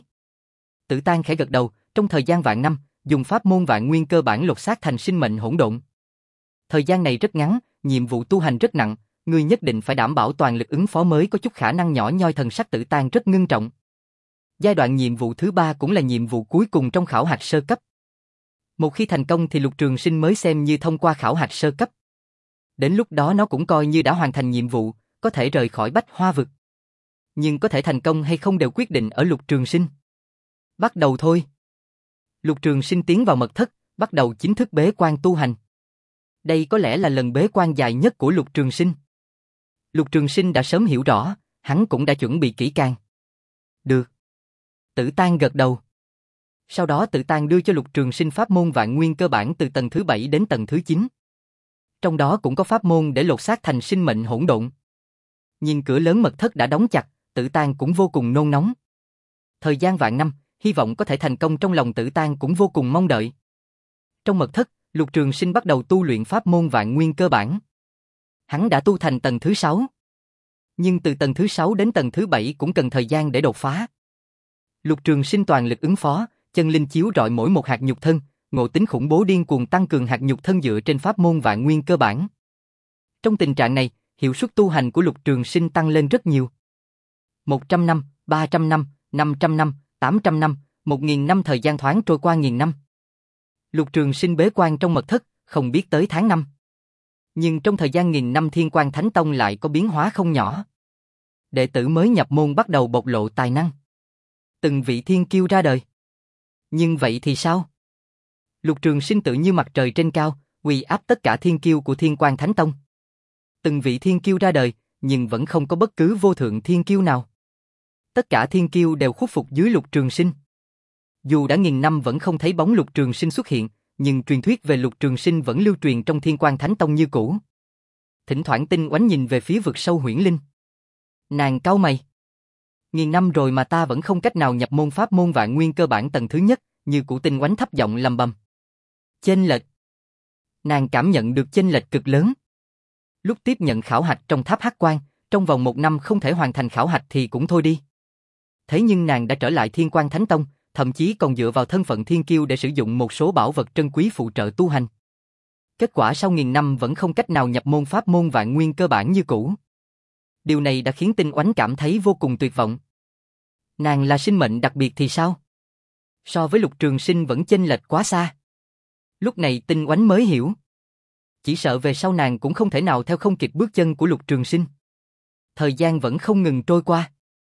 Tử Tan khẽ gật đầu, trong thời gian vạn năm, dùng pháp môn vạn nguyên cơ bản lột xác thành sinh mệnh hỗn độn. Thời gian này rất ngắn, nhiệm vụ tu hành rất nặng, ngươi nhất định phải đảm bảo toàn lực ứng phó mới có chút khả năng. Nhỏ nhoi thần sắc Tử Tan rất ngưng trọng. Giai đoạn nhiệm vụ thứ ba cũng là nhiệm vụ cuối cùng trong khảo hạch sơ cấp. Một khi thành công thì Lục Trường Sinh mới xem như thông qua khảo hạch sơ cấp. Đến lúc đó nó cũng coi như đã hoàn thành nhiệm vụ, có thể rời khỏi Bách Hoa vực. Nhưng có thể thành công hay không đều quyết định ở Lục Trường Sinh. Bắt đầu thôi. Lục Trường Sinh tiến vào mật thất, bắt đầu chính thức bế quan tu hành. Đây có lẽ là lần bế quan dài nhất của Lục Trường Sinh. Lục Trường Sinh đã sớm hiểu rõ, hắn cũng đã chuẩn bị kỹ càng. Được. Tử Tan gật đầu. Sau đó Tử Tan đưa cho Lục Trường Sinh pháp môn vạn nguyên cơ bản từ tầng thứ bảy đến tầng thứ chín. Trong đó cũng có pháp môn để lột xác thành sinh mệnh hỗn độn. Nhìn cửa lớn mật thất đã đóng chặt, Tử Tan cũng vô cùng nôn nóng. Thời gian vạn năm, hy vọng có thể thành công trong lòng Tử Tan cũng vô cùng mong đợi. Trong mật thất, Lục Trường Sinh bắt đầu tu luyện pháp môn vạn nguyên cơ bản. Hắn đã tu thành tầng thứ sáu. Nhưng từ tầng thứ sáu đến tầng thứ bảy cũng cần thời gian để đột phá. Lục Trường Sinh toàn lực ứng phó, chân linh chiếu rọi mỗi một hạt nhục thân, ngộ tính khủng bố điên cuồng tăng cường hạt nhục thân dựa trên pháp môn vạn nguyên cơ bản. Trong tình trạng này, hiệu suất tu hành của Lục Trường Sinh tăng lên rất nhiều. một trăm năm, ba trăm năm, năm trăm năm, tám trăm năm, một nghìn năm, thời gian thoáng trôi qua nghìn năm. Lục Trường Sinh bế quan trong mật thất, không biết tới tháng năm. Nhưng trong thời gian nghìn năm Thiên Quan Thánh Tông lại có biến hóa không nhỏ. Đệ tử mới nhập môn bắt đầu bộc lộ tài năng. Từng vị thiên kiêu ra đời. Nhưng vậy thì sao? Lục Trường Sinh tự như mặt trời trên cao, uy áp tất cả thiên kiêu của Thiên Quan Thánh Tông. Từng vị thiên kiêu ra đời, nhưng vẫn không có bất cứ vô thượng thiên kiêu nào. Tất cả thiên kiêu đều khuất phục dưới Lục Trường Sinh. Dù đã nghìn năm vẫn không thấy bóng Lục Trường Sinh xuất hiện, nhưng truyền thuyết về Lục Trường Sinh vẫn lưu truyền trong Thiên Quan Thánh Tông như cũ. Thỉnh thoảng Tinh Oánh nhìn về phía vực sâu huyễn linh. Nàng cau mày. Nghìn năm rồi mà ta vẫn không cách nào nhập môn pháp môn vạn nguyên cơ bản tầng thứ nhất, Như Củ Tinh Oánh thấp giọng lầm bầm. Chênh lệch. Nàng cảm nhận được chênh lệch cực lớn. Lúc tiếp nhận khảo hạch trong tháp Hắc Quan, trong vòng một năm không thể hoàn thành khảo hạch thì cũng thôi đi. Thế nhưng nàng đã trở lại Thiên Quan Thánh Tông, thậm chí còn dựa vào thân phận thiên kiêu để sử dụng một số bảo vật trân quý phụ trợ tu hành. Kết quả sau nghìn năm vẫn không cách nào nhập môn pháp môn vạn nguyên cơ bản như cũ. Điều này đã khiến Tinh Oánh cảm thấy vô cùng tuyệt vọng. Nàng là sinh mệnh đặc biệt thì sao? So với Lục Trường Sinh vẫn chênh lệch quá xa. Lúc này Tinh Oánh mới hiểu. Chỉ sợ về sau nàng cũng không thể nào theo không kịp bước chân của Lục Trường Sinh. Thời gian vẫn không ngừng trôi qua.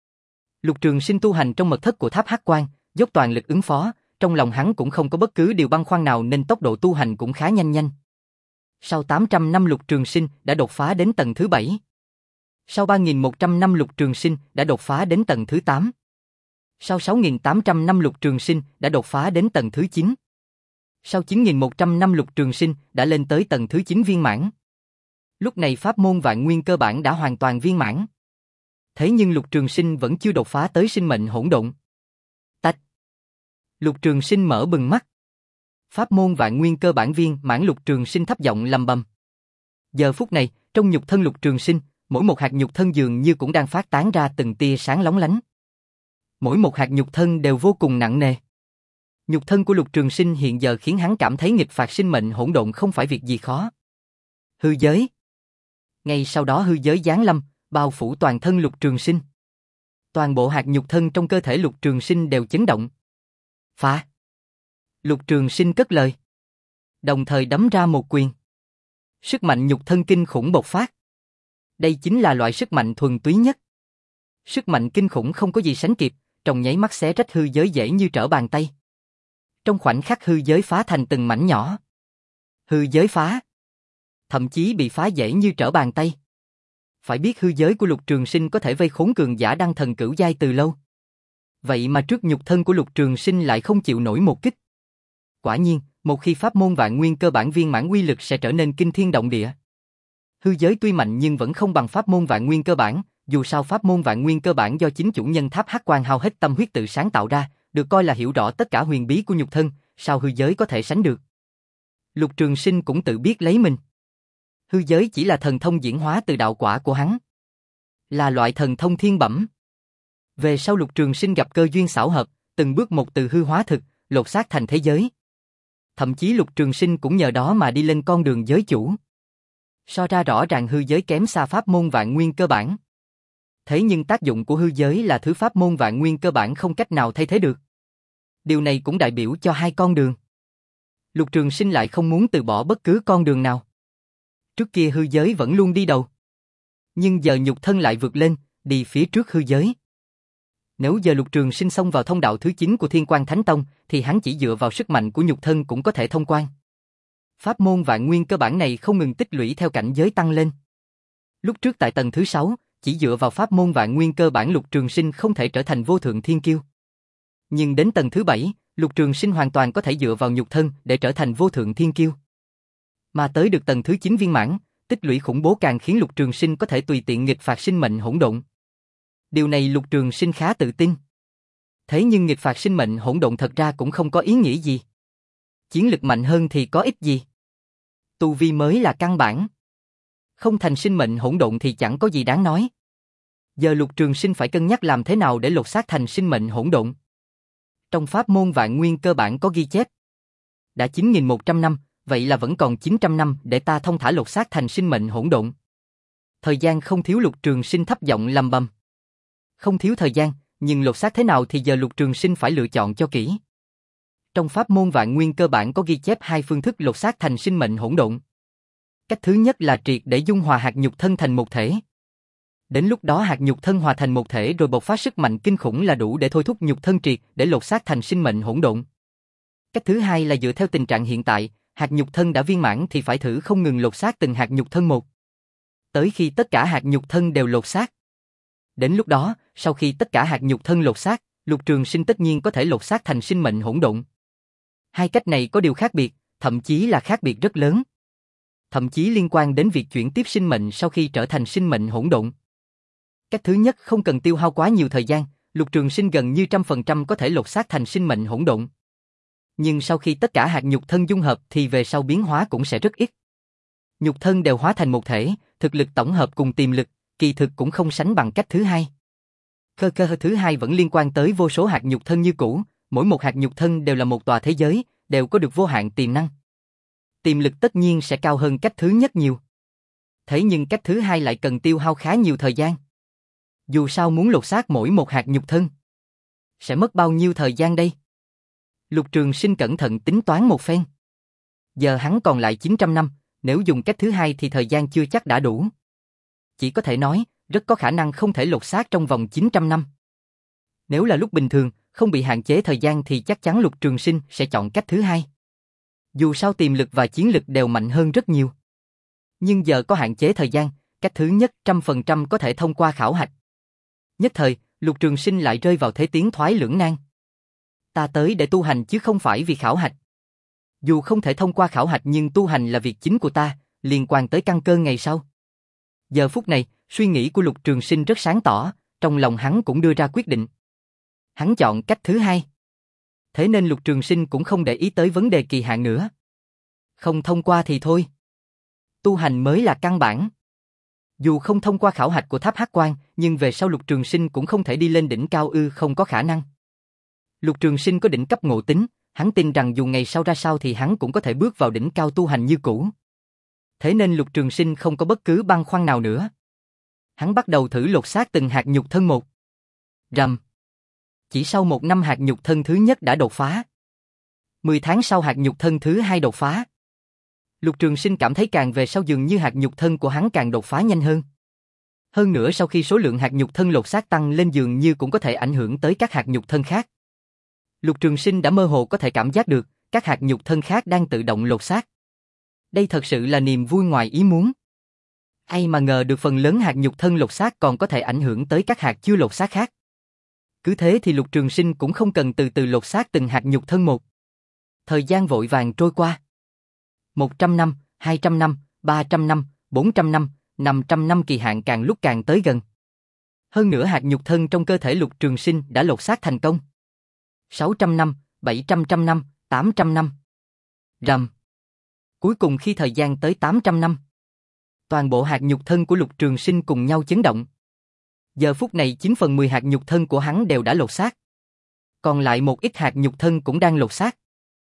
Lục Trường Sinh tu hành trong mật thất của tháp Hắc Quan, dốc toàn lực ứng phó, trong lòng hắn cũng không có bất cứ điều băn khoăn nào nên tốc độ tu hành cũng khá nhanh nhanh. Sau tám trăm năm Lục Trường Sinh đã đột phá đến tầng thứ bảy. Sau ba nghìn một trăm năm Lục Trường Sinh đã đột phá đến tầng thứ tám. Sau sáu nghìn tám trăm năm Lục Trường Sinh đã đột phá đến tầng thứ chín. Sau chín nghìn một trăm năm Lục Trường Sinh đã lên tới tầng thứ chín viên mãn. Lúc này pháp môn vạn nguyên cơ bản đã hoàn toàn viên mãn. Thế nhưng Lục Trường Sinh vẫn chưa đột phá tới sinh mệnh hỗn độn. Tách. Lục Trường Sinh mở bừng mắt. Pháp môn vạn nguyên cơ bản viên mãn. Lục Trường Sinh thấp giọng lầm bầm. Giờ phút này, trong nhục thân Lục Trường Sinh, mỗi một hạt nhục thân dường như cũng đang phát tán ra từng tia sáng lóng lánh. Mỗi một hạt nhục thân đều vô cùng nặng nề. Nhục thân của Lục Trường Sinh hiện giờ khiến hắn cảm thấy nghịch phạt sinh mệnh hỗn độn không phải việc gì khó. Hư giới. Ngay sau đó hư giới giáng lâm, bao phủ toàn thân Lục Trường Sinh. Toàn bộ hạt nhục thân trong cơ thể Lục Trường Sinh đều chấn động. Phá. Lục Trường Sinh cất lời. Đồng thời đấm ra một quyền. Sức mạnh nhục thân kinh khủng bộc phát. Đây chính là loại sức mạnh thuần túy nhất. Sức mạnh kinh khủng không có gì sánh kịp, trong nháy mắt xé rách hư giới dễ như trở bàn tay. Trong khoảnh khắc hư giới phá thành từng mảnh nhỏ. Hư giới phá. Thậm chí bị phá dễ như trở bàn tay. Phải biết hư giới của Lục Trường Sinh có thể vây khốn cường giả đăng thần cửu giai từ lâu. Vậy mà trước nhục thân của Lục Trường Sinh lại không chịu nổi một kích. Quả nhiên, một khi pháp môn vạn nguyên cơ bản viên mãn uy lực sẽ trở nên kinh thiên động địa. Hư giới tuy mạnh nhưng vẫn không bằng pháp môn vạn nguyên cơ bản, dù sao pháp môn vạn nguyên cơ bản do chính chủ nhân tháp Hắc Quan hao hết tâm huyết tự sáng tạo ra, được coi là hiểu rõ tất cả huyền bí của nhục thân, sao hư giới có thể sánh được. Lục Trường Sinh cũng tự biết lấy mình. Hư giới chỉ là thần thông diễn hóa từ đạo quả của hắn. Là loại thần thông thiên bẩm. Về sau Lục Trường Sinh gặp cơ duyên xảo hợp, từng bước một từ hư hóa thực, lột xác thành thế giới. Thậm chí Lục Trường Sinh cũng nhờ đó mà đi lên con đường giới chủ. So ra rõ ràng hư giới kém xa pháp môn vạn nguyên cơ bản. Thế nhưng tác dụng của hư giới là thứ pháp môn vạn nguyên cơ bản không cách nào thay thế được. Điều này cũng đại biểu cho hai con đường. Lục Trường Sinh lại không muốn từ bỏ bất cứ con đường nào. Trước kia hư giới vẫn luôn đi đầu. Nhưng giờ nhục thân lại vượt lên, đi phía trước hư giới. Nếu giờ Lục Trường Sinh xông vào thông đạo thứ chín của Thiên Quan Thánh Tông, thì hắn chỉ dựa vào sức mạnh của nhục thân cũng có thể thông quan. Pháp môn vạn nguyên cơ bản này không ngừng tích lũy theo cảnh giới tăng lên. Lúc trước tại tầng thứ sáu, chỉ dựa vào pháp môn vạn nguyên cơ bản Lục Trường Sinh không thể trở thành vô thượng thiên kiêu. Nhưng đến tầng thứ bảy, Lục Trường Sinh hoàn toàn có thể dựa vào nhục thân để trở thành vô thượng thiên kiêu. Mà tới được tầng thứ chín viên mãn, tích lũy khủng bố càng khiến Lục Trường Sinh có thể tùy tiện nghịch phạt sinh mệnh hỗn độn. Điều này Lục Trường Sinh khá tự tin. Thế nhưng nghịch phạt sinh mệnh hỗn độn thật ra cũng không có ý nghĩa gì. Chiến lực mạnh hơn thì có ích gì? Tu vi mới là căn bản. Không thành sinh mệnh hỗn độn thì chẳng có gì đáng nói. Giờ Lục Trường Sinh phải cân nhắc làm thế nào để lột xác thành sinh mệnh hỗn độn. Trong pháp môn vạn nguyên cơ bản có ghi chép. Đã chín nghìn một trăm năm, vậy là vẫn còn chín trăm năm để ta thông thả lột xác thành sinh mệnh hỗn độn. Thời gian không thiếu. Lục Trường Sinh thấp giọng lầm bầm. Không thiếu thời gian, nhưng lột xác thế nào thì giờ Lục Trường Sinh phải lựa chọn cho kỹ. Trong pháp môn vạn nguyên cơ bản có ghi chép hai phương thức lột xác thành sinh mệnh hỗn độn. Cách thứ nhất là triệt để dung hòa hạt nhục thân thành một thể. Đến lúc đó hạt nhục thân hòa thành một thể rồi bộc phát sức mạnh kinh khủng là đủ để thôi thúc nhục thân triệt để lột xác thành sinh mệnh hỗn độn. Cách thứ hai là dựa theo tình trạng hiện tại, hạt nhục thân đã viên mãn thì phải thử không ngừng lột xác từng hạt nhục thân một. Tới khi tất cả hạt nhục thân đều lột xác. Đến lúc đó, sau khi tất cả hạt nhục thân lột xác, Lục Trường Sinh tất nhiên có thể lột xác thành sinh mệnh hỗn độn. Hai cách này có điều khác biệt, thậm chí là khác biệt rất lớn. Thậm chí liên quan đến việc chuyển tiếp sinh mệnh sau khi trở thành sinh mệnh hỗn độn. Cách thứ nhất không cần tiêu hao quá nhiều thời gian, Lục Trường Sinh gần như trăm phần trăm có thể lột xác thành sinh mệnh hỗn độn. Nhưng sau khi tất cả hạt nhục thân dung hợp thì về sau biến hóa cũng sẽ rất ít. Nhục thân đều hóa thành một thể, thực lực tổng hợp cùng tiềm lực, kỳ thực cũng không sánh bằng cách thứ hai. Cơ cơ thứ hai vẫn liên quan tới vô số hạt nhục thân như cũ, mỗi một hạt nhục thân đều là một tòa thế giới, đều có được vô hạn tiềm năng. Tiềm lực tất nhiên sẽ cao hơn cách thứ nhất nhiều. Thế nhưng cách thứ hai lại cần tiêu hao khá nhiều thời gian. Dù sao muốn lột xác mỗi một hạt nhục thân, sẽ mất bao nhiêu thời gian đây? Lục Trường Sinh cẩn thận tính toán một phen. Giờ hắn còn lại chín trăm năm, nếu dùng cách thứ hai thì thời gian chưa chắc đã đủ. Chỉ có thể nói, rất có khả năng không thể lột xác trong vòng chín trăm năm. Nếu là lúc bình thường, không bị hạn chế thời gian thì chắc chắn Lục Trường Sinh sẽ chọn cách thứ hai. Dù sao tiềm lực và chiến lực đều mạnh hơn rất nhiều. Nhưng giờ có hạn chế thời gian, cách thứ nhất trăm phần trăm có thể thông qua khảo hạch. Nhất thời, Lục Trường Sinh lại rơi vào thế tiến thoái lưỡng nan. Ta tới để tu hành chứ không phải vì khảo hạch. Dù không thể thông qua khảo hạch nhưng tu hành là việc chính của ta, liên quan tới căn cơ ngày sau. Giờ phút này, suy nghĩ của Lục Trường Sinh rất sáng tỏ, trong lòng hắn cũng đưa ra quyết định. Hắn chọn cách thứ hai. Thế nên Lục Trường Sinh cũng không để ý tới vấn đề kỳ hạn nữa. Không thông qua thì thôi. Tu hành mới là căn bản. Dù không thông qua khảo hạch của Tháp Hắc Quan, nhưng về sau Lục Trường Sinh cũng không thể đi lên đỉnh cao ư không có khả năng. Lục Trường Sinh có đỉnh cấp ngộ tính, hắn tin rằng dù ngày sau ra sao thì hắn cũng có thể bước vào đỉnh cao tu hành như cũ. Thế nên Lục Trường Sinh không có bất cứ băn khoăn nào nữa. Hắn bắt đầu thử lột xác từng hạt nhục thân một. Rầm. Chỉ sau một năm hạt nhục thân thứ nhất đã đột phá. Mười tháng sau hạt nhục thân thứ hai đột phá. Lục Trường Sinh cảm thấy càng về sau dường như hạt nhục thân của hắn càng đột phá nhanh hơn. Hơn nữa sau khi số lượng hạt nhục thân lột xác tăng lên dường như cũng có thể ảnh hưởng tới các hạt nhục thân khác. Lục Trường Sinh đã mơ hồ có thể cảm giác được các hạt nhục thân khác đang tự động lột xác. Đây thật sự là niềm vui ngoài ý muốn. Ai mà ngờ được phần lớn hạt nhục thân lột xác còn có thể ảnh hưởng tới các hạt chưa lột xác khác. Cứ thế thì Lục Trường Sinh cũng không cần từ từ lột xác từng hạt nhục thân một. Thời gian vội vàng trôi qua. một trăm năm, hai trăm năm, ba trăm năm, bốn trăm năm, năm trăm năm kỳ hạn càng lúc càng tới gần. Hơn nữa hạt nhục thân trong cơ thể Lục Trường Sinh đã lột xác thành công. sáu trăm năm, bảy trăm năm, tám trăm năm. Rầm. Cuối cùng khi thời gian tới tám trăm năm, toàn bộ hạt nhục thân của Lục Trường Sinh cùng nhau chấn động. Giờ phút này chín phần mười hạt nhục thân của hắn đều đã lột xác. Còn lại một ít hạt nhục thân cũng đang lột xác.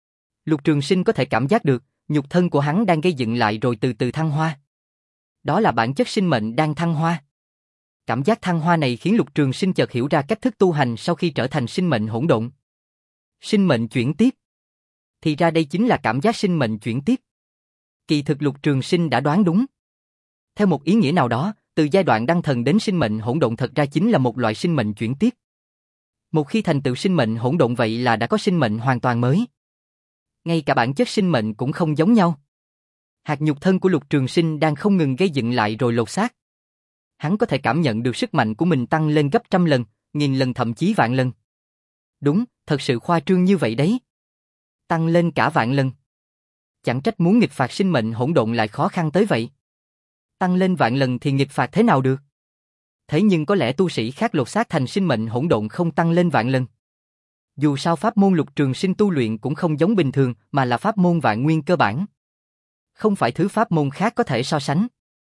Lục Trường Sinh có thể cảm giác được, nhục thân của hắn đang gây dựng lại rồi từ từ thăng hoa. Đó là bản chất sinh mệnh đang thăng hoa. Cảm giác thăng hoa này khiến Lục Trường Sinh chợt hiểu ra cách thức tu hành sau khi trở thành sinh mệnh hỗn độn. Sinh mệnh chuyển tiếp. Thì ra đây chính là cảm giác sinh mệnh chuyển tiếp. Kỳ thực Lục Trường Sinh đã đoán đúng. Theo một ý nghĩa nào đó, từ giai đoạn đăng thần đến sinh mệnh hỗn độn thật ra chính là một loại sinh mệnh chuyển tiếp. Một khi thành tựu sinh mệnh hỗn độn vậy là đã có sinh mệnh hoàn toàn mới. Ngay cả bản chất sinh mệnh cũng không giống nhau. Hạt nhục thân của Lục Trường Sinh đang không ngừng gây dựng lại rồi lột xác. Hắn có thể cảm nhận được sức mạnh của mình tăng lên gấp trăm lần, nghìn lần thậm chí vạn lần. Đúng, thật sự khoa trương như vậy đấy. Tăng lên cả vạn lần. Chẳng trách muốn nghịch phạt sinh mệnh hỗn độn lại khó khăn tới vậy. Tăng lên vạn lần thì nghịch phạt thế nào được? Thế nhưng có lẽ tu sĩ khác lột xác thành sinh mệnh hỗn độn không tăng lên vạn lần. Dù sao pháp môn Lục Trường Sinh tu luyện cũng không giống bình thường mà là pháp môn vạn nguyên cơ bản. Không phải thứ pháp môn khác có thể so sánh.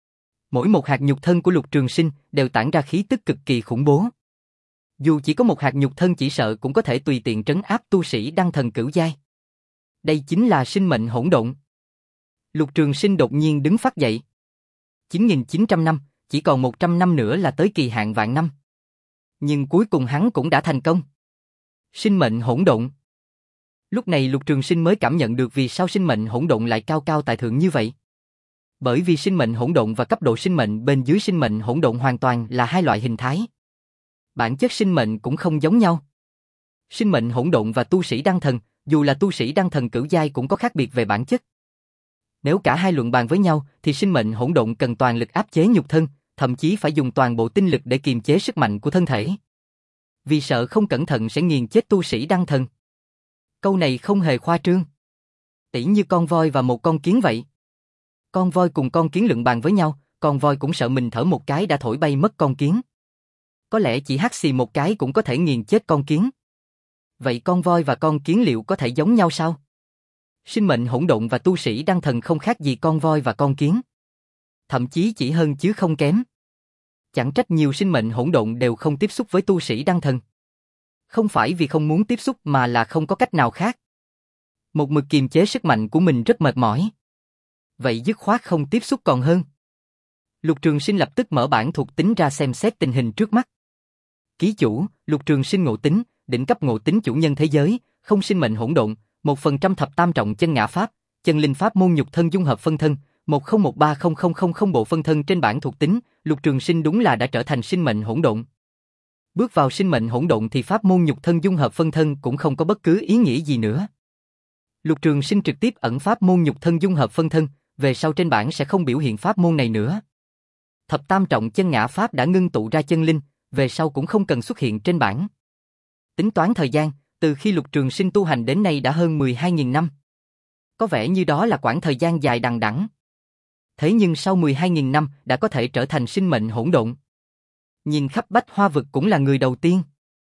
Mỗi một hạt nhục thân của Lục Trường Sinh đều tản ra khí tức cực kỳ khủng bố. Dù chỉ có một hạt nhục thân chỉ sợ cũng có thể tùy tiện trấn áp tu sĩ đăng thần cửu giai. Đây chính là sinh mệnh hỗn độn. Lục Trường Sinh đột nhiên đứng phát dậy. chín nghìn chín trăm năm, chỉ còn một trăm năm nữa là tới kỳ hạn vạn năm. Nhưng cuối cùng hắn cũng đã thành công. Sinh mệnh hỗn độn. Lúc này Lục Trường Sinh mới cảm nhận được vì sao sinh mệnh hỗn độn lại cao cao tại thượng như vậy. Bởi vì sinh mệnh hỗn độn và cấp độ sinh mệnh bên dưới sinh mệnh hỗn độn hoàn toàn là hai loại hình thái. Bản chất sinh mệnh cũng không giống nhau. Sinh mệnh hỗn độn và tu sĩ đăng thần, dù là tu sĩ đăng thần cửu giai cũng có khác biệt về bản chất. Nếu cả hai luận bàn với nhau thì sinh mệnh hỗn độn cần toàn lực áp chế nhục thân, thậm chí phải dùng toàn bộ tinh lực để kiềm chế sức mạnh của thân thể. Vì sợ không cẩn thận sẽ nghiền chết tu sĩ đăng thần. Câu này không hề khoa trương. Tỉ như con voi và một con kiến vậy. Con voi cùng con kiến luận bàn với nhau, con voi cũng sợ mình thở một cái đã thổi bay mất con kiến. Có lẽ chỉ hắt xì một cái cũng có thể nghiền chết con kiến. Vậy con voi và con kiến liệu có thể giống nhau sao? Sinh mệnh hỗn độn và tu sĩ đăng thần không khác gì con voi và con kiến. Thậm chí chỉ hơn chứ không kém. Chẳng trách nhiều sinh mệnh hỗn độn đều không tiếp xúc với tu sĩ đăng thần. Không phải vì không muốn tiếp xúc mà là không có cách nào khác. Một mực kiềm chế sức mạnh của mình rất mệt mỏi. Vậy dứt khoát không tiếp xúc còn hơn. Lục Trường Sinh lập tức mở bản thuộc tính ra xem xét tình hình trước mắt. Ký chủ, Lục Trường Sinh ngộ tính, đỉnh cấp ngộ tính chủ nhân thế giới, không sinh mệnh hỗn độn, một phần trăm thập tam trọng chân ngã pháp, chân linh pháp môn nhục thân dung hợp phân thân, một không một ba không không không không bộ phân thân trên bản thuộc tính, Lục Trường Sinh đúng là đã trở thành sinh mệnh hỗn độn. Bước vào sinh mệnh hỗn độn thì pháp môn nhục thân dung hợp phân thân cũng không có bất cứ ý nghĩa gì nữa. Lục Trường Sinh trực tiếp ẩn pháp môn nhục thân dung hợp phân thân, về sau trên bản sẽ không biểu hiện pháp môn này nữa. Thập tam trọng chân ngã pháp đã ngưng tụ ra chân linh, về sau cũng không cần xuất hiện trên bản. Tính toán thời gian, từ khi Lục Trường Sinh tu hành đến nay đã hơn mười hai nghìn năm. Có vẻ như đó là quãng thời gian dài đằng đẵng. Thế nhưng sau mười hai nghìn năm đã có thể trở thành sinh mệnh hỗn độn. Nhìn khắp bách hoa vực cũng là người đầu tiên.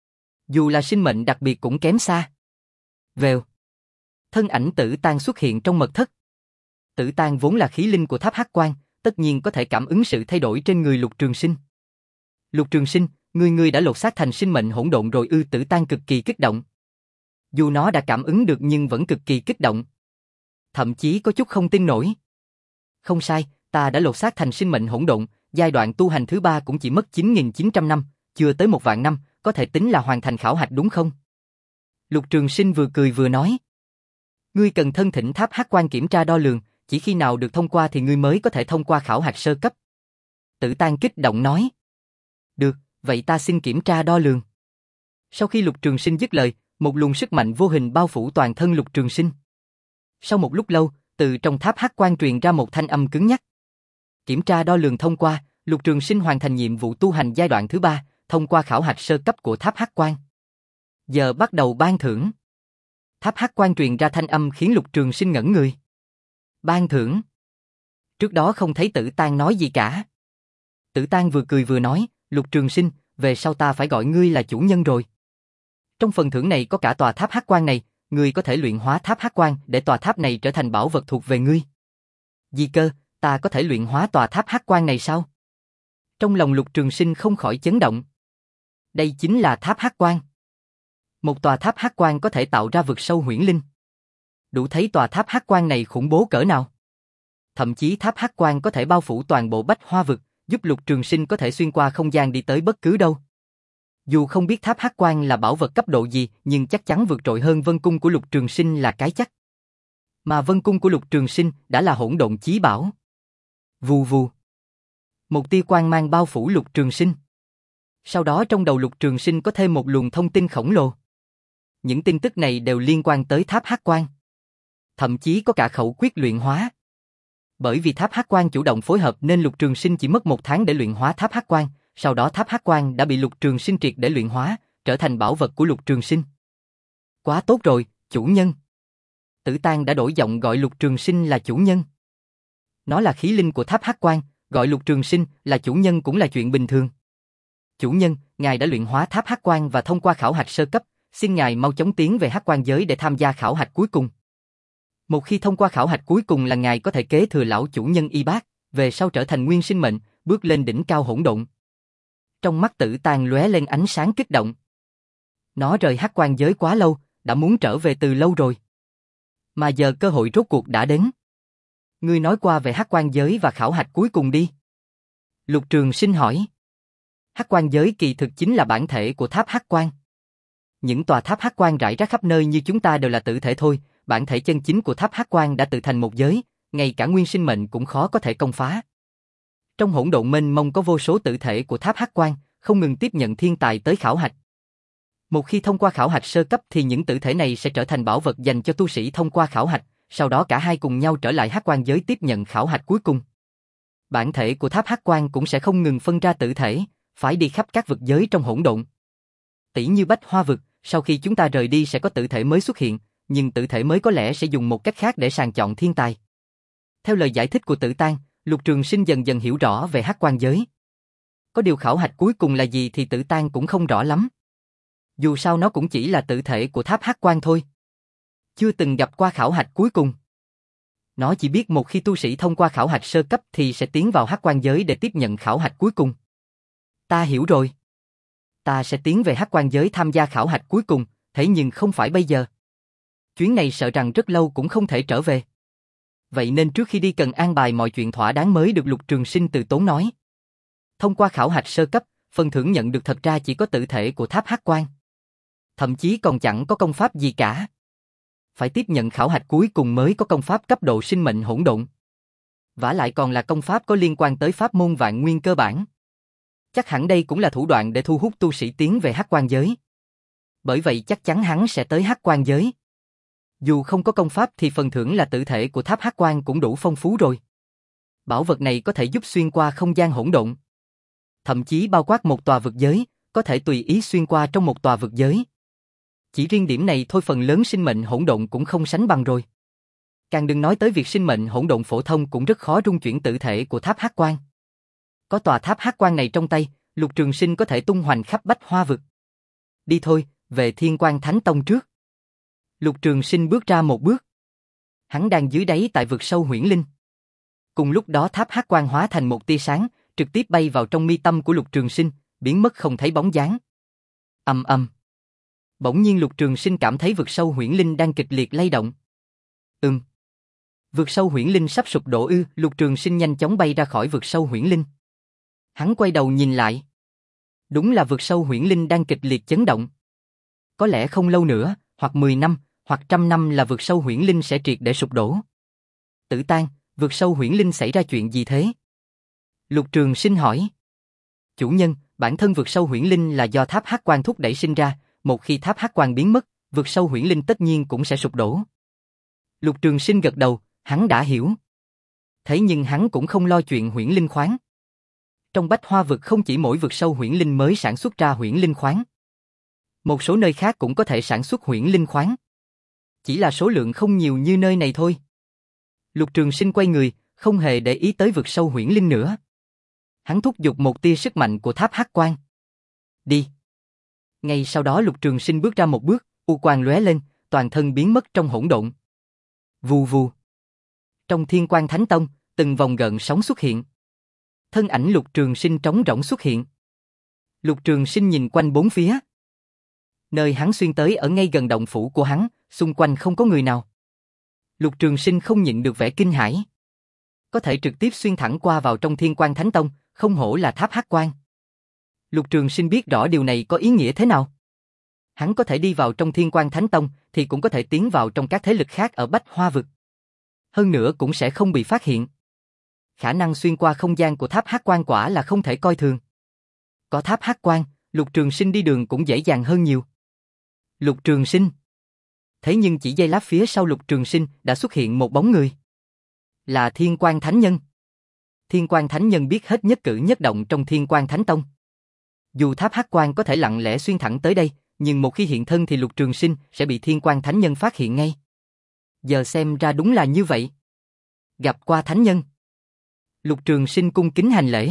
Dù là sinh mệnh đặc biệt cũng kém xa. Vèo. Thân ảnh Tử Tang xuất hiện trong mật thất. Tử Tang vốn là khí linh của tháp Hắc Quan, tất nhiên có thể cảm ứng sự thay đổi trên người Lục Trường Sinh. Lục Trường Sinh, ngươi ngươi đã lột xác thành sinh mệnh hỗn độn rồi ư? Tử Tang cực kỳ kích động. Dù nó đã cảm ứng được nhưng vẫn cực kỳ kích động. Thậm chí có chút không tin nổi. Không sai, ta đã lột xác thành sinh mệnh hỗn độn, giai đoạn tu hành thứ ba cũng chỉ mất chín nghìn chín trăm năm, chưa tới một vạn năm, có thể tính là hoàn thành khảo hạch đúng không? Lục Trường Sinh vừa cười vừa nói. Ngươi cần thân thỉnh tháp Hắc Quan kiểm tra đo lường, chỉ khi nào được thông qua thì ngươi mới có thể thông qua khảo hạch sơ cấp. Tử Tang kích động nói. Được, vậy ta xin kiểm tra đo lường. Sau khi Lục Trường Sinh dứt lời, một luồng sức mạnh vô hình bao phủ toàn thân Lục Trường Sinh. Sau một lúc lâu, từ trong tháp Hắc Quan truyền ra một thanh âm cứng nhắc. Kiểm tra đo lường thông qua, Lục Trường Sinh hoàn thành nhiệm vụ tu hành giai đoạn thứ ba, thông qua khảo hạch sơ cấp của tháp Hắc Quan. Giờ bắt đầu ban thưởng. Tháp Hắc Quan truyền ra thanh âm khiến Lục Trường Sinh ngẩn người. Ban thưởng. Trước đó không thấy Tử Tang nói gì cả. Tử Tang vừa cười vừa nói, Lục Trường Sinh, về sau ta phải gọi ngươi là chủ nhân rồi. Trong phần thưởng này có cả tòa tháp Hắc Quan này, ngươi có thể luyện hóa tháp Hắc Quan để tòa tháp này trở thành bảo vật thuộc về ngươi. Di Cơ, ta có thể luyện hóa tòa tháp Hắc Quan này sao? Trong lòng Lục Trường Sinh không khỏi chấn động. Đây chính là tháp Hắc Quan. Một tòa tháp Hắc Quan có thể tạo ra vực sâu huyễn linh. Đủ thấy tòa tháp Hắc Quan này khủng bố cỡ nào. Thậm chí tháp Hắc Quan có thể bao phủ toàn bộ bách hoa vực, giúp Lục Trường Sinh có thể xuyên qua không gian đi tới bất cứ đâu. Dù không biết tháp Hắc Quan là bảo vật cấp độ gì, nhưng chắc chắn vượt trội hơn Vân Cung của Lục Trường Sinh là cái chắc. Mà Vân Cung của Lục Trường Sinh đã là hỗn độn chí bảo. Vù vù. Một tia quang mang bao phủ Lục Trường Sinh. Sau đó trong đầu Lục Trường Sinh có thêm một luồng thông tin khổng lồ. Những tin tức này đều liên quan tới tháp Hắc Quan. Thậm chí có cả khẩu quyết luyện hóa. Bởi vì tháp Hắc Quan chủ động phối hợp nên Lục Trường Sinh chỉ mất một tháng để luyện hóa tháp Hắc Quan, sau đó tháp Hắc Quan đã bị Lục Trường Sinh triệt để luyện hóa, trở thành bảo vật của Lục Trường Sinh. Quá tốt rồi, chủ nhân. Tử Tang đã đổi giọng gọi Lục Trường Sinh là chủ nhân. Nó là khí linh của tháp Hắc Quan, gọi Lục Trường Sinh là chủ nhân cũng là chuyện bình thường. Chủ nhân, ngài đã luyện hóa tháp Hắc Quan và thông qua khảo hạch sơ cấp, xin ngài mau chóng tiến về Hắc Quan giới để tham gia khảo hạch cuối cùng. Một khi thông qua khảo hạch cuối cùng là ngài có thể kế thừa lão chủ nhân y bát, về sau trở thành nguyên sinh mệnh, bước lên đỉnh cao hỗn độn. Trong mắt Tử Tang lóe lên ánh sáng kích động. Nó rời Hắc Quan giới quá lâu, đã muốn trở về từ lâu rồi. Mà giờ cơ hội rốt cuộc đã đến. Ngươi nói qua về Hắc Quan giới và khảo hạch cuối cùng đi. Lục Trường Sinh hỏi. Hắc Quan giới kỳ thực chính là bản thể của tháp Hắc Quan. Những tòa tháp Hắc Quan rải rác khắp nơi như chúng ta đều là tử thể thôi, bản thể chân chính của tháp Hắc Quan đã tự thành một giới, ngay cả nguyên sinh mệnh cũng khó có thể công phá. Trong hỗn độn mênh mông có vô số tử thể của tháp Hắc Quan, không ngừng tiếp nhận thiên tài tới khảo hạch. Một khi thông qua khảo hạch sơ cấp thì những tử thể này sẽ trở thành bảo vật dành cho tu sĩ thông qua khảo hạch, sau đó cả hai cùng nhau trở lại Hắc Quan giới tiếp nhận khảo hạch cuối cùng. Bản thể của tháp Hắc Quan cũng sẽ không ngừng phân ra tử thể, phải đi khắp các vực giới trong hỗn độn. Tỷ như Bách Hoa vực, sau khi chúng ta rời đi sẽ có tử thể mới xuất hiện, nhưng tử thể mới có lẽ sẽ dùng một cách khác để sàng chọn thiên tài. Theo lời giải thích của Tử Tang, Lục Trường Sinh dần dần hiểu rõ về Hắc Quan giới. Có điều khảo hạch cuối cùng là gì thì Tử Tang cũng không rõ lắm. Dù sao nó cũng chỉ là tự thể của tháp Hắc Quan thôi. Chưa từng gặp qua khảo hạch cuối cùng. Nó chỉ biết một khi tu sĩ thông qua khảo hạch sơ cấp thì sẽ tiến vào Hắc Quan giới để tiếp nhận khảo hạch cuối cùng. Ta hiểu rồi. Ta sẽ tiến về Hắc Quan giới tham gia khảo hạch cuối cùng, thế nhưng không phải bây giờ. Chuyến này sợ rằng rất lâu cũng không thể trở về. Vậy nên trước khi đi cần an bài mọi chuyện thỏa đáng mới được. Lục Trường Sinh từ tốn nói. Thông qua khảo hạch sơ cấp, phần thưởng nhận được thật ra chỉ có tự thể của tháp Hắc Quan. Thậm chí còn chẳng có công pháp gì cả. Phải tiếp nhận khảo hạch cuối cùng mới có công pháp cấp độ sinh mệnh hỗn độn. Vả lại còn là công pháp có liên quan tới pháp môn vạn nguyên cơ bản. Chắc hẳn đây cũng là thủ đoạn để thu hút tu sĩ tiến về Hắc Quan giới. Bởi vậy chắc chắn hắn sẽ tới Hắc Quan giới. Dù không có công pháp thì phần thưởng là tự thể của tháp Hắc Quan cũng đủ phong phú rồi. Bảo vật này có thể giúp xuyên qua không gian hỗn độn. Thậm chí bao quát một tòa vực giới, có thể tùy ý xuyên qua trong một tòa vực giới. Chỉ riêng điểm này thôi phần lớn sinh mệnh hỗn độn cũng không sánh bằng rồi. Càng đừng nói tới việc sinh mệnh hỗn độn phổ thông cũng rất khó rung chuyển tự thể của tháp Hắc Quan. Có tòa tháp Hắc Quan này trong tay, Lục Trường Sinh có thể tung hoành khắp bách hoa vực. Đi thôi, về Thiên Quan Thánh Tông trước. Lục Trường Sinh bước ra một bước. Hắn đang dưới đáy tại vực sâu huyễn linh. Cùng lúc đó tháp Hắc Quan hóa thành một tia sáng, trực tiếp bay vào trong mi tâm của Lục Trường Sinh, biến mất không thấy bóng dáng. Ầm ầm. Bỗng nhiên Lục Trường Sinh cảm thấy vực sâu huyễn linh đang kịch liệt lay động. Ừm. Vực sâu huyễn linh sắp sụp đổ ư? Lục Trường Sinh nhanh chóng bay ra khỏi vực sâu huyễn linh. Hắn quay đầu nhìn lại. Đúng là vực sâu huyễn linh đang kịch liệt chấn động. Có lẽ không lâu nữa, hoặc mười năm, hoặc trăm năm là vực sâu huyễn linh sẽ triệt để sụp đổ. Tử Tang, vực sâu huyễn linh xảy ra chuyện gì thế? Lục Trường Sinh hỏi. Chủ nhân, bản thân vực sâu huyễn linh là do tháp Hắc Quan thúc đẩy sinh ra, một khi tháp Hắc Quan biến mất, vực sâu huyễn linh tất nhiên cũng sẽ sụp đổ. Lục Trường Sinh gật đầu, hắn đã hiểu. Thế nhưng hắn cũng không lo chuyện huyễn linh khoáng. Trong bách hoa vực không chỉ mỗi vực sâu huyễn linh mới sản xuất ra huyễn linh khoáng. Một số nơi khác cũng có thể sản xuất huyễn linh khoáng. Chỉ là số lượng không nhiều như nơi này thôi. Lục Trường Sinh quay người, không hề để ý tới vực sâu huyễn linh nữa. Hắn thúc giục một tia sức mạnh của tháp Hắc Quan. Đi. Ngay sau đó Lục Trường Sinh bước ra một bước, u quang lóe lên, toàn thân biến mất trong hỗn độn. Vù vù. Trong Thiên Quan Thánh Tông, từng vòng gợn sóng xuất hiện. Thân ảnh Lục Trường Sinh trống rỗng xuất hiện. Lục Trường Sinh nhìn quanh bốn phía. Nơi hắn xuyên tới ở ngay gần động phủ của hắn, xung quanh không có người nào. Lục Trường Sinh không nhịn được vẻ kinh hãi. Có thể trực tiếp xuyên thẳng qua vào trong Thiên Quan Thánh Tông, không hổ là tháp Hắc Quan. Lục Trường Sinh biết rõ điều này có ý nghĩa thế nào. Hắn có thể đi vào trong Thiên Quan Thánh Tông, thì cũng có thể tiến vào trong các thế lực khác ở Bách Hoa Vực. Hơn nữa cũng sẽ không bị phát hiện. Khả năng xuyên qua không gian của tháp Hắc Quan quả là không thể coi thường. Có tháp Hắc Quan, Lục Trường Sinh đi đường cũng dễ dàng hơn nhiều. Lục Trường Sinh. Thế nhưng chỉ giây lát phía sau Lục Trường Sinh đã xuất hiện một bóng người. Là Thiên Quan Thánh Nhân. Thiên Quan Thánh Nhân biết hết nhất cử nhất động trong Thiên Quan Thánh Tông. Dù tháp Hắc Quan có thể lặng lẽ xuyên thẳng tới đây, nhưng một khi hiện thân thì Lục Trường Sinh sẽ bị Thiên Quan Thánh Nhân phát hiện ngay. Giờ xem ra đúng là như vậy. Gặp qua Thánh Nhân. Lục Trường Sinh cung kính hành lễ.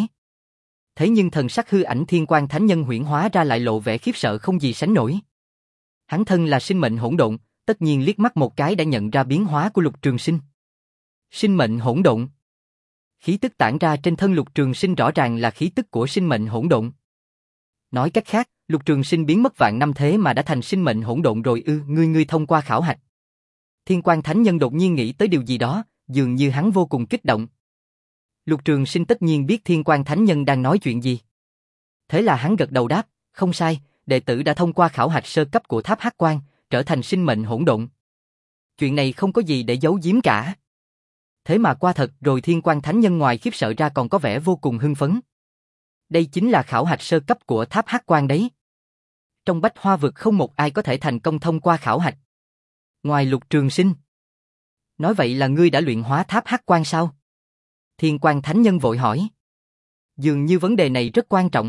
Thế nhưng thần sắc hư ảnh Thiên Quan Thánh Nhân huyễn hóa ra lại lộ vẻ khiếp sợ không gì sánh nổi. Hắn thân là sinh mệnh hỗn độn, tất nhiên liếc mắt một cái đã nhận ra biến hóa của Lục Trường Sinh. Sinh mệnh hỗn độn. Khí tức tản ra trên thân Lục Trường Sinh rõ ràng là khí tức của sinh mệnh hỗn độn. Nói cách khác, Lục Trường Sinh biến mất vạn năm thế mà đã thành sinh mệnh hỗn độn rồi ư? Ngươi ngươi thông qua khảo hạch. Thiên Quan Thánh Nhân đột nhiên nghĩ tới điều gì đó, dường như hắn vô cùng kích động. Lục Trường Sinh tất nhiên biết Thiên Quan Thánh Nhân đang nói chuyện gì. Thế là hắn gật đầu đáp, không sai, đệ tử đã thông qua khảo hạch sơ cấp của tháp Hắc Quan, trở thành sinh mệnh hỗn độn. Chuyện này không có gì để giấu giếm cả. Thế mà qua thật rồi. Thiên Quan Thánh Nhân ngoài khiếp sợ ra còn có vẻ vô cùng hưng phấn. Đây chính là khảo hạch sơ cấp của tháp Hắc Quan đấy. Trong Bách Hoa Vực không một ai có thể thành công thông qua khảo hạch. Ngoài Lục Trường Sinh. Nói vậy là ngươi đã luyện hóa tháp Hắc Quan sao? Thiên Quan Thánh Nhân vội hỏi. Dường như vấn đề này rất quan trọng.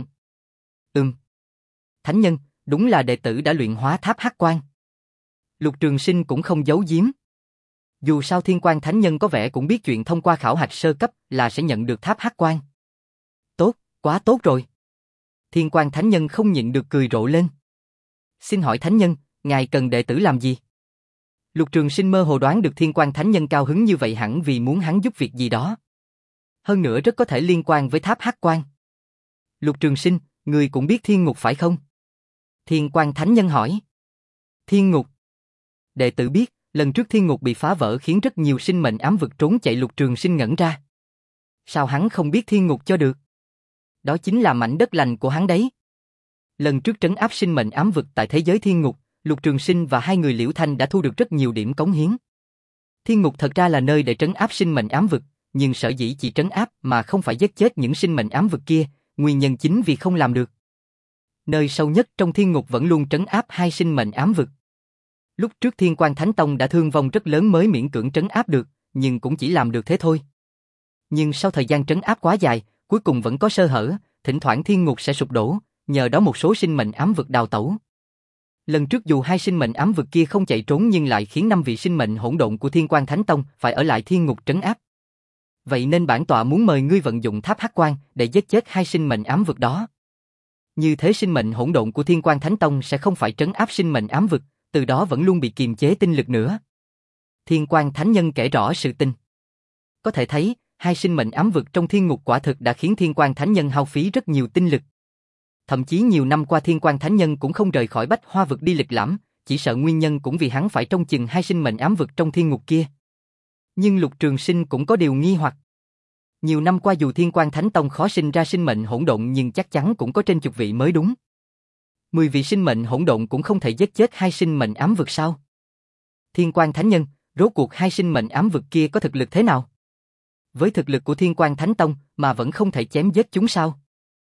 Ừm. Thánh Nhân, đúng là đệ tử đã luyện hóa tháp Hắc Quan. Lục Trường Sinh cũng không giấu giếm. Dù sao Thiên Quan Thánh Nhân có vẻ cũng biết chuyện thông qua khảo hạch sơ cấp là sẽ nhận được tháp Hắc Quan. Tốt, quá tốt rồi. Thiên Quan Thánh Nhân không nhịn được cười rộ lên. Xin hỏi thánh nhân, ngài cần đệ tử làm gì? Lục Trường Sinh mơ hồ đoán được Thiên Quan Thánh Nhân cao hứng như vậy hẳn vì muốn hắn giúp việc gì đó. Hơn nữa rất có thể liên quan với tháp Hắc Quan. Lục Trường Sinh, người cũng biết Thiên Ngục phải không? Thiên Quan Thánh Nhân hỏi. Thiên Ngục. Đệ tử biết, lần trước Thiên Ngục bị phá vỡ khiến rất nhiều sinh mệnh ám vực trốn chạy. Lục Trường Sinh ngẩn ra. Sao hắn không biết Thiên Ngục cho được? Đó chính là mảnh đất lành của hắn đấy. Lần trước trấn áp sinh mệnh ám vực tại thế giới Thiên Ngục, Lục Trường Sinh và hai người Liễu Thanh đã thu được rất nhiều điểm cống hiến. Thiên Ngục thật ra là nơi để trấn áp sinh mệnh ám vực, nhưng sở dĩ chỉ trấn áp mà không phải giết chết những sinh mệnh ám vực kia, nguyên nhân chính vì không làm được. Nơi sâu nhất trong Thiên Ngục vẫn luôn trấn áp hai sinh mệnh ám vực. Lúc trước Thiên Quan Thánh Tông đã thương vong rất lớn mới miễn cưỡng trấn áp được, nhưng cũng chỉ làm được thế thôi. Nhưng sau thời gian trấn áp quá dài, cuối cùng vẫn có sơ hở, thỉnh thoảng Thiên Ngục sẽ sụp đổ, nhờ đó một số sinh mệnh ám vực đào tẩu. Lần trước dù hai sinh mệnh ám vực kia không chạy trốn nhưng lại khiến năm vị sinh mệnh hỗn độn của Thiên Quan Thánh Tông phải ở lại Thiên Ngục trấn áp. Vậy nên bản tọa muốn mời ngươi vận dụng tháp Hắc Quan để giết chết hai sinh mệnh ám vực đó. Như thế sinh mệnh hỗn độn của Thiên Quan Thánh Tông sẽ không phải trấn áp sinh mệnh ám vực, từ đó vẫn luôn bị kiềm chế tinh lực nữa. Thiên Quan Thánh Nhân kể rõ sự tình. Có thể thấy, hai sinh mệnh ám vực trong Thiên Ngục quả thực đã khiến Thiên Quan Thánh Nhân hao phí rất nhiều tinh lực. Thậm chí nhiều năm qua Thiên Quan Thánh Nhân cũng không rời khỏi Bách Hoa vực đi lịch lãm, chỉ sợ nguyên nhân cũng vì hắn phải trông chừng hai sinh mệnh ám vực trong Thiên Ngục kia. Nhưng Lục Trường Sinh cũng có điều nghi hoặc. Nhiều năm qua dù Thiên Quan Thánh Tông khó sinh ra sinh mệnh hỗn độn nhưng chắc chắn cũng có trên chục vị mới đúng. Mười vị sinh mệnh hỗn độn cũng không thể giết chết hai sinh mệnh ám vực sao? Thiên Quan Thánh Nhân, rốt cuộc hai sinh mệnh ám vực kia có thực lực thế nào? Với thực lực của Thiên Quan Thánh Tông mà vẫn không thể chém giết chúng sao?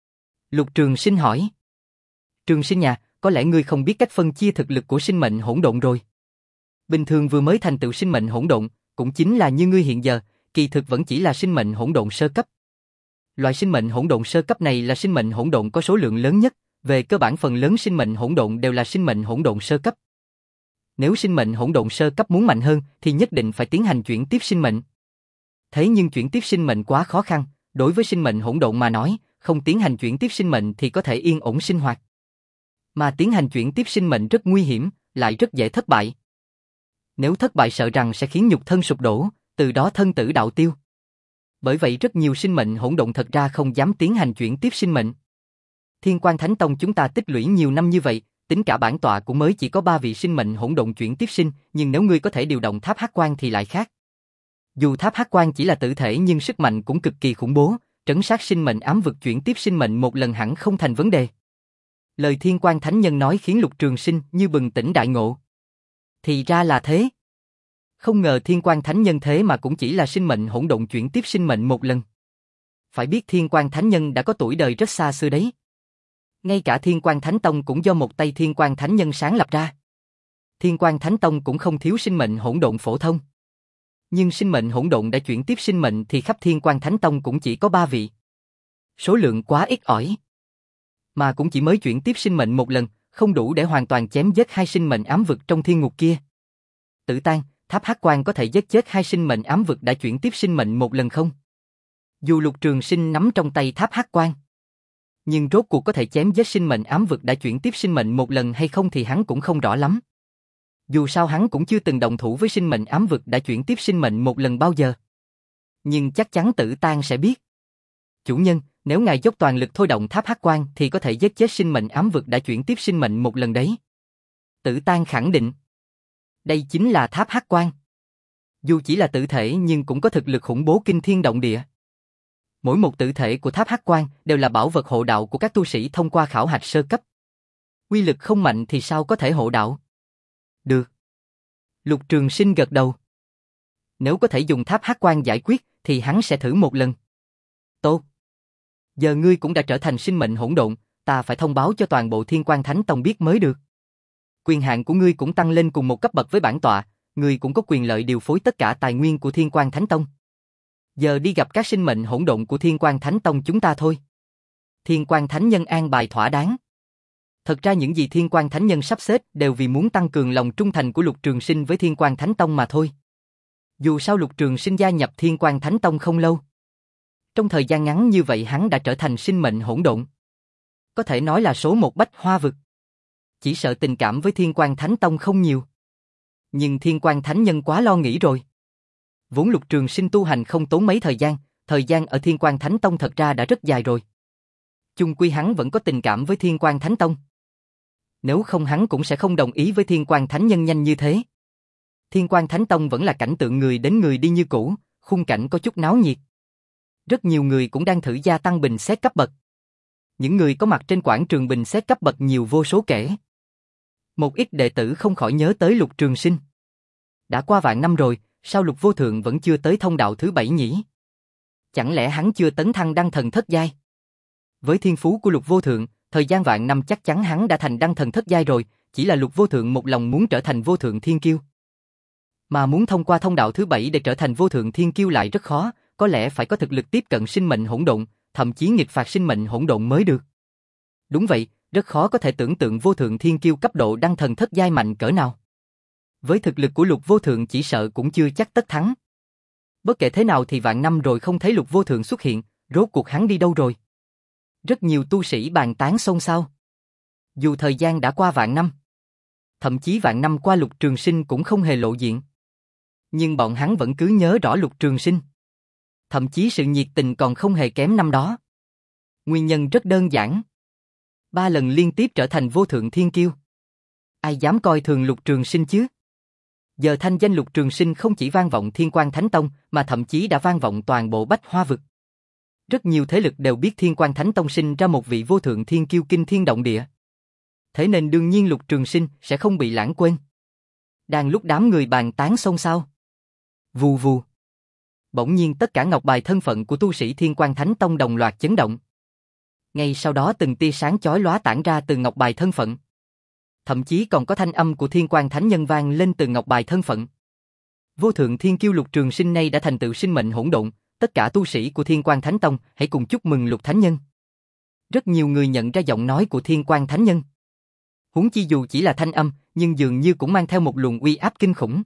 Lục Trường Sinh hỏi. Trường Sinh nhà, có lẽ ngươi không biết cách phân chia thực lực của sinh mệnh hỗn độn rồi. Bình thường vừa mới thành tựu sinh mệnh hỗn độn, cũng chính là như ngươi hiện giờ, kỳ thực vẫn chỉ là sinh mệnh hỗn độn sơ cấp. Loại sinh mệnh hỗn độn sơ cấp này là sinh mệnh hỗn độn có số lượng lớn nhất, về cơ bản phần lớn sinh mệnh hỗn độn đều là sinh mệnh hỗn độn sơ cấp. Nếu sinh mệnh hỗn độn sơ cấp muốn mạnh hơn thì nhất định phải tiến hành chuyển tiếp sinh mệnh. Thế nhưng chuyển tiếp sinh mệnh quá khó khăn, đối với sinh mệnh hỗn độn mà nói, không tiến hành chuyển tiếp sinh mệnh thì có thể yên ổn sinh hoạt. Mà tiến hành chuyển tiếp sinh mệnh rất nguy hiểm, lại rất dễ thất bại. Nếu thất bại sợ rằng sẽ khiến nhục thân sụp đổ, từ đó thân tử đạo tiêu. Bởi vậy rất nhiều sinh mệnh hỗn độn thật ra không dám tiến hành chuyển tiếp sinh mệnh. Thiên Quan Thánh Tông chúng ta tích lũy nhiều năm như vậy, tính cả bản tọa cũng mới chỉ có ba vị sinh mệnh hỗn độn chuyển tiếp sinh, nhưng nếu ngươi có thể điều động tháp Hắc Quan thì lại khác. Dù tháp Hắc Quan chỉ là tử thể nhưng sức mạnh cũng cực kỳ khủng bố, trấn sát sinh mệnh ám vực chuyển tiếp sinh mệnh một lần hẳn không thành vấn đề. Lời Thiên Quan Thánh Nhân nói khiến Lục Trường Sinh như bừng tỉnh đại ngộ. Thì ra là thế. Không ngờ Thiên Quan Thánh Nhân thế mà cũng chỉ là sinh mệnh hỗn độn chuyển tiếp sinh mệnh một lần. Phải biết Thiên Quan Thánh Nhân đã có tuổi đời rất xa xưa đấy. Ngay cả Thiên Quan Thánh Tông cũng do một tay Thiên Quan Thánh Nhân sáng lập ra. Thiên Quan Thánh Tông cũng không thiếu sinh mệnh hỗn độn phổ thông. Nhưng sinh mệnh hỗn độn đã chuyển tiếp sinh mệnh thì khắp Thiên Quan Thánh Tông cũng chỉ có ba vị. Số lượng quá ít ỏi. Mà cũng chỉ mới chuyển tiếp sinh mệnh một lần, không đủ để hoàn toàn chém giết hai sinh mệnh ám vực trong thiên ngục kia. Tử Tang, tháp Hắc Quan có thể giết chết hai sinh mệnh ám vực đã chuyển tiếp sinh mệnh một lần không? Dù Lục Trường Sinh nắm trong tay tháp Hắc Quan, nhưng rốt cuộc có thể chém giết sinh mệnh ám vực đã chuyển tiếp sinh mệnh một lần hay không thì hắn cũng không rõ lắm. Dù sao hắn cũng chưa từng đồng thủ với sinh mệnh ám vực đã chuyển tiếp sinh mệnh một lần bao giờ. Nhưng chắc chắn Tử Tang sẽ biết. Chủ nhân, nếu ngài dốc toàn lực thôi động tháp Hắc Quan thì có thể giết chết sinh mệnh ám vực đã chuyển tiếp sinh mệnh một lần đấy. Tử Tang khẳng định. Đây chính là tháp Hắc Quan. Dù chỉ là tử thể nhưng cũng có thực lực khủng bố kinh thiên động địa. Mỗi một tử thể của tháp Hắc Quan đều là bảo vật hộ đạo của các tu sĩ thông qua khảo hạch sơ cấp. Uy lực không mạnh thì sao có thể hộ đạo? Được. Lục Trường Sinh gật đầu. Nếu có thể dùng tháp Hắc Quan giải quyết thì hắn sẽ thử một lần. Tốt. Giờ ngươi cũng đã trở thành sinh mệnh hỗn độn, ta phải thông báo cho toàn bộ Thiên Quan Thánh Tông biết mới được. Quyền hạn của ngươi cũng tăng lên cùng một cấp bậc với bản tọa, ngươi cũng có quyền lợi điều phối tất cả tài nguyên của Thiên Quan Thánh Tông. Giờ đi gặp các sinh mệnh hỗn độn của Thiên Quan Thánh Tông chúng ta thôi. Thiên Quan Thánh Nhân an bài thỏa đáng. Thật ra những gì Thiên Quan Thánh Nhân sắp xếp đều vì muốn tăng cường lòng trung thành của Lục Trường Sinh với Thiên Quan Thánh Tông mà thôi. Dù sao Lục Trường Sinh gia nhập Thiên Quan Thánh Tông không lâu. Trong thời gian ngắn như vậy hắn đã trở thành sinh mệnh hỗn độn. Có thể nói là số một Bách Hoa vực. chỉ sợ tình cảm với Thiên Quang Thánh Tông không nhiều. Nhưng Thiên Quang Thánh Nhân quá lo nghĩ rồi. Vốn Lục Trường Sinh tu hành không tốn mấy thời gian, thời gian ở Thiên Quang Thánh Tông thật ra đã rất dài rồi. Chung quy hắn vẫn có tình cảm với Thiên Quang Thánh Tông. Nếu không hắn cũng sẽ không đồng ý với Thiên Quang Thánh Nhân nhanh như thế. Thiên Quang Thánh Tông vẫn là cảnh tượng người đến người đi như cũ, khung cảnh có chút náo nhiệt. Rất nhiều người cũng đang thử gia tăng bình xét cấp bậc. Những người có mặt trên quảng trường bình xét cấp bậc nhiều vô số kể. Một ít đệ tử không khỏi nhớ tới Lục Trường Sinh. Đã qua vạn năm rồi, sao Lục Vô Thượng vẫn chưa tới thông đạo thứ bảy nhỉ? Chẳng lẽ hắn chưa tấn thăng đăng thần thất giai? Với thiên phú của Lục Vô Thượng, thời gian vạn năm chắc chắn hắn đã thành đăng thần thất giai rồi, chỉ là Lục Vô Thượng một lòng muốn trở thành vô thượng thiên kiêu. Mà muốn thông qua thông đạo thứ bảy để trở thành vô thượng thiên kiêu lại rất khó, có lẽ phải có thực lực tiếp cận sinh mệnh hỗn độn, thậm chí nghịch phạt sinh mệnh hỗn độn mới được. Đúng vậy, rất khó có thể tưởng tượng vô thượng thiên kiêu cấp độ đăng thần thất giai mạnh cỡ nào. Với thực lực của Lục Vô Thượng chỉ sợ cũng chưa chắc tất thắng. Bất kể thế nào thì vạn năm rồi không thấy Lục Vô Thượng xuất hiện, rốt cuộc hắn đi đâu rồi? Rất nhiều tu sĩ bàn tán xôn xao. Dù thời gian đã qua vạn năm, thậm chí vạn năm qua Lục Trường Sinh cũng không hề lộ diện. Nhưng bọn hắn vẫn cứ nhớ rõ Lục Trường Sinh. Thậm chí sự nhiệt tình còn không hề kém năm đó. Nguyên nhân rất đơn giản. Ba lần liên tiếp trở thành vô thượng thiên kiêu. Ai dám coi thường Lục Trường Sinh chứ? Giờ thanh danh Lục Trường Sinh không chỉ vang vọng Thiên Quang Thánh Tông, mà thậm chí đã vang vọng toàn bộ Bách Hoa Vực. Rất nhiều thế lực đều biết Thiên Quang Thánh Tông sinh ra một vị vô thượng thiên kiêu kinh thiên động địa. Thế nên đương nhiên Lục Trường Sinh sẽ không bị lãng quên. Đang lúc đám người bàn tán xôn xao, vù vù, bỗng nhiên tất cả ngọc bài thân phận của tu sĩ Thiên Quang Thánh Tông đồng loạt chấn động. Ngay sau đó từng tia sáng chói lóa tản ra từ ngọc bài thân phận. Thậm chí còn có thanh âm của Thiên Quang Thánh Nhân vang lên từ ngọc bài thân phận. Vô thượng thiên kiêu Lục Trường Sinh nay đã thành tựu sinh mệnh hỗn độn, tất cả tu sĩ của Thiên Quang Thánh Tông hãy cùng chúc mừng Lục Thánh Nhân. Rất nhiều người nhận ra giọng nói của Thiên Quang Thánh Nhân. Huống chi dù chỉ là thanh âm, nhưng dường như cũng mang theo một luồng uy áp kinh khủng.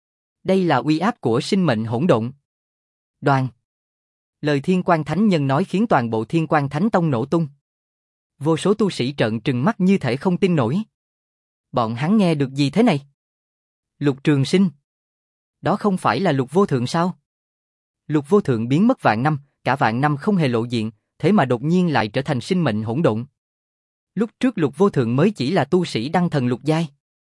Đây là uy áp của sinh mệnh hỗn độn. Đoàn. Lời Thiên Quang Thánh Nhân nói khiến toàn bộ Thiên Quang Thánh Tông nổ tung. Vô số tu sĩ trợn trừng mắt như thể không tin nổi. Bọn hắn nghe được gì thế này? Lục Trường Sinh. Đó không phải là Lục Vô Thượng sao? Lục Vô Thượng biến mất vạn năm, cả vạn năm không hề lộ diện, thế mà đột nhiên lại trở thành sinh mệnh hỗn độn. Lúc trước Lục Vô Thượng mới chỉ là tu sĩ đăng thần lục giai.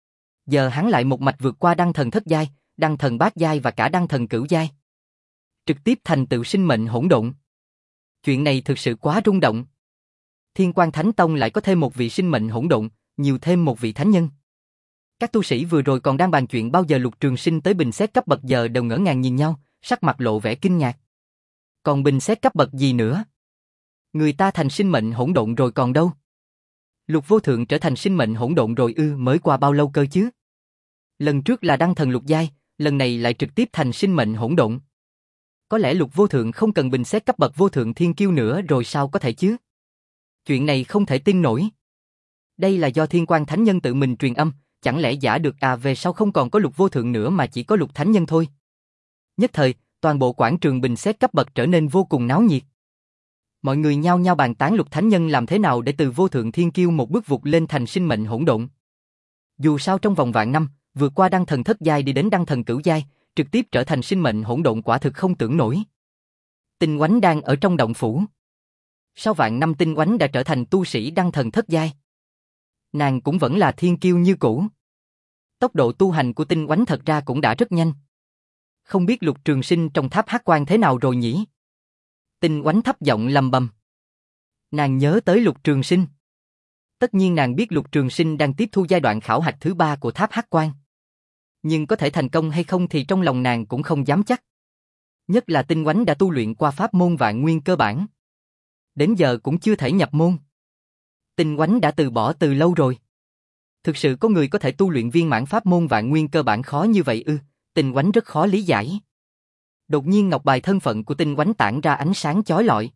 Giờ hắn lại một mạch vượt qua đăng thần thất giai, đăng thần bát giai và cả đăng thần cửu giai. Trực tiếp thành tựu sinh mệnh hỗn độn. Chuyện này thực sự quá rung động. Thiên Quang Thánh Tông lại có thêm một vị sinh mệnh hỗn độn, nhiều thêm một vị thánh nhân. Các tu sĩ vừa rồi còn đang bàn chuyện bao giờ Lục Trường Sinh tới bình xét cấp bậc giờ đều ngỡ ngàng nhìn nhau, sắc mặt lộ vẻ kinh ngạc. Còn bình xét cấp bậc gì nữa? Người ta thành sinh mệnh hỗn độn rồi còn đâu? Lục Vô Thượng trở thành sinh mệnh hỗn độn rồi ư, mới qua bao lâu cơ chứ? Lần trước là đăng thần lục giai, lần này lại trực tiếp thành sinh mệnh hỗn độn. Có lẽ Lục Vô Thượng không cần bình xét cấp bậc vô thượng thiên kiêu nữa rồi sao có thể chứ? Chuyện này không thể tin nổi. Đây là do Thiên Quang Thánh Nhân tự mình truyền âm, chẳng lẽ giả được à về sau không còn có Lục Vô Thượng nữa mà chỉ có Lục Thánh Nhân thôi? Nhất thời, toàn bộ quảng trường bình xét cấp bậc trở nên vô cùng náo nhiệt. Mọi người nhao nhao bàn tán Lục Thánh Nhân làm thế nào để từ vô thượng thiên kiêu một bước vụt lên thành sinh mệnh hỗn độn. Dù sao trong vòng vạn năm, vượt qua đăng thần thất giai đi đến đăng thần cửu giai, trực tiếp trở thành sinh mệnh hỗn độn quả thực không tưởng nổi. Tinh Oánh đang ở trong động phủ. Sau vạn năm Tinh Oánh đã trở thành tu sĩ đăng thần thất giai. Nàng cũng vẫn là thiên kiêu như cũ. Tốc độ tu hành của Tinh Oánh thật ra cũng đã rất nhanh. Không biết Lục Trường Sinh trong tháp Hắc Quan thế nào rồi nhỉ? Tinh Oánh thấp giọng lầm bầm. Nàng nhớ tới Lục Trường Sinh. Tất nhiên nàng biết Lục Trường Sinh đang tiếp thu giai đoạn khảo hạch thứ ba của tháp Hắc Quan. Nhưng có thể thành công hay không thì trong lòng nàng cũng không dám chắc. Nhất là Tinh Oánh đã tu luyện qua pháp môn vạn nguyên cơ bản. Đến giờ cũng chưa thể nhập môn. Tinh Oánh đã từ bỏ từ lâu rồi. Thực sự có người có thể tu luyện viên mãn pháp môn vạn nguyên cơ bản khó như vậy ư? Tinh Oánh rất khó lý giải. Đột nhiên ngọc bài thân phận của Tinh Oánh tản ra ánh sáng chói lọi.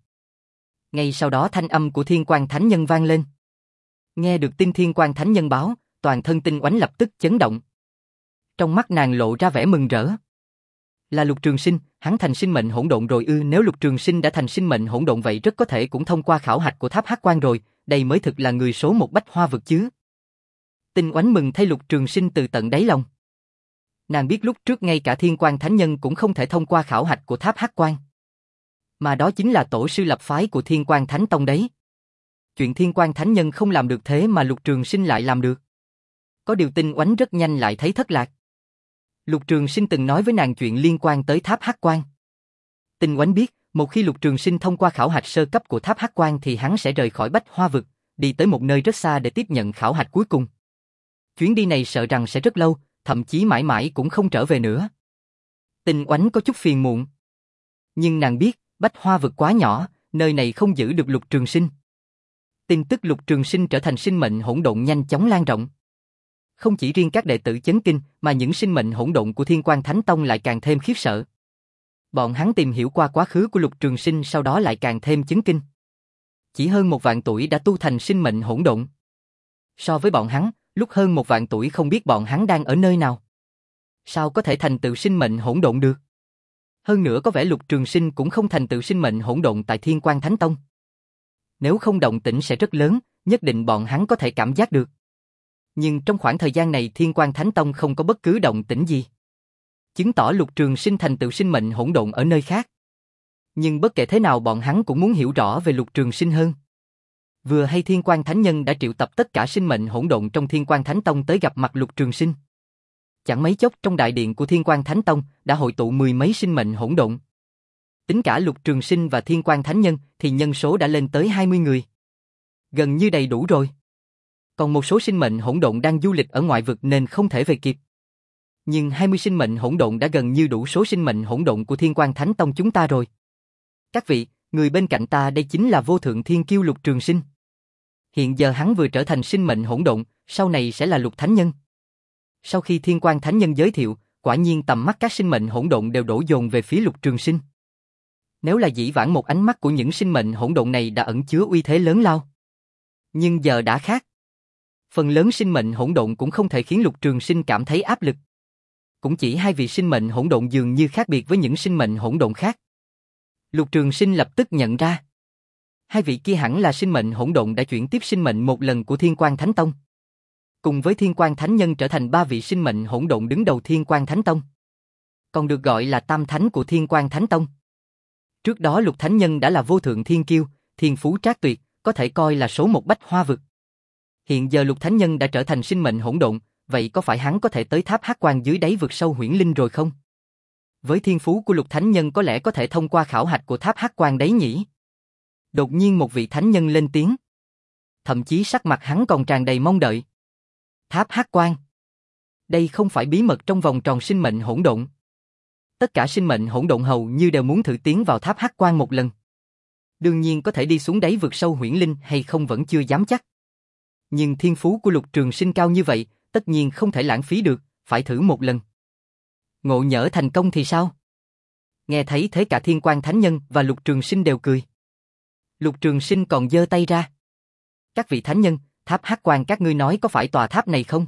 Ngay sau đó thanh âm của Thiên Quang Thánh Nhân vang lên. Nghe được tin Thiên Quang Thánh Nhân báo, toàn thân Tinh Oánh lập tức chấn động. Trong mắt nàng lộ ra vẻ mừng rỡ. Là Lục Trường Sinh, hắn thành sinh mệnh hỗn độn rồi ư? Nếu Lục Trường Sinh đã thành sinh mệnh hỗn độn vậy rất có thể cũng thông qua khảo hạch của tháp Hắc Quan rồi, đây mới thực là người số một Bách Hoa Vực chứ. Tinh Oánh mừng thay Lục Trường Sinh từ tận đáy lòng. Nàng biết lúc trước ngay cả Thiên Quang Thánh Nhân cũng không thể thông qua khảo hạch của tháp Hắc Quang. Mà đó chính là tổ sư lập phái của Thiên Quang Thánh Tông đấy. Chuyện Thiên Quang Thánh Nhân không làm được thế mà Lục Trường Sinh lại làm được. Có điều Tinh Oánh rất nhanh lại thấy thất lạc. Lục Trường Sinh từng nói với nàng chuyện liên quan tới tháp Hắc Quang. Tinh Oánh biết, một khi Lục Trường Sinh thông qua khảo hạch sơ cấp của tháp Hắc Quang thì hắn sẽ rời khỏi Bách Hoa Vực, đi tới một nơi rất xa để tiếp nhận khảo hạch cuối cùng. Chuyến đi này sợ rằng sẽ rất lâu, thậm chí mãi mãi cũng không trở về nữa. Tinh Oánh có chút phiền muộn. Nhưng nàng biết, Bách Hoa Vực quá nhỏ, nơi này không giữ được Lục Trường Sinh. Tin tức Lục Trường Sinh trở thành sinh mệnh hỗn độn nhanh chóng lan rộng. Không chỉ riêng các đệ tử chấn kinh, mà những sinh mệnh hỗn độn của Thiên Quang Thánh Tông lại càng thêm khiếp sợ. Bọn hắn tìm hiểu qua quá khứ của Lục Trường Sinh sau đó lại càng thêm chấn kinh. Chỉ hơn một vạn tuổi đã tu thành sinh mệnh hỗn độn. So với bọn hắn, lúc hơn một vạn tuổi không biết bọn hắn đang ở nơi nào. Sao có thể thành tựu sinh mệnh hỗn độn được? Hơn nữa có vẻ Lục Trường Sinh cũng không thành tựu sinh mệnh hỗn độn tại Thiên Quang Thánh Tông. Nếu không động tĩnh sẽ rất lớn, nhất định bọn hắn có thể cảm giác được. Nhưng trong khoảng thời gian này Thiên Quang Thánh Tông không có bất cứ động tĩnh gì. Chứng tỏ Lục Trường Sinh thành tựu sinh mệnh hỗn độn ở nơi khác. Nhưng bất kể thế nào bọn hắn cũng muốn hiểu rõ về Lục Trường Sinh hơn. Vừa hay Thiên Quang Thánh Nhân đã triệu tập tất cả sinh mệnh hỗn độn trong Thiên Quang Thánh Tông tới gặp mặt Lục Trường Sinh. Chẳng mấy chốc trong đại điện của Thiên Quang Thánh Tông đã hội tụ mười mấy sinh mệnh hỗn độn. Tính cả Lục Trường Sinh và Thiên Quang Thánh Nhân thì nhân số đã lên tới hai mươi người. Gần như đầy đủ rồi. Còn một số sinh mệnh hỗn độn đang du lịch ở ngoại vực nên không thể về kịp. Nhưng hai mươi sinh mệnh hỗn độn đã gần như đủ số sinh mệnh hỗn độn của Thiên Quang Thánh Tông chúng ta rồi. Các vị, người bên cạnh ta đây chính là vô thượng thiên kiêu Lục Trường Sinh. Hiện giờ hắn vừa trở thành sinh mệnh hỗn độn, sau này sẽ là Lục Thánh Nhân. Sau khi Thiên Quang Thánh Nhân giới thiệu, quả nhiên tầm mắt các sinh mệnh hỗn độn đều đổ dồn về phía Lục Trường Sinh. Nếu là dĩ vãng một ánh mắt của những sinh mệnh hỗn độn này đã ẩn chứa uy thế lớn lao. Nhưng giờ đã khác. Phần lớn sinh mệnh hỗn độn cũng không thể khiến Lục Trường Sinh cảm thấy áp lực. Cũng chỉ hai vị sinh mệnh hỗn độn dường như khác biệt với những sinh mệnh hỗn độn khác. Lục Trường Sinh lập tức nhận ra. Hai vị kia hẳn là sinh mệnh hỗn độn đã chuyển tiếp sinh mệnh một lần của Thiên Quang Thánh Tông. Cùng với Thiên Quang Thánh Nhân trở thành ba vị sinh mệnh hỗn độn đứng đầu Thiên Quang Thánh Tông. Còn được gọi là Tam Thánh của Thiên Quang Thánh Tông. Trước đó Lục Thánh Nhân đã là vô thượng thiên kiêu, thiên phú trác tuyệt, có thể coi là số một Bách Hoa Vực. Hiện giờ Lục Thánh Nhân đã trở thành sinh mệnh hỗn độn, vậy có phải hắn có thể tới tháp Hắc Quang dưới đáy vực sâu huyễn linh rồi không? Với thiên phú của Lục Thánh Nhân có lẽ có thể thông qua khảo hạch của tháp Hắc Quang đấy nhỉ? Đột nhiên một vị Thánh Nhân lên tiếng. Thậm chí sắc mặt hắn còn tràn đầy mong đợi. Tháp Hắc Quang. Đây không phải bí mật trong vòng tròn sinh mệnh hỗn độn. Tất cả sinh mệnh hỗn độn hầu như đều muốn thử tiến vào tháp Hắc Quang một lần. Đương nhiên có thể đi xuống đáy vực sâu huyễn linh hay không vẫn chưa dám chắc. Nhưng thiên phú của Lục Trường Sinh cao như vậy, tất nhiên không thể lãng phí được, phải thử một lần. Ngộ nhỡ thành công thì sao? Nghe thấy thế cả Thiên Quang Thánh Nhân và Lục Trường Sinh đều cười. Lục Trường Sinh còn giơ tay ra. Các vị Thánh Nhân, tháp Hắc Quang các ngươi nói có phải tòa tháp này không?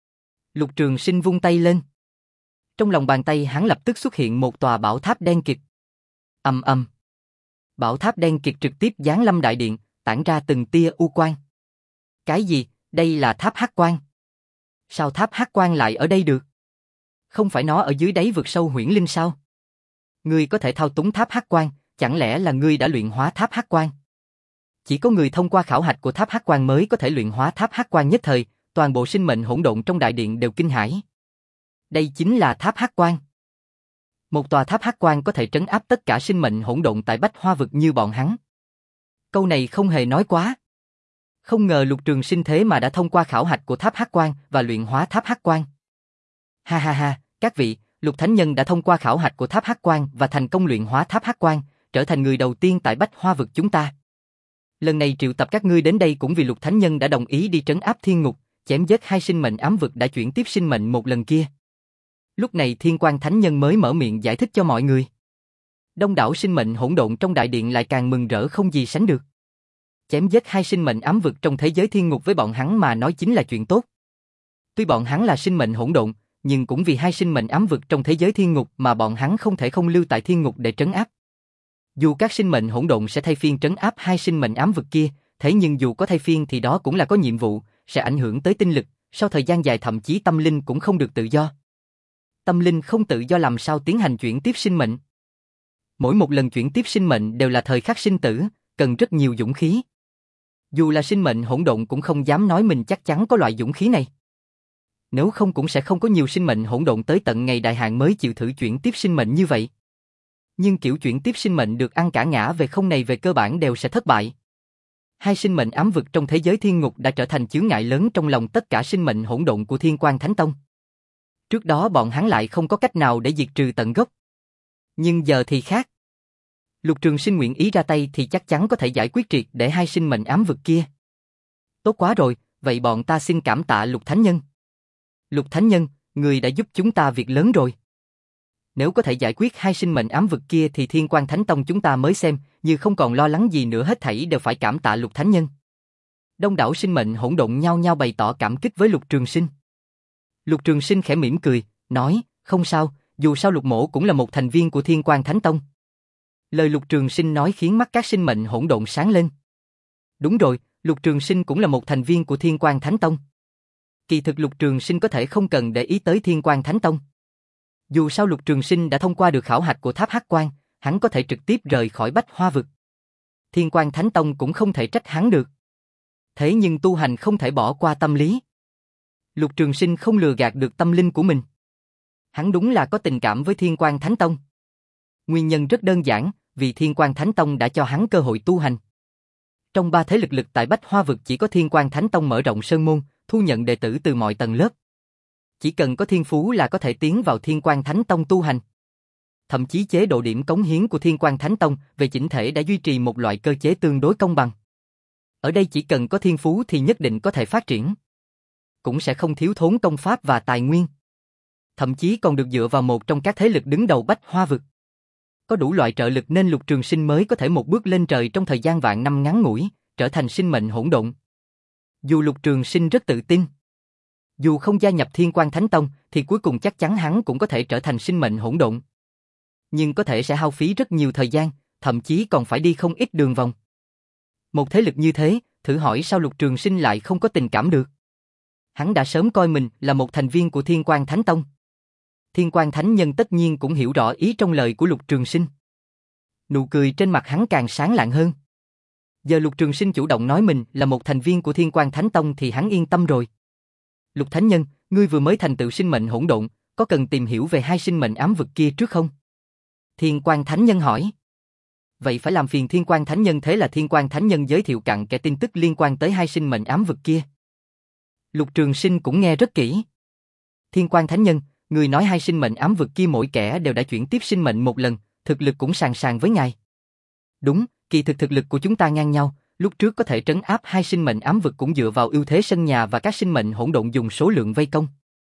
Lục Trường Sinh vung tay lên. Trong lòng bàn tay hắn lập tức xuất hiện một tòa bảo tháp đen kịt. Ầm ầm. Bảo tháp đen kịt trực tiếp giáng lâm đại điện, tản ra từng tia u quang. Cái gì? Đây là tháp Hắc Quang. Sao tháp Hắc Quang lại ở đây được? Không phải nó ở dưới đáy vực sâu huyễn linh sao? Ngươi có thể thao túng tháp Hắc Quang, chẳng lẽ là ngươi đã luyện hóa tháp Hắc Quang? Chỉ có người thông qua khảo hạch của tháp Hắc Quang mới có thể luyện hóa tháp Hắc Quang nhất thời, toàn bộ sinh mệnh hỗn độn trong đại điện đều kinh hãi. Đây chính là tháp Hắc Quang. Một tòa tháp Hắc Quang có thể trấn áp tất cả sinh mệnh hỗn độn tại Bách Hoa Vực như bọn hắn. Câu này không hề nói quá. Không ngờ Lục Trường Sinh thế mà đã thông qua khảo hạch của tháp Hắc Quang và luyện hóa tháp Hắc Quang. Ha ha ha, các vị, Lục Thánh Nhân đã thông qua khảo hạch của tháp Hắc Quang và thành công luyện hóa tháp Hắc Quang, trở thành người đầu tiên tại Bách Hoa Vực chúng ta. Lần này triệu tập các ngươi đến đây cũng vì Lục Thánh Nhân đã đồng ý đi trấn áp thiên ngục, chém giết hai sinh mệnh ám vực đã chuyển tiếp sinh mệnh một lần kia. Lúc này Thiên Quang Thánh Nhân mới mở miệng giải thích cho mọi người. Đông đảo sinh mệnh hỗn độn trong đại điện lại càng mừng rỡ không gì sánh được. Chém giết hai sinh mệnh ám vực trong thế giới thiên ngục với bọn hắn mà nói chính là chuyện tốt. Tuy bọn hắn là sinh mệnh hỗn độn, nhưng cũng vì hai sinh mệnh ám vực trong thế giới thiên ngục mà bọn hắn không thể không lưu tại thiên ngục để trấn áp. Dù các sinh mệnh hỗn độn sẽ thay phiên trấn áp hai sinh mệnh ám vực kia, thế nhưng dù có thay phiên thì đó cũng là có nhiệm vụ, sẽ ảnh hưởng tới tinh lực, sau thời gian dài thậm chí tâm linh cũng không được tự do. Tâm linh không tự do làm sao tiến hành chuyển tiếp sinh mệnh? Mỗi một lần chuyển tiếp sinh mệnh đều là thời khắc sinh tử, cần rất nhiều dũng khí. Dù là sinh mệnh hỗn độn cũng không dám nói mình chắc chắn có loại dũng khí này. Nếu không cũng sẽ không có nhiều sinh mệnh hỗn độn tới tận ngày đại hạn mới chịu thử chuyển tiếp sinh mệnh như vậy. Nhưng kiểu chuyển tiếp sinh mệnh được ăn cả ngã về không này về cơ bản đều sẽ thất bại. Hai sinh mệnh ám vực trong thế giới thiên ngục đã trở thành chướng ngại lớn trong lòng tất cả sinh mệnh hỗn độn của Thiên Quang Thánh Tông. Trước đó bọn hắn lại không có cách nào để diệt trừ tận gốc. Nhưng giờ thì khác. Lục Trường Sinh nguyện ý ra tay thì chắc chắn có thể giải quyết triệt để hai sinh mệnh ám vực kia. Tốt quá rồi, vậy bọn ta xin cảm tạ Lục Thánh Nhân. Lục Thánh Nhân, người đã giúp chúng ta việc lớn rồi. Nếu có thể giải quyết hai sinh mệnh ám vực kia thì Thiên Quang Thánh Tông chúng ta mới xem, như không còn lo lắng gì nữa, hết thảy đều phải cảm tạ Lục Thánh Nhân. Đông đảo sinh mệnh hỗn độn nhau nhau bày tỏ cảm kích với Lục Trường Sinh. Lục Trường Sinh khẽ mỉm cười, nói, không sao, dù sao Lục Mỗ cũng là một thành viên của Thiên Quang Thánh Tông. Lời Lục Trường Sinh nói khiến mắt các sinh mệnh hỗn độn sáng lên. Đúng rồi, Lục Trường Sinh cũng là một thành viên của Thiên Quang Thánh Tông. Kỳ thực Lục Trường Sinh có thể không cần để ý tới Thiên Quang Thánh Tông. Dù sao Lục Trường Sinh đã thông qua được khảo hạch của Tháp Hắc Quang, hắn có thể trực tiếp rời khỏi Bách Hoa Vực. Thiên Quang Thánh Tông cũng không thể trách hắn được. Thế nhưng tu hành không thể bỏ qua tâm lý. Lục Trường Sinh không lừa gạt được tâm linh của mình. Hắn đúng là có tình cảm với Thiên Quang Thánh Tông. Nguyên nhân rất đơn giản, vì Thiên Quang Thánh Tông đã cho hắn cơ hội tu hành. Trong ba thế lực lực tại Bách Hoa Vực chỉ có Thiên Quang Thánh Tông mở rộng sơn môn, thu nhận đệ tử từ mọi tầng lớp. Chỉ cần có thiên phú là có thể tiến vào Thiên Quang Thánh Tông tu hành. Thậm chí chế độ điểm cống hiến của Thiên Quang Thánh Tông về chỉnh thể đã duy trì một loại cơ chế tương đối công bằng. Ở đây chỉ cần có thiên phú thì nhất định có thể phát triển. Cũng sẽ không thiếu thốn công pháp và tài nguyên. Thậm chí còn được dựa vào một trong các thế lực đứng đầu Bách Hoa Vực. Có đủ loại trợ lực nên Lục Trường Sinh mới có thể một bước lên trời trong thời gian vạn năm ngắn ngủi, trở thành sinh mệnh hỗn độn. Dù Lục Trường Sinh rất tự tin, dù không gia nhập Thiên Quang Thánh Tông thì cuối cùng chắc chắn hắn cũng có thể trở thành sinh mệnh hỗn độn. Nhưng có thể sẽ hao phí rất nhiều thời gian, thậm chí còn phải đi không ít đường vòng. Một thế lực như thế, thử hỏi sao Lục Trường Sinh lại không có tình cảm được. Hắn đã sớm coi mình là một thành viên của Thiên Quang Thánh Tông. Thiên Quang Thánh Nhân tất nhiên cũng hiểu rõ ý trong lời của Lục Trường Sinh. Nụ cười trên mặt hắn càng sáng lạng hơn. Giờ Lục Trường Sinh chủ động nói mình là một thành viên của Thiên Quang Thánh Tông thì hắn yên tâm rồi. Lục Thánh Nhân, ngươi vừa mới thành tựu sinh mệnh hỗn độn, có cần tìm hiểu về hai sinh mệnh ám vực kia trước không? Thiên Quang Thánh Nhân hỏi. Vậy phải làm phiền Thiên Quang Thánh Nhân, thế là Thiên Quang Thánh Nhân giới thiệu cặn kẽ tin tức liên quan tới hai sinh mệnh ám vực kia. Lục Trường Sinh cũng nghe rất kỹ. Thiên Quang Thánh Nhân, người nói hai sinh mệnh ám vực kia mỗi kẻ đều đã chuyển tiếp sinh mệnh một lần, thực lực cũng sàn sàn với ngài. Đúng, kỳ thực thực lực của chúng ta ngang nhau, lúc trước có thể trấn áp hai sinh mệnh ám vực cũng dựa vào ưu thế sân nhà và các sinh mệnh hỗn độn dùng số lượng vây công.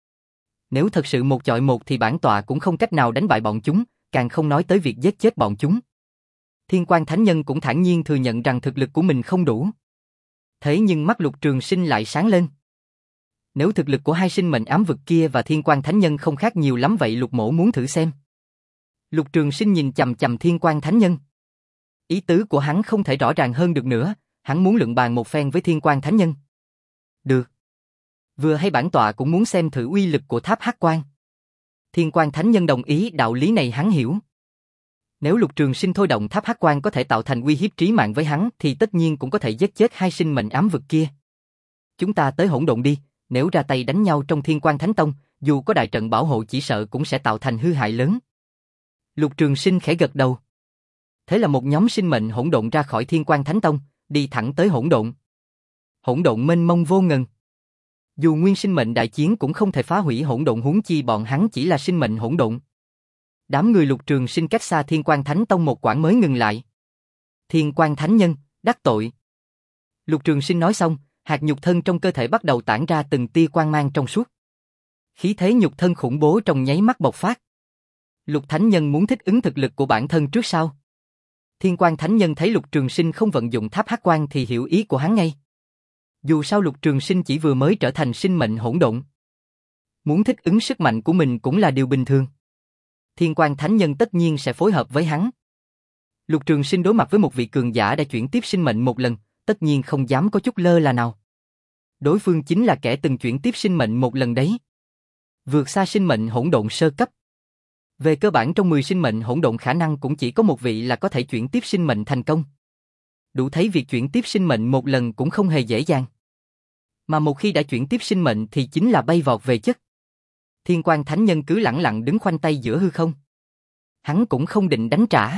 Nếu thật sự một chọi một thì bản tọa cũng không cách nào đánh bại bọn chúng, càng không nói tới việc giết chết bọn chúng. Thiên Quang Thánh Nhân cũng thản nhiên thừa nhận rằng thực lực của mình không đủ. Thế nhưng mắt Lục Trường Sinh lại sáng lên. Nếu thực lực của hai sinh mệnh ám vực kia và Thiên Quang Thánh Nhân không khác nhiều lắm vậy Lục Mỗ muốn thử xem. Lục Trường Sinh nhìn chằm chằm Thiên Quang Thánh Nhân. Ý tứ của hắn không thể rõ ràng hơn được nữa, hắn muốn luận bàn một phen với Thiên Quang Thánh Nhân. Được. Vừa hay bản tọa cũng muốn xem thử uy lực của Tháp Hắc Quang. Thiên Quang Thánh Nhân đồng ý, đạo lý này hắn hiểu. Nếu Lục Trường Sinh thôi động Tháp Hắc Quang có thể tạo thành uy hiếp trí mạng với hắn thì tất nhiên cũng có thể giết chết hai sinh mệnh ám vực kia. Chúng ta tới hỗn độn đi, nếu ra tay đánh nhau trong Thiên Quang Thánh Tông, dù có đại trận bảo hộ chỉ sợ cũng sẽ tạo thành hư hại lớn. Lục Trường Sinh khẽ gật đầu. Thế là một nhóm sinh mệnh hỗn độn ra khỏi Thiên Quang Thánh Tông, đi thẳng tới hỗn độn. Hỗn độn mênh mông vô ngần. Dù nguyên sinh mệnh đại chiến cũng không thể phá hủy hỗn độn, huống chi bọn hắn chỉ là sinh mệnh hỗn độn. Đám người Lục Trường Sinh cách xa Thiên Quang Thánh Tông một quãng mới ngừng lại. Thiên Quang Thánh Nhân, đắc tội. Lục Trường Sinh nói xong, hạt nhục thân trong cơ thể bắt đầu tản ra từng tia quang mang trong suốt. Khí thế nhục thân khủng bố trong nháy mắt bộc phát. Lục Thánh Nhân muốn thích ứng thực lực của bản thân trước sau. Thiên Quang Thánh Nhân thấy Lục Trường Sinh không vận dụng Tháp Hắc Quang thì hiểu ý của hắn ngay. Dù sao Lục Trường Sinh chỉ vừa mới trở thành sinh mệnh hỗn độn. Muốn thích ứng sức mạnh của mình cũng là điều bình thường. Thiên Quang Thánh Nhân tất nhiên sẽ phối hợp với hắn. Lục Trường Sinh đối mặt với một vị cường giả đã chuyển tiếp sinh mệnh một lần, tất nhiên không dám có chút lơ là nào. Đối phương chính là kẻ từng chuyển tiếp sinh mệnh một lần đấy. Vượt xa sinh mệnh hỗn độn sơ cấp. Về cơ bản trong mười sinh mệnh hỗn độn khả năng cũng chỉ có một vị là có thể chuyển tiếp sinh mệnh thành công. Đủ thấy việc chuyển tiếp sinh mệnh một lần cũng không hề dễ dàng. Mà một khi đã chuyển tiếp sinh mệnh thì chính là bay vọt về chất. Thiên Quan Thánh Nhân cứ lẳng lặng đứng khoanh tay giữa hư không. Hắn cũng không định đánh trả.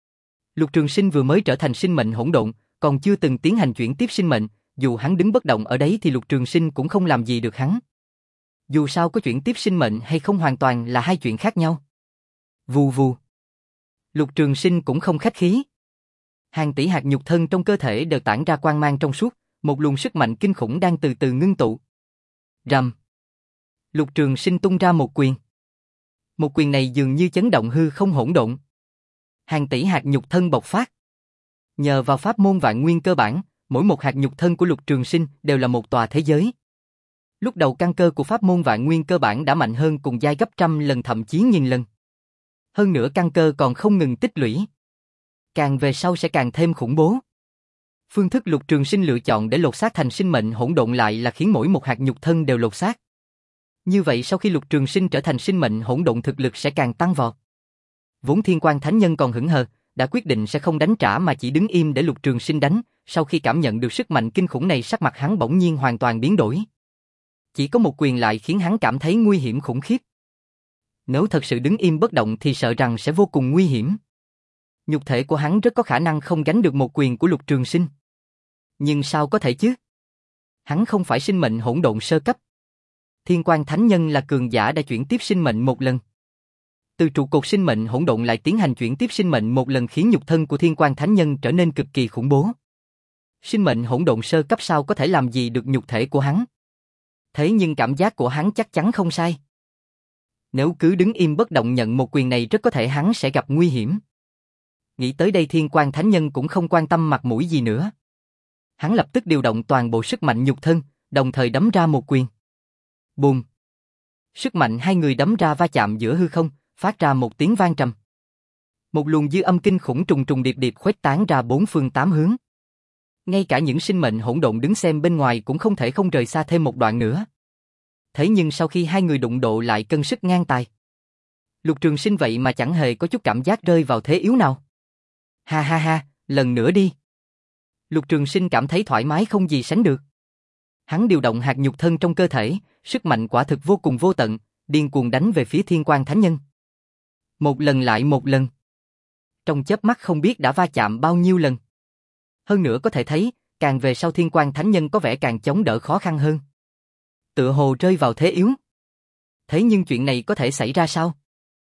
Lục Trường Sinh vừa mới trở thành sinh mệnh hỗn độn, còn chưa từng tiến hành chuyển tiếp sinh mệnh, dù hắn đứng bất động ở đấy thì Lục Trường Sinh cũng không làm gì được hắn. Dù sao có chuyển tiếp sinh mệnh hay không hoàn toàn là hai chuyện khác nhau. Vù vù. Lục Trường Sinh cũng không khách khí. Hàng tỷ hạt nhục thân trong cơ thể đều tản ra quang mang trong suốt, một luồng sức mạnh kinh khủng đang từ từ ngưng tụ. Rầm. Lục Trường Sinh tung ra một quyền. Một quyền này dường như chấn động hư không hỗn độn. Hàng tỷ hạt nhục thân bộc phát. Nhờ vào pháp môn vạn nguyên cơ bản, mỗi một hạt nhục thân của Lục Trường Sinh đều là một tòa thế giới. Lúc đầu căn cơ của pháp môn vạn nguyên cơ bản đã mạnh hơn cùng giai gấp trăm lần thậm chí nghìn lần. Hơn nữa căn cơ còn không ngừng tích lũy. Càng về sau sẽ càng thêm khủng bố. Phương thức Lục Trường Sinh lựa chọn để lột xác thành sinh mệnh hỗn độn lại là khiến mỗi một hạt nhục thân đều lột xác. Như vậy sau khi Lục Trường Sinh trở thành sinh mệnh hỗn độn thực lực sẽ càng tăng vọt. Vốn Thiên Quan Thánh Nhân còn hững hờ, đã quyết định sẽ không đánh trả mà chỉ đứng im để Lục Trường Sinh đánh, sau khi cảm nhận được sức mạnh kinh khủng này sắc mặt hắn bỗng nhiên hoàn toàn biến đổi. Chỉ có một quyền lại khiến hắn cảm thấy nguy hiểm khủng khiếp. Nếu thật sự đứng im bất động thì sợ rằng sẽ vô cùng nguy hiểm. Nhục thể của hắn rất có khả năng không gánh được một quyền của Lục Trường Sinh. Nhưng sao có thể chứ? Hắn không phải sinh mệnh hỗn độn sơ cấp. Thiên Quan Thánh Nhân là cường giả đã chuyển tiếp sinh mệnh một lần. Từ trụ cột sinh mệnh hỗn độn lại tiến hành chuyển tiếp sinh mệnh một lần khiến nhục thân của Thiên Quan Thánh Nhân trở nên cực kỳ khủng bố. Sinh mệnh hỗn độn sơ cấp sao có thể làm gì được nhục thể của hắn? Thế nhưng cảm giác của hắn chắc chắn không sai. Nếu cứ đứng im bất động nhận một quyền này rất có thể hắn sẽ gặp nguy hiểm. Nghĩ tới đây Thiên Quan Thánh Nhân cũng không quan tâm mặt mũi gì nữa. Hắn lập tức điều động toàn bộ sức mạnh nhục thân, đồng thời đấm ra một quyền. Bùm! Sức mạnh hai người đấm ra va chạm giữa hư không, phát ra một tiếng vang trầm. Một luồng dư âm kinh khủng trùng trùng điệp điệp khuếch tán ra bốn phương tám hướng. Ngay cả những sinh mệnh hỗn độn đứng xem bên ngoài cũng không thể không rời xa thêm một đoạn nữa. Thế nhưng sau khi hai người đụng độ lại cân sức ngang tài. Lục Trường Sinh vậy mà chẳng hề có chút cảm giác rơi vào thế yếu nào. Ha ha ha, lần nữa đi. Lục Trường Sinh cảm thấy thoải mái không gì sánh được. Hắn điều động hạt nhục thân trong cơ thể, sức mạnh quả thực vô cùng vô tận, điên cuồng đánh về phía Thiên Quan Thánh Nhân. Một lần lại một lần. Trong chớp mắt không biết đã va chạm bao nhiêu lần. Hơn nữa có thể thấy, càng về sau Thiên Quan Thánh Nhân có vẻ càng chống đỡ khó khăn hơn. Tựa hồ rơi vào thế yếu. Thế nhưng chuyện này có thể xảy ra sao?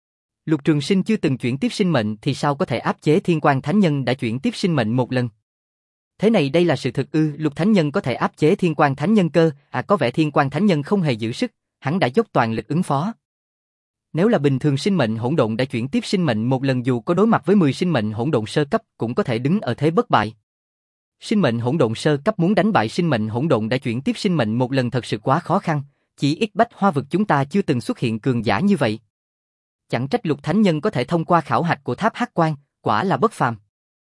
Lục Trường Sinh chưa từng chuyển tiếp sinh mệnh thì sao có thể áp chế Thiên Quan Thánh Nhân đã chuyển tiếp sinh mệnh một lần? Thế này đây là sự thực ư? Lục Thánh Nhân có thể áp chế Thiên Quan Thánh Nhân cơ? À, có vẻ Thiên Quan Thánh Nhân không hề giữ sức, hắn đã dốc toàn lực ứng phó. Nếu là bình thường sinh mệnh hỗn độn đã chuyển tiếp sinh mệnh một lần dù có đối mặt với mười sinh mệnh hỗn độn sơ cấp cũng có thể đứng ở thế bất bại. Sinh mệnh hỗn độn sơ cấp muốn đánh bại sinh mệnh hỗn độn đã chuyển tiếp sinh mệnh một lần thật sự quá khó khăn, chỉ ít Bách Hoa vực chúng ta chưa từng xuất hiện cường giả như vậy. Chẳng trách Lục Thánh Nhân có thể thông qua khảo hạch của tháp Hắc Quan, quả là bất phàm.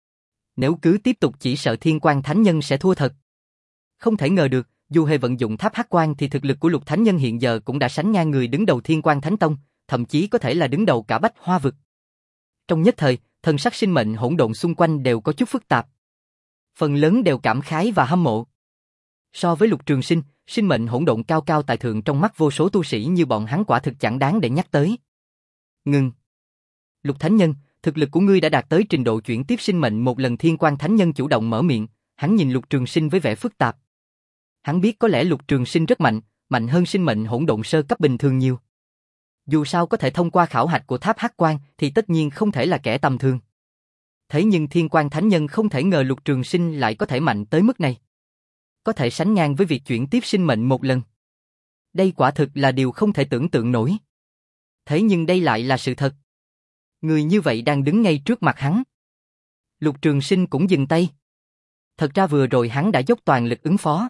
Nếu cứ tiếp tục chỉ sợ Thiên Quan Thánh Nhân sẽ thua thật. Không thể ngờ được, dù hề vận dụng tháp Hắc Quan thì thực lực của Lục Thánh Nhân hiện giờ cũng đã sánh ngang người đứng đầu Thiên Quan Thánh Tông, thậm chí có thể là đứng đầu cả Bách Hoa vực. Trong nhất thời, thần sắc sinh mệnh hỗn độn xung quanh đều có chút phức tạp. Phần lớn đều cảm khái và hâm mộ. So với Lục Trường Sinh, sinh mệnh hỗn độn cao cao tại thượng trong mắt vô số tu sĩ như bọn hắn quả thực chẳng đáng để nhắc tới. Ngừng. Lục Thánh Nhân, thực lực của ngươi đã đạt tới trình độ chuyển tiếp sinh mệnh một lần. Thiên Quan Thánh Nhân chủ động mở miệng, hắn nhìn Lục Trường Sinh với vẻ phức tạp. Hắn biết có lẽ Lục Trường Sinh rất mạnh, mạnh hơn sinh mệnh hỗn độn sơ cấp bình thường nhiều. Dù sao có thể thông qua khảo hạch của tháp Hắc Quan thì tất nhiên không thể là kẻ tầm thường. Thế nhưng Thiên Quan Thánh Nhân không thể ngờ Lục Trường Sinh lại có thể mạnh tới mức này. Có thể sánh ngang với việc chuyển tiếp sinh mệnh một lần. Đây quả thực là điều không thể tưởng tượng nổi. Thế nhưng đây lại là sự thật. Người như vậy đang đứng ngay trước mặt hắn. Lục Trường Sinh cũng dừng tay. Thật ra vừa rồi hắn đã dốc toàn lực ứng phó.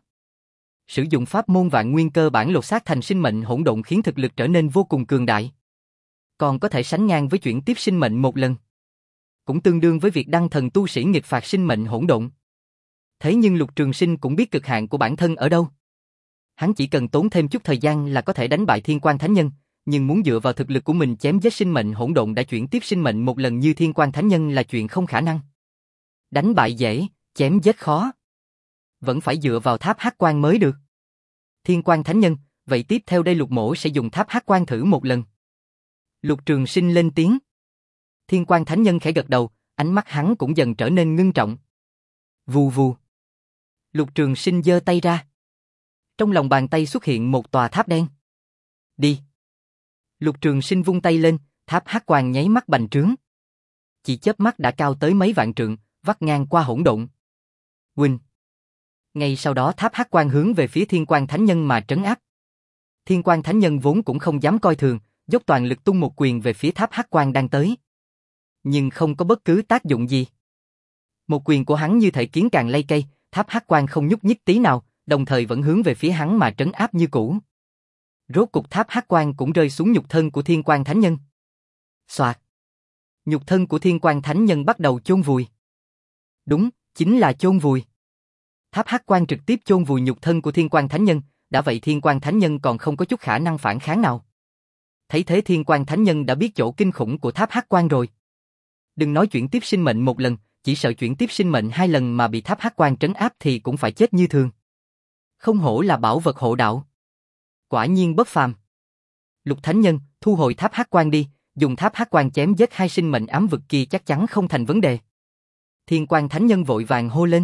Sử dụng pháp môn vạn nguyên cơ bản lột xác thành sinh mệnh hỗn độn khiến thực lực trở nên vô cùng cường đại. Còn có thể sánh ngang với chuyển tiếp sinh mệnh một lần. Cũng tương đương với việc đăng thần tu sĩ nghịch phạt sinh mệnh hỗn độn. Thế nhưng Lục Trường Sinh cũng biết cực hạn của bản thân ở đâu. Hắn chỉ cần tốn thêm chút thời gian là có thể đánh bại Thiên Quan Thánh Nhân, nhưng muốn dựa vào thực lực của mình chém giết sinh mệnh hỗn độn đã chuyển tiếp sinh mệnh một lần như Thiên Quan Thánh Nhân là chuyện không khả năng. Đánh bại dễ, chém giết khó. Vẫn phải dựa vào tháp hắc quan mới được. Thiên Quan Thánh Nhân, vậy tiếp theo đây Lục Mỗ sẽ dùng tháp hắc quan thử một lần. Lục Trường Sinh lên tiếng. Thiên Quan Thánh Nhân khẽ gật đầu, ánh mắt hắn cũng dần trở nên ngưng trọng. Vù vù. Lục Trường Sinh giơ tay ra. Trong lòng bàn tay xuất hiện một tòa tháp đen. Đi. Lục Trường Sinh vung tay lên, tháp hắc quang nháy mắt bành trướng. Chỉ chớp mắt đã cao tới mấy vạn trượng, vắt ngang qua hỗn độn. Huynh. Ngay sau đó tháp hắc quang hướng về phía Thiên Quan Thánh Nhân mà trấn áp. Thiên Quan Thánh Nhân vốn cũng không dám coi thường, dốc toàn lực tung một quyền về phía tháp hắc quang đang tới. Nhưng không có bất cứ tác dụng gì. Một quyền của hắn như thể kiến càng lay cây, tháp hắc quang không nhúc nhích tí nào, đồng thời vẫn hướng về phía hắn mà trấn áp như cũ. Rốt cục tháp hắc quang cũng rơi xuống nhục thân của Thiên Quan Thánh Nhân. Xoạt. Nhục thân của Thiên Quan Thánh Nhân bắt đầu chôn vùi. Đúng, chính là chôn vùi. Tháp hắc quang trực tiếp chôn vùi nhục thân của Thiên Quan Thánh Nhân, đã vậy Thiên Quan Thánh Nhân còn không có chút khả năng phản kháng nào. Thấy thế Thiên Quan Thánh Nhân đã biết chỗ kinh khủng của tháp hắc quang rồi. Đừng nói chuyển tiếp sinh mệnh một lần, chỉ sợ chuyển tiếp sinh mệnh hai lần mà bị tháp hắc quang trấn áp thì cũng phải chết như thường. Không hổ là bảo vật hộ đạo. Quả nhiên bất phàm. Lục Thánh Nhân, thu hồi tháp hắc quang đi, dùng tháp hắc quang chém giết hai sinh mệnh ám vực kia chắc chắn không thành vấn đề. Thiên Quan Thánh Nhân vội vàng hô lên.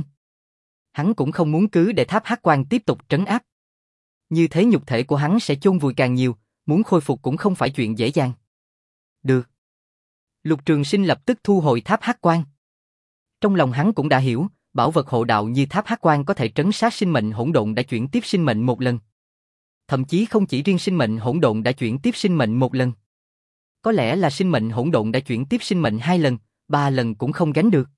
Hắn cũng không muốn cứ để tháp hắc quang tiếp tục trấn áp. Như thế nhục thể của hắn sẽ chôn vùi càng nhiều, muốn khôi phục cũng không phải chuyện dễ dàng. Được. Lục Trường Sinh lập tức thu hồi tháp hắc quang. Trong lòng hắn cũng đã hiểu, bảo vật hộ đạo như tháp hắc quang có thể trấn sát sinh mệnh hỗn độn đã chuyển tiếp sinh mệnh một lần. Thậm chí không chỉ riêng sinh mệnh hỗn độn đã chuyển tiếp sinh mệnh một lần. Có lẽ là sinh mệnh hỗn độn đã chuyển tiếp sinh mệnh hai lần, ba lần cũng không gánh được.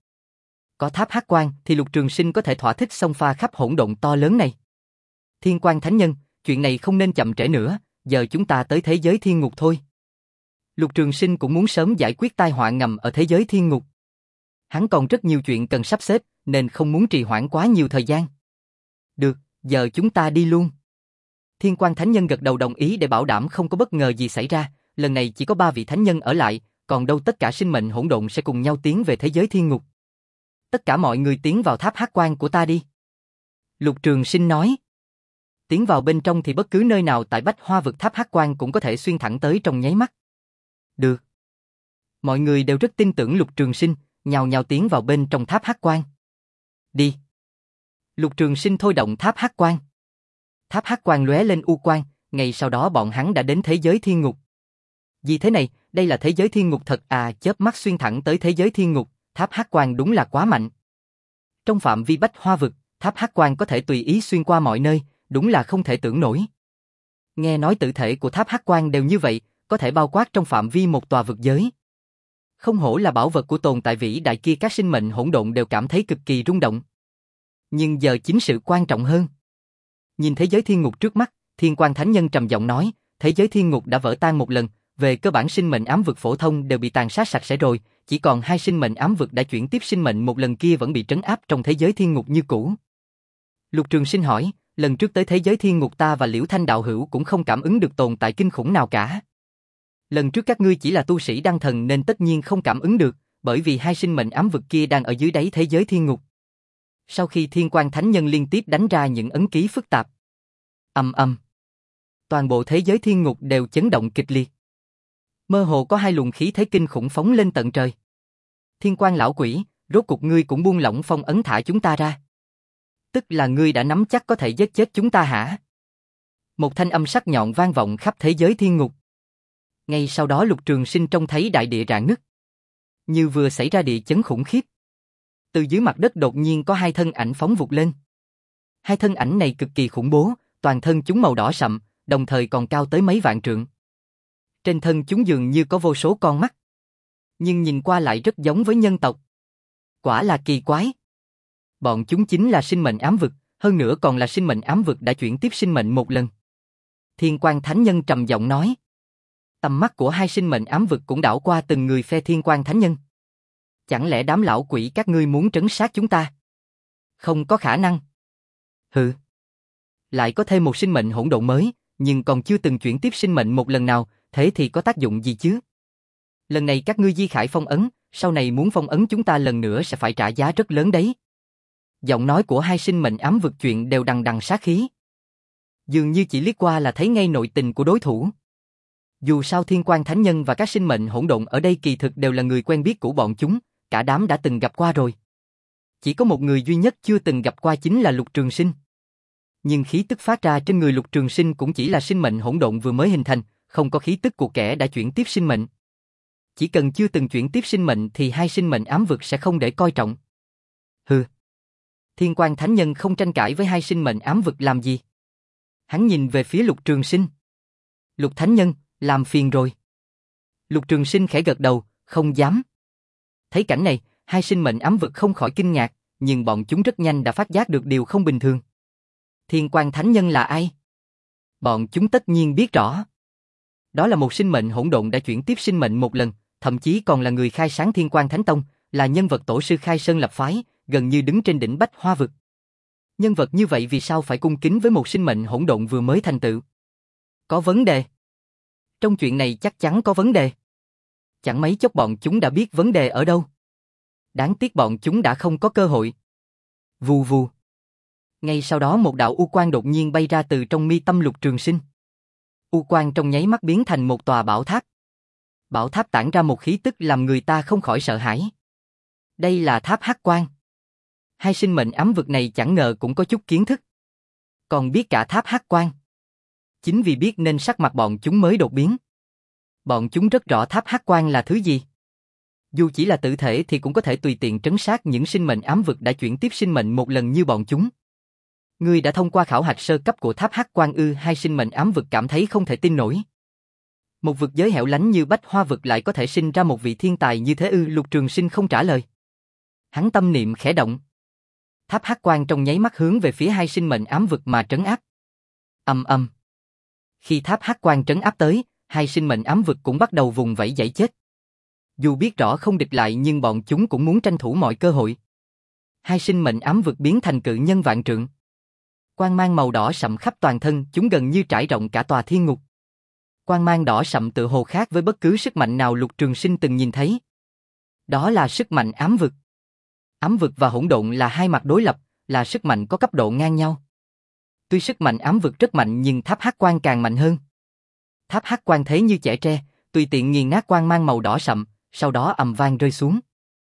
Có tháp hắc quang thì Lục Trường Sinh có thể thỏa thích xông pha khắp hỗn độn to lớn này. Thiên Quan Thánh Nhân, chuyện này không nên chậm trễ nữa, giờ chúng ta tới thế giới thiên ngục thôi. Lục Trường Sinh cũng muốn sớm giải quyết tai họa ngầm ở thế giới thiên ngục. Hắn còn rất nhiều chuyện cần sắp xếp, nên không muốn trì hoãn quá nhiều thời gian. Được, giờ chúng ta đi luôn. Thiên Quan Thánh Nhân gật đầu đồng ý để bảo đảm không có bất ngờ gì xảy ra, lần này chỉ có ba vị thánh nhân ở lại, còn đâu tất cả sinh mệnh hỗn độn sẽ cùng nhau tiến về thế giới thiên ngục. Tất cả mọi người tiến vào tháp hắc quang của ta đi. Lục Trường Sinh nói. Tiến vào bên trong thì bất cứ nơi nào tại Bách Hoa vực tháp hắc quang cũng có thể xuyên thẳng tới trong nháy mắt. Được. Mọi người đều rất tin tưởng Lục Trường Sinh, nhào nhào tiến vào bên trong tháp hắc quang. Đi. Lục Trường Sinh thôi động tháp hắc quang. Tháp hắc quang lóe lên u quang, ngay sau đó bọn hắn đã đến thế giới thiên ngục. Vì thế này, đây là thế giới thiên ngục thật à, chớp mắt xuyên thẳng tới thế giới thiên ngục, tháp hắc quang đúng là quá mạnh. Trong phạm vi Bách Hoa vực, tháp hắc quang có thể tùy ý xuyên qua mọi nơi, đúng là không thể tưởng nổi. Nghe nói tự thể của tháp hắc quang đều như vậy, có thể bao quát trong phạm vi một tòa vực giới. Không hổ là bảo vật của tồn tại vĩ đại kia, các sinh mệnh hỗn độn đều cảm thấy cực kỳ rung động. Nhưng giờ chính sự quan trọng hơn. Nhìn thế giới thiên ngục trước mắt, Thiên Quan Thánh Nhân trầm giọng nói, thế giới thiên ngục đã vỡ tan một lần, về cơ bản sinh mệnh ám vực phổ thông đều bị tàn sát sạch sẽ rồi, chỉ còn hai sinh mệnh ám vực đã chuyển tiếp sinh mệnh một lần kia vẫn bị trấn áp trong thế giới thiên ngục như cũ. Lục Trường Sinh hỏi, lần trước tới thế giới thiên ngục ta và Liễu Thanh đạo hữu cũng không cảm ứng được tồn tại kinh khủng nào cả. Lần trước các ngươi chỉ là tu sĩ đăng thần nên tất nhiên không cảm ứng được, bởi vì hai sinh mệnh ám vực kia đang ở dưới đáy thế giới thiên ngục. Sau khi Thiên Quan Thánh Nhân liên tiếp đánh ra những ấn ký phức tạp, ầm ầm, toàn bộ thế giới thiên ngục đều chấn động kịch liệt. Mơ hồ có hai luồng khí thế kinh khủng phóng lên tận trời. Thiên Quan lão quỷ, rốt cục ngươi cũng buông lỏng phong ấn thả chúng ta ra. Tức là ngươi đã nắm chắc có thể giết chết chúng ta hả? Một thanh âm sắc nhọn vang vọng khắp thế giới thiên ngục. Ngay sau đó Lục Trường Sinh trông thấy đại địa rạn nứt, như vừa xảy ra địa chấn khủng khiếp. Từ dưới mặt đất đột nhiên có hai thân ảnh phóng vụt lên. Hai thân ảnh này cực kỳ khủng bố, toàn thân chúng màu đỏ sậm, đồng thời còn cao tới mấy vạn trượng. Trên thân chúng dường như có vô số con mắt, nhưng nhìn qua lại rất giống với nhân tộc. Quả là kỳ quái. Bọn chúng chính là sinh mệnh ám vực, hơn nữa còn là sinh mệnh ám vực đã chuyển tiếp sinh mệnh một lần. Thiên Quan Thánh Nhân trầm giọng nói. Tầm mắt của hai sinh mệnh ám vực cũng đảo qua từng người phe Thiên Quan Thánh Nhân. Chẳng lẽ đám lão quỷ các ngươi muốn trấn sát chúng ta? Không có khả năng. Hừ. Lại có thêm một sinh mệnh hỗn độn mới, nhưng còn chưa từng chuyển tiếp sinh mệnh một lần nào, thế thì có tác dụng gì chứ? Lần này các ngươi Di Khải phong ấn, sau này muốn phong ấn chúng ta lần nữa sẽ phải trả giá rất lớn đấy. Giọng nói của hai sinh mệnh ám vực chuyện đều đằng đằng sát khí. Dường như chỉ liếc qua là thấy ngay nội tình của đối thủ. Dù sao Thiên Quan Thánh Nhân và các sinh mệnh hỗn độn ở đây kỳ thực đều là người quen biết của bọn chúng, cả đám đã từng gặp qua rồi. Chỉ có một người duy nhất chưa từng gặp qua chính là Lục Trường Sinh. Nhưng khí tức phát ra trên người Lục Trường Sinh cũng chỉ là sinh mệnh hỗn độn vừa mới hình thành, không có khí tức của kẻ đã chuyển tiếp sinh mệnh. Chỉ cần chưa từng chuyển tiếp sinh mệnh thì hai sinh mệnh ám vực sẽ không để coi trọng. Hừ. Thiên Quan Thánh Nhân không tranh cãi với hai sinh mệnh ám vực làm gì. Hắn nhìn về phía Lục Trường Sinh. Lục Thánh Nhân, làm phiền rồi. Lục Trường Sinh khẽ gật đầu, không dám. Thấy cảnh này, hai sinh mệnh ám vực không khỏi kinh ngạc, nhưng bọn chúng rất nhanh đã phát giác được điều không bình thường. Thiên Quan Thánh Nhân là ai? Bọn chúng tất nhiên biết rõ. Đó là một sinh mệnh hỗn độn đã chuyển tiếp sinh mệnh một lần, thậm chí còn là người khai sáng Thiên Quan Thánh Tông, là nhân vật tổ sư khai sơn lập phái, gần như đứng trên đỉnh Bách Hoa vực. Nhân vật như vậy vì sao phải cung kính với một sinh mệnh hỗn độn vừa mới thành tựu? Có vấn đề. Trong chuyện này chắc chắn có vấn đề. Chẳng mấy chốc bọn chúng đã biết vấn đề ở đâu. Đáng tiếc bọn chúng đã không có cơ hội. Vù vù. Ngay sau đó một đạo u quang đột nhiên bay ra từ trong mi tâm Lục Trường Sinh. U quang trong nháy mắt biến thành một tòa bảo tháp. Bảo tháp tản ra một khí tức làm người ta không khỏi sợ hãi. Đây là tháp Hắc Quang. Hai sinh mệnh ám vực này chẳng ngờ cũng có chút kiến thức. Còn biết cả tháp Hắc Quang. Chính vì biết nên sắc mặt bọn chúng mới đột biến. Bọn chúng rất rõ tháp Hắc Quang là thứ gì. Dù chỉ là tự thể thì cũng có thể tùy tiện trấn sát những sinh mệnh ám vực đã chuyển tiếp sinh mệnh một lần như bọn chúng. Ngươi đã thông qua khảo hạch sơ cấp của tháp Hắc Quang ư? Hai sinh mệnh ám vực cảm thấy không thể tin nổi. Một vực giới hẻo lánh như Bách Hoa vực lại có thể sinh ra một vị thiên tài như thế ư? Lục Trường Sinh không trả lời. Hắn tâm niệm khẽ động. Tháp Hắc Quang trong nháy mắt hướng về phía hai sinh mệnh ám vực mà trấn áp. Ầm ầm. Khi tháp Hắc Quang trấn áp tới, hai sinh mệnh ám vực cũng bắt đầu vùng vẫy giãy chết. Dù biết rõ không địch lại nhưng bọn chúng cũng muốn tranh thủ mọi cơ hội. Hai sinh mệnh ám vực biến thành cự nhân vạn trượng. Quang mang màu đỏ sậm khắp toàn thân, chúng gần như trải rộng cả tòa thiên ngục. Quang mang đỏ sậm tự hồ khác với bất cứ sức mạnh nào Lục Trường Sinh từng nhìn thấy. Đó là sức mạnh ám vực. Ám vực và hỗn độn là hai mặt đối lập, là sức mạnh có cấp độ ngang nhau. Tuy sức mạnh ám vực rất mạnh nhưng tháp Hắc Quang càng mạnh hơn. Tháp Hắc Quang thế như chẻ tre, tùy tiện nghiền nát quang mang màu đỏ sậm, sau đó ầm vang rơi xuống.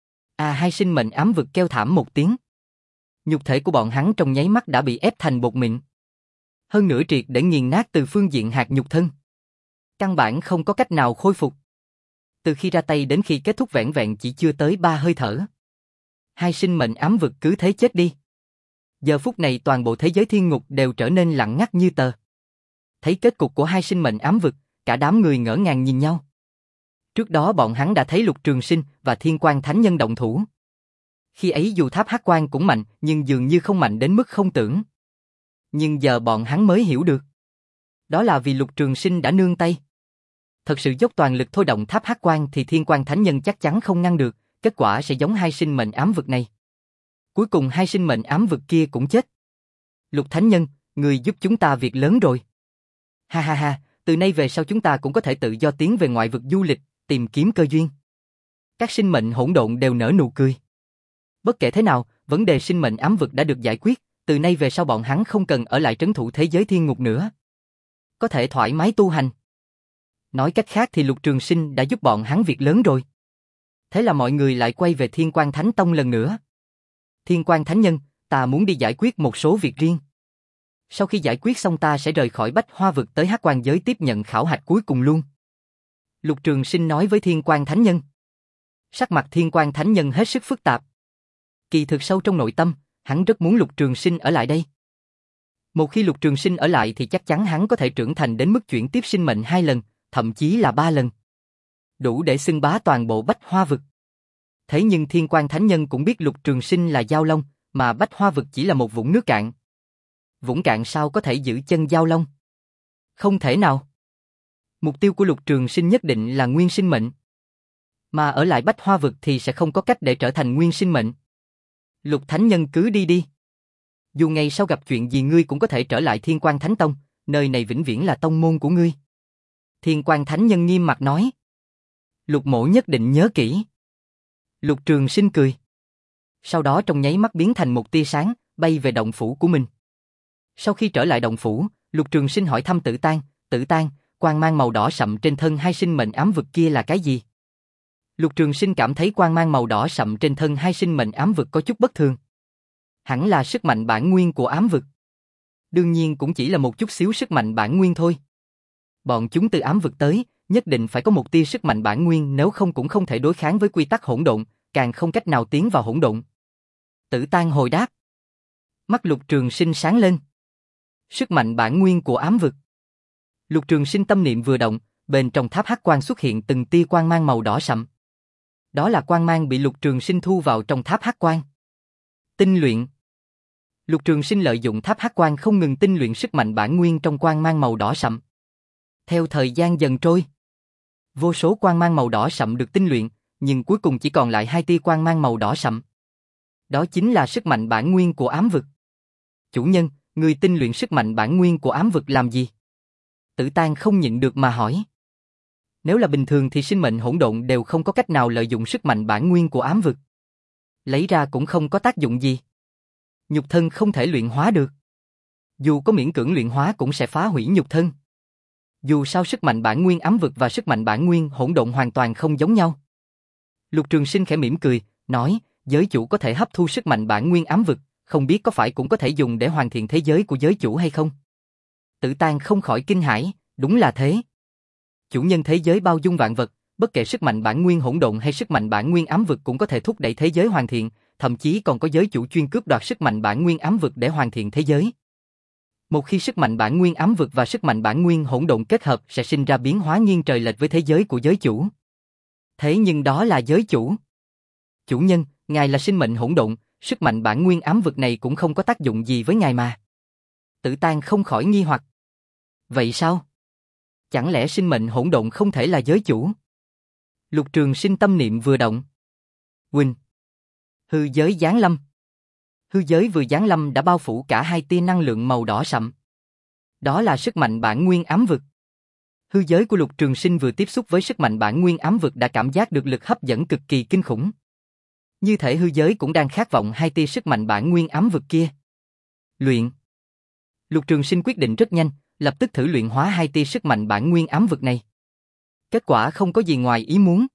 À, hai sinh mệnh ám vực kêu thảm một tiếng. Nhục thể của bọn hắn trong nháy mắt đã bị ép thành bột mịn. Hơn nữa triệt để nghiền nát từ phương diện hạt nhục thân. Căn bản không có cách nào khôi phục. Từ khi ra tay đến khi kết thúc vẻn vẹn chỉ chưa tới ba hơi thở. Hai sinh mệnh ám vực cứ thế chết đi. Giờ phút này toàn bộ thế giới thiên ngục đều trở nên lặng ngắt như tờ. Thấy kết cục của hai sinh mệnh ám vực, cả đám người ngỡ ngàng nhìn nhau. Trước đó bọn hắn đã thấy Lục Trường Sinh và Thiên Quan Thánh Nhân động thủ. Khi ấy dù tháp Hắc Quang cũng mạnh, nhưng dường như không mạnh đến mức không tưởng. Nhưng giờ bọn hắn mới hiểu được. Đó là vì Lục Trường Sinh đã nương tay. Thật sự dốc toàn lực thôi động tháp Hắc Quang thì Thiên Quan Thánh Nhân chắc chắn không ngăn được, kết quả sẽ giống hai sinh mệnh ám vực này. Cuối cùng hai sinh mệnh ám vực kia cũng chết. Lục Thánh Nhân, người giúp chúng ta việc lớn rồi. Ha ha ha, từ nay về sau chúng ta cũng có thể tự do tiến về ngoại vực du lịch, tìm kiếm cơ duyên. Các sinh mệnh hỗn độn đều nở nụ cười. Bất kể thế nào, vấn đề sinh mệnh ám vực đã được giải quyết, từ nay về sau bọn hắn không cần ở lại trấn thủ thế giới thiên ngục nữa. Có thể thoải mái tu hành. Nói cách khác thì Lục Trường Sinh đã giúp bọn hắn việc lớn rồi. Thế là mọi người lại quay về Thiên Quan Thánh Tông lần nữa. Thiên Quan Thánh Nhân, ta muốn đi giải quyết một số việc riêng. Sau khi giải quyết xong ta sẽ rời khỏi Bách Hoa vực tới Hắc Quan giới tiếp nhận khảo hạch cuối cùng luôn. Lục Trường Sinh nói với Thiên Quan Thánh Nhân. Sắc mặt Thiên Quan Thánh Nhân hết sức phức tạp. Kỳ thực sâu trong nội tâm, hắn rất muốn Lục Trường Sinh ở lại đây. Một khi Lục Trường Sinh ở lại thì chắc chắn hắn có thể trưởng thành đến mức chuyển tiếp sinh mệnh hai lần, thậm chí là ba lần. Đủ để xưng bá toàn bộ Bách Hoa vực. Thế nhưng Thiên Quan Thánh Nhân cũng biết Lục Trường Sinh là Giao Long, mà Bách Hoa vực chỉ là một vũng nước cạn. Vũng cạn sao có thể giữ chân Giao Long? Không thể nào. Mục tiêu của Lục Trường Sinh nhất định là nguyên sinh mệnh. Mà ở lại Bách Hoa vực thì sẽ không có cách để trở thành nguyên sinh mệnh. Lục Thánh Nhân cứ đi đi. Dù ngày sau gặp chuyện gì ngươi cũng có thể trở lại Thiên Quang Thánh Tông, nơi này vĩnh viễn là tông môn của ngươi. Thiên Quang Thánh Nhân nghiêm mặt nói. Lục Mỗ nhất định nhớ kỹ. Lục Trường Sinh cười. Sau đó trong nháy mắt biến thành một tia sáng, bay về động phủ của mình. Sau khi trở lại động phủ, Lục Trường Sinh hỏi thăm Tử Tang, Tử Tang, quang mang màu đỏ sậm trên thân hai sinh mệnh ám vực kia là cái gì? Lục Trường Sinh cảm thấy quang mang màu đỏ sậm trên thân hai sinh mệnh ám vực có chút bất thường. Hẳn là sức mạnh bản nguyên của ám vực. Đương nhiên cũng chỉ là một chút xíu sức mạnh bản nguyên thôi. Bọn chúng từ ám vực tới, nhất định phải có một tia sức mạnh bản nguyên, nếu không cũng không thể đối kháng với quy tắc hỗn độn, càng không cách nào tiến vào hỗn độn. Tử Tang hồi đáp. Mắt Lục Trường Sinh sáng lên. Sức mạnh bản nguyên của ám vực. Lục Trường Sinh tâm niệm vừa động, bên trong tháp hắc quang xuất hiện từng tia quang mang màu đỏ sậm. Đó là quang mang bị Lục Trường Sinh thu vào trong tháp hắc quang. Tinh luyện. Lục Trường Sinh lợi dụng tháp hắc quang không ngừng tinh luyện sức mạnh bản nguyên trong quang mang màu đỏ sậm. Theo thời gian dần trôi, vô số quang mang màu đỏ sậm được tinh luyện, nhưng cuối cùng chỉ còn lại hai tia quang mang màu đỏ sậm. Đó chính là sức mạnh bản nguyên của ám vực. Chủ nhân, người tinh luyện sức mạnh bản nguyên của ám vực làm gì? Tử Tang không nhịn được mà hỏi. Nếu là bình thường thì sinh mệnh hỗn độn đều không có cách nào lợi dụng sức mạnh bản nguyên của ám vực. Lấy ra cũng không có tác dụng gì. Nhục thân không thể luyện hóa được. Dù có miễn cưỡng luyện hóa cũng sẽ phá hủy nhục thân. Dù sao sức mạnh bản nguyên ám vực và sức mạnh bản nguyên hỗn độn hoàn toàn không giống nhau. Lục Trường Sinh khẽ mỉm cười, nói, giới chủ có thể hấp thu sức mạnh bản nguyên ám vực, không biết có phải cũng có thể dùng để hoàn thiện thế giới của giới chủ hay không? Tử Tang không khỏi kinh hãi, đúng là thế. Chủ nhân thế giới bao dung vạn vật, bất kể sức mạnh bản nguyên hỗn độn hay sức mạnh bản nguyên ám vực cũng có thể thúc đẩy thế giới hoàn thiện, thậm chí còn có giới chủ chuyên cướp đoạt sức mạnh bản nguyên ám vực để hoàn thiện thế giới. Một khi sức mạnh bản nguyên ám vực và sức mạnh bản nguyên hỗn độn kết hợp sẽ sinh ra biến hóa nghiêng trời lệch với thế giới của giới chủ. Thế nhưng đó là giới chủ. Chủ nhân, ngài là sinh mệnh hỗn độn, sức mạnh bản nguyên ám vực này cũng không có tác dụng gì với ngài mà. Tử Tang không khỏi nghi hoặc. Vậy sao? Chẳng lẽ sinh mệnh hỗn độn không thể là giới chủ? Lục Trường Sinh tâm niệm vừa động. Huynh. Hư giới giáng lâm. Hư giới vừa giáng lâm đã bao phủ cả hai tia năng lượng màu đỏ sậm. Đó là sức mạnh bản nguyên ám vực. Hư giới của Lục Trường Sinh vừa tiếp xúc với sức mạnh bản nguyên ám vực đã cảm giác được lực hấp dẫn cực kỳ kinh khủng. Như thể hư giới cũng đang khát vọng hai tia sức mạnh bản nguyên ám vực kia. Luyện. Lục Trường Sinh quyết định rất nhanh, lập tức thử luyện hóa hai tia sức mạnh bản nguyên ám vực này. Kết quả không có gì ngoài ý muốn.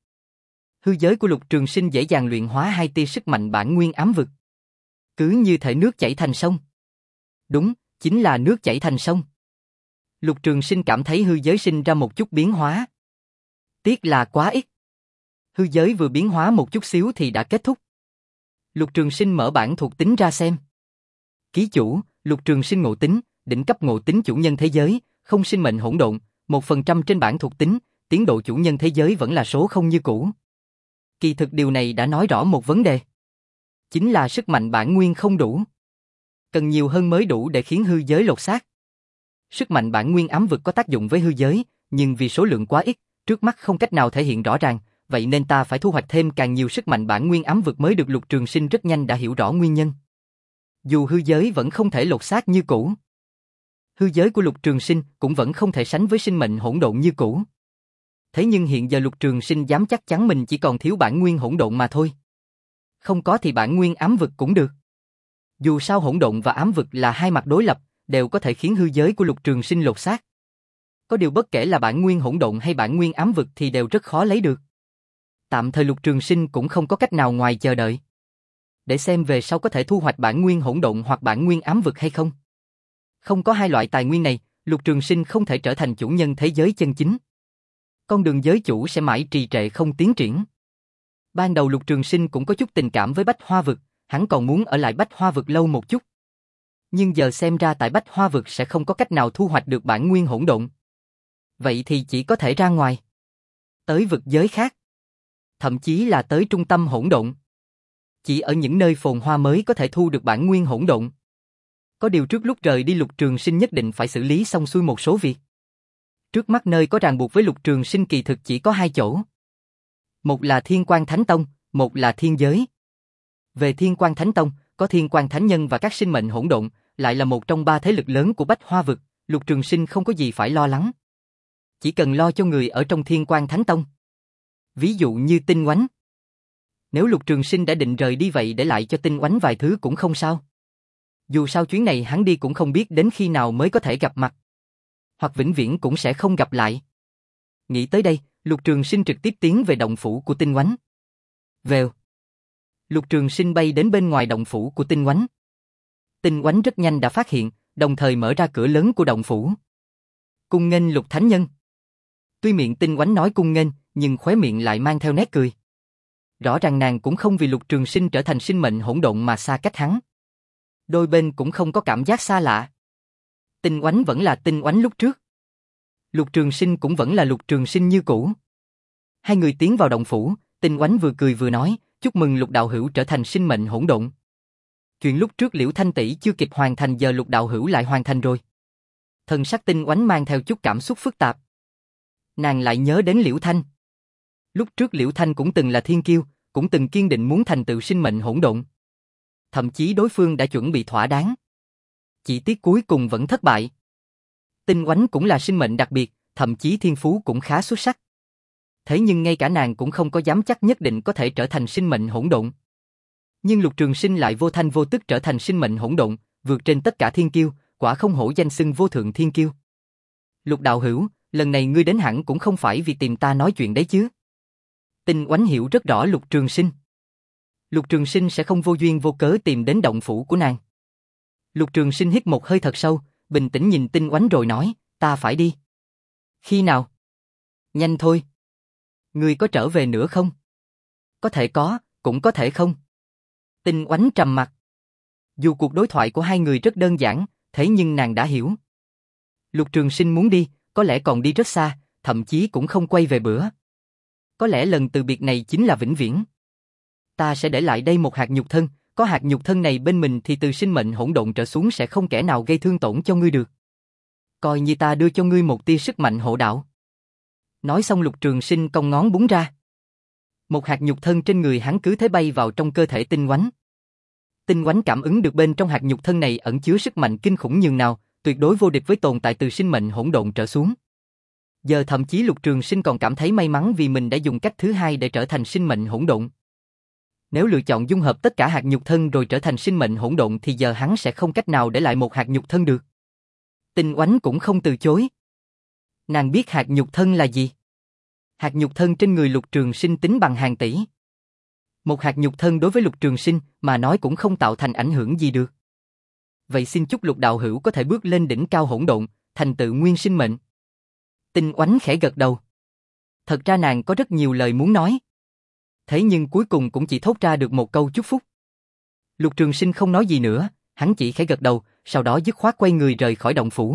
Hư giới của Lục Trường Sinh dễ dàng luyện hóa hai tia sức mạnh bản nguyên ám vực. Cứ như thể nước chảy thành sông. Đúng, chính là nước chảy thành sông. Lục Trường Sinh cảm thấy hư giới sinh ra một chút biến hóa. Tiếc là quá ít. Hư giới vừa biến hóa một chút xíu thì đã kết thúc. Lục Trường Sinh mở bản thuộc tính ra xem. Ký chủ, Lục Trường Sinh ngộ tính, đỉnh cấp ngộ tính chủ nhân thế giới, không sinh mệnh hỗn độn, một phần trăm trên bản thuộc tính, tiến độ chủ nhân thế giới vẫn là số không như cũ. Kỳ thực điều này đã nói rõ một vấn đề. Chính là sức mạnh bản nguyên không đủ. Cần nhiều hơn mới đủ để khiến hư giới lột xác. Sức mạnh bản nguyên ám vực có tác dụng với hư giới, nhưng vì số lượng quá ít, trước mắt không cách nào thể hiện rõ ràng, vậy nên ta phải thu hoạch thêm càng nhiều sức mạnh bản nguyên ám vực mới được. Lục Trường Sinh rất nhanh đã hiểu rõ nguyên nhân. Dù hư giới vẫn không thể lột xác như cũ. Hư giới của Lục Trường Sinh cũng vẫn không thể sánh với sinh mệnh hỗn độn như cũ. Thế nhưng hiện giờ Lục Trường Sinh dám chắc chắn mình chỉ còn thiếu bản nguyên hỗn độn mà thôi. Không có thì bản nguyên ám vực cũng được. Dù sao hỗn độn và ám vực là hai mặt đối lập, đều có thể khiến hư giới của Lục Trường Sinh lột xác. Có điều bất kể là bản nguyên hỗn độn hay bản nguyên ám vực thì đều rất khó lấy được. Tạm thời Lục Trường Sinh cũng không có cách nào ngoài chờ đợi. Để xem về sau có thể thu hoạch bản nguyên hỗn độn hoặc bản nguyên ám vực hay không. Không có hai loại tài nguyên này, Lục Trường Sinh không thể trở thành chủ nhân thế giới chân chính. Con đường giới chủ sẽ mãi trì trệ không tiến triển. Ban đầu Lục Trường Sinh cũng có chút tình cảm với Bách Hoa vực, hắn còn muốn ở lại Bách Hoa vực lâu một chút. Nhưng giờ xem ra tại Bách Hoa vực sẽ không có cách nào thu hoạch được bản nguyên hỗn độn. Vậy thì chỉ có thể ra ngoài. Tới vực giới khác. Thậm chí là tới trung tâm hỗn độn. Chỉ ở những nơi phồn hoa mới có thể thu được bản nguyên hỗn độn. Có điều trước lúc rời đi Lục Trường Sinh nhất định phải xử lý xong xuôi một số việc. Trước mắt nơi có ràng buộc với Lục Trường Sinh kỳ thực chỉ có hai chỗ. Một là Thiên Quang Thánh Tông, một là Thiên Giới. Về Thiên Quang Thánh Tông, có Thiên Quan Thánh Nhân và các sinh mệnh hỗn độn, lại là một trong ba thế lực lớn của Bách Hoa vực, Lục Trường Sinh không có gì phải lo lắng. Chỉ cần lo cho người ở trong Thiên Quan Thánh Tông. Ví dụ như Tinh Oánh. Nếu Lục Trường Sinh đã định rời đi vậy để lại cho Tinh Oánh vài thứ cũng không sao. Dù sao chuyến này hắn đi cũng không biết đến khi nào mới có thể gặp mặt. Hoặc vĩnh viễn cũng sẽ không gặp lại. Nghĩ tới đây, Lục Trường Sinh trực tiếp tiến về động phủ của Tinh Oánh. Vèo. Lục Trường Sinh bay đến bên ngoài động phủ của Tinh Oánh. Tinh Oánh rất nhanh đã phát hiện, đồng thời mở ra cửa lớn của động phủ. Cung nghênh Lục Thánh Nhân. Tuy miệng Tinh Oánh nói cung nghênh, nhưng khóe miệng lại mang theo nét cười. Rõ ràng nàng cũng không vì Lục Trường Sinh trở thành sinh mệnh hỗn độn mà xa cách hắn. Đôi bên cũng không có cảm giác xa lạ. Tinh Oánh vẫn là Tinh Oánh lúc trước. Lục Trường Sinh cũng vẫn là Lục Trường Sinh như cũ. Hai người tiến vào động phủ, Tinh Oánh vừa cười vừa nói, chúc mừng Lục đạo hữu trở thành sinh mệnh hỗn độn. Chuyện lúc trước Liễu Thanh tỷ chưa kịp hoàn thành giờ Lục đạo hữu lại hoàn thành rồi. Thần sắc Tinh Oánh mang theo chút cảm xúc phức tạp. Nàng lại nhớ đến Liễu Thanh. Lúc trước Liễu Thanh cũng từng là thiên kiêu, cũng từng kiên định muốn thành tựu sinh mệnh hỗn độn. Thậm chí đối phương đã chuẩn bị thỏa đáng. Chỉ tiếc cuối cùng vẫn thất bại. Tinh Oánh cũng là sinh mệnh đặc biệt, thậm chí thiên phú cũng khá xuất sắc. Thế nhưng ngay cả nàng cũng không có dám chắc nhất định có thể trở thành sinh mệnh hỗn độn. Nhưng Lục Trường Sinh lại vô thanh vô tức trở thành sinh mệnh hỗn độn, vượt trên tất cả thiên kiêu, quả không hổ danh xưng vô thượng thiên kiêu. Lục đạo hữu, lần này ngươi đến hẳn cũng không phải vì tìm ta nói chuyện đấy chứ? Tinh Oánh hiểu rất rõ Lục Trường Sinh. Lục Trường Sinh sẽ không vô duyên vô cớ tìm đến động phủ của nàng. Lục Trường Sinh hít một hơi thật sâu, bình tĩnh nhìn Tinh Oánh rồi nói, ta phải đi. Khi nào? Nhanh thôi. Ngươi có trở về nữa không? Có thể có, cũng có thể không. Tinh Oánh trầm mặt. Dù cuộc đối thoại của hai người rất đơn giản, thế nhưng nàng đã hiểu. Lục Trường Sinh muốn đi, có lẽ còn đi rất xa, thậm chí cũng không quay về bữa. Có lẽ lần từ biệt này chính là vĩnh viễn. Ta sẽ để lại đây một hạt nhục thân, có hạt nhục thân này bên mình thì từ sinh mệnh hỗn độn trở xuống sẽ không kẻ nào gây thương tổn cho ngươi được. Coi như ta đưa cho ngươi một tia sức mạnh hộ đạo. Nói xong Lục Trường Sinh cong ngón búng ra. Một hạt nhục thân trên người hắn cứ thế bay vào trong cơ thể Tinh Oánh. Tinh Oánh cảm ứng được bên trong hạt nhục thân này ẩn chứa sức mạnh kinh khủng nhường nào, tuyệt đối vô địch với tồn tại từ sinh mệnh hỗn độn trở xuống. Giờ thậm chí Lục Trường Sinh còn cảm thấy may mắn vì mình đã dùng cách thứ hai để trở thành sinh mệnh hỗn độn. Nếu lựa chọn dung hợp tất cả hạt nhục thân rồi trở thành sinh mệnh hỗn độn thì giờ hắn sẽ không cách nào để lại một hạt nhục thân được. Tinh Oánh cũng không từ chối. Nàng biết hạt nhục thân là gì? Hạt nhục thân trên người Lục Trường Sinh tính bằng hàng tỷ. Một hạt nhục thân đối với Lục Trường Sinh mà nói cũng không tạo thành ảnh hưởng gì được. Vậy xin chúc Lục đạo hữu có thể bước lên đỉnh cao hỗn độn, thành tựu nguyên sinh mệnh. Tinh Oánh khẽ gật đầu. Thật ra nàng có rất nhiều lời muốn nói. Thế nhưng cuối cùng cũng chỉ thốt ra được một câu chúc phúc. Lục Trường Sinh không nói gì nữa, hắn chỉ khẽ gật đầu, sau đó dứt khoát quay người rời khỏi động phủ.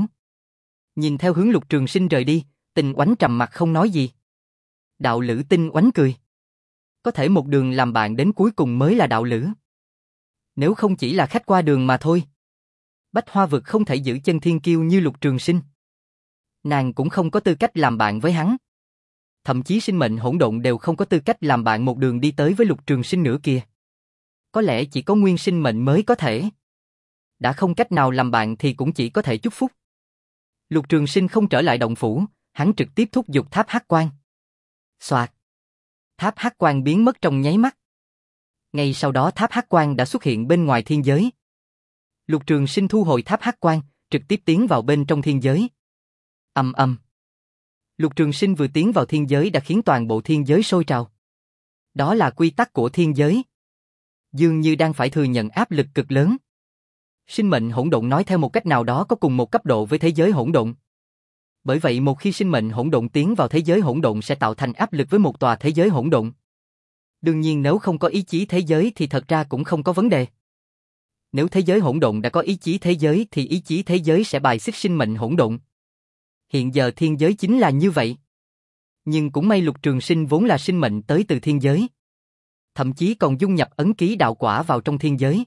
Nhìn theo hướng Lục Trường Sinh rời đi, Tinh Oánh trầm mặt không nói gì. Đạo lữ Tinh Oánh cười. Có thể một đường làm bạn đến cuối cùng mới là đạo lữ. Nếu không chỉ là khách qua đường mà thôi. Bách Hoa vực không thể giữ chân thiên kiêu như Lục Trường Sinh. Nàng cũng không có tư cách làm bạn với hắn. Thậm chí sinh mệnh hỗn độn đều không có tư cách làm bạn một đường đi tới với Lục Trường Sinh nữa kìa. Có lẽ chỉ có nguyên sinh mệnh mới có thể. Đã không cách nào làm bạn thì cũng chỉ có thể chúc phúc. Lục Trường Sinh không trở lại động phủ, hắn trực tiếp thúc giục tháp hắc quang. Xoạt. Tháp hắc quang biến mất trong nháy mắt. Ngay sau đó tháp hắc quang đã xuất hiện bên ngoài thiên giới. Lục Trường Sinh thu hồi tháp hắc quang, trực tiếp tiến vào bên trong thiên giới. Ầm ầm. Lục Trường Sinh vừa tiến vào thiên giới đã khiến toàn bộ thiên giới sôi trào. Đó là quy tắc của thiên giới. Dường như đang phải thừa nhận áp lực cực lớn. Sinh mệnh hỗn độn nói theo một cách nào đó có cùng một cấp độ với thế giới hỗn độn. Bởi vậy một khi sinh mệnh hỗn độn tiến vào thế giới hỗn độn sẽ tạo thành áp lực với một tòa thế giới hỗn độn. Đương nhiên nếu không có ý chí thế giới thì thật ra cũng không có vấn đề. Nếu thế giới hỗn độn đã có ý chí thế giới thì ý chí thế giới sẽ bài xích sinh mệnh hỗn độn. Hiện giờ thiên giới chính là như vậy. Nhưng cũng may Lục Trường Sinh vốn là sinh mệnh tới từ thiên giới. Thậm chí còn dung nhập ấn ký đạo quả vào trong thiên giới.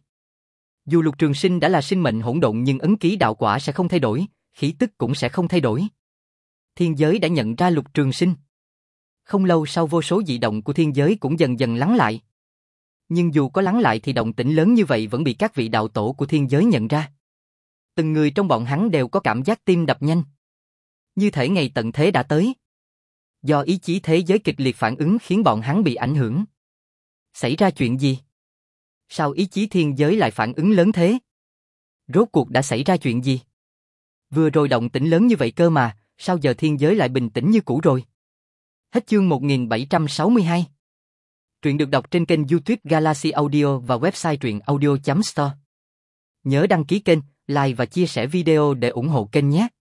Dù Lục Trường Sinh đã là sinh mệnh hỗn độn nhưng ấn ký đạo quả sẽ không thay đổi, khí tức cũng sẽ không thay đổi. Thiên giới đã nhận ra Lục Trường Sinh. Không lâu sau vô số dị động của thiên giới cũng dần dần lắng lại. Nhưng dù có lắng lại thì động tĩnh lớn như vậy vẫn bị các vị đạo tổ của thiên giới nhận ra. Từng người trong bọn hắn đều có cảm giác tim đập nhanh. Như thể ngày tận thế đã tới. Do ý chí thế giới kịch liệt phản ứng khiến bọn hắn bị ảnh hưởng. Xảy ra chuyện gì? Sao ý chí thiên giới lại phản ứng lớn thế? Rốt cuộc đã xảy ra chuyện gì? Vừa rồi động tĩnh lớn như vậy cơ mà, sao giờ thiên giới lại bình tĩnh như cũ rồi? Hết chương một nghìn bảy trăm sáu mươi hai. Truyện được đọc trên kênh YouTube Galaxy Audio và website truyện audio chấm store. Nhớ đăng ký kênh, like và chia sẻ video để ủng hộ kênh nhé.